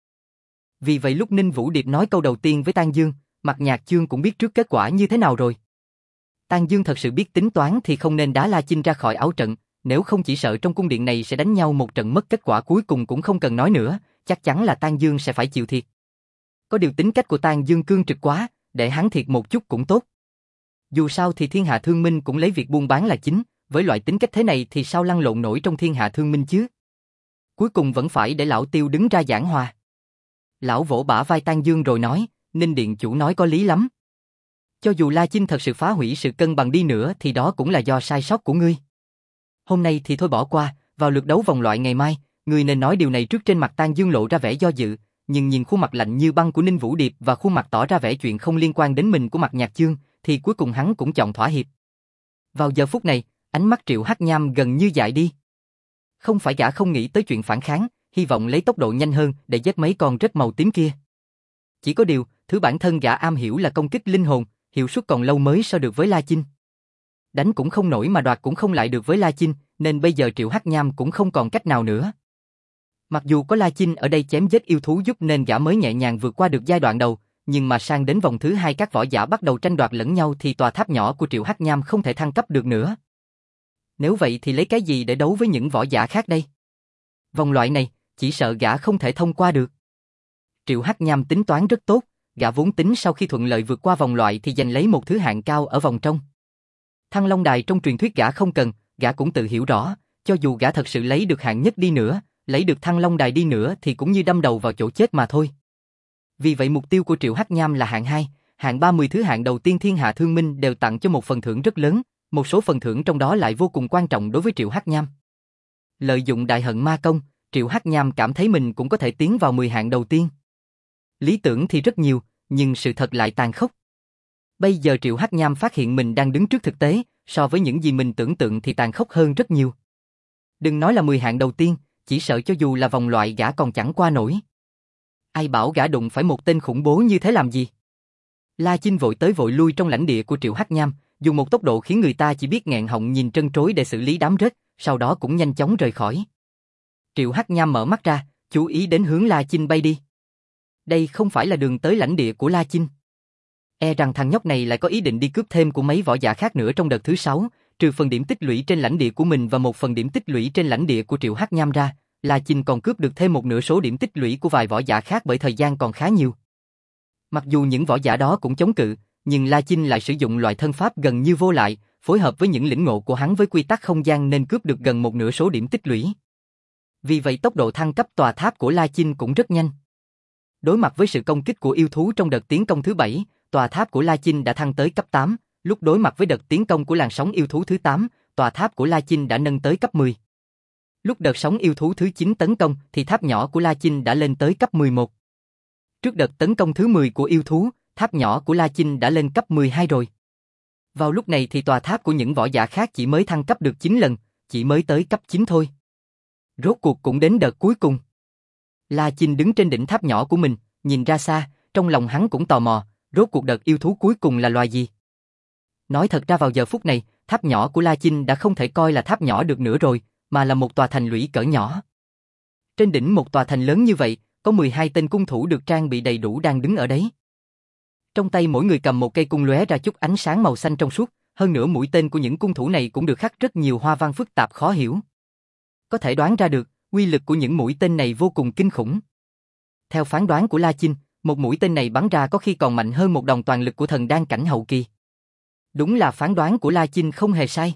Vì vậy lúc Ninh Vũ Điệp nói câu đầu tiên với Tang Dương, Mặt Nhạc Chương cũng biết trước kết quả như thế nào rồi. Tang Dương thật sự biết tính toán thì không nên đá La Chinh ra khỏi ảo trận, nếu không chỉ sợ trong cung điện này sẽ đánh nhau một trận mất kết quả cuối cùng cũng không cần nói nữa, chắc chắn là Tang Dương sẽ phải chịu thiệt. Có điều tính cách của Tang Dương cương trực quá, để hắn thiệt một chút cũng tốt. Dù sao thì Thiên Hạ Thương Minh cũng lấy việc buôn bán là chính, với loại tính cách thế này thì sao lăn lộn nổi trong Thiên Hạ Thương Minh chứ? Cuối cùng vẫn phải để Lão Tiêu đứng ra giảng hòa. Lão vỗ bả vai Tang Dương rồi nói, Ninh Điện Chủ nói có lý lắm. Cho dù La Chinh thật sự phá hủy sự cân bằng đi nữa thì đó cũng là do sai sót của ngươi. Hôm nay thì thôi bỏ qua, vào lượt đấu vòng loại ngày mai, ngươi nên nói điều này trước. Trên mặt Tang Dương lộ ra vẻ do dự, nhưng nhìn khuôn mặt lạnh như băng của Ninh Vũ Điệp và khuôn mặt tỏ ra vẻ chuyện không liên quan đến mình của Mặt Nhạc Chương, thì cuối cùng hắn cũng chọn thỏa hiệp. Vào giờ phút này, ánh mắt Triệu Hắc Nham gần như dại đi. Không phải gã không nghĩ tới chuyện phản kháng, hy vọng lấy tốc độ nhanh hơn để giết mấy con rết màu tím kia. Chỉ có điều, thứ bản thân gã am hiểu là công kích linh hồn, hiệu suất còn lâu mới so được với La Chinh. Đánh cũng không nổi mà đoạt cũng không lại được với La Chinh, nên bây giờ Triệu Hắc Nham cũng không còn cách nào nữa. Mặc dù có La Chinh ở đây chém giết yêu thú giúp nên gã mới nhẹ nhàng vượt qua được giai đoạn đầu, nhưng mà sang đến vòng thứ hai các võ giả bắt đầu tranh đoạt lẫn nhau thì tòa tháp nhỏ của Triệu Hắc Nham không thể thăng cấp được nữa. Nếu vậy thì lấy cái gì để đấu với những võ giả khác đây? Vòng loại này, chỉ sợ gã không thể thông qua được. Triệu Hắc Nham tính toán rất tốt, gã vốn tính sau khi thuận lợi vượt qua vòng loại thì giành lấy một thứ hạng cao ở vòng trong. Thăng Long Đài trong truyền thuyết gã không cần, gã cũng tự hiểu rõ, cho dù gã thật sự lấy được hạng nhất đi nữa, lấy được Thăng Long Đài đi nữa thì cũng như đâm đầu vào chỗ chết mà thôi. Vì vậy mục tiêu của Triệu Hắc Nham là hạng hai, hạng ba mươi thứ hạng đầu tiên Thiên Hạ Thương Minh đều tặng cho một phần thưởng rất lớn, một số phần thưởng trong đó lại vô cùng quan trọng đối với Triệu Hắc Nham. Lợi dụng Đại Hận Ma Công, Triệu Hắc Nham cảm thấy mình cũng có thể tiến vào mười hạng đầu tiên. Lý tưởng thì rất nhiều, nhưng sự thật lại tàn khốc. Bây giờ Triệu Hắc Nham phát hiện mình đang đứng trước thực tế, so với những gì mình tưởng tượng thì tàn khốc hơn rất nhiều. Đừng nói là mười hạng đầu tiên, chỉ sợ cho dù là vòng loại gã còn chẳng qua nổi. Ai bảo gã đụng phải một tên khủng bố như thế làm gì? La Chinh vội tới vội lui trong lãnh địa của Triệu Hắc Nham, dùng một tốc độ khiến người ta chỉ biết nghẹn họng nhìn trân trối để xử lý đám rết, sau đó cũng nhanh chóng rời khỏi. Triệu Hắc Nham mở mắt ra, chú ý đến hướng La Chinh bay đi. Đây không phải là đường tới lãnh địa của La Chinh. E rằng thằng nhóc này lại có ý định đi cướp thêm của mấy võ giả khác nữa trong đợt thứ sáu, trừ phần điểm tích lũy trên lãnh địa của mình và một phần điểm tích lũy trên lãnh địa của Triệu Hắc Nham ra, La Chinh còn cướp được thêm một nửa số điểm tích lũy của vài võ giả khác bởi thời gian còn khá nhiều. Mặc dù những võ giả đó cũng chống cự, nhưng La Chinh lại sử dụng loại thân pháp gần như vô lại, phối hợp với những lĩnh ngộ của hắn với quy tắc không gian nên cướp được gần một nửa số điểm tích lũy. Vì vậy tốc độ thăng cấp tòa tháp của La Chinh cũng rất nhanh. Đối mặt với sự công kích của yêu thú trong đợt tiến công thứ bảy, tòa tháp của La Chinh đã thăng tới cấp tám, lúc đối mặt với đợt tiến công của làn sóng yêu thú thứ tám, tòa tháp của La Chinh đã nâng tới cấp mười. Lúc đợt sóng yêu thú thứ chín tấn công thì tháp nhỏ của La Chinh đã lên tới cấp mười một. Trước đợt tấn công thứ mười của yêu thú, tháp nhỏ của La Chinh đã lên cấp mười hai rồi. Vào lúc này thì tòa tháp của những võ giả khác chỉ mới thăng cấp được chín lần, chỉ mới tới cấp chín thôi. Rốt cuộc cũng đến đợt cuối cùng. La Chinh đứng trên đỉnh tháp nhỏ của mình, nhìn ra xa, trong lòng hắn cũng tò mò, rốt cuộc đợt yêu thú cuối cùng là loài gì. Nói thật ra vào giờ phút này, tháp nhỏ của La Chinh đã không thể coi là tháp nhỏ được nữa rồi, mà là một tòa thành lũy cỡ nhỏ. Trên đỉnh một tòa thành lớn như vậy, có mười hai tên cung thủ được trang bị đầy đủ đang đứng ở đấy. Trong tay mỗi người cầm một cây cung lóe ra chút ánh sáng màu xanh trong suốt, hơn nữa mũi tên của những cung thủ này cũng được khắc rất nhiều hoa văn phức tạp khó hiểu. Có thể đoán ra được, uy lực của những mũi tên này vô cùng kinh khủng. Theo phán đoán của La Chinh, một mũi tên này bắn ra có khi còn mạnh hơn một đòn toàn lực của thần đan cảnh hậu kỳ. Đúng là phán đoán của La Chinh không hề sai.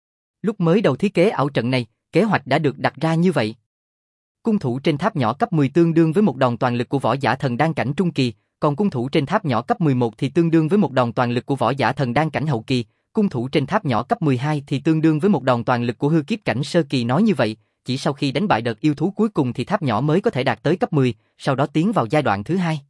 Lúc mới đầu thiết kế ảo trận này, kế hoạch đã được đặt ra như vậy. Cung thủ trên tháp nhỏ cấp mười tương đương với một đòn toàn lực của võ giả thần đan cảnh trung kỳ, còn cung thủ trên tháp nhỏ cấp mười một thì tương đương với một đòn toàn lực của võ giả thần đan cảnh hậu kỳ, cung thủ trên tháp nhỏ cấp mười hai thì tương đương với một đòn toàn lực của hư kiếp cảnh sơ kỳ. Nói như vậy, chỉ sau khi đánh bại đợt yêu thú cuối cùng thì tháp nhỏ mới có thể đạt tới cấp mười, sau đó tiến vào giai đoạn thứ hai.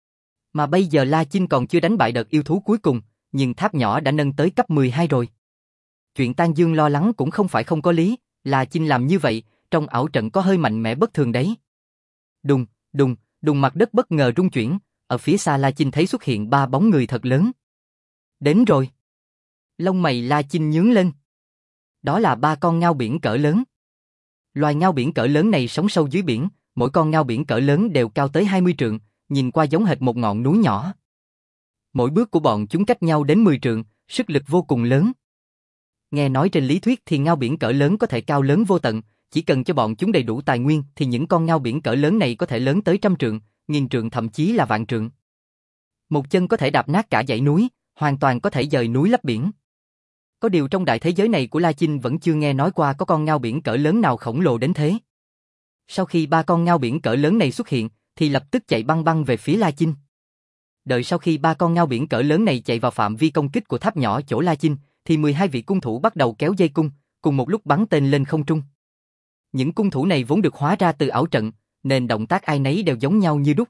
Mà bây giờ La Chinh còn chưa đánh bại đợt yêu thú cuối cùng, nhưng tháp nhỏ đã nâng tới cấp mười hai rồi. Chuyện Tang Dương lo lắng cũng không phải không có lý, La Chinh làm như vậy, trong ảo trận có hơi mạnh mẽ bất thường đấy. Đùng, đùng, đùng, mặt đất bất ngờ rung chuyển, ở phía xa La Chinh thấy xuất hiện ba bóng người thật lớn. Đến rồi. Lông mày La Chinh nhướng lên. Đó là ba con ngao biển cỡ lớn. Loài ngao biển cỡ lớn này sống sâu dưới biển, mỗi con ngao biển cỡ lớn đều cao tới hai mươi trượng, nhìn qua giống hệt một ngọn núi nhỏ. Mỗi bước của bọn chúng cách nhau đến mười trượng, sức lực vô cùng lớn. Nghe nói trên lý thuyết thì ngao biển cỡ lớn có thể cao lớn vô tận, chỉ cần cho bọn chúng đầy đủ tài nguyên thì những con ngao biển cỡ lớn này có thể lớn tới trăm trượng, nghìn trượng thậm chí là vạn trượng. Một chân có thể đạp nát cả dãy núi, hoàn toàn có thể dời núi lấp biển. Có điều trong đại thế giới này của La Chinh vẫn chưa nghe nói qua có con ngao biển cỡ lớn nào khổng lồ đến thế. Sau khi ba con ngao biển cỡ lớn này xuất hiện, thì lập tức chạy băng băng về phía La Chinh. Đợi sau khi ba con ngao biển cỡ lớn này chạy vào phạm vi công kích của tháp nhỏ chỗ La Chinh, thì mười hai vị cung thủ bắt đầu kéo dây cung, cùng một lúc bắn tên lên không trung. Những cung thủ này vốn được hóa ra từ ảo trận, nên động tác ai nấy đều giống nhau như đúc.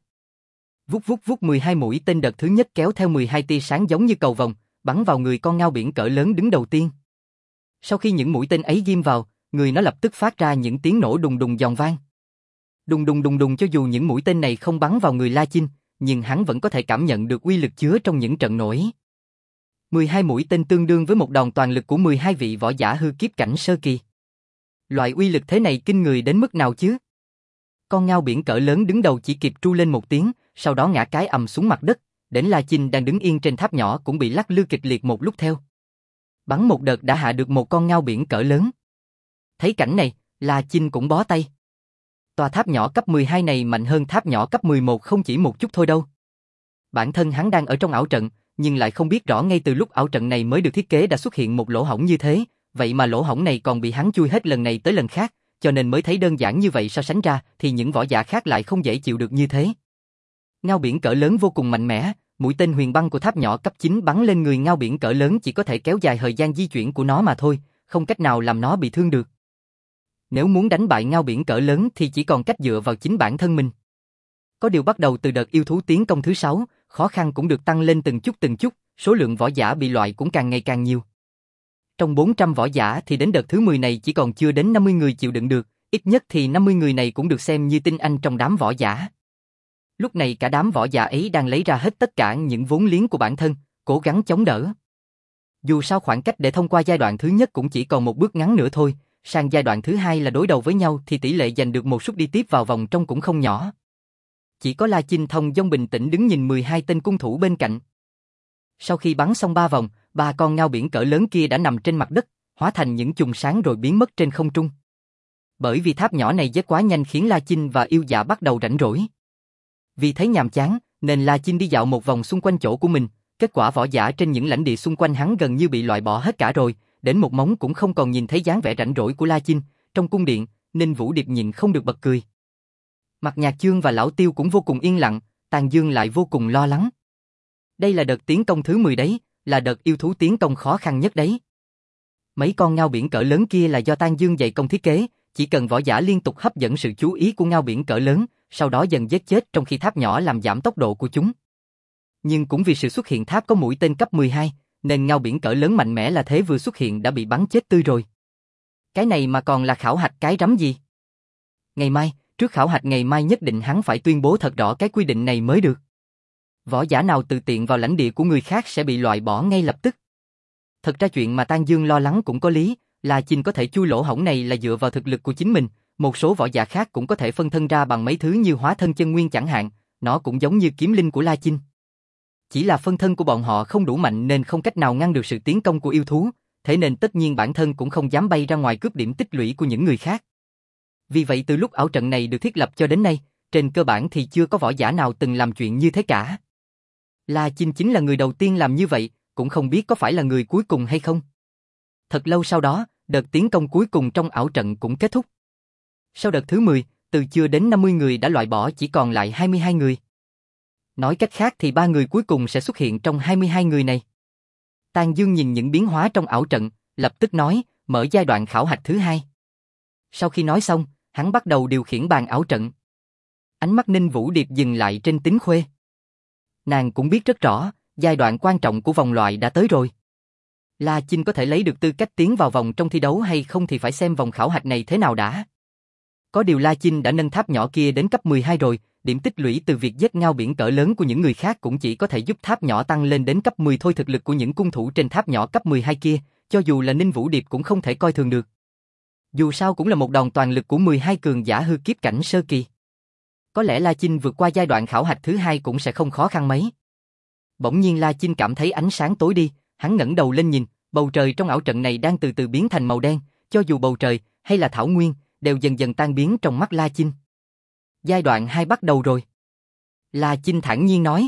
Vút vút vút mười hai mũi tên đợt thứ nhất kéo theo mười hai tia sáng giống như cầu vồng, bắn vào người con ngao biển cỡ lớn đứng đầu tiên. Sau khi những mũi tên ấy ghim vào, người nó lập tức phát ra những tiếng nổ đùng đùng giòn vang. Đùng đùng đùng đùng, cho dù những mũi tên này không bắn vào người La Chinh, nhưng hắn vẫn có thể cảm nhận được uy lực chứa trong những trận nổ ấy. mười hai mũi tên tương đương với một đòn toàn lực của mười hai vị võ giả hư kiếp cảnh sơ kỳ. Loại uy lực thế này kinh người đến mức nào chứ? Con ngao biển cỡ lớn đứng đầu chỉ kịp tru lên một tiếng, sau đó ngã cái ầm xuống mặt đất, đến La Chinh đang đứng yên trên tháp nhỏ cũng bị lắc lư kịch liệt một lúc theo. Bắn một đợt đã hạ được một con ngao biển cỡ lớn. Thấy cảnh này, La Chinh cũng bó tay. Tòa tháp nhỏ cấp mười hai này mạnh hơn tháp nhỏ cấp mười một không chỉ một chút thôi đâu. Bản thân hắn đang ở trong ảo trận, nhưng lại không biết rõ ngay từ lúc ảo trận này mới được thiết kế đã xuất hiện một lỗ hổng như thế, vậy mà lỗ hổng này còn bị hắn chui hết lần này tới lần khác, cho nên mới thấy đơn giản như vậy. So sánh ra thì những võ giả khác lại không dễ chịu được như thế. Ngao biển cỡ lớn vô cùng mạnh mẽ, mũi tên huyền băng của tháp nhỏ cấp chín bắn lên người ngao biển cỡ lớn chỉ có thể kéo dài thời gian di chuyển của nó mà thôi, không cách nào làm nó bị thương được. Nếu muốn đánh bại ngao biển cỡ lớn thì chỉ còn cách dựa vào chính bản thân mình. Có điều bắt đầu từ đợt yêu thú tiến công thứ sáu, khó khăn cũng được tăng lên từng chút từng chút, số lượng võ giả bị loại cũng càng ngày càng nhiều. Trong bốn trăm võ giả thì đến đợt thứ mười này chỉ còn chưa đến năm mươi người chịu đựng được, ít nhất thì năm mươi người này cũng được xem như tinh anh trong đám võ giả. Lúc này cả đám võ giả ấy đang lấy ra hết tất cả những vốn liếng của bản thân, cố gắng chống đỡ. Dù sao khoảng cách để thông qua giai đoạn thứ nhất cũng chỉ còn một bước ngắn nữa thôi, sang giai đoạn thứ hai là đối đầu với nhau thì tỷ lệ giành được một suất đi tiếp vào vòng trong cũng không nhỏ. Chỉ có La Chinh Thông dong bình tĩnh đứng nhìn mười hai tên cung thủ bên cạnh. Sau khi bắn xong ba vòng, ba con ngao biển cỡ lớn kia đã nằm trên mặt đất, hóa thành những chùm sáng rồi biến mất trên không trung. Bởi vì tháp nhỏ này giết quá nhanh khiến La Chinh và yêu dạ bắt đầu rảnh rỗi. Vì thấy nhàm chán, nên La Chinh đi dạo một vòng xung quanh chỗ của mình, kết quả võ giả trên những lãnh địa xung quanh hắn gần như bị loại bỏ hết cả rồi, đến một móng cũng không còn nhìn thấy dáng vẻ rảnh rỗi của La Chinh. Trong cung điện, Ninh Vũ Điệp nhịn không được bật cười. Mặt Nhạc Chương và Lão Tiêu cũng vô cùng yên lặng, Tàn Dương lại vô cùng lo lắng. Đây là đợt tiến công thứ mười đấy, là đợt yêu thú tiến công khó khăn nhất đấy. Mấy con ngao biển cỡ lớn kia là do Tàn Dương dày công thiết kế, chỉ cần võ giả liên tục hấp dẫn sự chú ý của ngao biển cỡ lớn, sau đó dần giết chết trong khi tháp nhỏ làm giảm tốc độ của chúng. Nhưng cũng vì sự xuất hiện tháp có mũi tên cấp mười hai, nên ngao biển cỡ lớn mạnh mẽ là thế vừa xuất hiện đã bị bắn chết tươi rồi. Cái này mà còn là khảo hạch cái rắm gì? Ngày mai, trước khảo hạch ngày mai nhất định hắn phải tuyên bố thật rõ cái quy định này mới được. Võ giả nào tự tiện vào lãnh địa của người khác sẽ bị loại bỏ ngay lập tức. Thật ra chuyện mà Tàn Dương lo lắng cũng có lý, La Chinh có thể chui lỗ hổng này là dựa vào thực lực của chính mình, một số võ giả khác cũng có thể phân thân ra bằng mấy thứ như hóa thân chân nguyên chẳng hạn, nó cũng giống như kiếm linh của La Chinh. Chỉ là phân thân của bọn họ không đủ mạnh nên không cách nào ngăn được sự tiến công của yêu thú, thế nên tất nhiên bản thân cũng không dám bay ra ngoài cướp điểm tích lũy của những người khác. Vì vậy từ lúc ảo trận này được thiết lập cho đến nay, trên cơ bản thì chưa có võ giả nào từng làm chuyện như thế cả. La Chinh chính là người đầu tiên làm như vậy, cũng không biết có phải là người cuối cùng hay không. Thật lâu sau đó, đợt tiến công cuối cùng trong ảo trận cũng kết thúc. Sau đợt thứ mười, từ chưa đến năm mươi người đã loại bỏ chỉ còn lại hai mươi hai người. Nói cách khác thì ba người cuối cùng sẽ xuất hiện trong hai mươi hai người này. Tàn Dương nhìn những biến hóa trong ảo trận, lập tức nói, mở giai đoạn khảo hạch thứ hai. Sau khi nói xong, hắn bắt đầu điều khiển bàn ảo trận. Ánh mắt Ninh Vũ Điệp dừng lại trên Tính Khuê. Nàng cũng biết rất rõ, giai đoạn quan trọng của vòng loại đã tới rồi. La Chinh có thể lấy được tư cách tiến vào vòng trong thi đấu hay không thì phải xem vòng khảo hạch này thế nào đã. Có điều La Chinh đã nâng tháp nhỏ kia đến cấp mười hai rồi, điểm tích lũy từ việc giết ngao biển cỡ lớn của những người khác cũng chỉ có thể giúp tháp nhỏ tăng lên đến cấp mười thôi. Thực lực của những cung thủ trên tháp nhỏ cấp mười hai kia, cho dù là Ninh Vũ Điệp cũng không thể coi thường được. Dù sao cũng là một đòn toàn lực của mười hai cường giả hư kiếp cảnh sơ kỳ. Có lẽ La Chinh vượt qua giai đoạn khảo hạch thứ hai cũng sẽ không khó khăn mấy. Bỗng nhiên La Chinh cảm thấy ánh sáng tối đi, hắn ngẩng đầu lên nhìn, bầu trời trong ảo trận này đang từ từ biến thành màu đen, cho dù bầu trời hay là thảo nguyên đều dần dần tan biến trong mắt La Chinh. Giai đoạn hai bắt đầu rồi. La Chinh thản nhiên nói.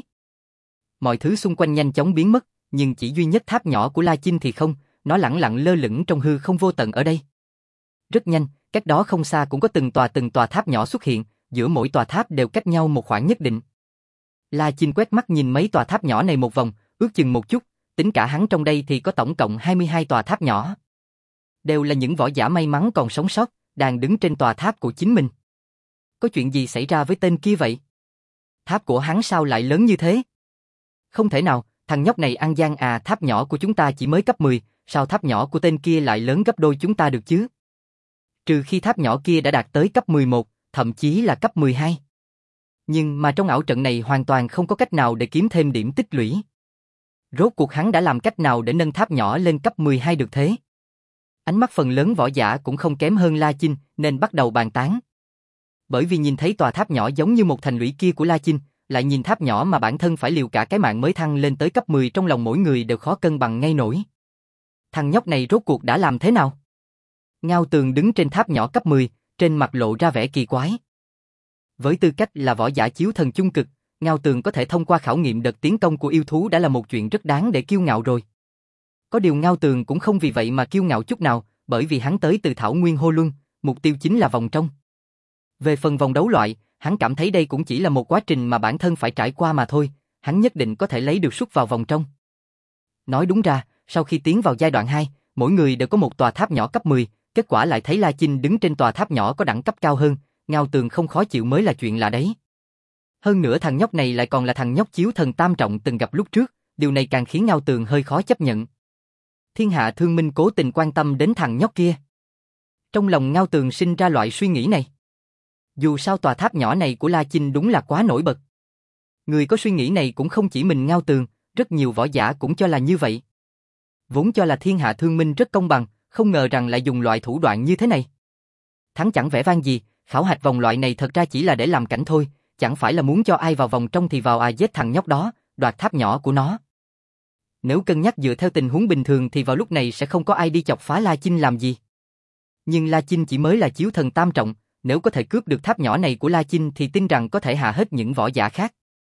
Mọi thứ xung quanh nhanh chóng biến mất, nhưng chỉ duy nhất tháp nhỏ của La Chinh thì không, nó lẳng lặng lơ lửng trong hư không vô tận ở đây. Rất nhanh, cách đó không xa cũng có từng tòa từng tòa tháp nhỏ xuất hiện, giữa mỗi tòa tháp đều cách nhau một khoảng nhất định. La Chinh quét mắt nhìn mấy tòa tháp nhỏ này một vòng, ước chừng một chút, tính cả hắn trong đây thì có tổng cộng hai mươi hai tòa tháp nhỏ. Đều là những võ giả may mắn còn sống sót, đang đứng trên tòa tháp của chính mình. Có chuyện gì xảy ra với tên kia vậy? Tháp của hắn sao lại lớn như thế? Không thể nào, thằng nhóc này ăn gian à, tháp nhỏ của chúng ta chỉ mới cấp mười, sao tháp nhỏ của tên kia lại lớn gấp đôi chúng ta được chứ? Trừ khi tháp nhỏ kia đã đạt tới cấp mười một, thậm chí là cấp mười hai. Nhưng mà trong ảo trận này hoàn toàn không có cách nào để kiếm thêm điểm tích lũy. Rốt cuộc hắn đã làm cách nào để nâng tháp nhỏ lên cấp mười hai được thế? Ánh mắt phần lớn võ giả cũng không kém hơn La Chinh nên bắt đầu bàn tán. Bởi vì nhìn thấy tòa tháp nhỏ giống như một thành lũy kia của La Chinh, lại nhìn tháp nhỏ mà bản thân phải liều cả cái mạng mới thăng lên tới cấp mười, trong lòng mỗi người đều khó cân bằng ngay nổi. Thằng nhóc này rốt cuộc đã làm thế nào? Ngao Tường đứng trên tháp nhỏ cấp mười, trên mặt lộ ra vẻ kỳ quái. Với tư cách là võ giả chiếu thần chung cực, Ngao Tường có thể thông qua khảo nghiệm đợt tiến công của yêu thú đã là một chuyện rất đáng để kiêu ngạo rồi. Có điều Ngao Tường cũng không vì vậy mà kiêu ngạo chút nào, bởi vì hắn tới từ Thảo Nguyên Hô Luân, mục tiêu chính là vòng trong. Về phần vòng đấu loại, hắn cảm thấy đây cũng chỉ là một quá trình mà bản thân phải trải qua mà thôi, hắn nhất định có thể lấy được suất vào vòng trong. Nói đúng ra, sau khi tiến vào giai đoạn hai, mỗi người đều có một tòa tháp nhỏ cấp mười, kết quả lại thấy La Chinh đứng trên tòa tháp nhỏ có đẳng cấp cao hơn, Ngao Tường không khó chịu mới là chuyện lạ đấy. Hơn nữa thằng nhóc này lại còn là thằng nhóc chiếu thần tam trọng từng gặp lúc trước, điều này càng khiến Ngao Tường hơi khó chấp nhận. Thiên Hạ Thương Minh cố tình quan tâm đến thằng nhóc kia. Trong lòng Ngao Tường sinh ra loại suy nghĩ này. Dù sao tòa tháp nhỏ này của La Chinh đúng là quá nổi bật. Người có suy nghĩ này cũng không chỉ mình Ngao Tường, rất nhiều võ giả cũng cho là như vậy. Vốn cho là thiên hạ thương minh rất công bằng, không ngờ rằng lại dùng loại thủ đoạn như thế này. Thắng chẳng vẻ vang gì, khảo hạch vòng loại này thật ra chỉ là để làm cảnh thôi, chẳng phải là muốn cho ai vào vòng trong thì vào à giết thằng nhóc đó, đoạt tháp nhỏ của nó. Nếu cân nhắc dựa theo tình huống bình thường thì vào lúc này sẽ không có ai đi chọc phá La Chinh làm gì. Nhưng La Chinh chỉ mới là chiếu thần tam trọng, nếu có thể cướp được tháp nhỏ này của La Chinh thì tin rằng có thể hạ hết những võ giả khác.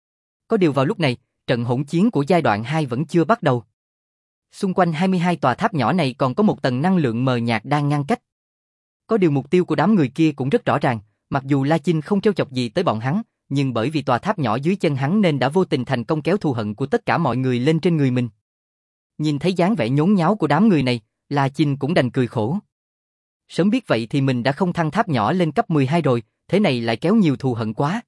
Có điều vào lúc này, trận hỗn chiến của giai đoạn hai vẫn chưa bắt đầu. Xung quanh hai mươi hai tòa tháp nhỏ này còn có một tầng năng lượng mờ nhạt đang ngăn cách. Có điều mục tiêu của đám người kia cũng rất rõ ràng, mặc dù La Chinh không trêu chọc gì tới bọn hắn, nhưng bởi vì tòa tháp nhỏ dưới chân hắn nên đã vô tình thành công kéo thù hận của tất cả mọi người lên trên người mình. Nhìn thấy dáng vẻ nhốn nháo của đám người này, La Chinh cũng đành cười khổ. Sớm biết vậy thì mình đã không thăng tháp nhỏ lên cấp mười hai rồi, thế này lại kéo nhiều thù hận quá.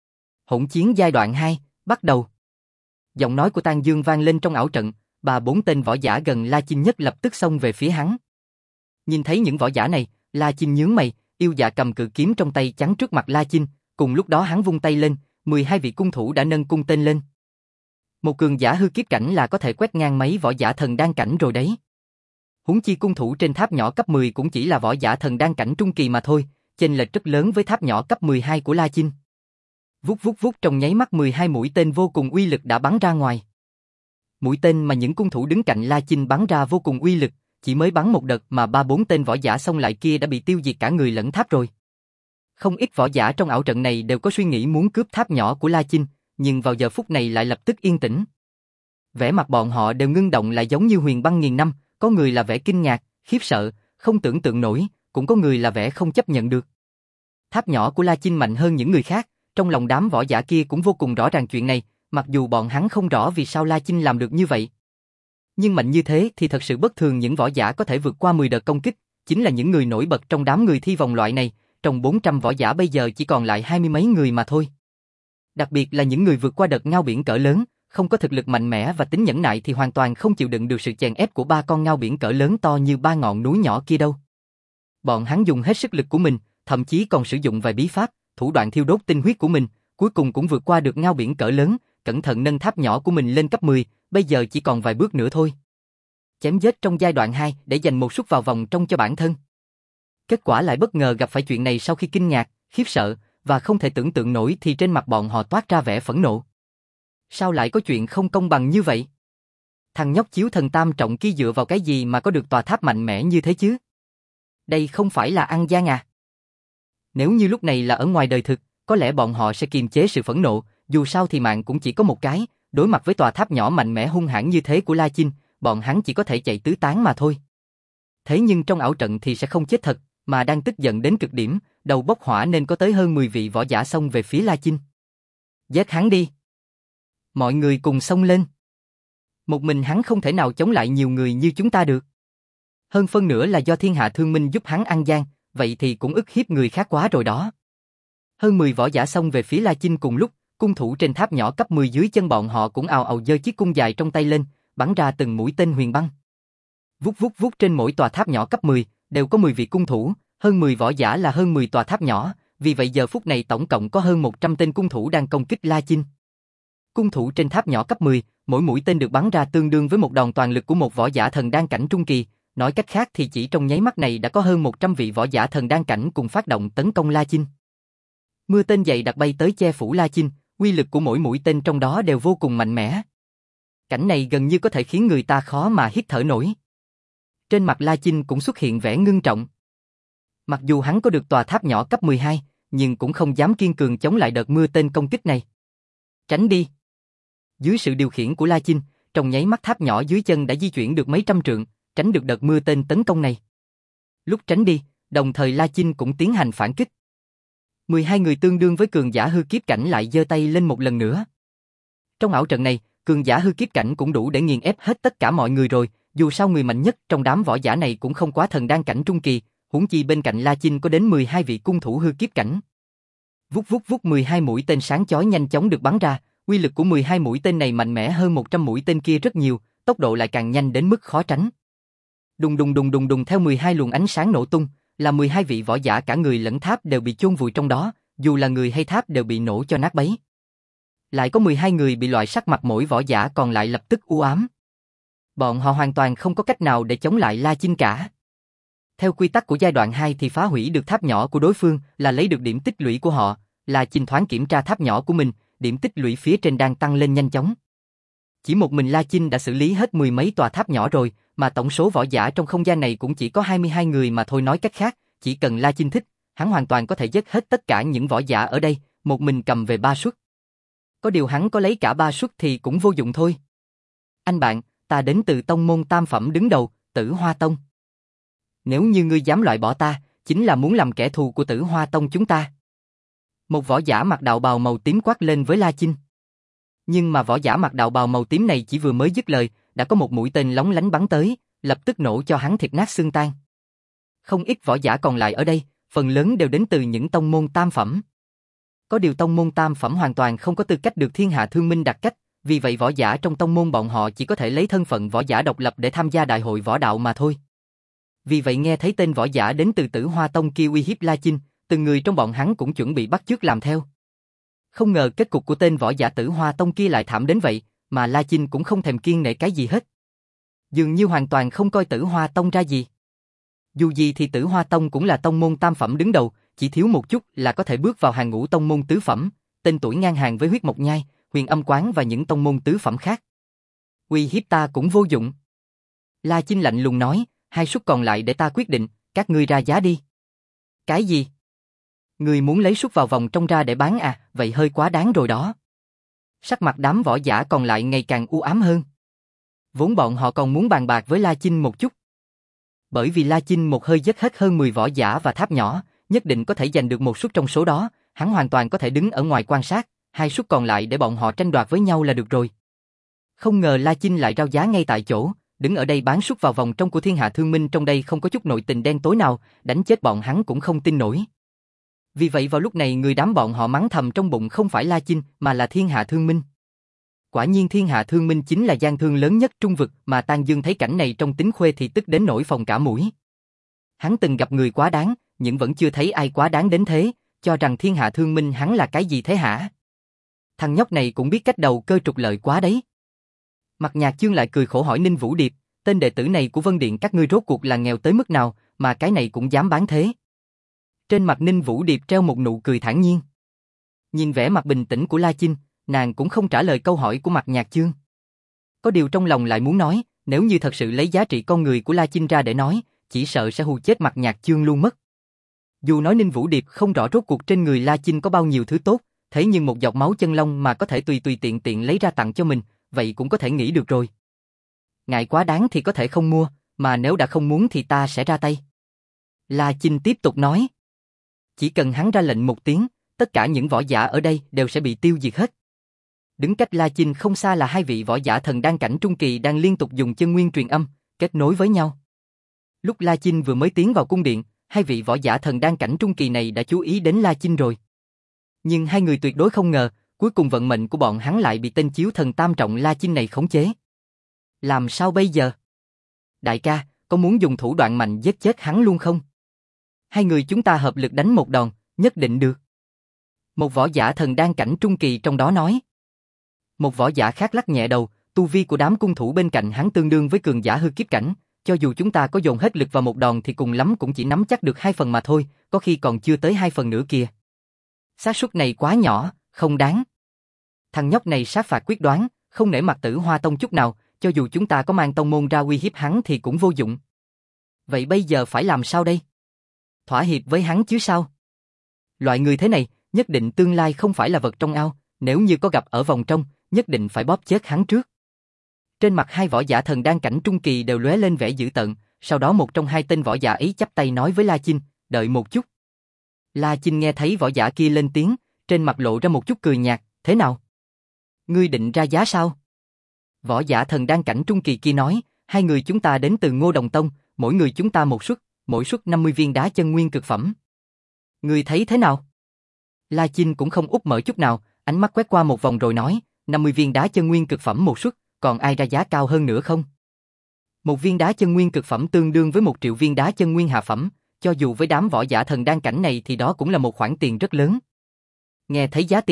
Hỗn chiến giai đoạn hai, bắt đầu. Giọng nói của Tang Dương vang lên trong ảo trận, ba bốn tên võ giả gần La Chinh nhất lập tức xông về phía hắn. Nhìn thấy những võ giả này, La Chinh nhướng mày, yêu dạ cầm cự kiếm trong tay chắn trước mặt La Chinh, cùng lúc đó hắn vung tay lên, mười hai vị cung thủ đã nâng cung tên lên. Một cường giả hư kiếp cảnh là có thể quét ngang mấy võ giả thần đan cảnh rồi đấy. Huống chi cung thủ trên tháp nhỏ cấp mười cũng chỉ là võ giả thần đan cảnh trung kỳ mà thôi, chênh lệch rất lớn với tháp nhỏ cấp mười hai của La Chinh. Vút vút vút, trong nháy mắt mười hai mũi tên vô cùng uy lực đã bắn ra ngoài. Mũi tên mà những cung thủ đứng cạnh La Chinh bắn ra vô cùng uy lực, chỉ mới bắn một đợt mà ba bốn tên võ giả xông lại kia đã bị tiêu diệt cả người lẫn tháp rồi. Không ít võ giả trong ảo trận này đều có suy nghĩ muốn cướp tháp nhỏ của La Chinh, nhưng vào giờ phút này lại lập tức yên tĩnh. Vẻ mặt bọn họ đều ngưng động lại giống như huyền băng nghìn năm, có người là vẻ kinh ngạc, khiếp sợ, không tưởng tượng nổi, cũng có người là vẻ không chấp nhận được. Tháp nhỏ của La Chinh mạnh hơn những người khác, trong lòng đám võ giả kia cũng vô cùng rõ ràng chuyện này, mặc dù bọn hắn không rõ vì sao La Chinh làm được như vậy. Nhưng mạnh như thế thì thật sự bất thường, những võ giả có thể vượt qua mười đợt công kích, chính là những người nổi bật trong đám người thi vòng loại này, trong bốn trăm võ giả bây giờ chỉ còn lại hai mươi mấy người mà thôi. Đặc biệt là những người vượt qua đợt ngao biển cỡ lớn, không có thực lực mạnh mẽ và tính nhẫn nại thì hoàn toàn không chịu đựng được sự chèn ép của ba con ngao biển cỡ lớn to như ba ngọn núi nhỏ kia đâu. Bọn hắn dùng hết sức lực của mình, thậm chí còn sử dụng vài bí pháp, thủ đoạn thiêu đốt tinh huyết của mình, cuối cùng cũng vượt qua được ngao biển cỡ lớn, cẩn thận nâng tháp nhỏ của mình lên cấp mười, bây giờ chỉ còn vài bước nữa thôi. Chém giết trong giai đoạn hai để giành một suất vào vòng trong cho bản thân. Kết quả lại bất ngờ gặp phải chuyện này. Sau khi kinh ngạc, khiếp sợ và không thể tưởng tượng nổi thì trên mặt bọn họ toát ra vẻ phẫn nộ. Sao lại có chuyện không công bằng như vậy? Thằng nhóc chiếu thần tam trọng kia dựa vào cái gì mà có được tòa tháp mạnh mẽ như thế chứ? Đây không phải là ăn gian à? Nếu như lúc này là ở ngoài đời thực, có lẽ bọn họ sẽ kiềm chế sự phẫn nộ, dù sao thì mạng cũng chỉ có một cái, đối mặt với tòa tháp nhỏ mạnh mẽ hung hãn như thế của La Chinh, bọn hắn chỉ có thể chạy tứ tán mà thôi. Thế nhưng trong ảo trận thì sẽ không chết thật, mà đang tức giận đến cực điểm, đầu bốc hỏa nên có tới hơn mười vị võ giả xông về phía La Chinh. Giết hắn đi! Mọi người cùng xông lên. Một mình hắn không thể nào chống lại nhiều người như chúng ta được. Hơn phân nữa là do thiên hạ thương minh giúp hắn ăn gian, vậy thì cũng ức hiếp người khác quá rồi đó. Hơn mười võ giả xông về phía La Chinh cùng lúc, cung thủ trên tháp nhỏ cấp mười dưới chân bọn họ cũng ào ào giơ chiếc cung dài trong tay lên, bắn ra từng mũi tên huyền băng. Vút vút vút, trên mỗi tòa tháp nhỏ cấp mười đều có mười vị cung thủ, hơn mười võ giả là hơn mười tòa tháp nhỏ, vì vậy giờ phút này tổng cộng có hơn một trăm tên cung thủ đang công kích La Chinh. Cung thủ trên tháp nhỏ cấp mười, mỗi mũi tên được bắn ra tương đương với một đòn toàn lực của một võ giả thần đan cảnh trung kỳ, nói cách khác thì chỉ trong nháy mắt này đã có hơn một trăm vị võ giả thần đan cảnh cùng phát động tấn công La Chinh. Mưa tên dày đặc bay tới che phủ La Chinh, uy lực của mỗi mũi tên trong đó đều vô cùng mạnh mẽ. Cảnh này gần như có thể khiến người ta khó mà hít thở nổi. Trên mặt La Chinh cũng xuất hiện vẻ ngưng trọng. Mặc dù hắn có được tòa tháp nhỏ cấp mười hai, nhưng cũng không dám kiên cường chống lại đợt mưa tên công kích này. Tránh đi! Dưới sự điều khiển của La Chinh, trong nháy mắt tháp nhỏ dưới chân đã di chuyển được mấy trăm trượng, tránh được đợt mưa tên tấn công này. Lúc tránh đi, đồng thời La Chinh cũng tiến hành phản kích. mười hai người tương đương với cường giả hư kiếp cảnh lại giơ tay lên một lần nữa. Trong ảo trận này, cường giả hư kiếp cảnh cũng đủ để nghiền ép hết tất cả mọi người rồi, dù sao người mạnh nhất trong đám võ giả này cũng không quá thần đan cảnh trung kỳ, huống chi bên cạnh La Chinh có đến mười hai vị cung thủ hư kiếp cảnh. Vút vút vút, mười hai mũi tên sáng chói nhanh chóng được bắn ra, uy lực của mười hai mũi tên này mạnh mẽ hơn một trăm mũi tên kia rất nhiều, tốc độ lại càng nhanh đến mức khó tránh. Đùng đùng đùng đùng đùng, theo mười hai luồng ánh sáng nổ tung, là mười hai vị võ giả cả người lẫn tháp đều bị chôn vùi trong đó, dù là người hay tháp đều bị nổ cho nát bấy. Lại có mười hai người bị loại sắc mặt mỗi võ giả còn lại lập tức u ám. Bọn họ hoàn toàn không có cách nào để chống lại La Chinh cả. Theo quy tắc của giai đoạn hai thì phá hủy được tháp nhỏ của đối phương là lấy được điểm tích lũy của họ. La Chinh thoáng kiểm tra tháp nhỏ của mình, điểm tích lũy phía trên đang tăng lên nhanh chóng. Chỉ một mình La Chinh đã xử lý hết mười mấy tòa tháp nhỏ rồi, mà tổng số võ giả trong không gian này cũng chỉ có hai mươi hai người mà thôi. Nói cách khác, chỉ cần La Chinh thích, hắn hoàn toàn có thể giết hết tất cả những võ giả ở đây, một mình cầm về ba suất. Có điều hắn có lấy cả ba suất thì cũng vô dụng thôi. Anh bạn, ta đến từ tông môn tam phẩm đứng đầu, Tử Hoa Tông. Nếu như ngươi dám loại bỏ ta, chính là muốn làm kẻ thù của Tử Hoa Tông chúng ta. Một võ giả mặc đạo bào màu tím quát lên với La Chinh. Nhưng mà võ giả mặc đạo bào màu tím này chỉ vừa mới dứt lời, đã có một mũi tên lóng lánh bắn tới, lập tức nổ cho hắn thịt nát xương tan. Không ít võ giả còn lại ở đây, phần lớn đều đến từ những tông môn tam phẩm. Có điều tông môn tam phẩm hoàn toàn không có tư cách được Thiên Hạ Thương Minh đặt cách, vì vậy võ giả trong tông môn bọn họ chỉ có thể lấy thân phận võ giả độc lập để tham gia đại hội võ đạo mà thôi. Vì vậy nghe thấy tên võ giả đến từ Tử Hoa Tông kia uy hiếp La Chinh, từng người trong bọn hắn cũng chuẩn bị bắt chước làm theo. Không ngờ kết cục của tên võ giả Tử Hoa Tông kia lại thảm đến vậy, mà La Chinh cũng không thèm kiêng nể cái gì hết. Dường như hoàn toàn không coi Tử Hoa Tông ra gì. Dù gì thì Tử Hoa Tông cũng là tông môn tam phẩm đứng đầu, chỉ thiếu một chút là có thể bước vào hàng ngũ tông môn tứ phẩm, tên tuổi ngang hàng với Huyết Mộc Nhai, Huyền Âm Quán và những tông môn tứ phẩm khác. Uy hiếp ta cũng vô dụng. La Chinh lạnh lùng nói, hai suất còn lại để ta quyết định, các ngươi ra giá đi. Cái gì? Ngươi muốn lấy suất vào vòng trong ra để bán à, vậy hơi quá đáng rồi đó. Sắc mặt đám võ giả còn lại ngày càng u ám hơn. Vốn bọn họ còn muốn bàn bạc với La Chinh một chút. Bởi vì La Chinh một hơi giết hết hơn mười võ giả và tháp nhỏ, nhất định có thể giành được một suất trong số đó, hắn hoàn toàn có thể đứng ở ngoài quan sát, hai suất còn lại để bọn họ tranh đoạt với nhau là được rồi. Không ngờ La Chinh lại rao giá ngay tại chỗ, đứng ở đây bán suất vào vòng trong của Thiên Hạ Thương Minh, trong đây không có chút nội tình đen tối nào, đánh chết bọn hắn cũng không tin nổi. Vì vậy vào lúc này người đám bọn họ mắng thầm trong bụng không phải La Chinh mà là Thiên Hạ Thương Minh. Quả nhiên Thiên Hạ Thương Minh chính là gian thương lớn nhất Trung vực, mà Tang Dương thấy cảnh này trong Tính Khuê thì tức đến nỗi phồng cả mũi. Hắn từng gặp người quá đáng, nhưng vẫn chưa thấy ai quá đáng đến thế, cho rằng Thiên Hạ Thương Minh hắn là cái gì thế hả? Thằng nhóc này cũng biết cách đầu cơ trục lợi quá đấy. Mặt Nhạc Chương lại cười khổ hỏi Ninh Vũ Điệp, tên đệ tử này của Vân Điện các ngươi rốt cuộc là nghèo tới mức nào, mà cái này cũng dám bán thế? Trên mặt Ninh Vũ Điệp treo một nụ cười thản nhiên. Nhìn vẻ mặt bình tĩnh của La Chinh, nàng cũng không trả lời câu hỏi của Mặt Nhạc Chương. Có điều trong lòng lại muốn nói, nếu như thật sự lấy giá trị con người của La Chinh ra để nói, chỉ sợ sẽ hù chết Mặt Nhạc Chương luôn mất. Dù nói Ninh Vũ Điệp không rõ rốt cuộc trên người La Chinh có bao nhiêu thứ tốt, thế nhưng một giọt máu chân long mà có thể tùy tùy tiện tiện lấy ra tặng cho mình, vậy cũng có thể nghĩ được rồi. Ngại quá đáng thì có thể không mua, mà nếu đã không muốn thì ta sẽ ra tay. La Chinh tiếp tục nói. Chỉ cần hắn ra lệnh một tiếng, tất cả những võ giả ở đây đều sẽ bị tiêu diệt hết. Đứng cách La Chinh không xa là hai vị võ giả thần đan cảnh trung kỳ đang liên tục dùng chân nguyên truyền âm, kết nối với nhau. Lúc La Chinh vừa mới tiến vào cung điện, hai vị võ giả thần đan cảnh trung kỳ này đã chú ý đến La Chinh rồi. Nhưng hai người tuyệt đối không ngờ, cuối cùng vận mệnh của bọn hắn lại bị tên chiếu thần tam trọng La Chinh này khống chế. Làm sao bây giờ? Đại ca, có muốn dùng thủ đoạn mạnh giết chết hắn luôn không? Hai người chúng ta hợp lực đánh một đòn, nhất định được. Một võ giả thần đan cảnh trung kỳ trong đó nói. Một võ giả khác lắc nhẹ đầu, tu vi của đám cung thủ bên cạnh hắn tương đương với cường giả hư kiếp cảnh, cho dù chúng ta có dồn hết lực vào một đòn thì cùng lắm cũng chỉ nắm chắc được hai phần mà thôi, có khi còn chưa tới hai phần nữa kìa. Xác suất này quá nhỏ, không đáng. Thằng nhóc này sát phạt quyết đoán, không nể mặt Tử Hoa Tông chút nào, cho dù chúng ta có mang tông môn ra uy hiếp hắn thì cũng vô dụng. Vậy bây giờ phải làm sao đây? Thỏa hiệp với hắn chứ sao? Loại người thế này, nhất định tương lai không phải là vật trong ao, nếu như có gặp ở vòng trong, nhất định phải bóp chết hắn trước. Trên mặt hai võ giả thần đan cảnh trung kỳ đều lóe lên vẻ dữ tợn, sau đó một trong hai tên võ giả ấy chắp tay nói với La Chinh, đợi một chút. La Chinh nghe thấy võ giả kia lên tiếng, trên mặt lộ ra một chút cười nhạt, thế nào? Ngươi định ra giá sao? Võ giả thần đan cảnh trung kỳ kia nói, hai người chúng ta đến từ Ngô Đồng Tông, mỗi người chúng ta một suất, mỗi suất năm mươi viên đá chân nguyên cực phẩm. Ngươi thấy thế nào? La Chinh cũng không úp mở chút nào, ánh mắt quét qua một vòng rồi nói, năm mươi viên đá chân nguyên cực phẩm một suất, còn ai ra giá cao hơn nữa không? Một viên đá chân nguyên cực phẩm tương đương với một triệu viên đá chân nguyên hạ phẩm, cho dù với đám võ giả thần đan cảnh này thì đó cũng là một khoản tiền rất lớn. Nghe thấy giá tiền này,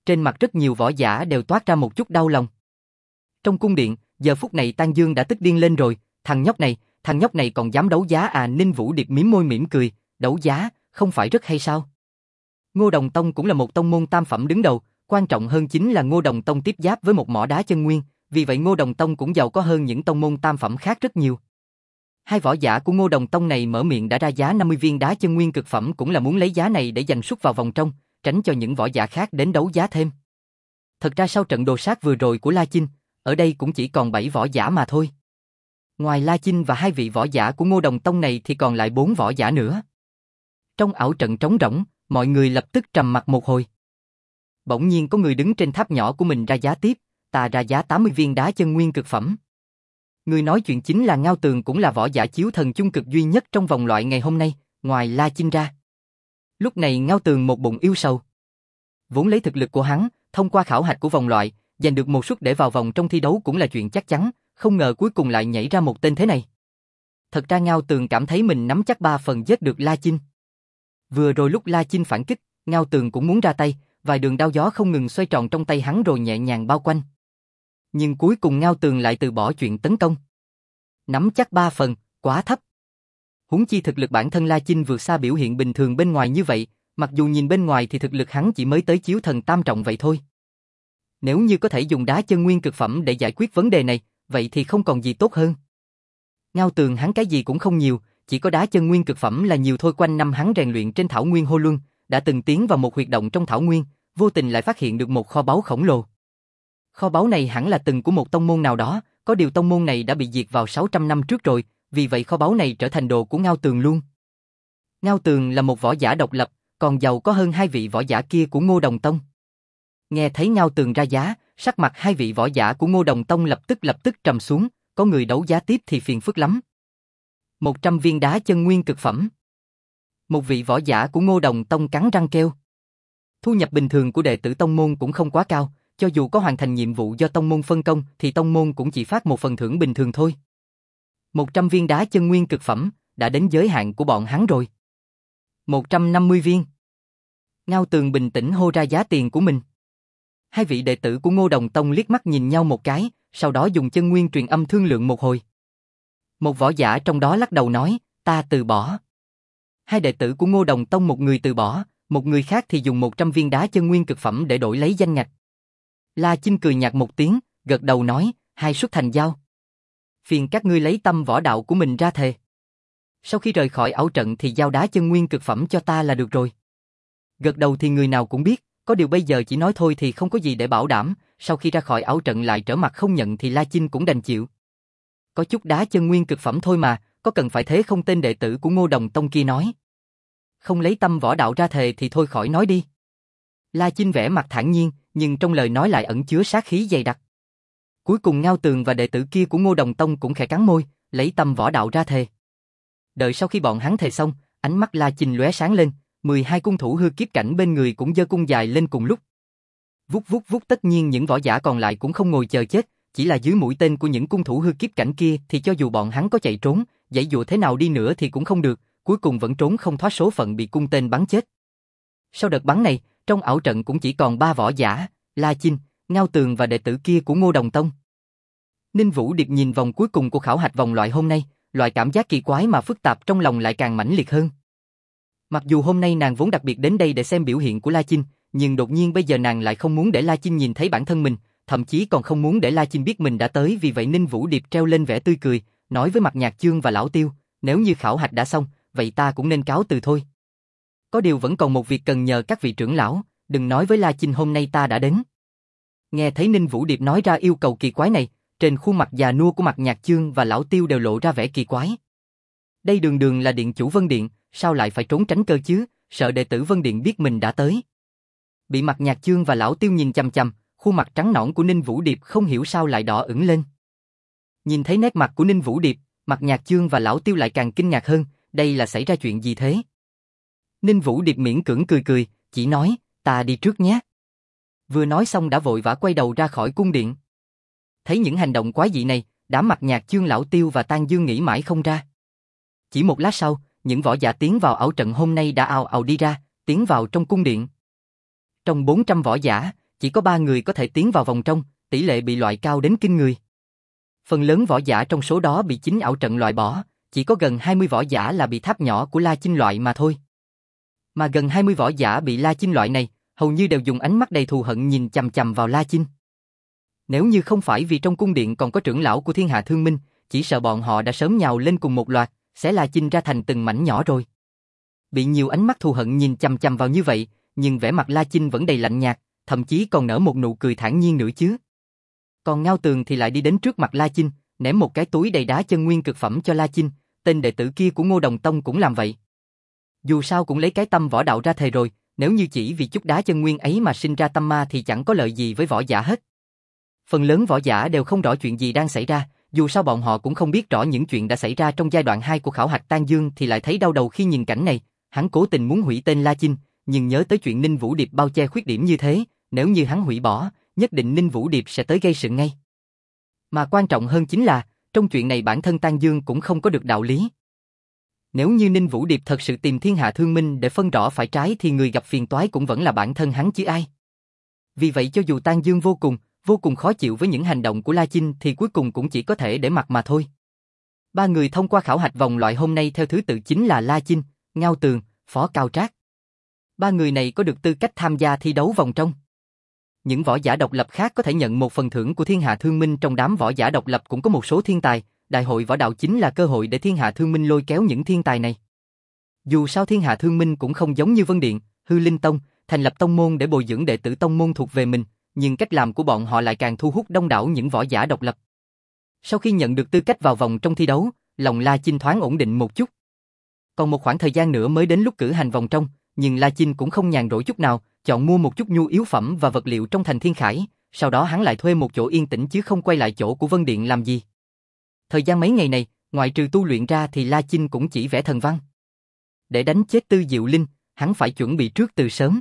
trên mặt rất nhiều võ giả đều toát ra một chút đau lòng. Trong cung điện, giờ phút này Tang Dương đã tức điên lên rồi, thằng nhóc này, thằng nhóc này còn dám đấu giá à? Ninh Vũ Điệp mím môi mỉm cười, đấu giá, không phải rất hay sao? Ngô Đồng Tông cũng là một tông môn tam phẩm đứng đầu, quan trọng hơn chính là Ngô Đồng Tông tiếp giáp với một mỏ đá chân nguyên, vì vậy Ngô Đồng Tông cũng giàu có hơn những tông môn tam phẩm khác rất nhiều. Hai võ giả của Ngô Đồng Tông này mở miệng đã ra giá năm mươi viên đá chân nguyên cực phẩm cũng là muốn lấy giá này để giành suất vào vòng trong, tránh cho những võ giả khác đến đấu giá thêm. Thật ra sau trận đồ sát vừa rồi của La Chinh, ở đây cũng chỉ còn bảy võ giả mà thôi. Ngoài La Chinh và hai vị võ giả của Ngô Đồng Tông này thì còn lại bốn võ giả nữa. Trong ảo trận trống rỗng, mọi người lập tức trầm mặc một hồi. Bỗng nhiên có người đứng trên tháp nhỏ của mình ra giá tiếp, ta ra giá tám mươi viên đá chân nguyên cực phẩm. Người nói chuyện chính là Ngao Tường, cũng là võ giả chiếu thần chung cực duy nhất trong vòng loại ngày hôm nay, ngoài La Chinh ra. Lúc này Ngao Tường một bụng yêu sầu. Vốn lấy thực lực của hắn, thông qua khảo hạch của vòng loại, giành được một suất để vào vòng trong thi đấu cũng là chuyện chắc chắn, không ngờ cuối cùng lại nhảy ra một tên thế này. Thật ra Ngao Tường cảm thấy mình nắm chắc ba phần giết được La Chinh. Vừa rồi lúc La Chinh phản kích, Ngao Tường cũng muốn ra tay, vài đường đao gió không ngừng xoay tròn trong tay hắn rồi nhẹ nhàng bao quanh. Nhưng cuối cùng Ngao Tường lại từ bỏ chuyện tấn công. Nắm chắc ba phần, quá thấp. Huống chi thực lực bản thân La Chinh vượt xa biểu hiện bình thường bên ngoài như vậy, mặc dù nhìn bên ngoài thì thực lực hắn chỉ mới tới chiếu thần tam trọng vậy thôi. Nếu như có thể dùng đá chân nguyên cực phẩm để giải quyết vấn đề này, vậy thì không còn gì tốt hơn. Ngao Tường hắn cái gì cũng không nhiều, chỉ có đá chân nguyên cực phẩm là nhiều thôi. Quanh năm hắn rèn luyện trên thảo nguyên Hô Luân, đã từng tiến vào một huyệt động trong thảo nguyên, vô tình lại phát hiện được một kho báu khổng lồ. Kho báu này hẳn là từng của một tông môn nào đó, có điều tông môn này đã bị diệt vào sáu trăm năm trước rồi, vì vậy kho báu này trở thành đồ của Ngao Tường luôn. Ngao Tường là một võ giả độc lập, còn giàu có hơn hai vị võ giả kia của Ngô Đồng Tông. Nghe thấy Ngao Tường ra giá, sắc mặt hai vị võ giả của Ngô Đồng Tông lập tức lập tức trầm xuống, có người đấu giá tiếp thì phiền phức lắm. một trăm viên đá chân nguyên cực phẩm. Một vị võ giả của Ngô Đồng Tông cắn răng kêu. Thu nhập bình thường của đệ tử tông môn cũng không quá cao, cho dù có hoàn thành nhiệm vụ do tông môn phân công thì tông môn cũng chỉ phát một phần thưởng bình thường thôi. một trăm viên đá chân nguyên cực phẩm, đã đến giới hạn của bọn hắn rồi. một trăm năm mươi viên. Ngao Tường bình tĩnh hô ra giá tiền của mình. Hai vị đệ tử của Ngô Đồng Tông liếc mắt nhìn nhau một cái, sau đó dùng chân nguyên truyền âm thương lượng một hồi. Một võ giả trong đó lắc đầu nói, ta từ bỏ. Hai đệ tử của Ngô Đồng Tông một người từ bỏ, một người khác thì dùng một trăm viên đá chân nguyên cực phẩm để đổi lấy danh ngạch. La Chinh cười nhạt một tiếng, gật đầu nói, hai suất thành giao. Phiền các ngươi lấy tâm võ đạo của mình ra thề. Sau khi rời khỏi ảo trận thì giao đá chân nguyên cực phẩm cho ta là được rồi. Gật đầu thì người nào cũng biết, có điều bây giờ chỉ nói thôi thì không có gì để bảo đảm, sau khi ra khỏi ảo trận lại trở mặt không nhận thì La Chinh cũng đành chịu. Có chút đá chân nguyên cực phẩm thôi mà, có cần phải thế không? Tên đệ tử của Ngô Đồng Tông kia nói. Không lấy tâm võ đạo ra thề thì thôi khỏi nói đi. La Chinh vẻ mặt thản nhiên, nhưng trong lời nói lại ẩn chứa sát khí dày đặc. Cuối cùng Ngao Tường và đệ tử kia của Ngô Đồng Tông cũng khẽ cắn môi, lấy tâm võ đạo ra thề. Đợi sau khi bọn hắn thề xong, ánh mắt La Chinh lóe sáng lên, mười hai cung thủ hư kiếp cảnh bên người cũng giơ cung dài lên cùng lúc. Vút vút vút, tất nhiên những võ giả còn lại cũng không ngồi chờ chết, chỉ là dưới mũi tên của những cung thủ hư kiếp cảnh kia thì cho dù bọn hắn có chạy trốn, giãy dụa thế nào đi nữa thì cũng không được, cuối cùng vẫn trốn không thoát số phận bị cung tên bắn chết. Sau đợt bắn này, trong ảo trận cũng chỉ còn ba võ giả, La Chinh, Ngao Tường và đệ tử kia của Ngô Đồng Tông. Ninh Vũ Điệp nhìn vòng cuối cùng của khảo hạch vòng loại hôm nay, loại cảm giác kỳ quái mà phức tạp trong lòng lại càng mãnh liệt hơn. Mặc dù hôm nay nàng vốn đặc biệt đến đây để xem biểu hiện của La Chinh, nhưng đột nhiên bây giờ nàng lại không muốn để La Chinh nhìn thấy bản thân mình, thậm chí còn không muốn để La Chinh biết mình đã tới. Vì vậy Ninh Vũ Điệp treo lên vẻ tươi cười, nói với Mặt Nhạc Chương và Lão Tiêu, nếu như khảo hạch đã xong, vậy ta cũng nên cáo từ thôi. Có điều vẫn còn một việc cần nhờ các vị trưởng lão, đừng nói với La Chinh hôm nay ta đã đến. Nghe thấy Ninh Vũ Điệp nói ra yêu cầu kỳ quái này, trên khuôn mặt già nua của Mặt Nhạc Chương và Lão Tiêu đều lộ ra vẻ kỳ quái. Đây đường đường là điện chủ Vân Điện, sao lại phải trốn tránh cơ chứ, sợ đệ tử Vân Điện biết mình đã tới. Bị Mặt Nhạc Chương và Lão Tiêu nhìn chằm chằm, khuôn mặt trắng nõn của Ninh Vũ Điệp không hiểu sao lại đỏ ửng lên. Nhìn thấy nét mặt của Ninh Vũ Điệp, Mặt Nhạc Chương và Lão Tiêu lại càng kinh ngạc hơn, đây là xảy ra chuyện gì thế? Ninh Vũ Điệp miễn cưỡng cười cười, chỉ nói, ta đi trước nhé. Vừa nói xong đã vội vã quay đầu ra khỏi cung điện. Thấy những hành động quái dị này, đám Mặt Nhạc Chương, Lão Tiêu và Tang Dương nghĩ mãi không ra. Chỉ một lát sau, những võ giả tiến vào ảo trận hôm nay đã ào ào đi ra, tiến vào trong cung điện. Trong bốn trăm võ giả, chỉ có ba người có thể tiến vào vòng trong, tỷ lệ bị loại cao đến kinh người. Phần lớn võ giả trong số đó bị chính ảo trận loại bỏ, chỉ có gần hai mươi võ giả là bị tháp nhỏ của La Chinh loại mà thôi. Mà gần hai mươi võ giả bị La Chinh loại này, hầu như đều dùng ánh mắt đầy thù hận nhìn chằm chằm vào La Chinh. Nếu như không phải vì trong cung điện còn có trưởng lão của Thiên Hạ Thương Minh, chỉ sợ bọn họ đã sớm nhào lên cùng một loạt, xé La Chinh ra thành từng mảnh nhỏ rồi. Bị nhiều ánh mắt thù hận nhìn chằm chằm vào như vậy, nhưng vẻ mặt La Chinh vẫn đầy lạnh nhạt, thậm chí còn nở một nụ cười thản nhiên nữa chứ. Còn Ngao Tường thì lại đi đến trước mặt La Chinh, ném một cái túi đầy đá chân nguyên cực phẩm cho La Chinh, tên đệ tử kia của Ngô Đồng Tông cũng làm vậy. Dù sao cũng lấy cái tâm võ đạo ra thề rồi, nếu như chỉ vì chút đá chân nguyên ấy mà sinh ra tâm ma thì chẳng có lợi gì với võ giả hết. Phần lớn võ giả đều không rõ chuyện gì đang xảy ra, dù sao bọn họ cũng không biết rõ những chuyện đã xảy ra trong giai đoạn hai của khảo hạch Tang Dương thì lại thấy đau đầu khi nhìn cảnh này, hắn cố tình muốn hủy tên La Chinh, nhưng nhớ tới chuyện Ninh Vũ Điệp bao che khuyết điểm như thế, nếu như hắn hủy bỏ, nhất định Ninh Vũ Điệp sẽ tới gây sự ngay. Mà quan trọng hơn chính là, trong chuyện này bản thân Tang Dương cũng không có được đạo lý. Nếu như Ninh Vũ Điệp thật sự tìm Thiên Hạ Thương Minh để phân rõ phải trái thì người gặp phiền toái cũng vẫn là bản thân hắn chứ ai. Vì vậy cho dù Tang Dương vô cùng, vô cùng khó chịu với những hành động của La Chinh thì cuối cùng cũng chỉ có thể để mặc mà thôi. Ba người thông qua khảo hạch vòng loại hôm nay theo thứ tự chính là La Chinh, Ngao Tường, Phó Cao Trác. Ba người này có được tư cách tham gia thi đấu vòng trong. Những võ giả độc lập khác có thể nhận một phần thưởng của Thiên Hạ Thương Minh, trong đám võ giả độc lập cũng có một số thiên tài, đại hội võ đạo chính là cơ hội để Thiên Hạ Thương Minh lôi kéo những thiên tài này. Dù sao Thiên Hạ Thương Minh cũng không giống như Vân Điện, Hư Linh Tông, thành lập tông môn để bồi dưỡng đệ tử tông môn thuộc về mình, nhưng cách làm của bọn họ lại càng thu hút đông đảo những võ giả độc lập. Sau khi nhận được tư cách vào vòng trong thi đấu, lòng La Chinh thoáng ổn định một chút. Còn một khoảng thời gian nữa mới đến lúc cử hành vòng trong, nhưng La Chinh cũng không nhàn rỗi chút nào, chọn mua một chút nhu yếu phẩm và vật liệu trong thành Thiên Khải, sau đó hắn lại thuê một chỗ yên tĩnh chứ không quay lại chỗ của Vân Điện làm gì. Thời gian mấy ngày này, ngoại trừ tu luyện ra thì La Chinh cũng chỉ vẽ thần văn. Để đánh chết Tư Diệu Linh, hắn phải chuẩn bị trước từ sớm.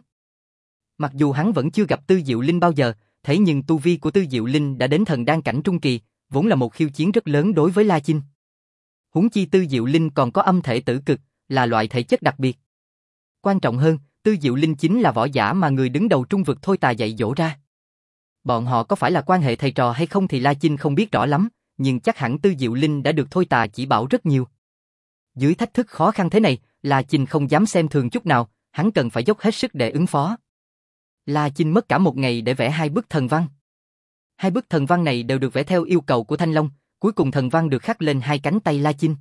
Mặc dù hắn vẫn chưa gặp Tư Diệu Linh bao giờ, thế nhưng tu vi của Tư Diệu Linh đã đến thần đan cảnh trung kỳ, vốn là một khiêu chiến rất lớn đối với La Chinh. Huống chi Tư Diệu Linh còn có âm thể tử cực, là loại thể chất đặc biệt. Quan trọng hơn, Tư Diệu Linh chính là võ giả mà người đứng đầu trung vực Thôi Tà dạy dỗ ra. Bọn họ có phải là quan hệ thầy trò hay không thì La Chinh không biết rõ lắm, nhưng chắc hẳn Tư Diệu Linh đã được Thôi Tà chỉ bảo rất nhiều. Dưới thách thức khó khăn thế này, La Chinh không dám xem thường chút nào, hắn cần phải dốc hết sức để ứng phó. La Chinh mất cả một ngày để vẽ hai bức thần văn. Hai bức thần văn này đều được vẽ theo yêu cầu của Thanh Long, cuối cùng thần văn được khắc lên hai cánh tay La Chinh.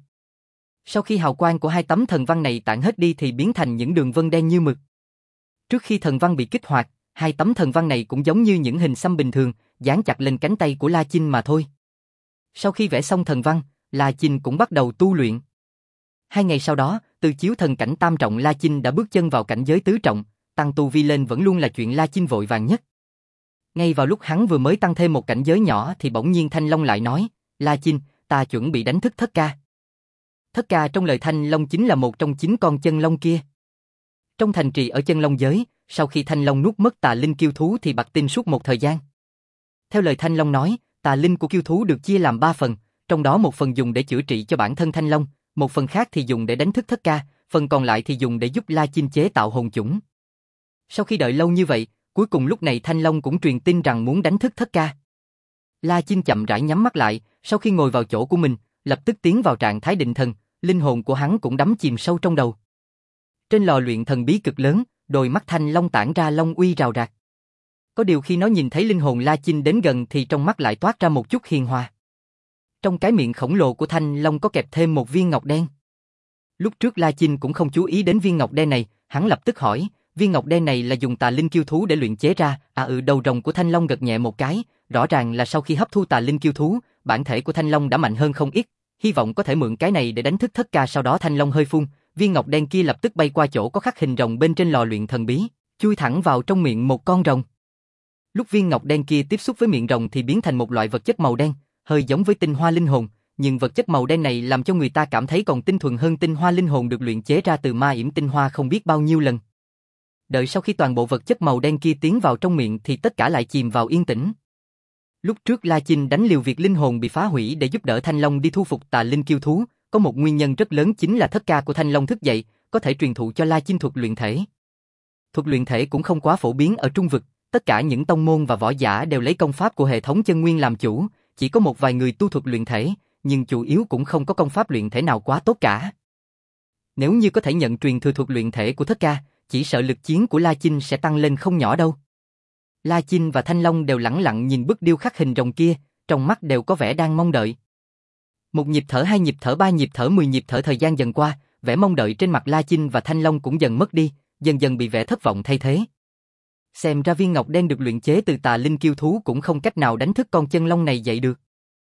Sau khi hào quang của hai tấm thần văn này tản hết đi thì biến thành những đường vân đen như mực. Trước khi thần văn bị kích hoạt, hai tấm thần văn này cũng giống như những hình xăm bình thường, dán chặt lên cánh tay của La Chinh mà thôi. Sau khi vẽ xong thần văn, La Chinh cũng bắt đầu tu luyện. Hai ngày sau đó, từ chiếu thần cảnh tam trọng La Chinh đã bước chân vào cảnh giới tứ trọng, tăng tu vi lên vẫn luôn là chuyện La Chinh vội vàng nhất. Ngay vào lúc hắn vừa mới tăng thêm một cảnh giới nhỏ thì bỗng nhiên Thanh Long lại nói, La Chinh, ta chuẩn bị đánh thức Thất Ca. Thất Ca trong lời Thanh Long chính là một trong chín con chân long kia. Trong thành trì ở chân long giới, sau khi Thanh Long nuốt mất tà linh kiêu thú thì bặt tin suốt một thời gian. Theo lời Thanh Long nói, tà linh của kiêu thú được chia làm ba phần, trong đó một phần dùng để chữa trị cho bản thân Thanh Long, một phần khác thì dùng để đánh thức Thất Ca, phần còn lại thì dùng để giúp La Chinh chế tạo hồn chủng. Sau khi đợi lâu như vậy, cuối cùng lúc này Thanh Long cũng truyền tin rằng muốn đánh thức Thất Ca. La Chinh chậm rãi nhắm mắt lại, sau khi ngồi vào chỗ của mình, lập tức tiến vào trạng thái định thần, linh hồn của hắn cũng đắm chìm sâu trong đầu. Trên lò luyện thần bí cực lớn, đôi mắt Thanh Long tản ra long uy rào rạt. Có điều khi nó nhìn thấy linh hồn La Chinh đến gần thì trong mắt lại toát ra một chút hiền hòa. Trong cái miệng khổng lồ của Thanh Long có kẹp thêm một viên ngọc đen. Lúc trước La Chinh cũng không chú ý đến viên ngọc đen này, hắn lập tức hỏi, viên ngọc đen này là dùng tà linh kiêu thú để luyện chế ra, à ừ đầu rồng của Thanh Long gật nhẹ một cái, rõ ràng là sau khi hấp thu tà linh kiêu thú, bản thể của Thanh Long đã mạnh hơn không ít, hy vọng có thể mượn cái này để đánh thức Thất Ca. Sau đó Thanh Long hơi phun, viên ngọc đen kia lập tức bay qua chỗ có khắc hình rồng bên trên lò luyện thần bí, chui thẳng vào trong miệng một con rồng. Lúc viên ngọc đen kia tiếp xúc với miệng rồng thì biến thành một loại vật chất màu đen, hơi giống với tinh hoa linh hồn, nhưng vật chất màu đen này làm cho người ta cảm thấy còn tinh thuần hơn tinh hoa linh hồn được luyện chế ra từ ma yểm tinh hoa không biết bao nhiêu lần. Đợi sau khi toàn bộ vật chất màu đen kia tiến vào trong miệng thì tất cả lại chìm vào yên tĩnh. Lúc trước La Chinh đánh liều việc linh hồn bị phá hủy để giúp đỡ Thanh Long đi thu phục tà linh kiêu thú, có một nguyên nhân rất lớn chính là Thất Ca của Thanh Long thức dậy, có thể truyền thụ cho La Chinh thuật luyện thể. Thuật luyện thể cũng không quá phổ biến ở trung vực, tất cả những tông môn và võ giả đều lấy công pháp của hệ thống chân nguyên làm chủ, chỉ có một vài người tu thuật luyện thể, nhưng chủ yếu cũng không có công pháp luyện thể nào quá tốt cả. Nếu như có thể nhận truyền thừa thuật luyện thể của Thất Ca, chỉ sợ lực chiến của La Chinh sẽ tăng lên không nhỏ đâu. La Chinh và Thanh Long đều lẳng lặng nhìn bức điêu khắc hình rồng kia, trong mắt đều có vẻ đang mong đợi. Một nhịp thở, hai nhịp thở, ba nhịp thở, mười nhịp thở, thời gian dần qua, vẻ mong đợi trên mặt La Chinh và Thanh Long cũng dần mất đi, dần dần bị vẻ thất vọng thay thế. Xem ra viên ngọc đen được luyện chế từ tà linh kiêu thú cũng không cách nào đánh thức con chân long này dậy được.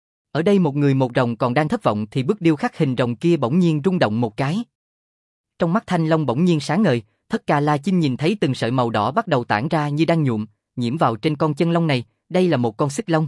Ở đây một người một rồng còn đang thất vọng thì bức điêu khắc hình rồng kia bỗng nhiên rung động một cái. Trong mắt Thanh Long bỗng nhiên sáng ngời, Thất Ca La Chinh nhìn thấy từng sợi màu đỏ bắt đầu tản ra như đang nhuộm, nhiễm vào trên con chân long này, đây là một con xích long.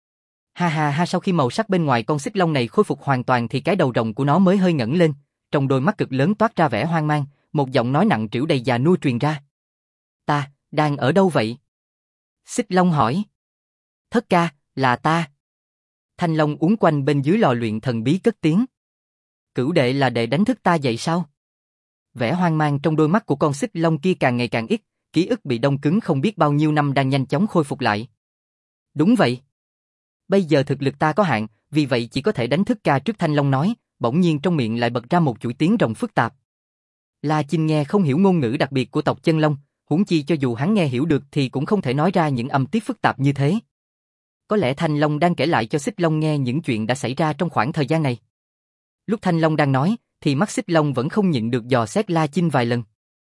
Ha ha ha, sau khi màu sắc bên ngoài con xích long này khôi phục hoàn toàn thì cái đầu rồng của nó mới hơi ngẩng lên, trong đôi mắt cực lớn toát ra vẻ hoang mang, một giọng nói nặng trĩu đầy già nua truyền ra. Ta, đang ở đâu vậy? Xích long hỏi. Thất Ca, là ta. Thanh Long uốn quanh bên dưới lò luyện thần bí cất tiếng. Cửu đệ là đệ đánh thức ta dậy sao? Vẻ hoang mang trong đôi mắt của con xích long kia càng ngày càng ít, ký ức bị đông cứng không biết bao nhiêu năm đang nhanh chóng khôi phục lại. Đúng vậy. Bây giờ thực lực ta có hạn, vì vậy chỉ có thể đánh thức ca trước. Thanh Long nói, bỗng nhiên trong miệng lại bật ra một chuỗi tiếng rồng phức tạp. La Chinh nghe không hiểu ngôn ngữ đặc biệt của tộc chân long, huống chi cho dù hắn nghe hiểu được thì cũng không thể nói ra những âm tiết phức tạp như thế. Có lẽ Thanh Long đang kể lại cho Xích Long nghe những chuyện đã xảy ra trong khoảng thời gian này. Lúc Thanh Long đang nói, thì mắt Xích Long vẫn không nhịn được dò xét La Chinh vài lần.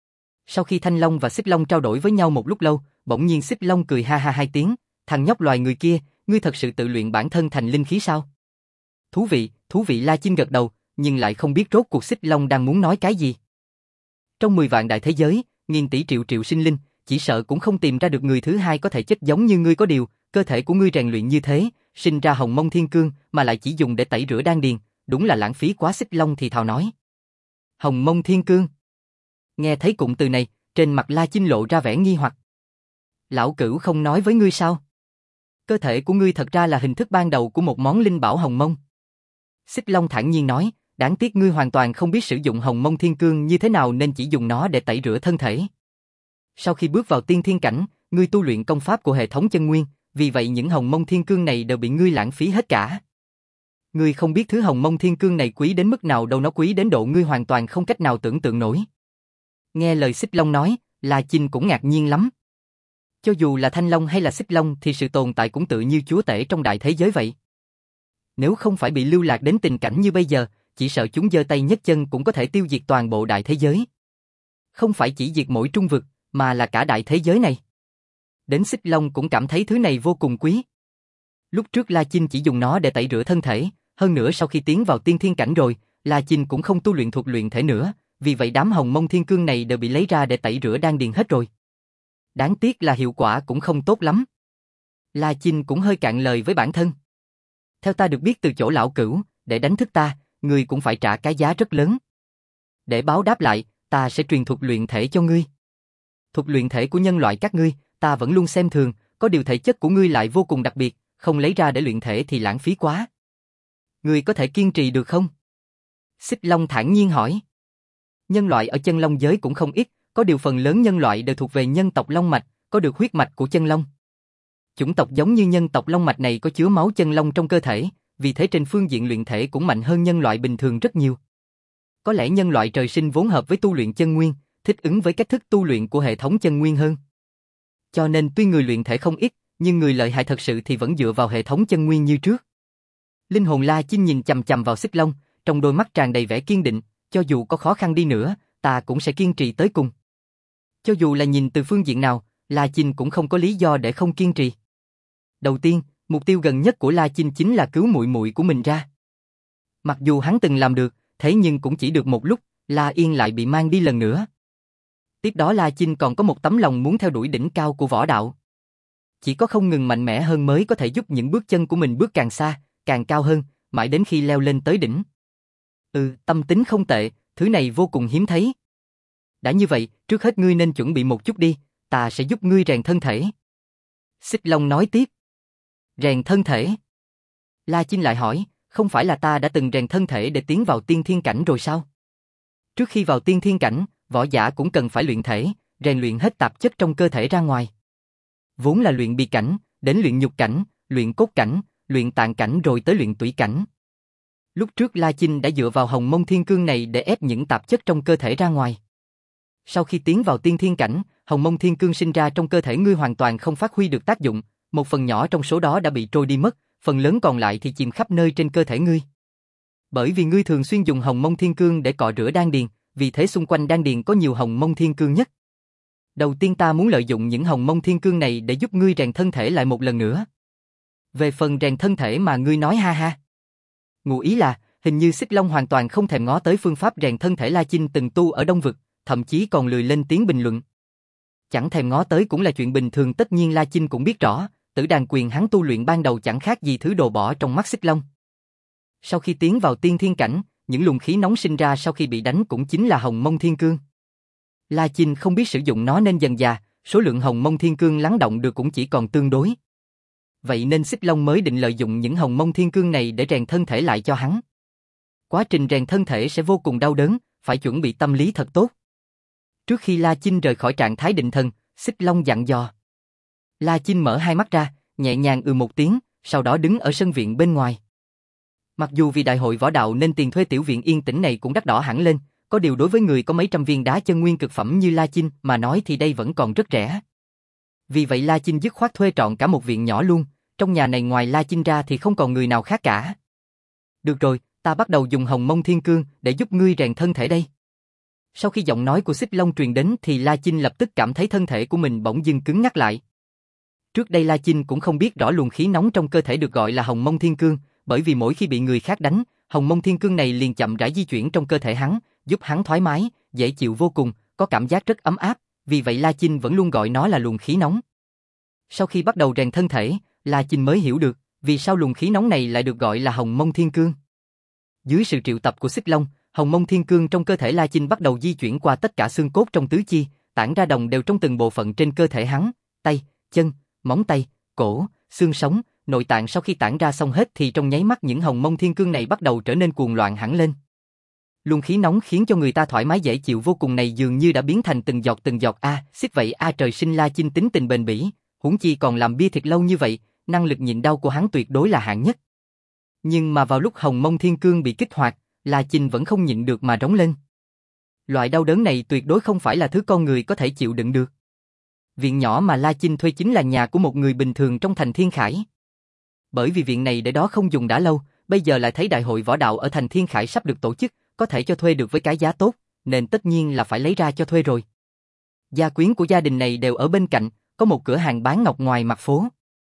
Sau khi Thanh Long và Xích Long trao đổi với nhau một lúc lâu, bỗng nhiên Xích Long cười ha ha hai tiếng, thằng nhóc loài người kia, ngươi thật sự tự luyện bản thân thành linh khí sao? Thú vị, thú vị. La Chinh gật đầu, nhưng lại không biết rốt cuộc Xích Long đang muốn nói cái gì. Trong mười vạn đại thế giới, nghìn tỷ triệu triệu sinh linh, chỉ sợ cũng không tìm ra được người thứ hai có thể chất giống như ngươi. Có điều, cơ thể của ngươi rèn luyện như thế, sinh ra hồng mông thiên cương mà lại chỉ dùng để tẩy rửa đan điền, đúng là lãng phí quá. Xích Long thì thào nói. Hồng mông thiên cương. Nghe thấy cụm từ này, trên mặt La Chinh lộ ra vẻ nghi hoặc. Lão Cửu không nói với ngươi sao? Cơ thể của ngươi thật ra là hình thức ban đầu của một món linh bảo hồng mông. Xích Long thản nhiên nói, đáng tiếc ngươi hoàn toàn không biết sử dụng hồng mông thiên cương như thế nào nên chỉ dùng nó để tẩy rửa thân thể. Sau khi bước vào tiên thiên cảnh, ngươi tu luyện công pháp của hệ thống chân nguyên, vì vậy những hồng mông thiên cương này đều bị ngươi lãng phí hết cả. Ngươi không biết thứ hồng mông thiên cương này quý đến mức nào đâu, nó quý đến độ ngươi hoàn toàn không cách nào tưởng tượng nổi. Nghe lời Xích Long nói, La Chinh cũng ngạc nhiên lắm. Cho dù là Thanh Long hay là Xích Long thì sự tồn tại cũng tự như chúa tể trong đại thế giới vậy. Nếu không phải bị lưu lạc đến tình cảnh như bây giờ, chỉ sợ chúng giơ tay nhấc chân cũng có thể tiêu diệt toàn bộ đại thế giới. Không phải chỉ diệt mỗi trung vực, mà là cả đại thế giới này. Đến Xích Long cũng cảm thấy thứ này vô cùng quý. Lúc trước La Chinh chỉ dùng nó để tẩy rửa thân thể, hơn nữa sau khi tiến vào tiên thiên cảnh rồi, La Chinh cũng không tu luyện thuộc luyện thể nữa, vì vậy đám hồng mông thiên cương này đều bị lấy ra để tẩy rửa đan điền hết rồi. Đáng tiếc là hiệu quả cũng không tốt lắm. La Chinh cũng hơi cạn lời với bản thân. Theo ta được biết từ chỗ lão Cửu, để đánh thức ta, ngươi cũng phải trả cái giá rất lớn. Để báo đáp lại, ta sẽ truyền thuật luyện thể cho ngươi. Thuật luyện thể của nhân loại các ngươi, ta vẫn luôn xem thường, có điều thể chất của ngươi lại vô cùng đặc biệt, không lấy ra để luyện thể thì lãng phí quá. Ngươi có thể kiên trì được không? Xích Long thản nhiên hỏi. Nhân loại ở chân long giới cũng không ít, có điều phần lớn nhân loại đều thuộc về nhân tộc long mạch, có được huyết mạch của chân long. Chủng tộc giống như nhân tộc long mạch này có chứa máu chân long trong cơ thể, vì thế trên phương diện luyện thể cũng mạnh hơn nhân loại bình thường rất nhiều. Có lẽ nhân loại trời sinh vốn hợp với tu luyện chân nguyên, thích ứng với cách thức tu luyện của hệ thống chân nguyên hơn. Cho nên tuy người luyện thể không ít, nhưng người lợi hại thật sự thì vẫn dựa vào hệ thống chân nguyên như trước. Linh hồn La Chinh nhìn chằm chằm vào Xích Long, trong đôi mắt tràn đầy vẻ kiên định, cho dù có khó khăn đi nữa, ta cũng sẽ kiên trì tới cùng. Cho dù là nhìn từ phương diện nào, La Chinh cũng không có lý do để không kiên trì. Đầu tiên, mục tiêu gần nhất của La Chinh chính là cứu muội muội của mình ra. Mặc dù hắn từng làm được, thế nhưng cũng chỉ được một lúc, La Yên lại bị mang đi lần nữa. Tiếp đó La Chinh còn có một tấm lòng muốn theo đuổi đỉnh cao của võ đạo. Chỉ có không ngừng mạnh mẽ hơn mới có thể giúp những bước chân của mình bước càng xa, càng cao hơn, mãi đến khi leo lên tới đỉnh. Ừ, tâm tính không tệ, thứ này vô cùng hiếm thấy. Đã như vậy, trước hết ngươi nên chuẩn bị một chút đi, ta sẽ giúp ngươi rèn thân thể. Xích Long nói tiếp. Rèn thân thể? La Chinh lại hỏi, không phải là ta đã từng rèn thân thể để tiến vào tiên thiên cảnh rồi sao? Trước khi vào tiên thiên cảnh, võ giả cũng cần phải luyện thể, rèn luyện hết tạp chất trong cơ thể ra ngoài. Vốn là luyện bì cảnh, đến luyện nhục cảnh, luyện cốt cảnh, luyện tạng cảnh rồi tới luyện tủy cảnh. Lúc trước La Chinh đã dựa vào Hồng Mông Thiên Cương này để ép những tạp chất trong cơ thể ra ngoài. Sau khi tiến vào tiên thiên cảnh, Hồng Mông Thiên Cương sinh ra trong cơ thể ngươi hoàn toàn không phát huy được tác dụng, một phần nhỏ trong số đó đã bị trôi đi mất, phần lớn còn lại thì chìm khắp nơi trên cơ thể ngươi. Bởi vì ngươi thường xuyên dùng Hồng Mông Thiên Cương để cọ rửa đan điền, vì thế xung quanh đan điền có nhiều Hồng Mông Thiên Cương nhất. Đầu tiên ta muốn lợi dụng những Hồng Mông Thiên Cương này để giúp ngươi rèn thân thể lại một lần nữa. Về phần rèn thân thể mà ngươi nói ha ha. Ngụ ý là, hình như Xích Long hoàn toàn không thèm ngó tới phương pháp rèn thân thể La Chinh từng tu ở Đông Vực, thậm chí còn lười lên tiếng bình luận. Chẳng thèm ngó tới cũng là chuyện bình thường, tất nhiên La Chinh cũng biết rõ, Tử Đàn Quyền hắn tu luyện ban đầu chẳng khác gì thứ đồ bỏ trong mắt Xích Long. Sau khi tiến vào tiên thiên cảnh, những luồng khí nóng sinh ra sau khi bị đánh cũng chính là Hồng Mông Thiên Cương. La Chinh không biết sử dụng nó nên dần dà, số lượng Hồng Mông Thiên Cương lắng động được cũng chỉ còn tương đối. Vậy nên Xích Long mới định lợi dụng những Hồng Mông Thiên Cương này để rèn thân thể lại cho hắn. Quá trình rèn thân thể sẽ vô cùng đau đớn, phải chuẩn bị tâm lý thật tốt. Trước khi La Chinh rời khỏi trạng thái định thần, Xích Long dặn dò. La Chinh mở hai mắt ra, nhẹ nhàng ừ một tiếng, sau đó đứng ở sân viện bên ngoài. Mặc dù vì đại hội võ đạo nên tiền thuê tiểu viện yên tĩnh này cũng đắt đỏ hẳn lên, có điều đối với người có mấy trăm viên đá chân nguyên cực phẩm như La Chinh mà nói thì đây vẫn còn rất rẻ. Vì vậy La Chinh dứt khoát thuê trọn cả một viện nhỏ luôn, trong nhà này ngoài La Chinh ra thì không còn người nào khác cả. Được rồi, ta bắt đầu dùng Hồng Mông Thiên Cương để giúp ngươi rèn thân thể đây. Sau khi giọng nói của Xích Long truyền đến thì La Chinh lập tức cảm thấy thân thể của mình bỗng dưng cứng ngắc lại. Trước đây La Chinh cũng không biết rõ luồng khí nóng trong cơ thể được gọi là Hồng Mông Thiên Cương, bởi vì mỗi khi bị người khác đánh, Hồng Mông Thiên Cương này liền chậm rãi di chuyển trong cơ thể hắn, giúp hắn thoải mái, dễ chịu vô cùng, có cảm giác rất ấm áp, vì vậy La Chinh vẫn luôn gọi nó là luồng khí nóng. Sau khi bắt đầu rèn thân thể, La Chinh mới hiểu được, vì sao luồng khí nóng này lại được gọi là Hồng Mông Thiên Cương. Dưới sự triệu tập của Xích Long, Hồng Mông Thiên Cương trong cơ thể La Chinh bắt đầu di chuyển qua tất cả xương cốt trong tứ chi, tản ra đồng đều trong từng bộ phận trên cơ thể hắn, tay, chân, móng tay, cổ, xương sống, nội tạng. Sau khi tản ra xong hết thì trong nháy mắt những Hồng Mông Thiên Cương này bắt đầu trở nên cuồng loạn hẳn lên. Luồng khí nóng khiến cho người ta thoải mái dễ chịu vô cùng này dường như đã biến thành từng giọt từng giọt a, à, xích vậy a à, trời sinh La Chinh tính tình bền bỉ, huống chi còn làm bia thịt lâu như vậy, năng lực nhịn đau của hắn tuyệt đối là hạng nhất. Nhưng mà vào lúc Hồng Mông Thiên Cương bị kích hoạt, La Chinh vẫn không nhịn được mà rống lên. Loại đau đớn này tuyệt đối không phải là thứ con người có thể chịu đựng được. Viện nhỏ mà La Chinh thuê chính là nhà của một người bình thường trong thành Thiên Khải. Bởi vì viện này để đó không dùng đã lâu, bây giờ lại thấy đại hội võ đạo ở thành Thiên Khải sắp được tổ chức, có thể cho thuê được với cái giá tốt, nên tất nhiên là phải lấy ra cho thuê rồi. Gia quyến của gia đình này đều ở bên cạnh, có một cửa hàng bán ngọc ngoài mặt phố.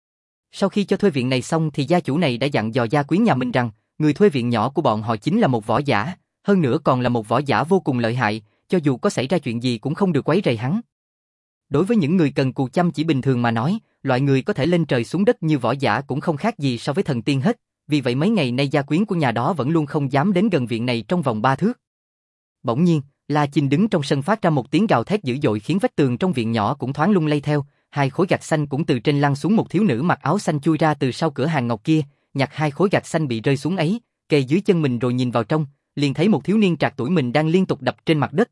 Sau khi cho thuê viện này xong thì gia chủ này đã dặn dò gia quyến nhà mình rằng, người thuê viện nhỏ của bọn họ chính là một võ giả, hơn nữa còn là một võ giả vô cùng lợi hại, cho dù có xảy ra chuyện gì cũng không được quấy rầy hắn. Đối với những người cần cù chăm chỉ bình thường mà nói, loại người có thể lên trời xuống đất như võ giả cũng không khác gì so với thần tiên hết, vì vậy mấy ngày nay gia quyến của nhà đó vẫn luôn không dám đến gần viện này trong vòng ba thước. Bỗng nhiên, La Chinh đứng trong sân phát ra một tiếng gào thét dữ dội khiến vách tường trong viện nhỏ cũng thoáng lung lay theo, hai khối gạch xanh cũng từ trên lăn xuống, một thiếu nữ mặc áo xanh chui ra từ sau cửa hàng ngọc kia, nhặt hai khối gạch xanh bị rơi xuống ấy, kề dưới chân mình rồi nhìn vào trong, liền thấy một thiếu niên trạc tuổi mình đang liên tục đập trên mặt đất.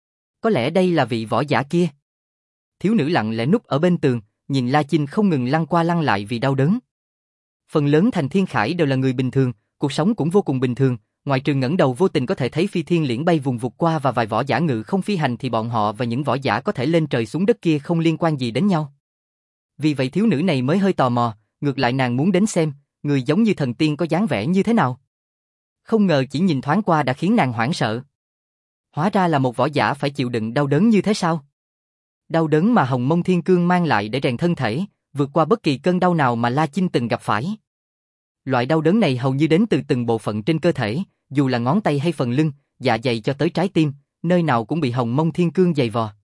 Có lẽ đây là vị võ giả kia. Thiếu nữ lặng lẽ núp ở bên tường, nhìn La Chinh không ngừng lăn qua lăn lại vì đau đớn. Phần lớn thành Thiên Khải đều là người bình thường, cuộc sống cũng vô cùng bình thường, ngoại trừ ngẩng đầu vô tình có thể thấy phi thiên liễn bay vùng vụt qua và vài võ giả ngự không phi hành thì bọn họ và những võ giả có thể lên trời xuống đất kia không liên quan gì đến nhau. Vì vậy thiếu nữ này mới hơi tò mò, ngược lại nàng muốn đến xem, người giống như thần tiên có dáng vẻ như thế nào. Không ngờ chỉ nhìn thoáng qua đã khiến nàng hoảng sợ. Hóa ra là một võ giả phải chịu đựng đau đớn như thế sao? Đau đớn mà Hồng Mông Thiên Cương mang lại để rèn thân thể, vượt qua bất kỳ cơn đau nào mà La Chinh từng gặp phải. Loại đau đớn này hầu như đến từ từng bộ phận trên cơ thể, dù là ngón tay hay phần lưng, dạ dày cho tới trái tim, nơi nào cũng bị Hồng Mông Thiên Cương giày vò.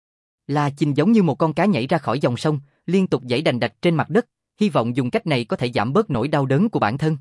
La Chinh giống như một con cá nhảy ra khỏi dòng sông, liên tục giãy đành đạch trên mặt đất, hy vọng dùng cách này có thể giảm bớt nỗi đau đớn của bản thân.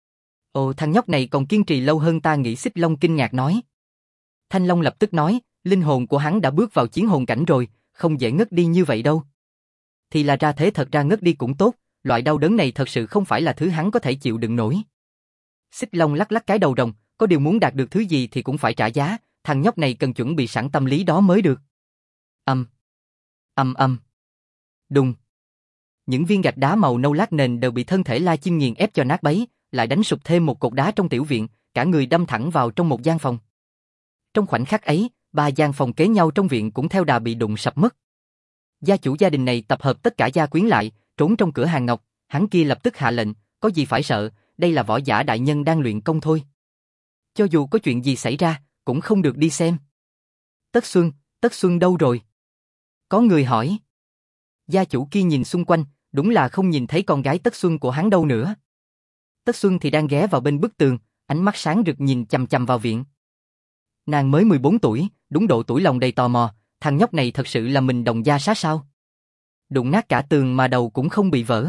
Ồ, thằng nhóc này còn kiên trì lâu hơn ta nghĩ, Xích Long kinh ngạc nói. Thanh Long lập tức nói, linh hồn của hắn đã bước vào chiến hồn cảnh rồi, không dễ ngất đi như vậy đâu. Thì là ra thế, thật ra ngất đi cũng tốt, loại đau đớn này thật sự không phải là thứ hắn có thể chịu đựng nổi. Xích Long lắc lắc cái đầu rồng, có điều muốn đạt được thứ gì thì cũng phải trả giá, thằng nhóc này cần chuẩn bị sẵn tâm lý đó mới được. Âm, âm âm, đùng. Những viên gạch đá màu nâu lát nền đều bị thân thể La Chinh nghiền ép cho nát bấy, lại đánh sụp thêm một cột đá trong tiểu viện, cả người đâm thẳng vào trong một gian phòng. Trong khoảnh khắc ấy, ba gian phòng kế nhau trong viện cũng theo đà bị đụng sập mất. Gia chủ gia đình này tập hợp tất cả gia quyến lại, trốn trong cửa hàng ngọc, hắn kia lập tức hạ lệnh, có gì phải sợ, đây là võ giả đại nhân đang luyện công thôi. Cho dù có chuyện gì xảy ra, cũng không được đi xem. Tất Xuân, Tất Xuân đâu rồi? Có người hỏi. Gia chủ kia nhìn xung quanh, đúng là không nhìn thấy con gái Tất Xuân của hắn đâu nữa. Tất Xuân thì đang ghé vào bên bức tường, ánh mắt sáng rực nhìn chằm chằm vào viện. Nàng mới mười bốn tuổi, đúng độ tuổi lòng đầy tò mò, thằng nhóc này thật sự là mình đồng gia sát sao? Đụng nát cả tường mà đầu cũng không bị vỡ.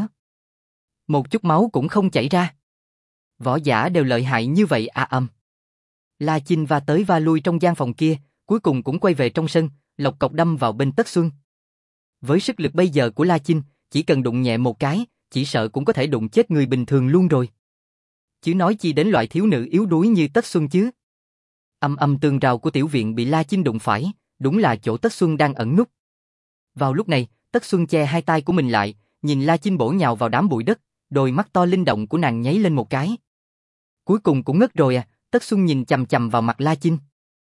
Một chút máu cũng không chảy ra. Võ giả đều lợi hại như vậy à âm. La Chinh va tới va lui trong gian phòng kia, cuối cùng cũng quay về trong sân, lộc cộc đâm vào bên Tất Xuân. Với sức lực bây giờ của La Chinh, chỉ cần đụng nhẹ một cái, chỉ sợ cũng có thể đụng chết người bình thường luôn rồi. Chứ nói chi đến loại thiếu nữ yếu đuối như Tất Xuân chứ. Âm âm tường rào của tiểu viện bị La Chinh đụng phải, đúng là chỗ Tất Xuân đang ẩn núp. Vào lúc này, Tất Xuân che hai tay của mình lại, nhìn La Chinh bổ nhào vào đám bụi đất, đôi mắt to linh động của nàng nháy lên một cái. Cuối cùng cũng ngất rồi à, Tất Xuân nhìn chằm chằm vào mặt La Chinh.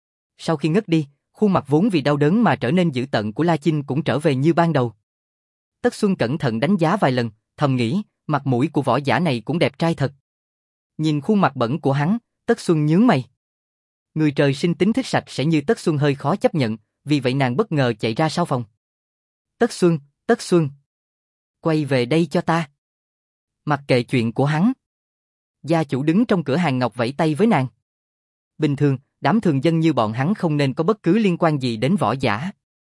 Sau khi ngất đi, khuôn mặt vốn vì đau đớn mà trở nên dữ tợn của La Chinh cũng trở về như ban đầu. Tất Xuân cẩn thận đánh giá vài lần, thầm nghĩ, mặt mũi của võ giả này cũng đẹp trai thật. Nhìn khuôn mặt bẩn của hắn, Tất Xuân nhướng mày. Người trời sinh tính thích sạch sẽ như Tất Xuân hơi khó chấp nhận, vì vậy nàng bất ngờ chạy ra sau phòng. Tất Xuân, Tất Xuân, quay về đây cho ta. Mặc kệ chuyện của hắn. Gia chủ đứng trong cửa hàng ngọc vẫy tay với nàng. Bình thường, đám thường dân như bọn hắn không nên có bất cứ liên quan gì đến võ giả.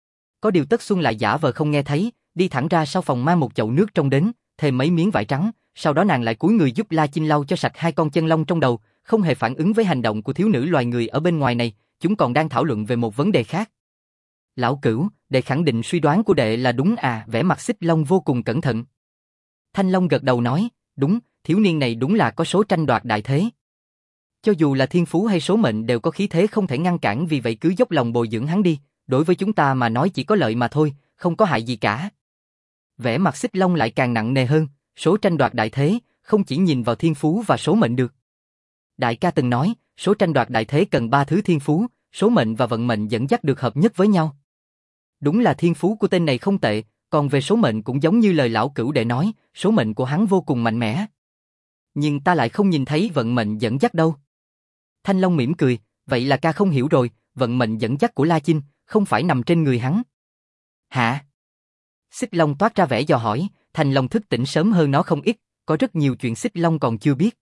Có điều Tất Xuân lại giả vờ không nghe thấy, đi thẳng ra sau phòng mang một chậu nước trong đến, thêm mấy miếng vải trắng, sau đó nàng lại cúi người giúp La Chinh lau cho sạch hai con chân lông trong đầu, không hề phản ứng với hành động của thiếu nữ loài người ở bên ngoài này, chúng còn đang thảo luận về một vấn đề khác. Lão Cửu, đệ khẳng định suy đoán của đệ là đúng à, vẻ mặt Xích Long vô cùng cẩn thận. Thanh Long gật đầu nói, đúng, thiếu niên này đúng là có số tranh đoạt đại thế. Cho dù là thiên phú hay số mệnh đều có khí thế không thể ngăn cản, vì vậy cứ dốc lòng bồi dưỡng hắn đi, đối với chúng ta mà nói chỉ có lợi mà thôi, không có hại gì cả. Vẻ mặt Xích Long lại càng nặng nề hơn, số tranh đoạt đại thế, không chỉ nhìn vào thiên phú và số mệnh được. Đại ca từng nói, số tranh đoạt đại thế cần ba thứ thiên phú, số mệnh và vận mệnh dẫn dắt được hợp nhất với nhau. Đúng là thiên phú của tên này không tệ, còn về số mệnh cũng giống như lời lão Cửu đệ nói, số mệnh của hắn vô cùng mạnh mẽ. Nhưng ta lại không nhìn thấy vận mệnh dẫn dắt đâu. Thanh Long mỉm cười, vậy là ca không hiểu rồi, vận mệnh dẫn dắt của La Chinh không phải nằm trên người hắn. Hả? Xích Long toát ra vẻ dò hỏi, Thanh Long thức tỉnh sớm hơn nó không ít, có rất nhiều chuyện Xích Long còn chưa biết.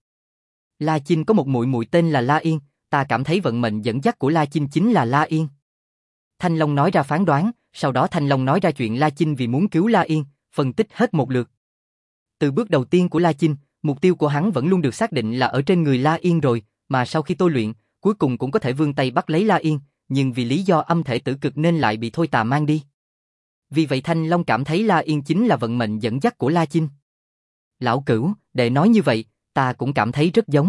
La Chinh có một muội muội tên là La Yên, ta cảm thấy vận mệnh dẫn dắt của La Chinh chính là La Yên. Thanh Long nói ra phán đoán, sau đó Thanh Long nói ra chuyện La Chinh vì muốn cứu La Yên, phân tích hết một lượt. Từ bước đầu tiên của La Chinh, mục tiêu của hắn vẫn luôn được xác định là ở trên người La Yên rồi, mà sau khi tôi luyện, cuối cùng cũng có thể vươn tay bắt lấy La Yên, nhưng vì lý do âm thể tử cực nên lại bị Thôi Tà mang đi. Vì vậy Thanh Long cảm thấy La Yên chính là vận mệnh dẫn dắt của La Chinh. Lão Cửu, để nói như vậy, ta cũng cảm thấy rất giống.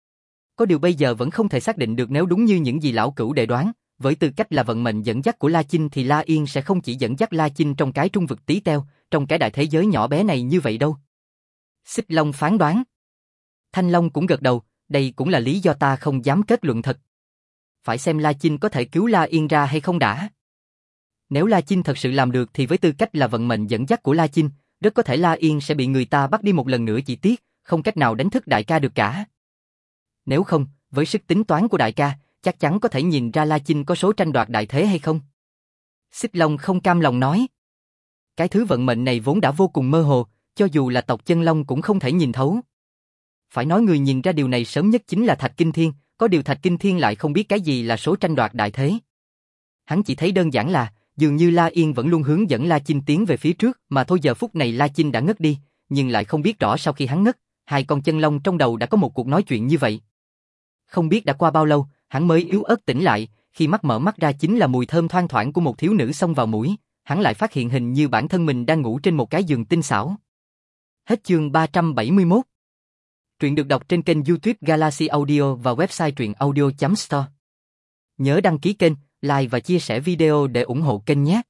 Có điều bây giờ vẫn không thể xác định được nếu đúng như những gì lão Cửu đệ đoán, với tư cách là vận mệnh dẫn dắt của La Chinh thì La Yên sẽ không chỉ dẫn dắt La Chinh trong cái trung vực tí teo, trong cái đại thế giới nhỏ bé này như vậy đâu. Xích Long phán đoán. Thanh Long cũng gật đầu, đây cũng là lý do ta không dám kết luận thật. Phải xem La Chinh có thể cứu La Yên ra hay không đã. Nếu La Chinh thật sự làm được thì với tư cách là vận mệnh dẫn dắt của La Chinh, rất có thể La Yên sẽ bị người ta bắt đi một lần nữa, chỉ tiếc, không cách nào đánh thức đại ca được cả. Nếu không, với sức tính toán của đại ca, chắc chắn có thể nhìn ra La Chinh có số tranh đoạt đại thế hay không. Xích Long không cam lòng nói. Cái thứ vận mệnh này vốn đã vô cùng mơ hồ, cho dù là tộc Chân Long cũng không thể nhìn thấu. Phải nói người nhìn ra điều này sớm nhất chính là Thạch Kinh Thiên, có điều Thạch Kinh Thiên lại không biết cái gì là số tranh đoạt đại thế. Hắn chỉ thấy đơn giản là, dường như La Yên vẫn luôn hướng dẫn La Chinh tiến về phía trước, mà thôi giờ phút này La Chinh đã ngất đi, nhưng lại không biết rõ sau khi hắn ngất, hai con chân long trong đầu đã có một cuộc nói chuyện như vậy. Không biết đã qua bao lâu, hắn mới yếu ớt tỉnh lại, khi mắt mở mắt ra chính là mùi thơm thoang thoảng của một thiếu nữ xông vào mũi, hắn lại phát hiện hình như bản thân mình đang ngủ trên một cái giường tinh xảo. Hết chương ba trăm bảy mươi mốt. Truyện được đọc trên kênh YouTube Galaxy Audio và website truyện audio chấm store. Nhớ đăng ký kênh, like và chia sẻ video để ủng hộ kênh nhé.